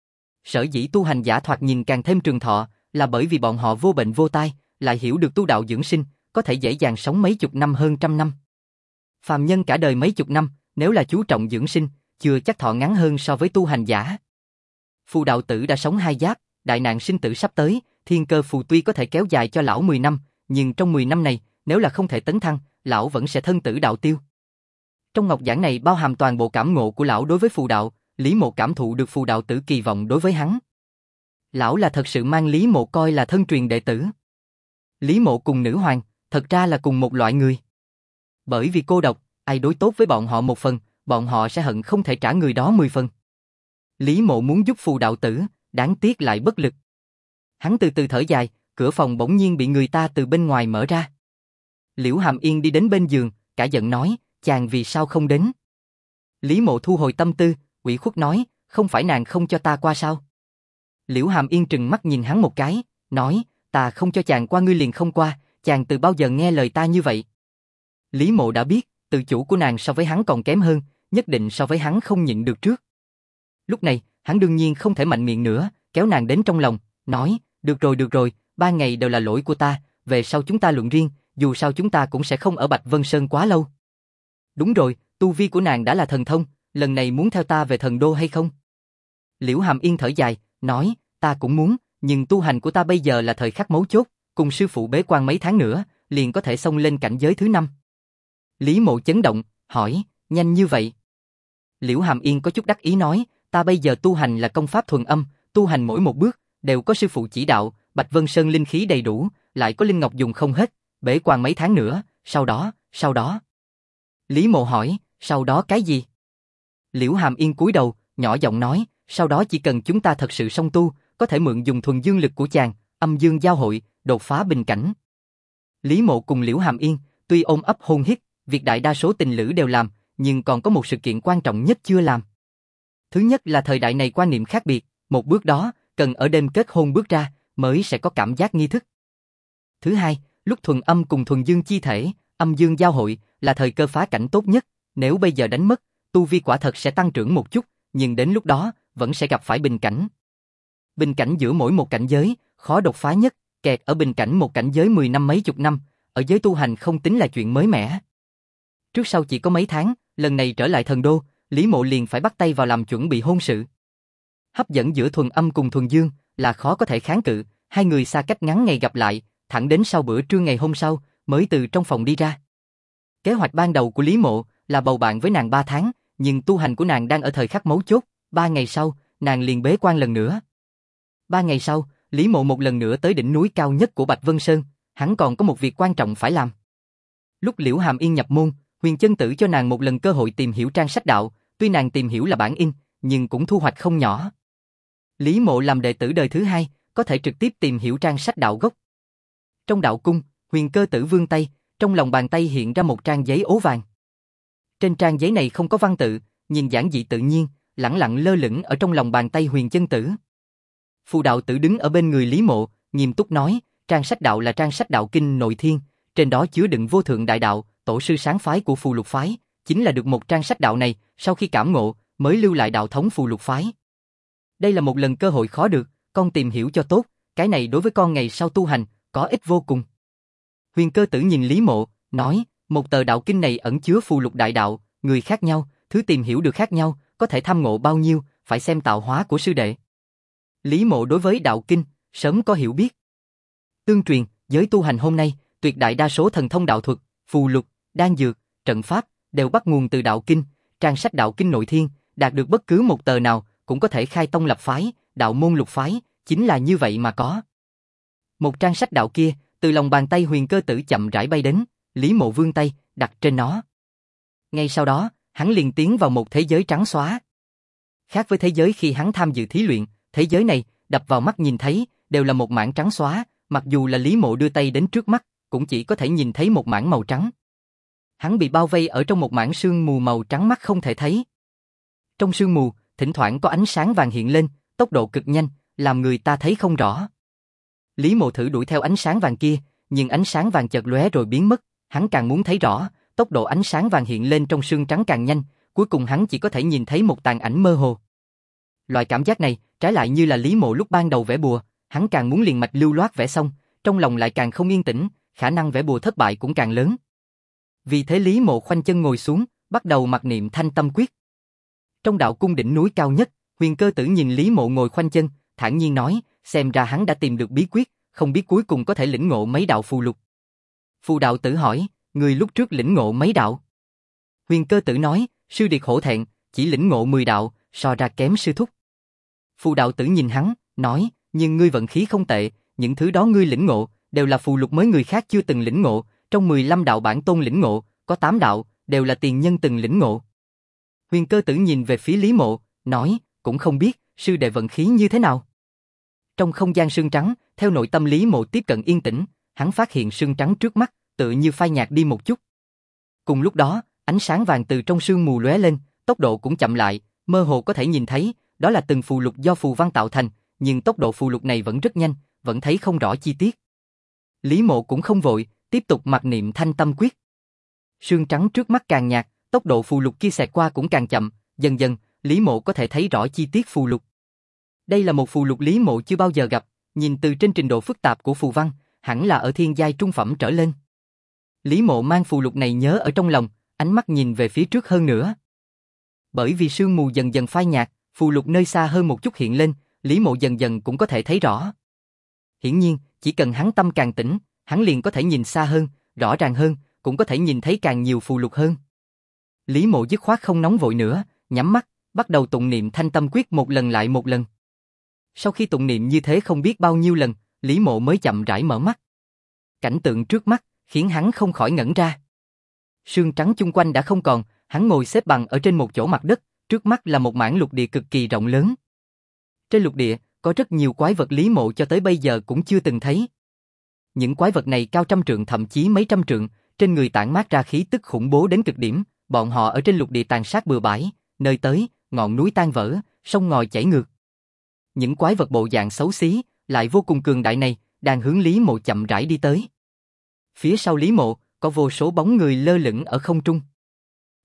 Sở dĩ tu hành giả thoạt nhìn càng thêm trường thọ, là bởi vì bọn họ vô bệnh vô tai, lại hiểu được tu đạo dưỡng sinh, có thể dễ dàng sống mấy chục năm hơn trăm năm. Phàm nhân cả đời mấy chục năm, nếu là chú trọng dưỡng sinh, chưa chắc thọ ngắn hơn so với tu hành giả. Phù đạo tử đã sống hai giáp, đại nạn sinh tử sắp tới, thiên cơ phù tuy có thể kéo dài cho lão 10 năm, nhưng trong 10 năm này, nếu là không thể tấn thăng, lão vẫn sẽ thân tử đạo tiêu. Trong ngọc giản này bao hàm toàn bộ cảm ngộ của lão đối với phù đạo, Lý Mộ cảm thụ được phù đạo tử kỳ vọng đối với hắn. Lão là thật sự mang Lý Mộ coi là thân truyền đệ tử. Lý Mộ cùng nữ hoàng, thật ra là cùng một loại người. Bởi vì cô độc, ai đối tốt với bọn họ một phần, bọn họ sẽ hận không thể trả người đó 10 phần. Lý Mộ muốn giúp phù đạo tử, đáng tiếc lại bất lực. Hắn từ từ thở dài, cửa phòng bỗng nhiên bị người ta từ bên ngoài mở ra. Liễu Hàm Yên đi đến bên giường, cả giận nói, chàng vì sao không đến? Lý Mộ thu hồi tâm tư, ủy khuất nói, không phải nàng không cho ta qua sao? Liễu Hàm Yên trừng mắt nhìn hắn một cái, nói, ta không cho chàng qua ngươi liền không qua, chàng từ bao giờ nghe lời ta như vậy? Lý Mộ đã biết, tự chủ của nàng so với hắn còn kém hơn, nhất định so với hắn không nhịn được trước. Lúc này, hắn đương nhiên không thể mạnh miệng nữa, kéo nàng đến trong lòng, nói, được rồi, 3 ngày đều là lỗi của ta, về sau chúng ta luận riêng, dù sao chúng ta cũng sẽ không ở Bạch Vân Sơn quá lâu. Đúng rồi, tu vi của nàng đã là thần thông, lần này muốn theo ta về thần đô hay không? Liễu Hàm Yên thở dài, nói, ta cũng muốn, nhưng tu hành của ta bây giờ là thời khắc mấu chốt, cùng sư phụ bế quan mấy tháng nữa, liền có thể xông lên cảnh giới thứ 5. Lý Mộ chấn động, hỏi, nhanh như vậy? Liễu Hàm Yên có chút đắc ý nói, ta bây giờ tu hành là công pháp thuần âm, tu hành mỗi một bước, đều có sư phụ chỉ đạo, Bạch Vân Sơn linh khí đầy đủ, lại có linh ngọc dùng không hết, bế quan mấy tháng nữa, sau đó. Lý Mộ hỏi, sau đó cái gì? Liễu Hàm Yên cúi đầu, nhỏ giọng nói, sau đó chỉ cần chúng ta thật sự song tu, có thể mượn dùng thuần dương lực của chàng, âm dương giao hội, đột phá bình cảnh. Lý Mộ cùng Liễu Hàm Yên, tuy ôm ấp hôn hít, việc đại đa số tình lữ đều làm, nhưng còn có một sự kiện quan trọng nhất chưa làm. Thứ nhất là thời đại này quan niệm khác biệt, một bước đó, cần ở đêm kết hôn bước ra, mới sẽ có cảm giác nghi thức. Thứ hai, lúc thuần âm cùng thuần dương chi thể, âm dương giao hội, là thời cơ phá cảnh tốt nhất, Nếu bây giờ đánh mất, tu vi quả thật sẽ tăng trưởng một chút, nhưng đến lúc đó, vẫn sẽ gặp phải bình cảnh. Bình cảnh giữa mỗi một cảnh giới, khó đột phá nhất, kẹt ở bình cảnh một cảnh giới 10 năm mấy chục năm, ở giới tu hành không tính là chuyện mới mẻ. Trước sau chỉ có mấy tháng, lần này trở lại thần đô, Lý Mộ liền phải bắt tay vào làm chuẩn bị hôn sự. Hấp dẫn giữa thuần âm cùng thuần dương là khó có thể kháng cự, hai người xa cách ngắn ngày gặp lại, thẳng đến sau bữa trưa ngày hôm sau, mới từ trong phòng đi ra. Kế hoạch ban đầu của Lý Mộ là bầu bạn với nàng 3 tháng, nhưng tu hành của nàng đang ở thời khắc mấu chốt, 3 ngày sau, nàng liền bế quan lần nữa. 3 ngày sau, Lý Mộ một lần nữa tới đỉnh núi cao nhất của Bạch Vân Sơn, hắn còn có một việc quan trọng phải làm. Lúc Liễu Hàm Yên nhập môn, Huyền Chân Tử cho nàng một lần cơ hội tìm hiểu trang sách đạo, tuy nàng tìm hiểu là bản in, nhưng cũng thu hoạch không nhỏ. Lý Mộ làm đệ tử đời thứ hai, có thể trực tiếp tìm hiểu trang sách đạo gốc. Trong đạo cung, Huyền Cơ Tử vươn tay, trong lòng bàn tay hiện ra một trang giấy ố vàng. Trên trang giấy này không có văn tự, nhìn giản dị tự nhiên, lẳng lặng lơ lửng ở trong lòng bàn tay Huyền Chân Tử. Phù Đạo Tử đứng ở bên người Lý Mộ, nghiêm túc nói, trang sách đạo là trang sách đạo kinh nội thiên, trên đó chứa đựng vô thượng đại đạo, tổ sư sáng phái của Phù Lục phái, chính là được một trang sách đạo này, sau khi cảm ngộ, mới lưu lại đạo thống Phù Lục phái. Đây là một lần cơ hội khó được, con tìm hiểu cho tốt, cái này đối với con ngày sau tu hành, có ích vô cùng. Huyền Cơ Tử nhìn Lý Mộ, nói, một tờ đạo kinh này ẩn chứa phù lục đại đạo, người khác nhau, thứ tìm hiểu được khác nhau, có thể tham ngộ bao nhiêu, phải xem tạo hóa của sư đệ. Lý Mộ đối với đạo kinh, sớm có hiểu biết. Tương truyền, giới tu hành hôm nay, tuyệt đại đa số thần thông đạo thuật, phù lục, đan dược, trận pháp, đều bắt nguồn từ đạo kinh, trang sách đạo kinh nội thiên, đạt được bất cứ một tờ nào, cũng có thể khai tông lập phái, đạo môn lục phái, chính là như vậy mà có. Một trang sách đạo kia, từ lòng bàn tay Huyền Cơ Tử chậm rãi bay đến, Lý Mộ vươn tay, đặt trên nó. Ngay sau đó, hắn liền tiến vào một thế giới trắng xóa. Khác với thế giới khi hắn tham dự thí luyện, thế giới này, đập vào mắt nhìn thấy, đều là một mảng trắng xóa, mặc dù là Lý Mộ đưa tay đến trước mắt, cũng chỉ có thể nhìn thấy một mảng màu trắng. Hắn bị bao vây ở trong một mảng sương mù màu trắng mắt không thể thấy. Trong sương mù, thỉnh thoảng có ánh sáng vàng hiện lên, tốc độ cực nhanh, làm người ta thấy không rõ. Lý Mộ thử đuổi theo ánh sáng vàng kia, nhưng ánh sáng vàng chợt lóe rồi biến mất, hắn càng muốn thấy rõ, tốc độ ánh sáng vàng hiện lên trong sương trắng càng nhanh, cuối cùng hắn chỉ có thể nhìn thấy một tàn ảnh mơ hồ. Loại cảm giác này, trái lại như là Lý Mộ lúc ban đầu vẽ bùa, hắn càng muốn liền mạch lưu loát vẽ xong, trong lòng lại càng không yên tĩnh, khả năng vẽ bùa thất bại cũng càng lớn. Vì thế Lý Mộ khoanh chân ngồi xuống, bắt đầu mặc niệm Thanh Tâm Quyết. Trong đạo cung đỉnh núi cao nhất, Huyền Cơ Tử nhìn Lý Mộ ngồi khoanh chân, thản nhiên nói, xem ra hắn đã tìm được bí quyết, không biết cuối cùng có thể lĩnh ngộ mấy đạo phù lục. Phù Đạo Tử hỏi, người lúc trước lĩnh ngộ mấy đạo? Huyền Cơ Tử nói, sư điệt hổ thẹn, chỉ lĩnh ngộ 10 đạo, so ra kém sư thúc. Phù Đạo Tử nhìn hắn, nói, nhưng ngươi vận khí không tệ, những thứ đó ngươi lĩnh ngộ, đều là phù lục mới người khác chưa từng lĩnh ngộ, trong 15 đạo bản tôn lĩnh ngộ, có 8 đạo, đều là tiền nhân từng lĩnh ngộ. Huyền Cơ Tử nhìn về phía Lý Mộ, nói, cũng không biết, sư đệ vận khí như thế nào. Trong không gian sương trắng, theo nội tâm Lý Mộ tiếp cận yên tĩnh, hắn phát hiện sương trắng trước mắt, tự như phai nhạt đi một chút. Cùng lúc đó, ánh sáng vàng từ trong sương mù lóe lên, tốc độ cũng chậm lại, mơ hồ có thể nhìn thấy, đó là từng phù lục do phù văn tạo thành, nhưng tốc độ phù lục này vẫn rất nhanh, vẫn thấy không rõ chi tiết. Lý Mộ cũng không vội, tiếp tục mặc niệm Thanh Tâm Quyết. Sương trắng trước mắt càng nhạt, tốc độ phù lục kia xẹt qua cũng càng chậm, dần dần, Lý Mộ có thể thấy rõ chi tiết phù lục. Đây là một phù lục Lý Mộ chưa bao giờ gặp, nhìn từ trên trình độ phức tạp của phù văn, hẳn là ở thiên giai trung phẩm trở lên. Lý Mộ mang phù lục này nhớ ở trong lòng, ánh mắt nhìn về phía trước hơn nữa. Bởi vì sương mù dần dần phai nhạt, phù lục nơi xa hơn một chút hiện lên, Lý Mộ dần dần cũng có thể thấy rõ. Hiển nhiên, chỉ cần hắn tâm càng tĩnh, hắn liền có thể nhìn xa hơn, rõ ràng hơn, cũng có thể nhìn thấy càng nhiều phù lục hơn. Lý Mộ dứt khoát không nóng vội nữa, nhắm mắt, bắt đầu tụng niệm Thanh Tâm Quyết một lần lại một lần. Sau khi tụng niệm như thế không biết bao nhiêu lần, Lý Mộ mới chậm rãi mở mắt. Cảnh tượng trước mắt khiến hắn không khỏi ngẩn ra. Sương trắng chung quanh đã không còn, hắn ngồi xếp bằng ở trên một chỗ mặt đất, trước mắt là một mảng lục địa cực kỳ rộng lớn. Trên lục địa, có rất nhiều quái vật Lý Mộ cho tới bây giờ cũng chưa từng thấy. Những quái vật này cao trăm trượng thậm chí mấy trăm trượng, trên người tản mát ra khí tức khủng bố đến cực điểm, bọn họ ở trên lục địa tàn sát bừa bãi, nơi tới, ngọn núi tan vỡ, sông ngòi chảy ngược. Những quái vật bộ dạng xấu xí, lại vô cùng cường đại này, đang hướng Lý Mộ chậm rãi đi tới. Phía sau Lý Mộ, có vô số bóng người lơ lửng ở không trung.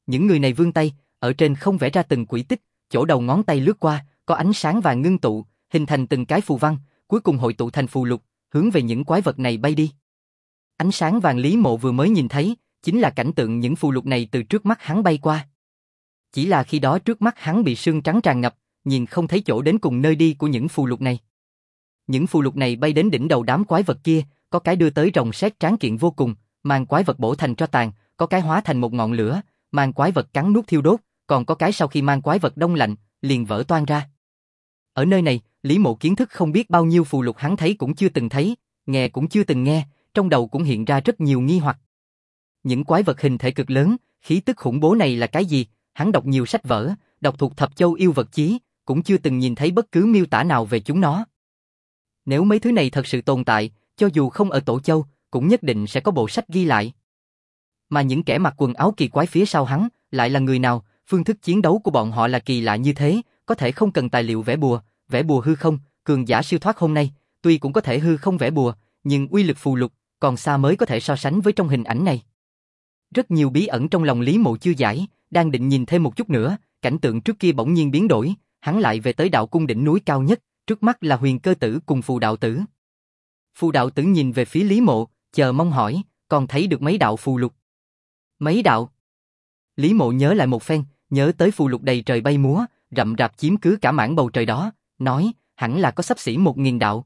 Những người này vươn tay, ở trên không vẽ ra từng quỹ tích, chỗ đầu ngón tay lướt qua, có ánh sáng vàng ngưng tụ, hình thành từng cái phù văn, cuối cùng hội tụ thành phù lục, hướng về những quái vật này bay đi. Ánh sáng vàng Lý Mộ vừa mới nhìn thấy, chính là cảnh tượng những phù lục này từ trước mắt hắn bay qua. Chỉ là khi đó trước mắt hắn bị sương trắng tràn ngập, nhìn không thấy chỗ đến cùng nơi đi của những phù lục này. Những phù lục này bay đến đỉnh đầu đám quái vật kia, có cái đưa tới rồng sét tráng kiện vô cùng, mang quái vật bổ thành tro tàn, có cái hóa thành một ngọn lửa, mang quái vật cắn nuốt thiêu đốt, còn có cái sau khi mang quái vật đông lạnh, liền vỡ toang ra. Ở nơi này, Lý Mộ kiến thức không biết bao nhiêu phù lục hắn thấy cũng chưa từng thấy, nghe cũng chưa từng nghe, trong đầu cũng hiện ra rất nhiều nghi hoặc. Những quái vật hình thể cực lớn, khí tức khủng bố này là cái gì? Hắn đọc nhiều sách vở, đọc thuộc Thập Châu Yêu Vật Chí, cũng chưa từng nhìn thấy bất cứ miêu tả nào về chúng nó. Nếu mấy thứ này thật sự tồn tại, cho dù không ở Tổ Châu, cũng nhất định sẽ có bộ sách ghi lại. Mà những kẻ mặc quần áo kỳ quái phía sau hắn, lại là người nào? Phương thức chiến đấu của bọn họ là kỳ lạ như thế, có thể không cần tài liệu vẽ bùa hư không, cường giả siêu thoát hôm nay, tuy cũng có thể hư không vẽ bùa, nhưng uy lực phù lục, còn xa mới có thể so sánh với trong hình ảnh này. Rất nhiều bí ẩn trong lòng Lý Mộ chưa giải, đang định nhìn thêm một chút nữa, cảnh tượng trước kia bỗng nhiên biến đổi, hắn lại về tới đạo cung đỉnh núi cao nhất, trước mắt là Huyền Cơ Tử cùng Phù Đạo Tử. Phù Đạo Tử nhìn về phía Lý Mộ, chờ mong hỏi, còn thấy được mấy đạo phù lục? Mấy đạo? Lý Mộ nhớ lại một phen, nhớ tới phù lục đầy trời bay múa, rậm rạp chiếm cứ cả mảng bầu trời đó, nói, hẳn là có xấp xỉ 1000 đạo.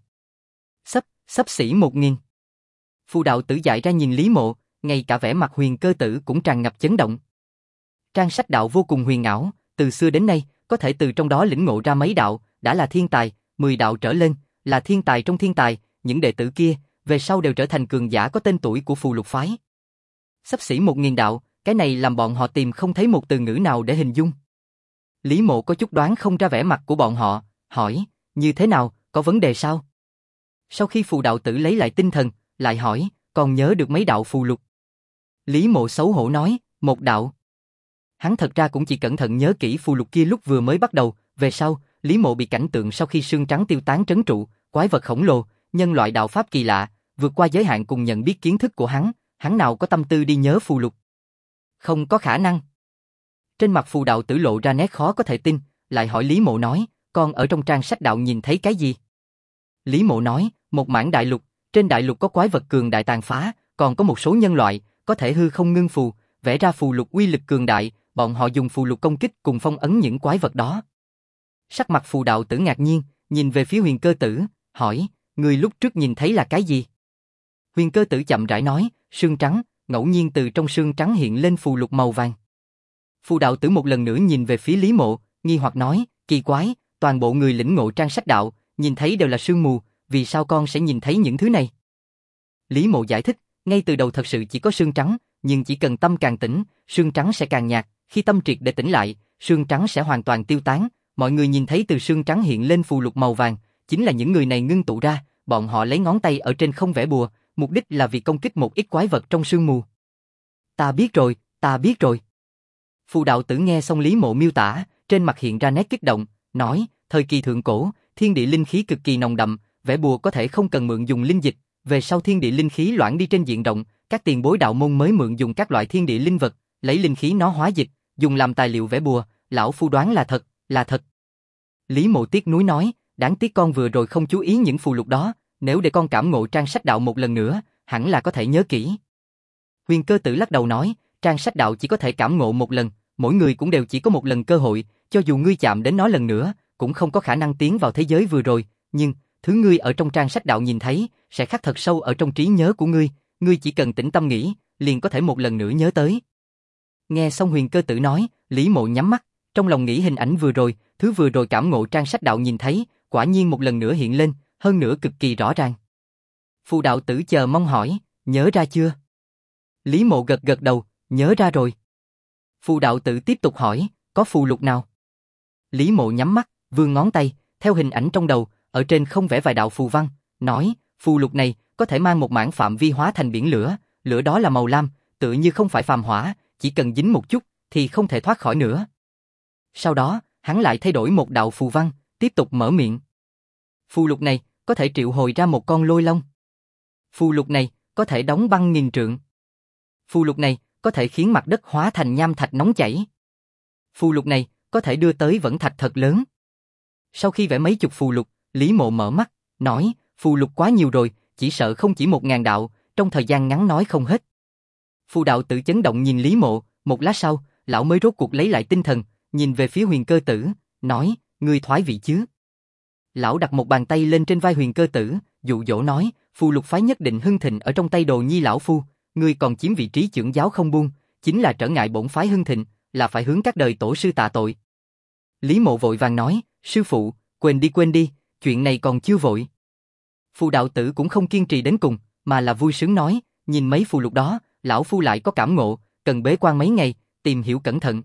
Xấp xỉ 1000. Phù Đạo Tử dại ra nhìn Lý Mộ, ngay cả vẻ mặt Huyền Cơ Tử cũng tràn ngập chấn động. Trang sách đạo vô cùng huyền ảo, từ xưa đến nay, có thể từ trong đó lĩnh ngộ ra mấy đạo, đã là thiên tài, 10 đạo trở lên, là thiên tài trong thiên tài, những đệ tử kia, về sau đều trở thành cường giả có tên tuổi của phù lục phái. Xấp xỉ 1000 đạo, cái này làm bọn họ tìm không thấy một từ ngữ nào để hình dung. Lý Mộ có chút đoán không ra vẻ mặt của bọn họ, hỏi, như thế nào, có vấn đề sao? Sau khi Phù Đạo Tử lấy lại tinh thần, lại hỏi, còn nhớ được mấy đạo phù lục? Lý Mộ xấu hổ nói, 1 đạo. Hắn thật ra cũng chỉ cẩn thận nhớ kỹ phù lục kia lúc vừa mới bắt đầu, về sau, Lý Mộ bị cảnh tượng sau khi sương trắng tiêu tán trấn trụ, quái vật khổng lồ, nhân loại đạo pháp kỳ lạ, vượt qua giới hạn cùng nhận biết kiến thức của hắn nào có tâm tư đi nhớ phù lục. Không có khả năng. Trên mặt Phù Đạo Tử lộ ra nét khó có thể tin, lại hỏi Lý Mộ nói, con ở trong trang sách đạo nhìn thấy cái gì? Lý Mộ nói, một mảng đại lục, trên đại lục có quái vật cường đại tàn phá, còn có một số nhân loại, có thể hư không ngưng phù, vẽ ra phù lục uy lực cường đại, bọn họ dùng phù lục công kích cùng phong ấn những quái vật đó. Sắc mặt Phù Đạo Tử ngạc nhiên, nhìn về phía Huyền Cơ Tử, hỏi, người lúc trước nhìn thấy là cái gì? Huyền Cơ Tử chậm rãi nói, sương trắng, ngẫu nhiên từ trong sương trắng hiện lên phù lục màu vàng. Phù Đạo Tử một lần nữa nhìn về phía Lý Mộ, nghi hoặc nói, kỳ quái, toàn bộ người lĩnh ngộ trang sách đạo, nhìn thấy đều là sương mù, vì sao con sẽ nhìn thấy những thứ này? Lý Mộ giải thích, ngay từ đầu thật sự chỉ có sương trắng, nhưng chỉ cần tâm càng tĩnh, sương trắng sẽ càng nhạt, khi tâm triệt để tỉnh lại, sương trắng sẽ hoàn toàn tiêu tán, mọi người nhìn thấy từ sương trắng hiện lên phù lục màu vàng, chính là những người này ngưng tụ ra, bọn họ lấy ngón tay ở trên không vẽ bùa, mục đích là vì công kích một ít quái vật trong sương mù. Ta biết rồi. Phù Đạo Tử nghe xong Lý Mộ miêu tả, trên mặt hiện ra nét kích động, nói, thời kỳ thượng cổ, thiên địa linh khí cực kỳ nồng đậm, vẽ bùa có thể không cần mượn dùng linh dịch, về sau thiên địa linh khí loãng đi trên diện rộng, các tiền bối đạo môn mới mượn dùng các loại thiên địa linh vật, lấy linh khí nó hóa dịch, dùng làm tài liệu vẽ bùa, lão phu đoán là thật. Lý Mộ tiếc nuối nói, đáng tiếc con vừa rồi không chú ý những phù lục đó, nếu để con cảm ngộ trang sách đạo một lần nữa, hẳn là có thể nhớ kỹ. Huyền Cơ Tử lắc đầu nói, trang sách đạo chỉ có thể cảm ngộ một lần, mỗi người cũng đều chỉ có một lần cơ hội, cho dù ngươi chạm đến nó lần nữa, cũng không có khả năng tiến vào thế giới vừa rồi, nhưng thứ ngươi ở trong trang sách đạo nhìn thấy, sẽ khắc thật sâu ở trong trí nhớ của ngươi chỉ cần tĩnh tâm nghĩ, liền có thể một lần nữa nhớ tới. Nghe xong Huyền Cơ Tử nói, Lý Mộ nhắm mắt, trong lòng nghĩ hình ảnh vừa rồi, thứ vừa rồi cảm ngộ trang sách đạo nhìn thấy, quả nhiên một lần nữa hiện lên, hơn nữa cực kỳ rõ ràng. Phù Đạo Tử chờ mong hỏi, nhớ ra chưa? Lý Mộ gật gật đầu, nhớ ra rồi. Phù Đạo Tử tiếp tục hỏi, có phù lục nào? Lý Mộ nhắm mắt, vươn ngón tay, theo hình ảnh trong đầu, ở trên không vẽ vài đạo phù văn, nói, phù lục này có thể mang một mảng phạm vi hóa thành biển lửa, lửa đó là màu lam, tựa như không phải phàm hỏa, chỉ cần dính một chút thì không thể thoát khỏi nữa. Sau đó, hắn lại thay đổi một đạo phù văn, tiếp tục mở miệng. Phù lục này có thể triệu hồi ra một con lôi long. Phù lục này có thể đóng băng nghìn trượng. Phù lục này có thể khiến mặt đất hóa thành nham thạch nóng chảy. Phù lục này có thể đưa tới vẫn thạch thật lớn. Sau khi vẽ mấy chục phù lục, Lý Mộ mở mắt, nói, phù lục quá nhiều rồi, chỉ sợ không chỉ 1000 đạo, trong thời gian ngắn nói không hết. Phù đạo tử chấn động nhìn Lý Mộ, một lát sau, lão mới rốt cuộc lấy lại tinh thần, nhìn về phía Huyền Cơ Tử, nói, ngươi thoái vị chứ. Lão đặt một bàn tay lên trên vai Huyền Cơ Tử, dụ dỗ nói, phù lục phái nhất định hưng thịnh ở trong tay Đồ Nhi lão phu, ngươi còn chiếm vị trí trưởng giáo không buông, chính là trở ngại bổn phái hưng thịnh, là phải hướng các đời tổ sư tạ tội. Lý Mộ vội vàng nói, sư phụ, quên đi, chuyện này còn chưa vội. Phù đạo tử cũng không kiên trì đến cùng, mà là vui sướng nói, nhìn mấy phù lục đó, lão phu lại có cảm ngộ, cần bế quan mấy ngày, tìm hiểu cẩn thận.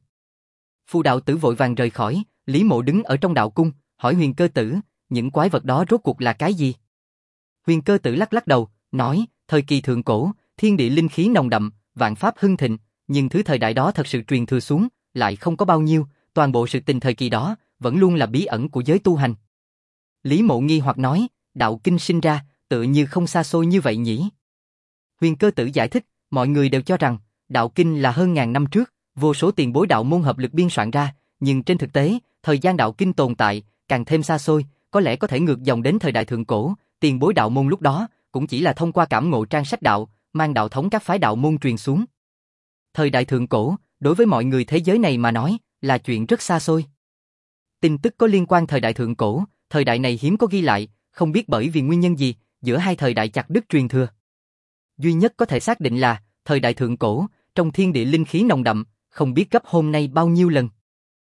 Phù đạo tử vội vàng rời khỏi, Lý Mộ đứng ở trong đạo cung, hỏi Huyền Cơ Tử, những quái vật đó rốt cuộc là cái gì? Huyền Cơ Tử lắc lắc đầu, nói, thời kỳ thượng cổ, thiên địa linh khí nồng đậm, vạn pháp hưng thịnh, nhưng thứ thời đại đó thật sự truyền thừa xuống, lại không có bao nhiêu, toàn bộ sự tình thời kỳ đó, vẫn luôn là bí ẩn của giới tu hành. Lý Mộ nghi hoặc nói, đạo kinh sinh ra, tự như không xa xôi như vậy nhỉ? Huyền Cơ Tử giải thích, mọi người đều cho rằng, đạo kinh là hơn ngàn năm trước, vô số tiền bối đạo môn hợp lực biên soạn ra, nhưng trên thực tế, thời gian đạo kinh tồn tại, càng thêm xa xôi, có lẽ có thể ngược dòng đến thời đại thượng cổ, tiền bối đạo môn lúc đó, cũng chỉ là thông qua cảm ngộ trang sách đạo, mang đạo thống các phái đạo môn truyền xuống. Thời đại thượng cổ, đối với mọi người thế giới này mà nói, là chuyện rất xa xôi. Tin tức có liên quan thời đại thượng cổ, thời đại này hiếm có ghi lại, không biết bởi vì nguyên nhân gì, giữa hai thời đại chặt đứt truyền thừa. Duy nhất có thể xác định là, thời đại thượng cổ, trong thiên địa linh khí nồng đậm, không biết gấp hôm nay bao nhiêu lần.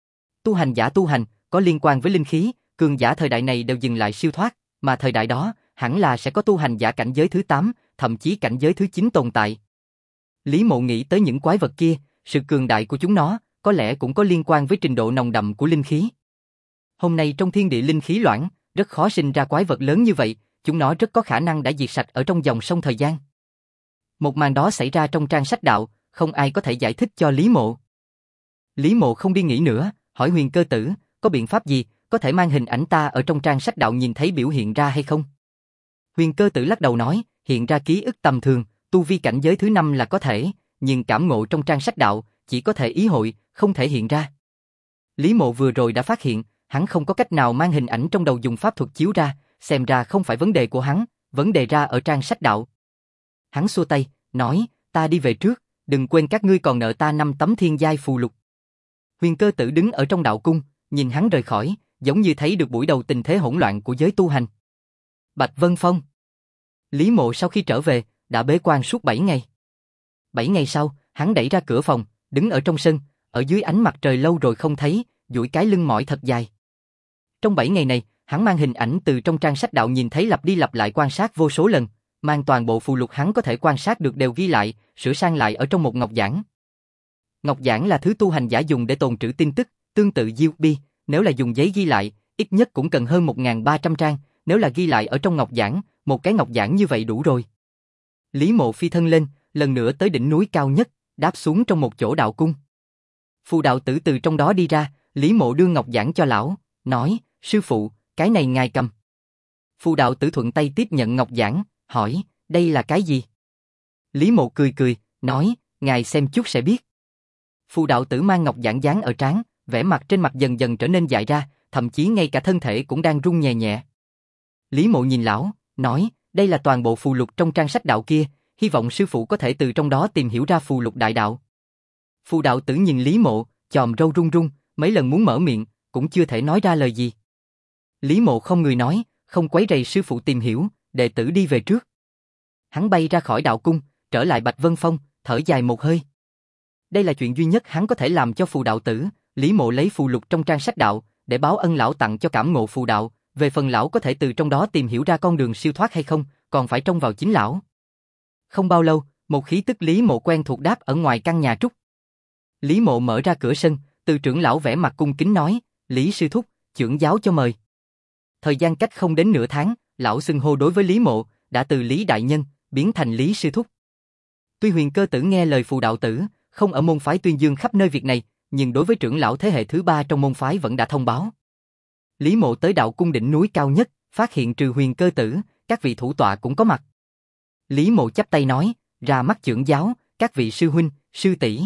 Tu hành giả tu hành, có liên quan với linh khí, cường giả thời đại này đều dừng lại siêu thoát, mà thời đại đó, hẳn là sẽ có tu hành giả cảnh giới thứ 8, thậm chí cảnh giới thứ 9 tồn tại. Lý Mộ nghĩ tới những quái vật kia, sự cường đại của chúng nó, có lẽ cũng có liên quan với trình độ nồng đậm của linh khí. Hôm nay trong thiên địa linh khí loãng, rất khó sinh ra quái vật lớn như vậy, chúng nó rất có khả năng đã diệt sạch ở trong dòng sông thời gian. Một màn đó xảy ra trong trang sách đạo, không ai có thể giải thích cho Lý Mộ. Lý Mộ không đi nghĩ nữa, hỏi Huyền Cơ Tử, có biện pháp gì, có thể mang hình ảnh ta ở trong trang sách đạo nhìn thấy biểu hiện ra hay không? Huyền Cơ Tử lắc đầu nói, hiện ra ký ức tầm thường, tu vi cảnh giới thứ 5 là có thể, nhưng cảm ngộ trong trang sách đạo, chỉ có thể ý hội, không thể hiện ra. Lý Mộ vừa rồi đã phát hiện, hắn không có cách nào mang hình ảnh trong đầu dùng pháp thuật chiếu ra, xem ra không phải vấn đề của hắn, vấn đề ra ở trang sách đạo. Hắn xua tay, nói, ta đi về trước, đừng quên các ngươi còn nợ ta 5 tấm thiên giai phù lục. Huyền Cơ Tử đứng ở trong đạo cung, nhìn hắn rời khỏi, giống như thấy được buổi đầu tình thế hỗn loạn của giới tu hành. Bạch Vân Phong. Lý Mộ sau khi trở về, đã bế quan suốt 7 ngày. 7 ngày sau, hắn đẩy ra cửa phòng, đứng ở trong sân, ở dưới ánh mặt trời lâu rồi không thấy, duỗi cái lưng mỏi thật dài. Trong 7 ngày này, hắn mang hình ảnh từ trong trang sách đạo nhìn thấy lặp đi lặp lại quan sát vô số lần, mang toàn bộ phù lục hắn có thể quan sát được đều ghi lại, sửa sang lại ở trong một ngọc giản. Ngọc giản là thứ tu hành giả dùng để tồn trữ tin tức, tương tự USB, nếu là dùng giấy ghi lại, ít nhất cũng cần hơn 1300 trang, nếu là ghi lại ở trong ngọc giản, một cái ngọc giản như vậy đủ rồi. Lý Mộ phi thân lên, lần nữa tới đỉnh núi cao nhất, đáp xuống trong một chỗ đạo cung. Phù đạo tử từ trong đó đi ra, Lý Mộ đưa ngọc giản cho lão, nói, sư phụ, cái này ngài cầm. Phù đạo tử thuận tay tiếp nhận ngọc giản, hỏi, đây là cái gì? Lý Mộ cười cười, nói, ngài xem chút sẽ biết. Phù đạo tử mang ngọc giản dán ở trán, vẻ mặt trên mặt dần dần trở nên dại ra, thậm chí ngay cả thân thể cũng đang run nhẹ nhẹ. Lý Mộ nhìn lão, nói, đây là toàn bộ phù lục trong trang sách đạo kia, hy vọng sư phụ có thể từ trong đó tìm hiểu ra phù lục đại đạo. Phù đạo tử nhìn Lý Mộ, chòm râu run run, mấy lần muốn mở miệng, cũng chưa thể nói ra lời gì. Lý Mộ không người nói, không quấy rầy sư phụ tìm hiểu, đệ tử đi về trước. Hắn bay ra khỏi đạo cung, trở lại Bạch Vân Phong, thở dài một hơi. Đây là chuyện duy nhất hắn có thể làm cho phù đạo tử. Lý Mộ lấy phù lục trong trang sách đạo, để báo ân lão tặng cho cảm ngộ phù đạo, về phần lão có thể từ trong đó tìm hiểu ra con đường siêu thoát hay không, còn phải trông vào chính lão. Không bao lâu, một khí tức Lý Mộ quen thuộc đáp ở ngoài căn nhà trúc. Lý Mộ mở ra cửa sân, từ trưởng lão vẻ mặt cung kính nói, Lý sư thúc, trưởng giáo cho mời. Thời gian cách không đến nửa tháng, lão xưng hô đối với Lý Mộ, đã từ Lý đại nhân, biến thành Lý sư thúc. Tuy Huyền Cơ Tử nghe lời phù đạo tử, không ở môn phái tuyên dương khắp nơi việc này, nhưng đối với trưởng lão thế hệ thứ 3 trong môn phái vẫn đã thông báo. Lý Mộ tới đạo cung đỉnh núi cao nhất, phát hiện trừ Huyền Cơ Tử, các vị thủ tọa cũng có mặt. Lý Mộ chắp tay nói, ra mắt trưởng giáo, các vị sư huynh, sư tỷ.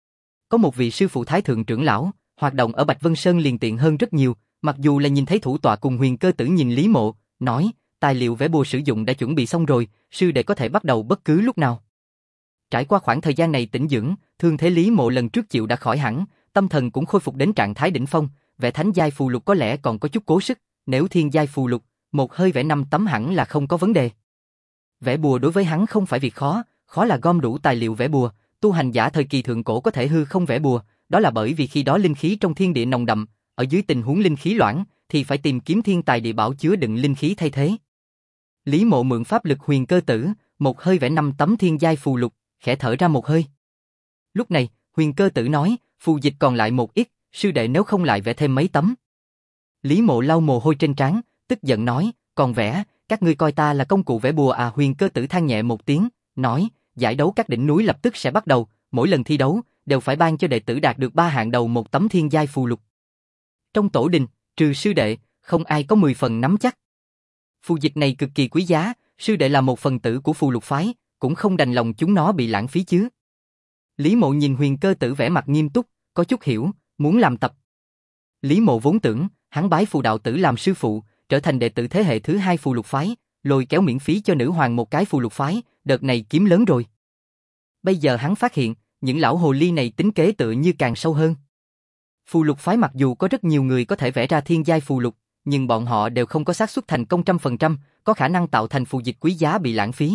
Có một vị sư phụ thái thượng trưởng lão, hoạt động ở Bạch Vân Sơn liền tiện hơn rất nhiều, mặc dù là nhìn thấy thủ tọa cùng Huyền Cơ Tử nhìn Lý Mộ, nói, tài liệu vẽ bùa sử dụng đã chuẩn bị xong rồi, sư đệ có thể bắt đầu bất cứ lúc nào. Trải qua khoảng thời gian này tĩnh dưỡng, thương thế Lý Mộ lần trước chịu đã khỏi hẳn, tâm thần cũng khôi phục đến trạng thái đỉnh phong, vẽ thánh giai phù lục có lẽ còn có chút cố sức, nếu thiên giai phù lục, một hơi vẽ 5 tấm hẳn là không có vấn đề. Vẽ bùa đối với hắn không phải việc khó, khó là gom đủ tài liệu vẽ bùa, tu hành giả thời kỳ thượng cổ có thể hư không vẽ bùa, đó là bởi vì khi đó linh khí trong thiên địa nồng đậm, ở dưới tình huống linh khí loãng thì phải tìm kiếm thiên tài địa bảo chứa đựng linh khí thay thế. Lý Mộ mượn pháp lực Huyền Cơ Tử, một hơi vẽ 5 tấm thiên giai phù lục, khẽ thở ra một hơi. Lúc này, Huyền Cơ Tử nói, phù dịch còn lại một ít, sư đệ nếu không lại vẽ thêm mấy tấm. Lý Mộ lau mồ hôi trên trán, tức giận nói, còn vẽ, các ngươi coi ta là công cụ vẽ bùa à? Huyền Cơ Tử than nhẹ một tiếng, nói, giải đấu các đỉnh núi lập tức sẽ bắt đầu, mỗi lần thi đấu đều phải ban cho đệ tử đạt được 3 hạng đầu một tấm thiên giai phù lục. Trong tổ đình, trừ sư đệ, không ai có 10 phần nắm chắc. Phù dịch này cực kỳ quý giá, sư đệ là một phần tử của phù lục phái, cũng không đành lòng chúng nó bị lãng phí chứ. Lý Mộ nhìn Huyền Cơ Tử vẻ mặt nghiêm túc, có chút hiểu, muốn làm tập. Lý Mộ vốn tưởng, hắn bái phù đạo tử làm sư phụ, trở thành đệ tử thế hệ thứ 2 phù lục phái, lôi kéo miễn phí cho nữ hoàng một cái phù lục phái, đợt này kiếm lớn rồi. Bây giờ hắn phát hiện, những lão hồ ly này tính kế tựa như càng sâu hơn. Phù lục phái mặc dù có rất nhiều người có thể vẽ ra thiên giai phù lục, nhưng bọn họ đều không có xác suất thành công 100%, có khả năng tạo thành phù dịch quý giá bị lãng phí.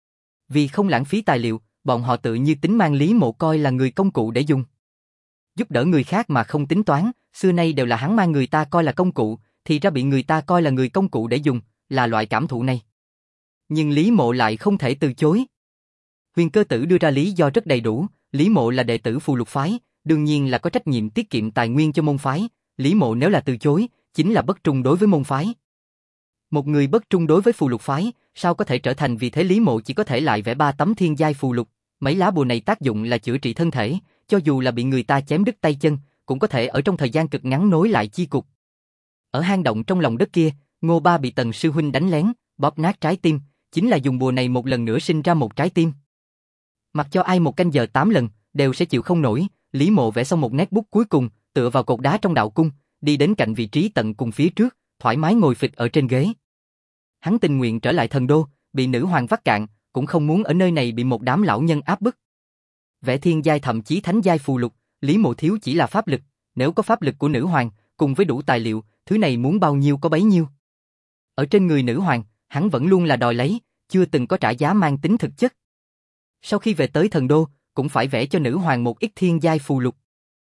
Vì không lãng phí tài liệu, bọn họ tự như tính mang Lý Mộ coi là người công cụ để dùng. Giúp đỡ người khác mà không tính toán, xưa nay đều là hắn mang người ta coi là công cụ, thì ra bị người ta coi là người công cụ để dùng, là loại cảm thụ này. Nhưng Lý Mộ lại không thể từ chối. Huyền Cơ Tử đưa ra lý do rất đầy đủ, Lý Mộ là đệ tử phù lục phái, đương nhiên là có trách nhiệm tiết kiệm tài nguyên cho môn phái, Lý Mộ nếu là từ chối, chính là bất trung đối với môn phái. Một người bất trung đối với phù lục phái, sao có thể trở thành, vì thế Lý Mộ chỉ có thể lại vẽ 3 tấm thiên giai phù lục, mấy lá bùa này tác dụng là chữa trị thân thể, cho dù là bị người ta chém đứt tay chân, cũng có thể ở trong thời gian cực ngắn nối lại chi cục. Ở hang động trong lòng đất kia, Ngô Ba bị Tần sư huynh đánh lén, bóp nát trái tim, chính là dùng bùa này một lần nữa sinh ra một trái tim. Mặc cho ai một canh giờ 8 lần, đều sẽ chịu không nổi. Lý Mộ vẽ xong một nét bút cuối cùng, tựa vào cột đá trong đạo cung, đi đến cạnh vị trí tận cùng phía trước, thoải mái ngồi phịch ở trên ghế. Hắn tình nguyện trở lại thần đô, bị nữ hoàng vắt cạn, cũng không muốn ở nơi này bị một đám lão nhân áp bức. Vẽ thiên giai thậm chí thánh giai phù lục, Lý Mộ thiếu chỉ là pháp lực, nếu có pháp lực của nữ hoàng, cùng với đủ tài liệu, thứ này muốn bao nhiêu có bấy nhiêu. Ở trên người nữ hoàng, hắn vẫn luôn là đòi lấy, chưa từng có trả giá mang tính thực chất. Sau khi về tới thần đô, cũng phải vẽ cho nữ hoàng một ít thiên giai phù lục.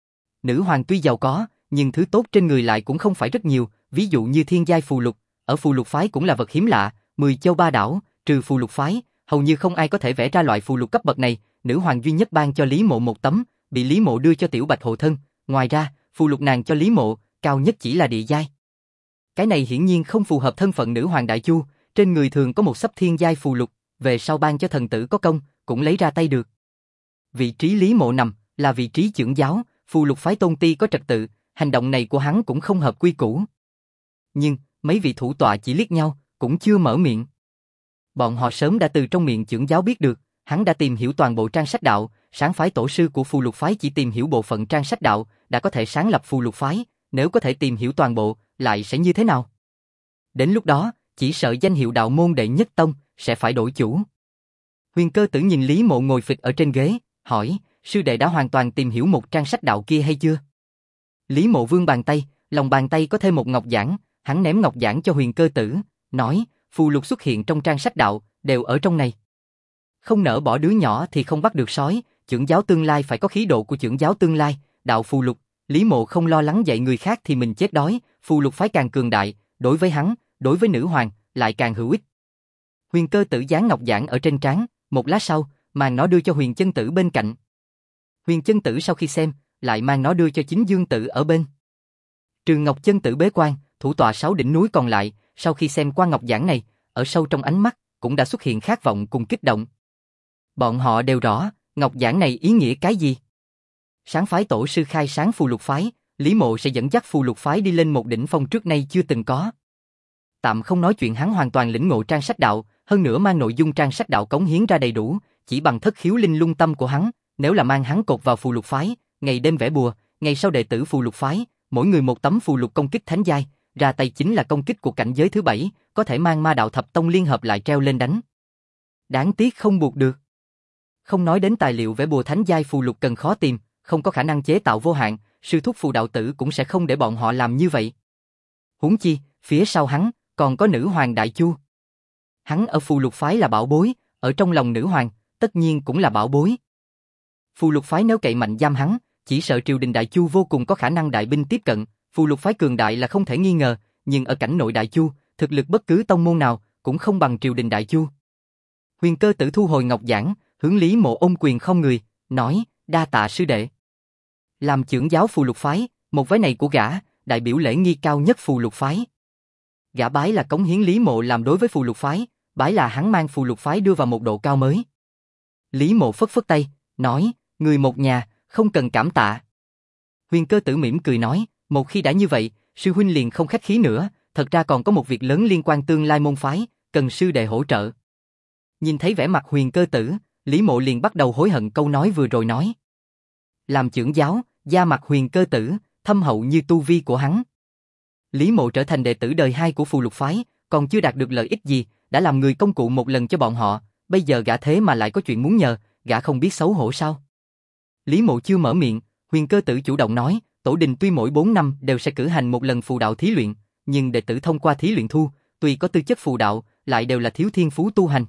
Nữ hoàng tuy giàu có, nhưng thứ tốt trên người lại cũng không phải rất nhiều, ví dụ như thiên giai phù lục, ở phù lục phái cũng là vật hiếm lạ, 10 châu 3 đảo, trừ phù lục phái, hầu như không ai có thể vẽ ra loại phù lục cấp bậc này, nữ hoàng duy nhất ban cho Lý Mộ một tấm, bị Lý Mộ đưa cho Tiểu Bạch hộ thân, ngoài ra, phù lục nàng cho Lý Mộ, cao nhất chỉ là địa giai. Cái này hiển nhiên không phù hợp thân phận nữ hoàng đại chu, trên người thường có một sấp thiên giai phù lục, về sau ban cho thần tử có công, cũng lấy ra tay được. Vị trí Lý Mộ nằm, là vị trí trưởng giáo, phù lục phái tôn ti có trật tự, hành động này của hắn cũng không hợp quy củ. Nhưng, mấy vị thủ tọa chỉ liếc nhau, cũng chưa mở miệng. Bọn họ sớm đã từ trong miệng trưởng giáo biết được, hắn đã tìm hiểu toàn bộ trang sách đạo, sáng phái tổ sư của phù lục phái chỉ tìm hiểu bộ phận trang sách đạo, đã có thể sáng lập phù lục phái, nếu có thể tìm hiểu toàn bộ, lại sẽ như thế nào? Đến lúc đó, chỉ sợ danh hiệu đạo môn đệ nhất tông, sẽ phải đổi chủ. Huyền Cơ Tử nhìn Lý Mộ ngồi phịch ở trên ghế, hỏi, sư đệ đã hoàn toàn tìm hiểu một trang sách đạo kia hay chưa? Lý Mộ vươn bàn tay, lòng bàn tay có thêm một ngọc giản, hắn ném ngọc giản cho Huyền Cơ Tử, nói, phù lục xuất hiện trong trang sách đạo, đều ở trong này. Không nỡ bỏ đứa nhỏ thì không bắt được sói, trưởng giáo tương lai phải có khí độ của trưởng giáo tương lai, đạo phù lục, Lý Mộ không lo lắng dạy người khác thì mình chết đói, phù lục phái càng cường đại, đối với hắn, đối với nữ hoàng, lại càng hữu ích. Huyền Cơ Tử dán ngọc giản ở trên trán, một lát sau, mang nó đưa cho Huyền Chân Tử bên cạnh. Huyền Chân Tử sau khi xem, lại mang nó đưa cho Chính Dương Tử ở bên. Trừ Ngọc Chân Tử bế quan, thủ tọa 6 đỉnh núi còn lại, sau khi xem qua ngọc giản này, ở sâu trong ánh mắt, cũng đã xuất hiện khát vọng cùng kích động. Bọn họ đều rõ, ngọc giản này ý nghĩa cái gì. Sáng phái tổ sư khai sáng phù lục phái, Lý Mộ sẽ dẫn dắt phù lục phái đi lên một đỉnh phong trước nay chưa từng có. Tạm không nói chuyện hắn hoàn toàn lĩnh ngộ trang sách đạo, hơn nữa mang nội dung trang sách đạo cống hiến ra đầy đủ, chỉ bằng thất khiếu linh lung tâm của hắn, nếu là mang hắn cột vào phù lục phái, ngày đêm vẽ bùa, ngày sau đệ tử phù lục phái, mỗi người một tấm phù lục công kích thánh giai, ra tay chính là công kích của cảnh giới thứ 7, có thể mang Ma Đạo Thập Tông liên hợp lại treo lên đánh. Đáng tiếc không buộc được. Không nói đến tài liệu vẽ bùa thánh giai phù lục cần khó tìm, không có khả năng chế tạo vô hạn, sư thúc phù đạo tử cũng sẽ không để bọn họ làm như vậy. Huống chi, phía sau hắn còn có nữ hoàng Đại Chu. Hắn ở phù lục phái là bảo bối, ở trong lòng nữ hoàng, tất nhiên cũng là bảo bối. Phù lục phái nếu cậy mạnh giam hắn, chỉ sợ triều đình Đại Chu vô cùng có khả năng đại binh tiếp cận, phù lục phái cường đại là không thể nghi ngờ, nhưng ở cảnh nội Đại Chu, thực lực bất cứ tông môn nào cũng không bằng triều đình Đại Chu. Huyền Cơ Tử thu hồi ngọc giản, hướng Lý Mộ ôm quyền không người, nói, đa tạ sư đệ. Làm trưởng giáo phù lục phái, một váy này của gã, đại biểu lễ nghi cao nhất phù lục phái. Gã bái là cống hiến Lý Mộ làm đối với phù lục phái, bái là hắn mang phù lục phái đưa vào một độ cao mới. Lý Mộ phất phất tay, nói, người một nhà, không cần cảm tạ. Huyền Cơ Tử mỉm cười nói, một khi đã như vậy, sư huynh liền không khách khí nữa, thật ra còn có một việc lớn liên quan tương lai môn phái, cần sư đệ hỗ trợ. Nhìn thấy vẻ mặt Huyền Cơ Tử, Lý Mộ liền bắt đầu hối hận câu nói vừa rồi nói. Làm trưởng giáo, da mặt Huyền Cơ Tử, thâm hậu như tu vi của hắn. Lý Mộ trở thành đệ tử đời 2 của phù lục phái, còn chưa đạt được lợi ích gì, đã làm người công cụ một lần cho bọn họ, bây giờ gã thế mà lại có chuyện muốn nhờ, gã không biết xấu hổ sao? Lý Mộ chưa mở miệng, Huyền Cơ Tử chủ động nói, tổ đình tuy mỗi 4 năm đều sẽ cử hành một lần phù đạo thí luyện, nhưng đệ tử thông qua thí luyện thu, tuy có tư chất phù đạo, lại đều là thiếu thiên phú tu hành.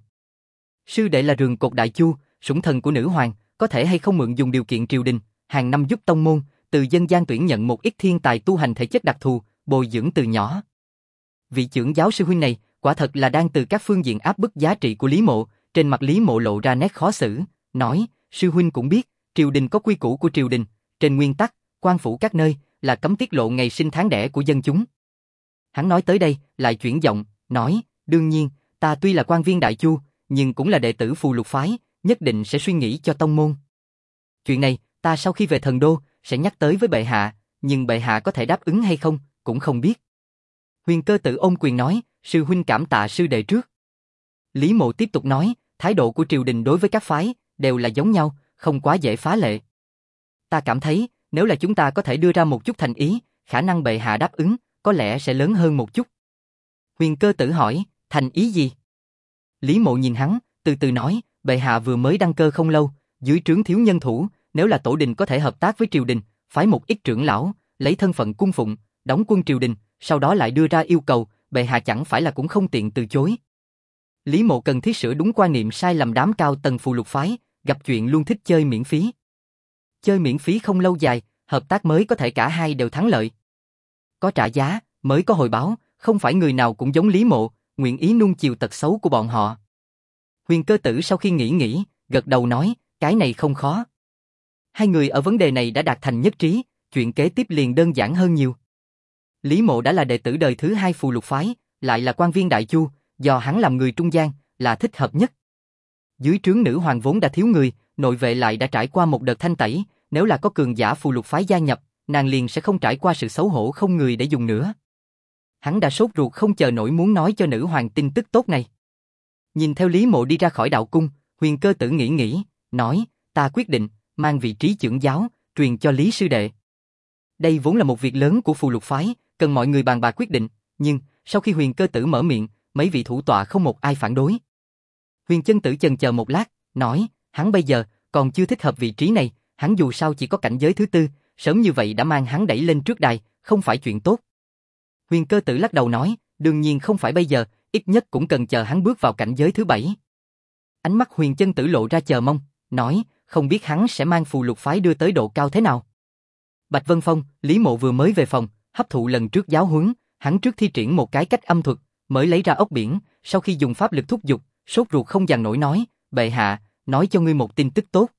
Sư đệ là rường cột Đại Chu, sủng thần của nữ hoàng, có thể hay không mượn dùng điều kiện triều đình, hàng năm giúp tông môn, từ dân gian tuyển nhận một ít thiên tài tu hành thể chất đặc thù, bồi dưỡng từ nhỏ. Vị trưởng giáo sư huynh này, quả thật là đang từ các phương diện áp bức giá trị của Lý Mộ, trên mặt Lý Mộ lộ ra nét khó xử, nói, sư huynh cũng biết, triều đình có quy củ của triều đình, trên nguyên tắc, quan phủ các nơi, là cấm tiết lộ ngày sinh tháng đẻ của dân chúng. Hắn nói tới đây, lại chuyển giọng, nói, đương nhiên, ta tuy là quan viên Đại Chu, nhưng cũng là đệ tử phù lục phái, nhất định sẽ suy nghĩ cho tông môn. Chuyện này, ta sau khi về thần đô, sẽ nhắc tới với bệ hạ, nhưng bệ hạ có thể đáp ứng hay không, cũng không biết. Huyền Cơ Tử ôm quyền nói, sư huynh cảm tạ sư đệ trước. Lý Mộ tiếp tục nói, thái độ của triều đình đối với các phái, đều là giống nhau, không quá dễ phá lệ. Ta cảm thấy, nếu là chúng ta có thể đưa ra một chút thành ý, khả năng bệ hạ đáp ứng, có lẽ sẽ lớn hơn một chút. Huyền Cơ Tử hỏi, thành ý gì? Lý Mộ nhìn hắn, từ từ nói, bệ hạ vừa mới đăng cơ không lâu, dưới trướng thiếu nhân thủ, nếu là tổ đình có thể hợp tác với triều đình, phái một ít trưởng lão, lấy thân phận cung phụng, đóng quân triều đình, sau đó lại đưa ra yêu cầu, bệ hạ chẳng phải là cũng không tiện từ chối. Lý Mộ cần thiết sửa đúng quan niệm sai lầm đám cao tầng phù lục phái, gặp chuyện luôn thích chơi miễn phí. Chơi miễn phí không lâu dài, hợp tác mới có thể cả hai đều thắng lợi. Có trả giá, mới có hồi báo, không phải người nào cũng giống Lý Mộ, nguyện ý nuông chiều tật xấu của bọn họ. Huyền Cơ Tử sau khi nghĩ, gật đầu nói, cái này không khó. Hai người ở vấn đề này đã đạt thành nhất trí, chuyện kế tiếp liền đơn giản hơn nhiều. Lý Mộ đã là đệ tử đời thứ 2 phù lục phái, lại là quan viên Đại Chu, do hắn làm người trung gian, là thích hợp nhất. Dưới trướng nữ hoàng vốn đã thiếu người, nội vệ lại đã trải qua một đợt thanh tẩy, nếu là có cường giả phù lục phái gia nhập, nàng liền sẽ không trải qua sự xấu hổ không người để dùng nữa. Hắn đã sốt ruột không chờ nổi muốn nói cho nữ hoàng tin tức tốt này. Nhìn theo Lý Mộ đi ra khỏi đạo cung, Huyền Cơ Tử nghĩ, nói, ta quyết định, mang vị trí trưởng giáo, truyền cho Lý sư đệ. Đây vốn là một việc lớn của phù lục phái, cần mọi người bàn bạc quyết định, nhưng, sau khi Huyền Cơ Tử mở miệng, mấy vị thủ tọa không một ai phản đối. Huyền Chân Tử chần chờ một lát, nói, hắn bây giờ, còn chưa thích hợp vị trí này, hắn dù sao chỉ có cảnh giới thứ 4, sớm như vậy đã mang hắn đẩy lên trước đài, không phải chuyện tốt. Huyền Cơ Tử lắc đầu nói, đương nhiên không phải bây giờ, ít nhất cũng cần chờ hắn bước vào cảnh giới thứ 7. Ánh mắt Huyền Chân Tử lộ ra chờ mong, nói, không biết hắn sẽ mang phù lục phái đưa tới độ cao thế nào. Bạch Vân Phong, Lý Mộ vừa mới về phòng, hấp thụ lần trước giáo huấn, hắn trước thi triển một cái cách âm thuật, mới lấy ra ốc biển, sau khi dùng pháp lực thúc giục, sốt ruột không dằn nổi nói, bệ hạ, nói cho ngươi một tin tức tốt.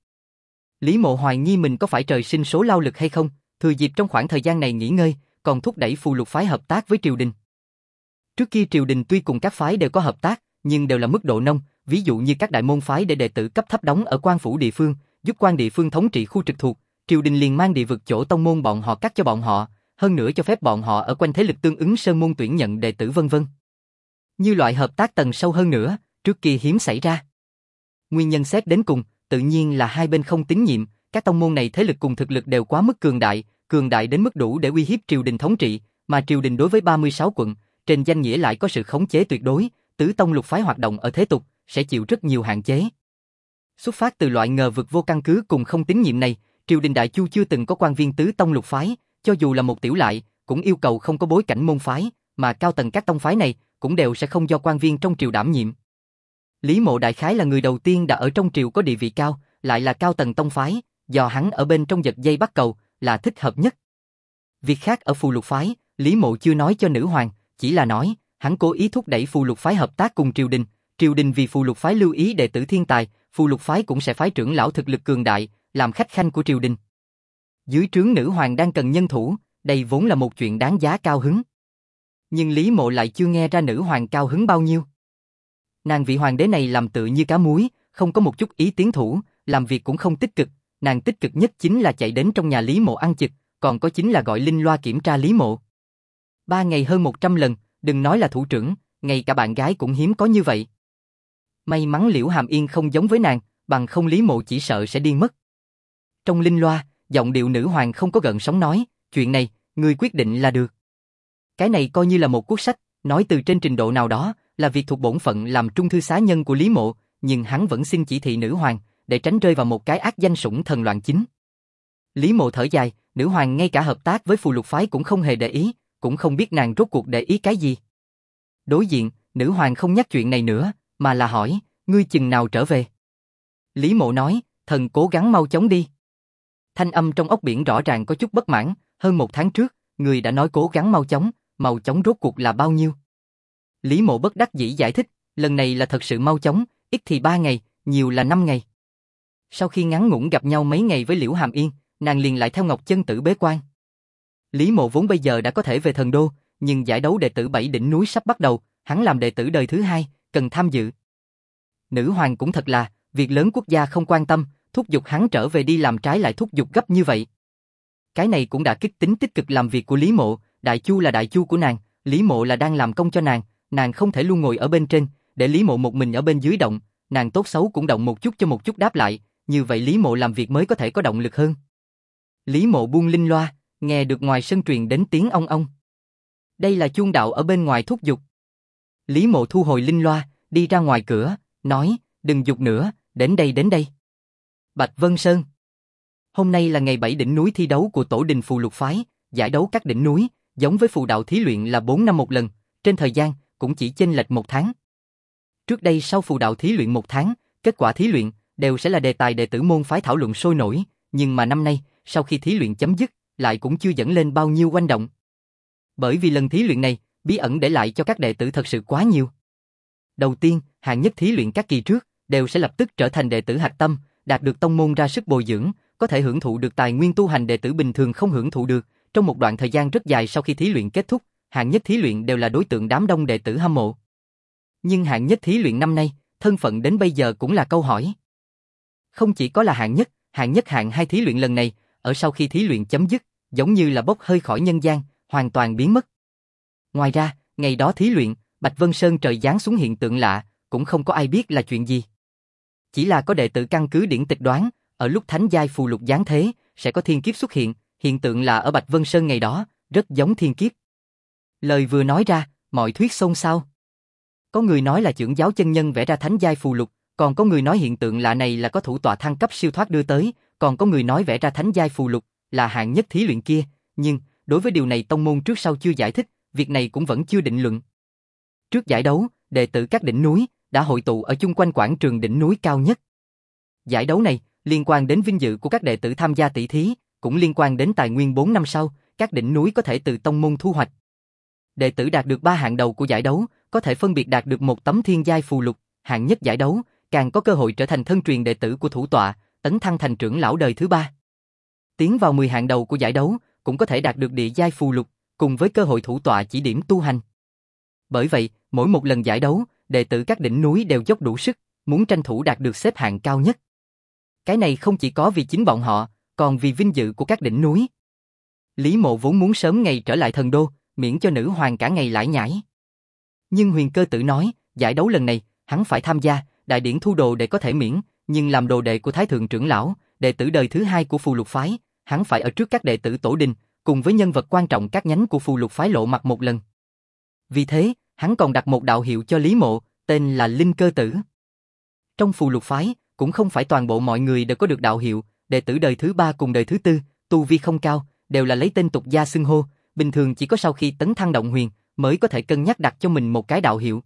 Lý Mộ hoài nghi mình có phải trời sinh số lao lực hay không, thừa dịp trong khoảng thời gian này nghỉ ngơi, còn thúc đẩy phù lục phái hợp tác với triều đình. Trước kia triều đình tuy cùng các phái đều có hợp tác, nhưng đều là mức độ nông, ví dụ như các đại môn phái để đệ tử cấp thấp đóng ở quan phủ địa phương, giúp quan địa phương thống trị khu trực thuộc, triều đình liền mang địa vực chỗ tông môn bọn họ cắt cho bọn họ, hơn nữa cho phép bọn họ ở quanh thế lực tương ứng sơn môn tuyển nhận đệ tử vân vân. Như loại hợp tác tầng sâu hơn nữa, trước kia hiếm xảy ra. Nguyên nhân xét đến cùng, tự nhiên là hai bên không tín nhiệm, các tông môn này thế lực cùng thực lực đều quá mức cường đại đến mức đủ để uy hiếp triều đình thống trị, mà triều đình đối với 36 quận, trên danh nghĩa lại có sự khống chế tuyệt đối, tứ tông lục phái hoạt động ở thế tục, sẽ chịu rất nhiều hạn chế. Xuất phát từ loại ngờ vực vô căn cứ cùng không tín nhiệm này, triều đình Đại Chu chưa từng có quan viên tứ tông lục phái, cho dù là một tiểu lại, cũng yêu cầu không có bối cảnh môn phái, mà cao tầng các tông phái này cũng đều sẽ không do quan viên trong triều đảm nhiệm. Lý Mộ đại khái là người đầu tiên đã ở trong triều có địa vị cao, lại là cao tầng tông phái, do hắn ở bên trong giật dây bắt cầu, là thích hợp nhất. Việc khác ở phù lục phái, Lý Mộ chưa nói cho nữ hoàng, chỉ là nói, hắn cố ý thúc đẩy phù lục phái hợp tác cùng triều đình vì phù lục phái lưu ý đệ tử thiên tài, phù lục phái cũng sẽ phái trưởng lão thực lực cường đại, làm khách khanh của triều đình. Dưới trướng nữ hoàng đang cần nhân thủ, đây vốn là một chuyện đáng giá cao hứng. Nhưng Lý Mộ lại chưa nghe ra nữ hoàng cao hứng bao nhiêu. Nàng vị hoàng đế này làm tự như cá muối, không có một chút ý tiến thủ, làm việc cũng không tích cực, nàng tích cực nhất chính là chạy đến trong nhà Lý Mộ ăn chực, còn có chính là gọi Linh Loa kiểm tra Lý Mộ. 3 ngày hơn 100 lần, đừng nói là thủ trưởng, ngay cả bạn gái cũng hiếm có như vậy. May mắn Liễu Hàm Yên không giống với nàng, bằng không Lý Mộ chỉ sợ sẽ điên mất. Trong Linh Loa, giọng điệu nữ hoàng không có gợn sóng nói, chuyện này, ngươi quyết định là được. Cái này coi như là một cuốn sách, nói từ trên trình độ nào đó, là việc thuộc bổn phận làm trung thư xá nhân của Lý Mộ, nhưng hắn vẫn xin chỉ thị nữ hoàng, để tránh rơi vào một cái ác danh sủng thần loạn chính. Lý Mộ thở dài, nữ hoàng ngay cả hợp tác với phù lục phái cũng không hề để ý, cũng không biết nàng rốt cuộc để ý cái gì. Đối diện, nữ hoàng không nhắc chuyện này nữa, mà là hỏi, ngươi chừng nào trở về? Lý Mộ nói, thần cố gắng mau chóng đi. Thanh âm trong óc biển rõ ràng có chút bất mãn, hơn 1 tháng trước, người đã nói cố gắng mau chóng rốt cuộc là bao nhiêu? Lý Mộ bất đắc dĩ giải thích, lần này là thật sự mau chóng, ít thì 3 ngày, nhiều là 5 ngày. Sau khi ngắn ngủn gặp nhau mấy ngày với Liễu Hàm Yên, nàng liền lại theo Ngọc Chân Tử bế quan. Lý Mộ vốn bây giờ đã có thể về thần đô, nhưng giải đấu đệ tử 7 đỉnh núi sắp bắt đầu, hắn làm đệ tử đời thứ 2, cần tham dự. Nữ hoàng cũng thật là, việc lớn quốc gia không quan tâm, thúc giục hắn trở về đi làm trái lại thúc giục gấp như vậy. Cái này cũng đã kích tính tích cực làm việc của Lý Mộ, Đại Chu là Đại Chu của nàng, Lý Mộ là đang làm công cho nàng không thể luôn ngồi ở bên trên, để Lý Mộ một mình ở bên dưới động, nàng tốt xấu cũng động một chút cho một chút đáp lại, như vậy Lý Mộ làm việc mới có thể có động lực hơn. Lý Mộ buông linh loa, nghe được ngoài sân truyền đến tiếng ong ong. Đây là chuông đạo ở bên ngoài thúc giục. Lý Mộ thu hồi linh loa, đi ra ngoài cửa, nói, đừng giục nữa, đến đây. Bạch Vân Sơn. Hôm nay là ngày 7 đỉnh núi thi đấu của tổ đình phù lục phái, giải đấu các đỉnh núi, giống với phù đạo thí luyện là 4 năm một lần, trên thời gian cũng chỉ chênh lệch 1 tháng. Trước đây sau phù đạo thí luyện 1 tháng, kết quả thí luyện đều sẽ là đề tài đệ tử môn phái thảo luận sôi nổi, nhưng mà năm nay, sau khi thí luyện chấm dứt, lại cũng chưa dẫn lên bao nhiêu oanh động. Bởi vì lần thí luyện này, bí ẩn để lại cho các đệ tử thật sự quá nhiều. Đầu tiên, hạng nhất thí luyện các kỳ trước, đều sẽ lập tức trở thành đệ tử hạch tâm, đạt được tông môn ra sức bồi dưỡng, có thể hưởng thụ được tài nguyên tu hành đệ tử bình thường không hưởng thụ được. Trong một đoạn thời gian rất dài sau khi thí luyện kết thúc, hạng nhất thí luyện đều là đối tượng đám đông đệ tử hâm mộ. Nhưng hạng nhất thí luyện năm nay, thân phận đến bây giờ cũng là câu hỏi. Không chỉ có là hạng nhất, hạng 2 thí luyện lần này, ở sau khi thí luyện chấm dứt, giống như là bốc hơi khỏi nhân gian, hoàn toàn biến mất. Ngoài ra, ngày đó thí luyện, Bạch Vân Sơn trời giáng xuống hiện tượng lạ, cũng không có ai biết là chuyện gì. Chỉ là có đệ tử căn cứ điển tịch đoán, ở lúc thánh giai phù lục giáng thế, sẽ có thiên kiếp xuất hiện tượng là ở Bạch Vân Sơn ngày đó, rất giống thiên kiếp. Lời vừa nói ra, mọi thuyết xôn xao. Có người nói là trưởng giáo chân nhân vẽ ra thánh giai phù lục, còn có người nói hiện tượng lạ này là có thủ tọa thăng cấp siêu thoát đưa tới, còn có người nói vẽ ra thánh giai phù lục là hạng nhất thí luyện kia, nhưng đối với điều này tông môn trước sau chưa giải thích, việc này cũng vẫn chưa định luận. Trước giải đấu, đệ tử các đỉnh núi đã hội tụ ở chung quanh quảng trường đỉnh núi cao nhất. Giải đấu này liên quan đến vinh dự của các đệ tử tham gia tỷ thí, cũng liên quan đến tài nguyên 4 năm sau, các đỉnh núi có thể từ tông môn thu hoạch. Đệ tử đạt được 3 hạng đầu của giải đấu, có thể phân biệt đạt được một tấm thiên giai phù lục, hạng nhất giải đấu, càng có cơ hội trở thành thân truyền đệ tử của thủ tọa, tấn thăng thành trưởng lão đời thứ 3. Tiến vào 10 hạng đầu của giải đấu, cũng có thể đạt được địa giai phù lục, cùng với cơ hội thủ tọa chỉ điểm tu hành. Bởi vậy, mỗi một lần giải đấu, đệ tử các đỉnh núi đều dốc đủ sức, muốn tranh thủ đạt được xếp hạng cao nhất. Cái này không chỉ có vì chính bọn họ, còn vì vinh dự của các đỉnh núi. Lý Mộ vốn muốn sớm ngày trở lại thần đô, miễn cho nữ hoàng cả ngày lải nhải. Nhưng Huyền Cơ Tử nói, giải đấu lần này, hắn phải tham gia, đại điển thu đồ đệ có thể miễn, nhưng làm đồ đệ của Thái Thượng trưởng lão, đệ tử đời thứ hai của phù lục phái, hắn phải ở trước các đệ tử tổ đình, cùng với nhân vật quan trọng các nhánh của phù lục phái lộ mặt một lần. Vì thế, hắn còn đặt một đạo hiệu cho Lý Mộ, tên là Linh Cơ Tử. Trong phù lục phái, cũng không phải toàn bộ mọi người đều có được đạo hiệu, đệ tử đời thứ ba cùng đời thứ tư, tu vi không cao, đều là lấy tên tục gia xưng hô, bình thường chỉ có sau khi tấn thăng động huyền, mới có thể cân nhắc đặt cho mình một cái đạo hiệu.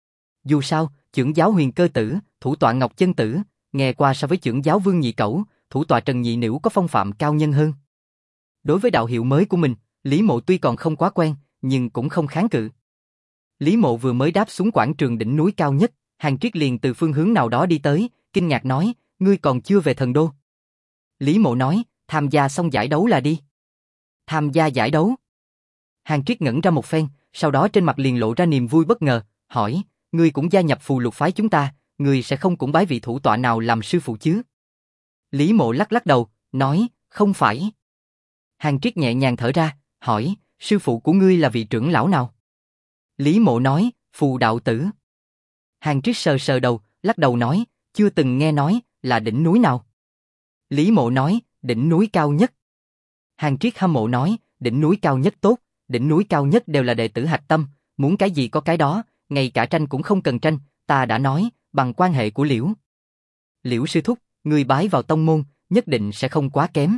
Dù sao, chưởng giáo Huyền Cơ Tử, thủ tọa Ngọc Chân Tử, nghe qua so với chưởng giáo Vương Nhị Cẩu, thủ tọa Trần Nhị Nữu có phong phạm cao nhân hơn. Đối với đạo hiệu mới của mình, Lý Mộ tuy còn không quá quen, nhưng cũng không kháng cự. Lý Mộ vừa mới đáp xuống quảng trường đỉnh núi cao nhất, Hàn Triết liền từ phương hướng nào đó đi tới, kinh ngạc nói, ngươi còn chưa về Thần Đô. Lý Mộ nói, tham gia xong giải đấu là đi. Tham gia giải đấu? Hàn Triết ngẩn ra một phen, sau đó trên mặt liền lộ ra niềm vui bất ngờ, hỏi, ngươi cũng gia nhập phù lục phái chúng ta, ngươi sẽ không cũng bái vị thủ tọa nào làm sư phụ chứ? Lý Mộ lắc lắc đầu, nói, không phải. Hàn Triết nhẹ nhàng thở ra, hỏi, sư phụ của ngươi là vị trưởng lão nào? Lý Mộ nói, Phù Đạo Tử. Hàn Triết sờ sờ đầu, lắc đầu nói, chưa từng nghe nói, là đỉnh núi nào? Lý Mộ nói, đỉnh núi cao nhất. Hàn Triết hâm mộ nói, đỉnh núi cao nhất tốt, đỉnh núi cao nhất đều là đệ tử hạch tâm, muốn cái gì có cái đó, ngay cả tranh cũng không cần tranh, ta đã nói, bằng quan hệ của Liễu. Liễu sư thúc, người bái vào tông môn, nhất định sẽ không quá kém.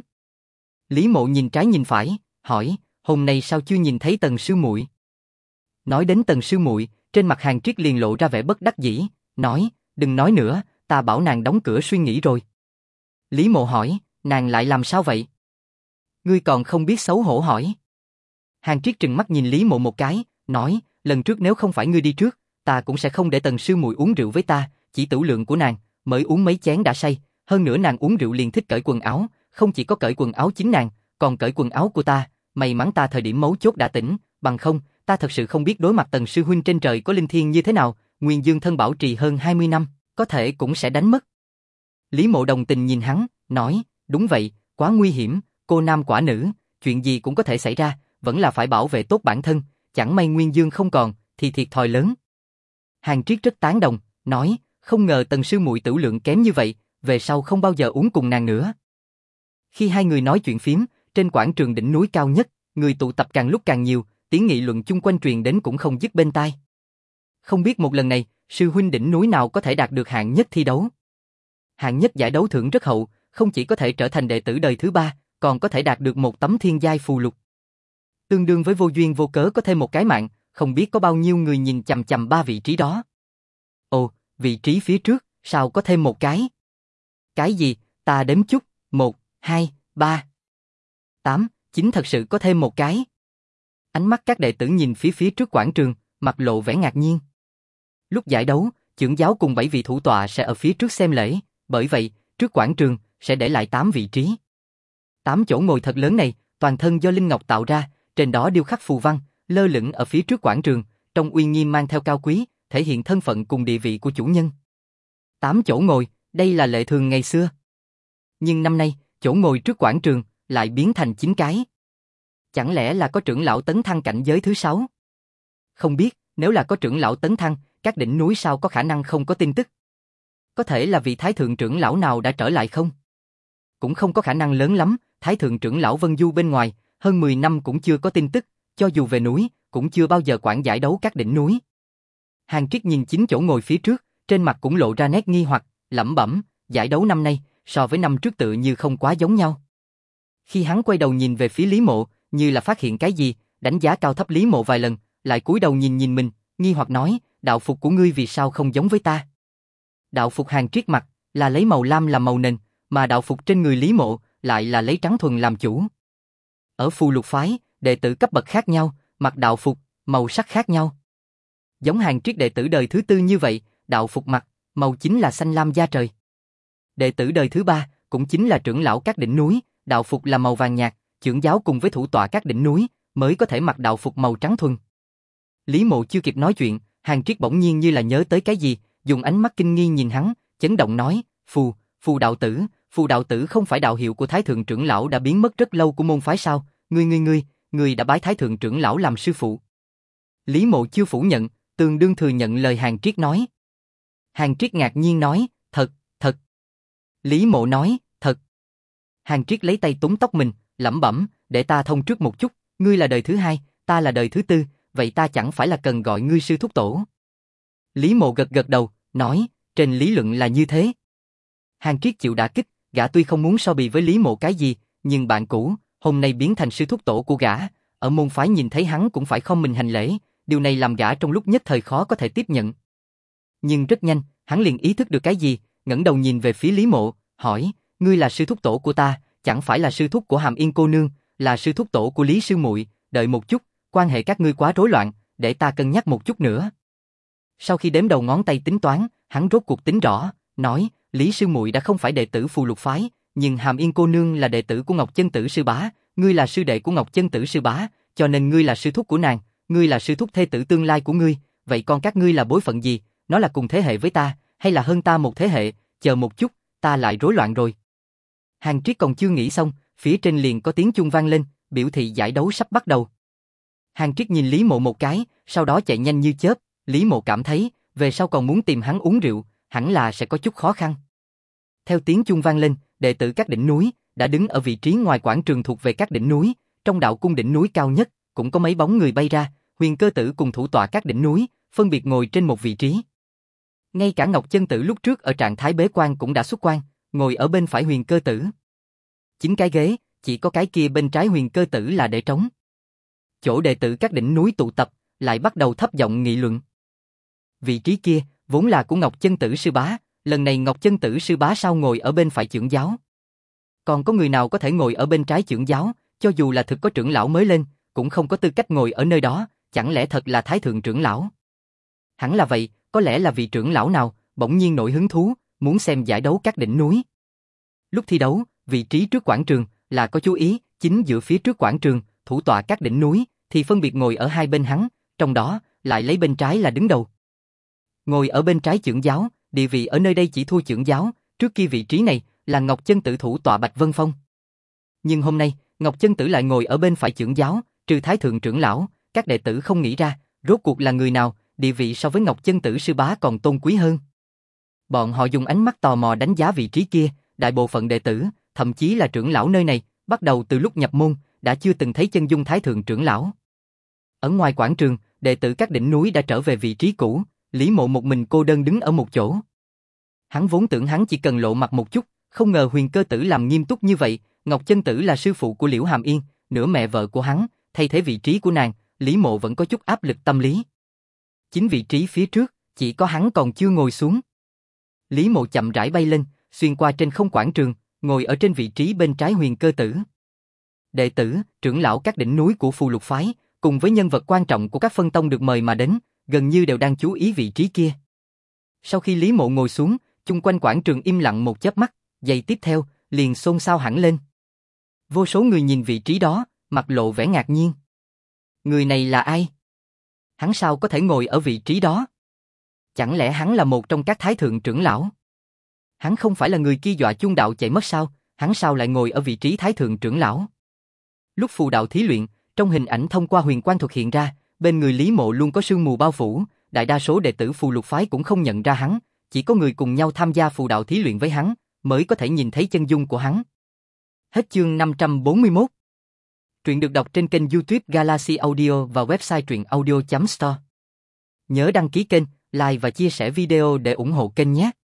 Lý Mộ nhìn trái nhìn phải, hỏi, hôm nay sao chưa nhìn thấy Tần sư muội? Nói đến Tần sư muội, trên mặt Hàn Triết liền lộ ra vẻ bất đắc dĩ, nói, đừng nói nữa, ta bảo nàng đóng cửa suy nghĩ rồi. Lý Mộ hỏi, nàng lại làm sao vậy? Ngươi còn không biết xấu hổ hỏi. Hàn Triết trừng mắt nhìn Lý Mộ một cái, nói, lần trước nếu không phải ngươi đi trước, ta cũng sẽ không để Tần sư muội uống rượu với ta, chỉ tửu lượng của nàng, mới uống mấy chén đã say, hơn nữa nàng uống rượu liền thích cởi quần áo, không chỉ có cởi quần áo chính nàng, còn cởi quần áo của ta, may mắn ta thời điểm mấu chốt đã tỉnh, bằng không, ta thật sự không biết đối mặt Tần sư huynh trên trời có linh thiêng như thế nào, Nguyên Dương thân bảo trì hơn 20 năm, có thể cũng sẽ đánh mất. Lý Mộ đồng tình nhìn hắn, nói, đúng vậy, quá nguy hiểm, cô nam quả nữ, chuyện gì cũng có thể xảy ra, vẫn là phải bảo vệ tốt bản thân, chẳng may Nguyên Dương không còn, thì thiệt thòi lớn. Hàn Triết rất tán đồng, nói, không ngờ Tần sư muội tửu lượng kém như vậy, về sau không bao giờ uống cùng nàng nữa. Khi hai người nói chuyện phím, trên quảng trường đỉnh núi cao nhất, người tụ tập càng lúc càng nhiều, tiếng nghị luận chung quanh truyền đến cũng không dứt bên tai. Không biết một lần này, sư huynh đỉnh núi nào có thể đạt được hạng nhất thi đấu. Hạng nhất giải đấu thưởng rất hậu, không chỉ có thể trở thành đệ tử đời thứ ba, còn có thể đạt được một tấm thiên giai phù lục. Tương đương với vô duyên vô cớ có thêm một cái mạng, không biết có bao nhiêu người nhìn chằm chằm ba vị trí đó. Ồ, vị trí phía trước, sao có thêm một cái? Cái gì, ta đếm chút, 1, 2, 3, 8, 9 thật sự có thêm một cái. Ánh mắt các đệ tử nhìn phía trước quảng trường, mặt lộ vẻ ngạc nhiên. Lúc giải đấu, trưởng giáo cùng 7 vị thủ tọa sẽ ở phía trước xem lễ, bởi vậy, trước quảng trường, sẽ để lại 8 vị trí. 8 chỗ ngồi thật lớn này, toàn thân do linh ngọc tạo ra, trên đó điêu khắc phù văn, lơ lửng ở phía trước quảng trường, trong uy nghiêm mang theo cao quý, thể hiện thân phận cùng địa vị của chủ nhân. 8 chỗ ngồi, đây là lệ thường ngày xưa. Nhưng năm nay, chỗ ngồi trước quảng trường, lại biến thành 9 cái. Chẳng lẽ là có trưởng lão tấn thăng cảnh giới thứ 6? Không biết, nếu là có trưởng lão tấn thăng, các đỉnh núi sao có khả năng không có tin tức? Có thể là vị thái thượng trưởng lão nào đã trở lại không? Cũng không có khả năng lớn lắm, thái thượng trưởng lão Vân Du bên ngoài, hơn 10 năm cũng chưa có tin tức, cho dù về núi, cũng chưa bao giờ quản giải đấu các đỉnh núi. Hàn Triết nhìn 9 chỗ ngồi phía trước, trên mặt cũng lộ ra nét nghi hoặc, lẩm bẩm, giải đấu năm nay, so với năm trước tự như không quá giống nhau. Khi hắn quay đầu nhìn về phía Lý Mộ, như là phát hiện cái gì, đánh giá cao thấp Lý Mộ vài lần, lại cúi đầu nhìn mình, nghi hoặc nói, đạo phục của ngươi vì sao không giống với ta? Đạo phục Hàn Triết mặc, là lấy màu lam làm màu nền, mà đạo phục trên người Lý Mộ, lại là lấy trắng thuần làm chủ. Ở phù lục phái, đệ tử cấp bậc khác nhau, mặc đạo phục, màu sắc khác nhau. Giống Hàn Triết đệ tử đời thứ tư như vậy, đạo phục mặc, màu chính là xanh lam da trời. Đệ tử đời thứ ba, cũng chính là trưởng lão các đỉnh núi, đạo phục là màu vàng nhạt, trưởng giáo cùng với thủ tọa các đỉnh núi, mới có thể mặc đạo phục màu trắng thuần. Lý Mộ chưa kịp nói chuyện, Hàn Triết bỗng nhiên như là nhớ tới cái gì, dùng ánh mắt kinh nghi nhìn hắn, chấn động nói, Phù đạo tử không phải đạo hiệu của Thái Thượng trưởng lão đã biến mất rất lâu của môn phái sao, ngươi đã bái Thái Thượng trưởng lão làm sư phụ. Lý Mộ chưa phủ nhận, tương đương thừa nhận lời Hàn Triết nói. Hàng Triết ngạc nhiên nói, thật, thật. Lý Mộ nói, thật. Hàng Triết lấy tay túm tóc mình, lẩm bẩm, để ta thông trước một chút, ngươi là đời thứ hai, ta là đời thứ tư, vậy ta chẳng phải là cần gọi ngươi sư thúc tổ. Lý Mộ gật gật đầu, nói, trên lý luận là như thế. Hàng Triết chịu đả kích, gã tuy không muốn so bì với Lý Mộ cái gì, nhưng bạn cũ, hôm nay biến thành sư thúc tổ của gã, ở môn phái nhìn thấy hắn cũng phải không mình hành lễ, điều này làm gã trong lúc nhất thời khó có thể tiếp nhận. Nhưng rất nhanh, hắn liền ý thức được cái gì, ngẩng đầu nhìn về phía Lý Mộ, hỏi, ngươi là sư thúc tổ của ta, chẳng phải là sư thúc của Hàm Yên cô nương, là sư thúc tổ của Lý sư muội, đợi một chút, quan hệ các ngươi quá rối loạn, để ta cân nhắc một chút nữa. Sau khi đếm đầu ngón tay tính toán, hắn rốt cuộc tính rõ, nói, Lý sư muội đã không phải đệ tử Phù Lục phái, nhưng Hàm Yên cô nương là đệ tử của Ngọc Chân Tử sư bá, ngươi là sư đệ của Ngọc Chân Tử sư bá, cho nên ngươi là sư thúc của nàng, ngươi là sư thúc thê tử tương lai của ngươi, vậy con các ngươi là bối phận gì, nó là cùng thế hệ với ta, hay là hơn ta một thế hệ, chờ một chút, ta lại rối loạn rồi. Hàng Triết còn chưa nghĩ xong, phía trên liền có tiếng chuông vang lên, biểu thị giải đấu sắp bắt đầu. Hàng Triết nhìn Lý Mộ một cái, sau đó chạy nhanh như chớp, Lý Mộ cảm thấy, về sau còn muốn tìm hắn uống rượu, hẳn là sẽ có chút khó khăn. Theo tiếng chuông vang lên, đệ tử các đỉnh núi đã đứng ở vị trí ngoài quảng trường thuộc về các đỉnh núi, trong đạo cung đỉnh núi cao nhất, cũng có mấy bóng người bay ra, Huyền Cơ Tử cùng thủ tọa các đỉnh núi, phân biệt ngồi trên một vị trí. Ngay cả Ngọc Chân Tử lúc trước ở trạng thái bế quan cũng đã xuất quan, ngồi ở bên phải Huyền Cơ Tử. 9 cái ghế, chỉ có cái kia bên trái Huyền Cơ Tử là để trống. Chỗ đệ tử các đỉnh núi tụ tập, lại bắt đầu thấp giọng nghị luận. Vị trí kia, vốn là của Ngọc Chân Tử sư bá, lần này Ngọc Chân Tử sư bá sao ngồi ở bên phải trưởng giáo? Còn có người nào có thể ngồi ở bên trái trưởng giáo, cho dù là thực có trưởng lão mới lên, cũng không có tư cách ngồi ở nơi đó, chẳng lẽ thật là Thái Thượng trưởng lão? Hẳn là vậy, có lẽ là vị trưởng lão nào, bỗng nhiên nổi hứng thú, muốn xem giải đấu các đỉnh núi. Lúc thi đấu, vị trí trước quảng trường, là có chú ý, chính giữa phía trước quảng trường, thủ tọa các đỉnh núi, thì phân biệt ngồi ở hai bên hắn, trong đó, lại lấy bên trái là đứng đầu. Ngồi ở bên trái trưởng giáo, địa vị ở nơi đây chỉ thua trưởng giáo, trước kia vị trí này, là Ngọc Chân Tử thủ tọa Bạch Vân Phong. Nhưng hôm nay, Ngọc Chân Tử lại ngồi ở bên phải trưởng giáo, trừ Thái Thượng trưởng lão, các đệ tử không nghĩ ra, rốt cuộc là người nào, địa vị so với Ngọc Chân Tử sư bá còn tôn quý hơn. Bọn họ dùng ánh mắt tò mò đánh giá vị trí kia, đại bộ phận đệ tử, thậm chí là trưởng lão nơi này, bắt đầu từ lúc nhập môn, đã chưa từng thấy chân dung Thái Thượng trưởng lão. Ở ngoài quảng trường, đệ tử các đỉnh núi đã trở về vị trí cũ, Lý Mộ một mình cô đơn đứng ở một chỗ. Hắn vốn tưởng hắn chỉ cần lộ mặt một chút, không ngờ Huyền Cơ Tử làm nghiêm túc như vậy, Ngọc Chân Tử là sư phụ của Liễu Hàm Yên, nửa mẹ vợ của hắn, thay thế vị trí của nàng, Lý Mộ vẫn có chút áp lực tâm lý. Chính vị trí phía trước, chỉ có hắn còn chưa ngồi xuống. Lý Mộ chậm rãi bay lên, xuyên qua trên không quảng trường, ngồi ở trên vị trí bên trái Huyền Cơ Tử. Đệ tử, trưởng lão các đỉnh núi của Phù Lục phái, cùng với nhân vật quan trọng của các phân tông được mời mà đến, gần như đều đang chú ý vị trí kia. Sau khi Lý Mộ ngồi xuống, chung quanh quảng trường im lặng một chớp mắt, giây tiếp theo, liền xôn xao hẳn lên. Vô số người nhìn vị trí đó, mặt lộ vẻ ngạc nhiên. Người này là ai? Hắn sao có thể ngồi ở vị trí đó? Chẳng lẽ hắn là một trong các thái thượng trưởng lão? Hắn không phải là người kia dọa chuông đạo chạy mất sao? Hắn sao lại ngồi ở vị trí thái thượng trưởng lão? Lúc phù đạo thí luyện, trong hình ảnh thông qua huyền quang thuật hiện ra, bên người Lý Mộ luôn có sương mù bao phủ, đại đa số đệ tử Phù Lục phái cũng không nhận ra hắn, chỉ có người cùng nhau tham gia phù đạo thí luyện với hắn, mới có thể nhìn thấy chân dung của hắn. Hết chương 541. Truyện được đọc trên kênh YouTube Galaxy Audio và website truyệnaudio.store. Nhớ đăng ký kênh, like và chia sẻ video để ủng hộ kênh nhé.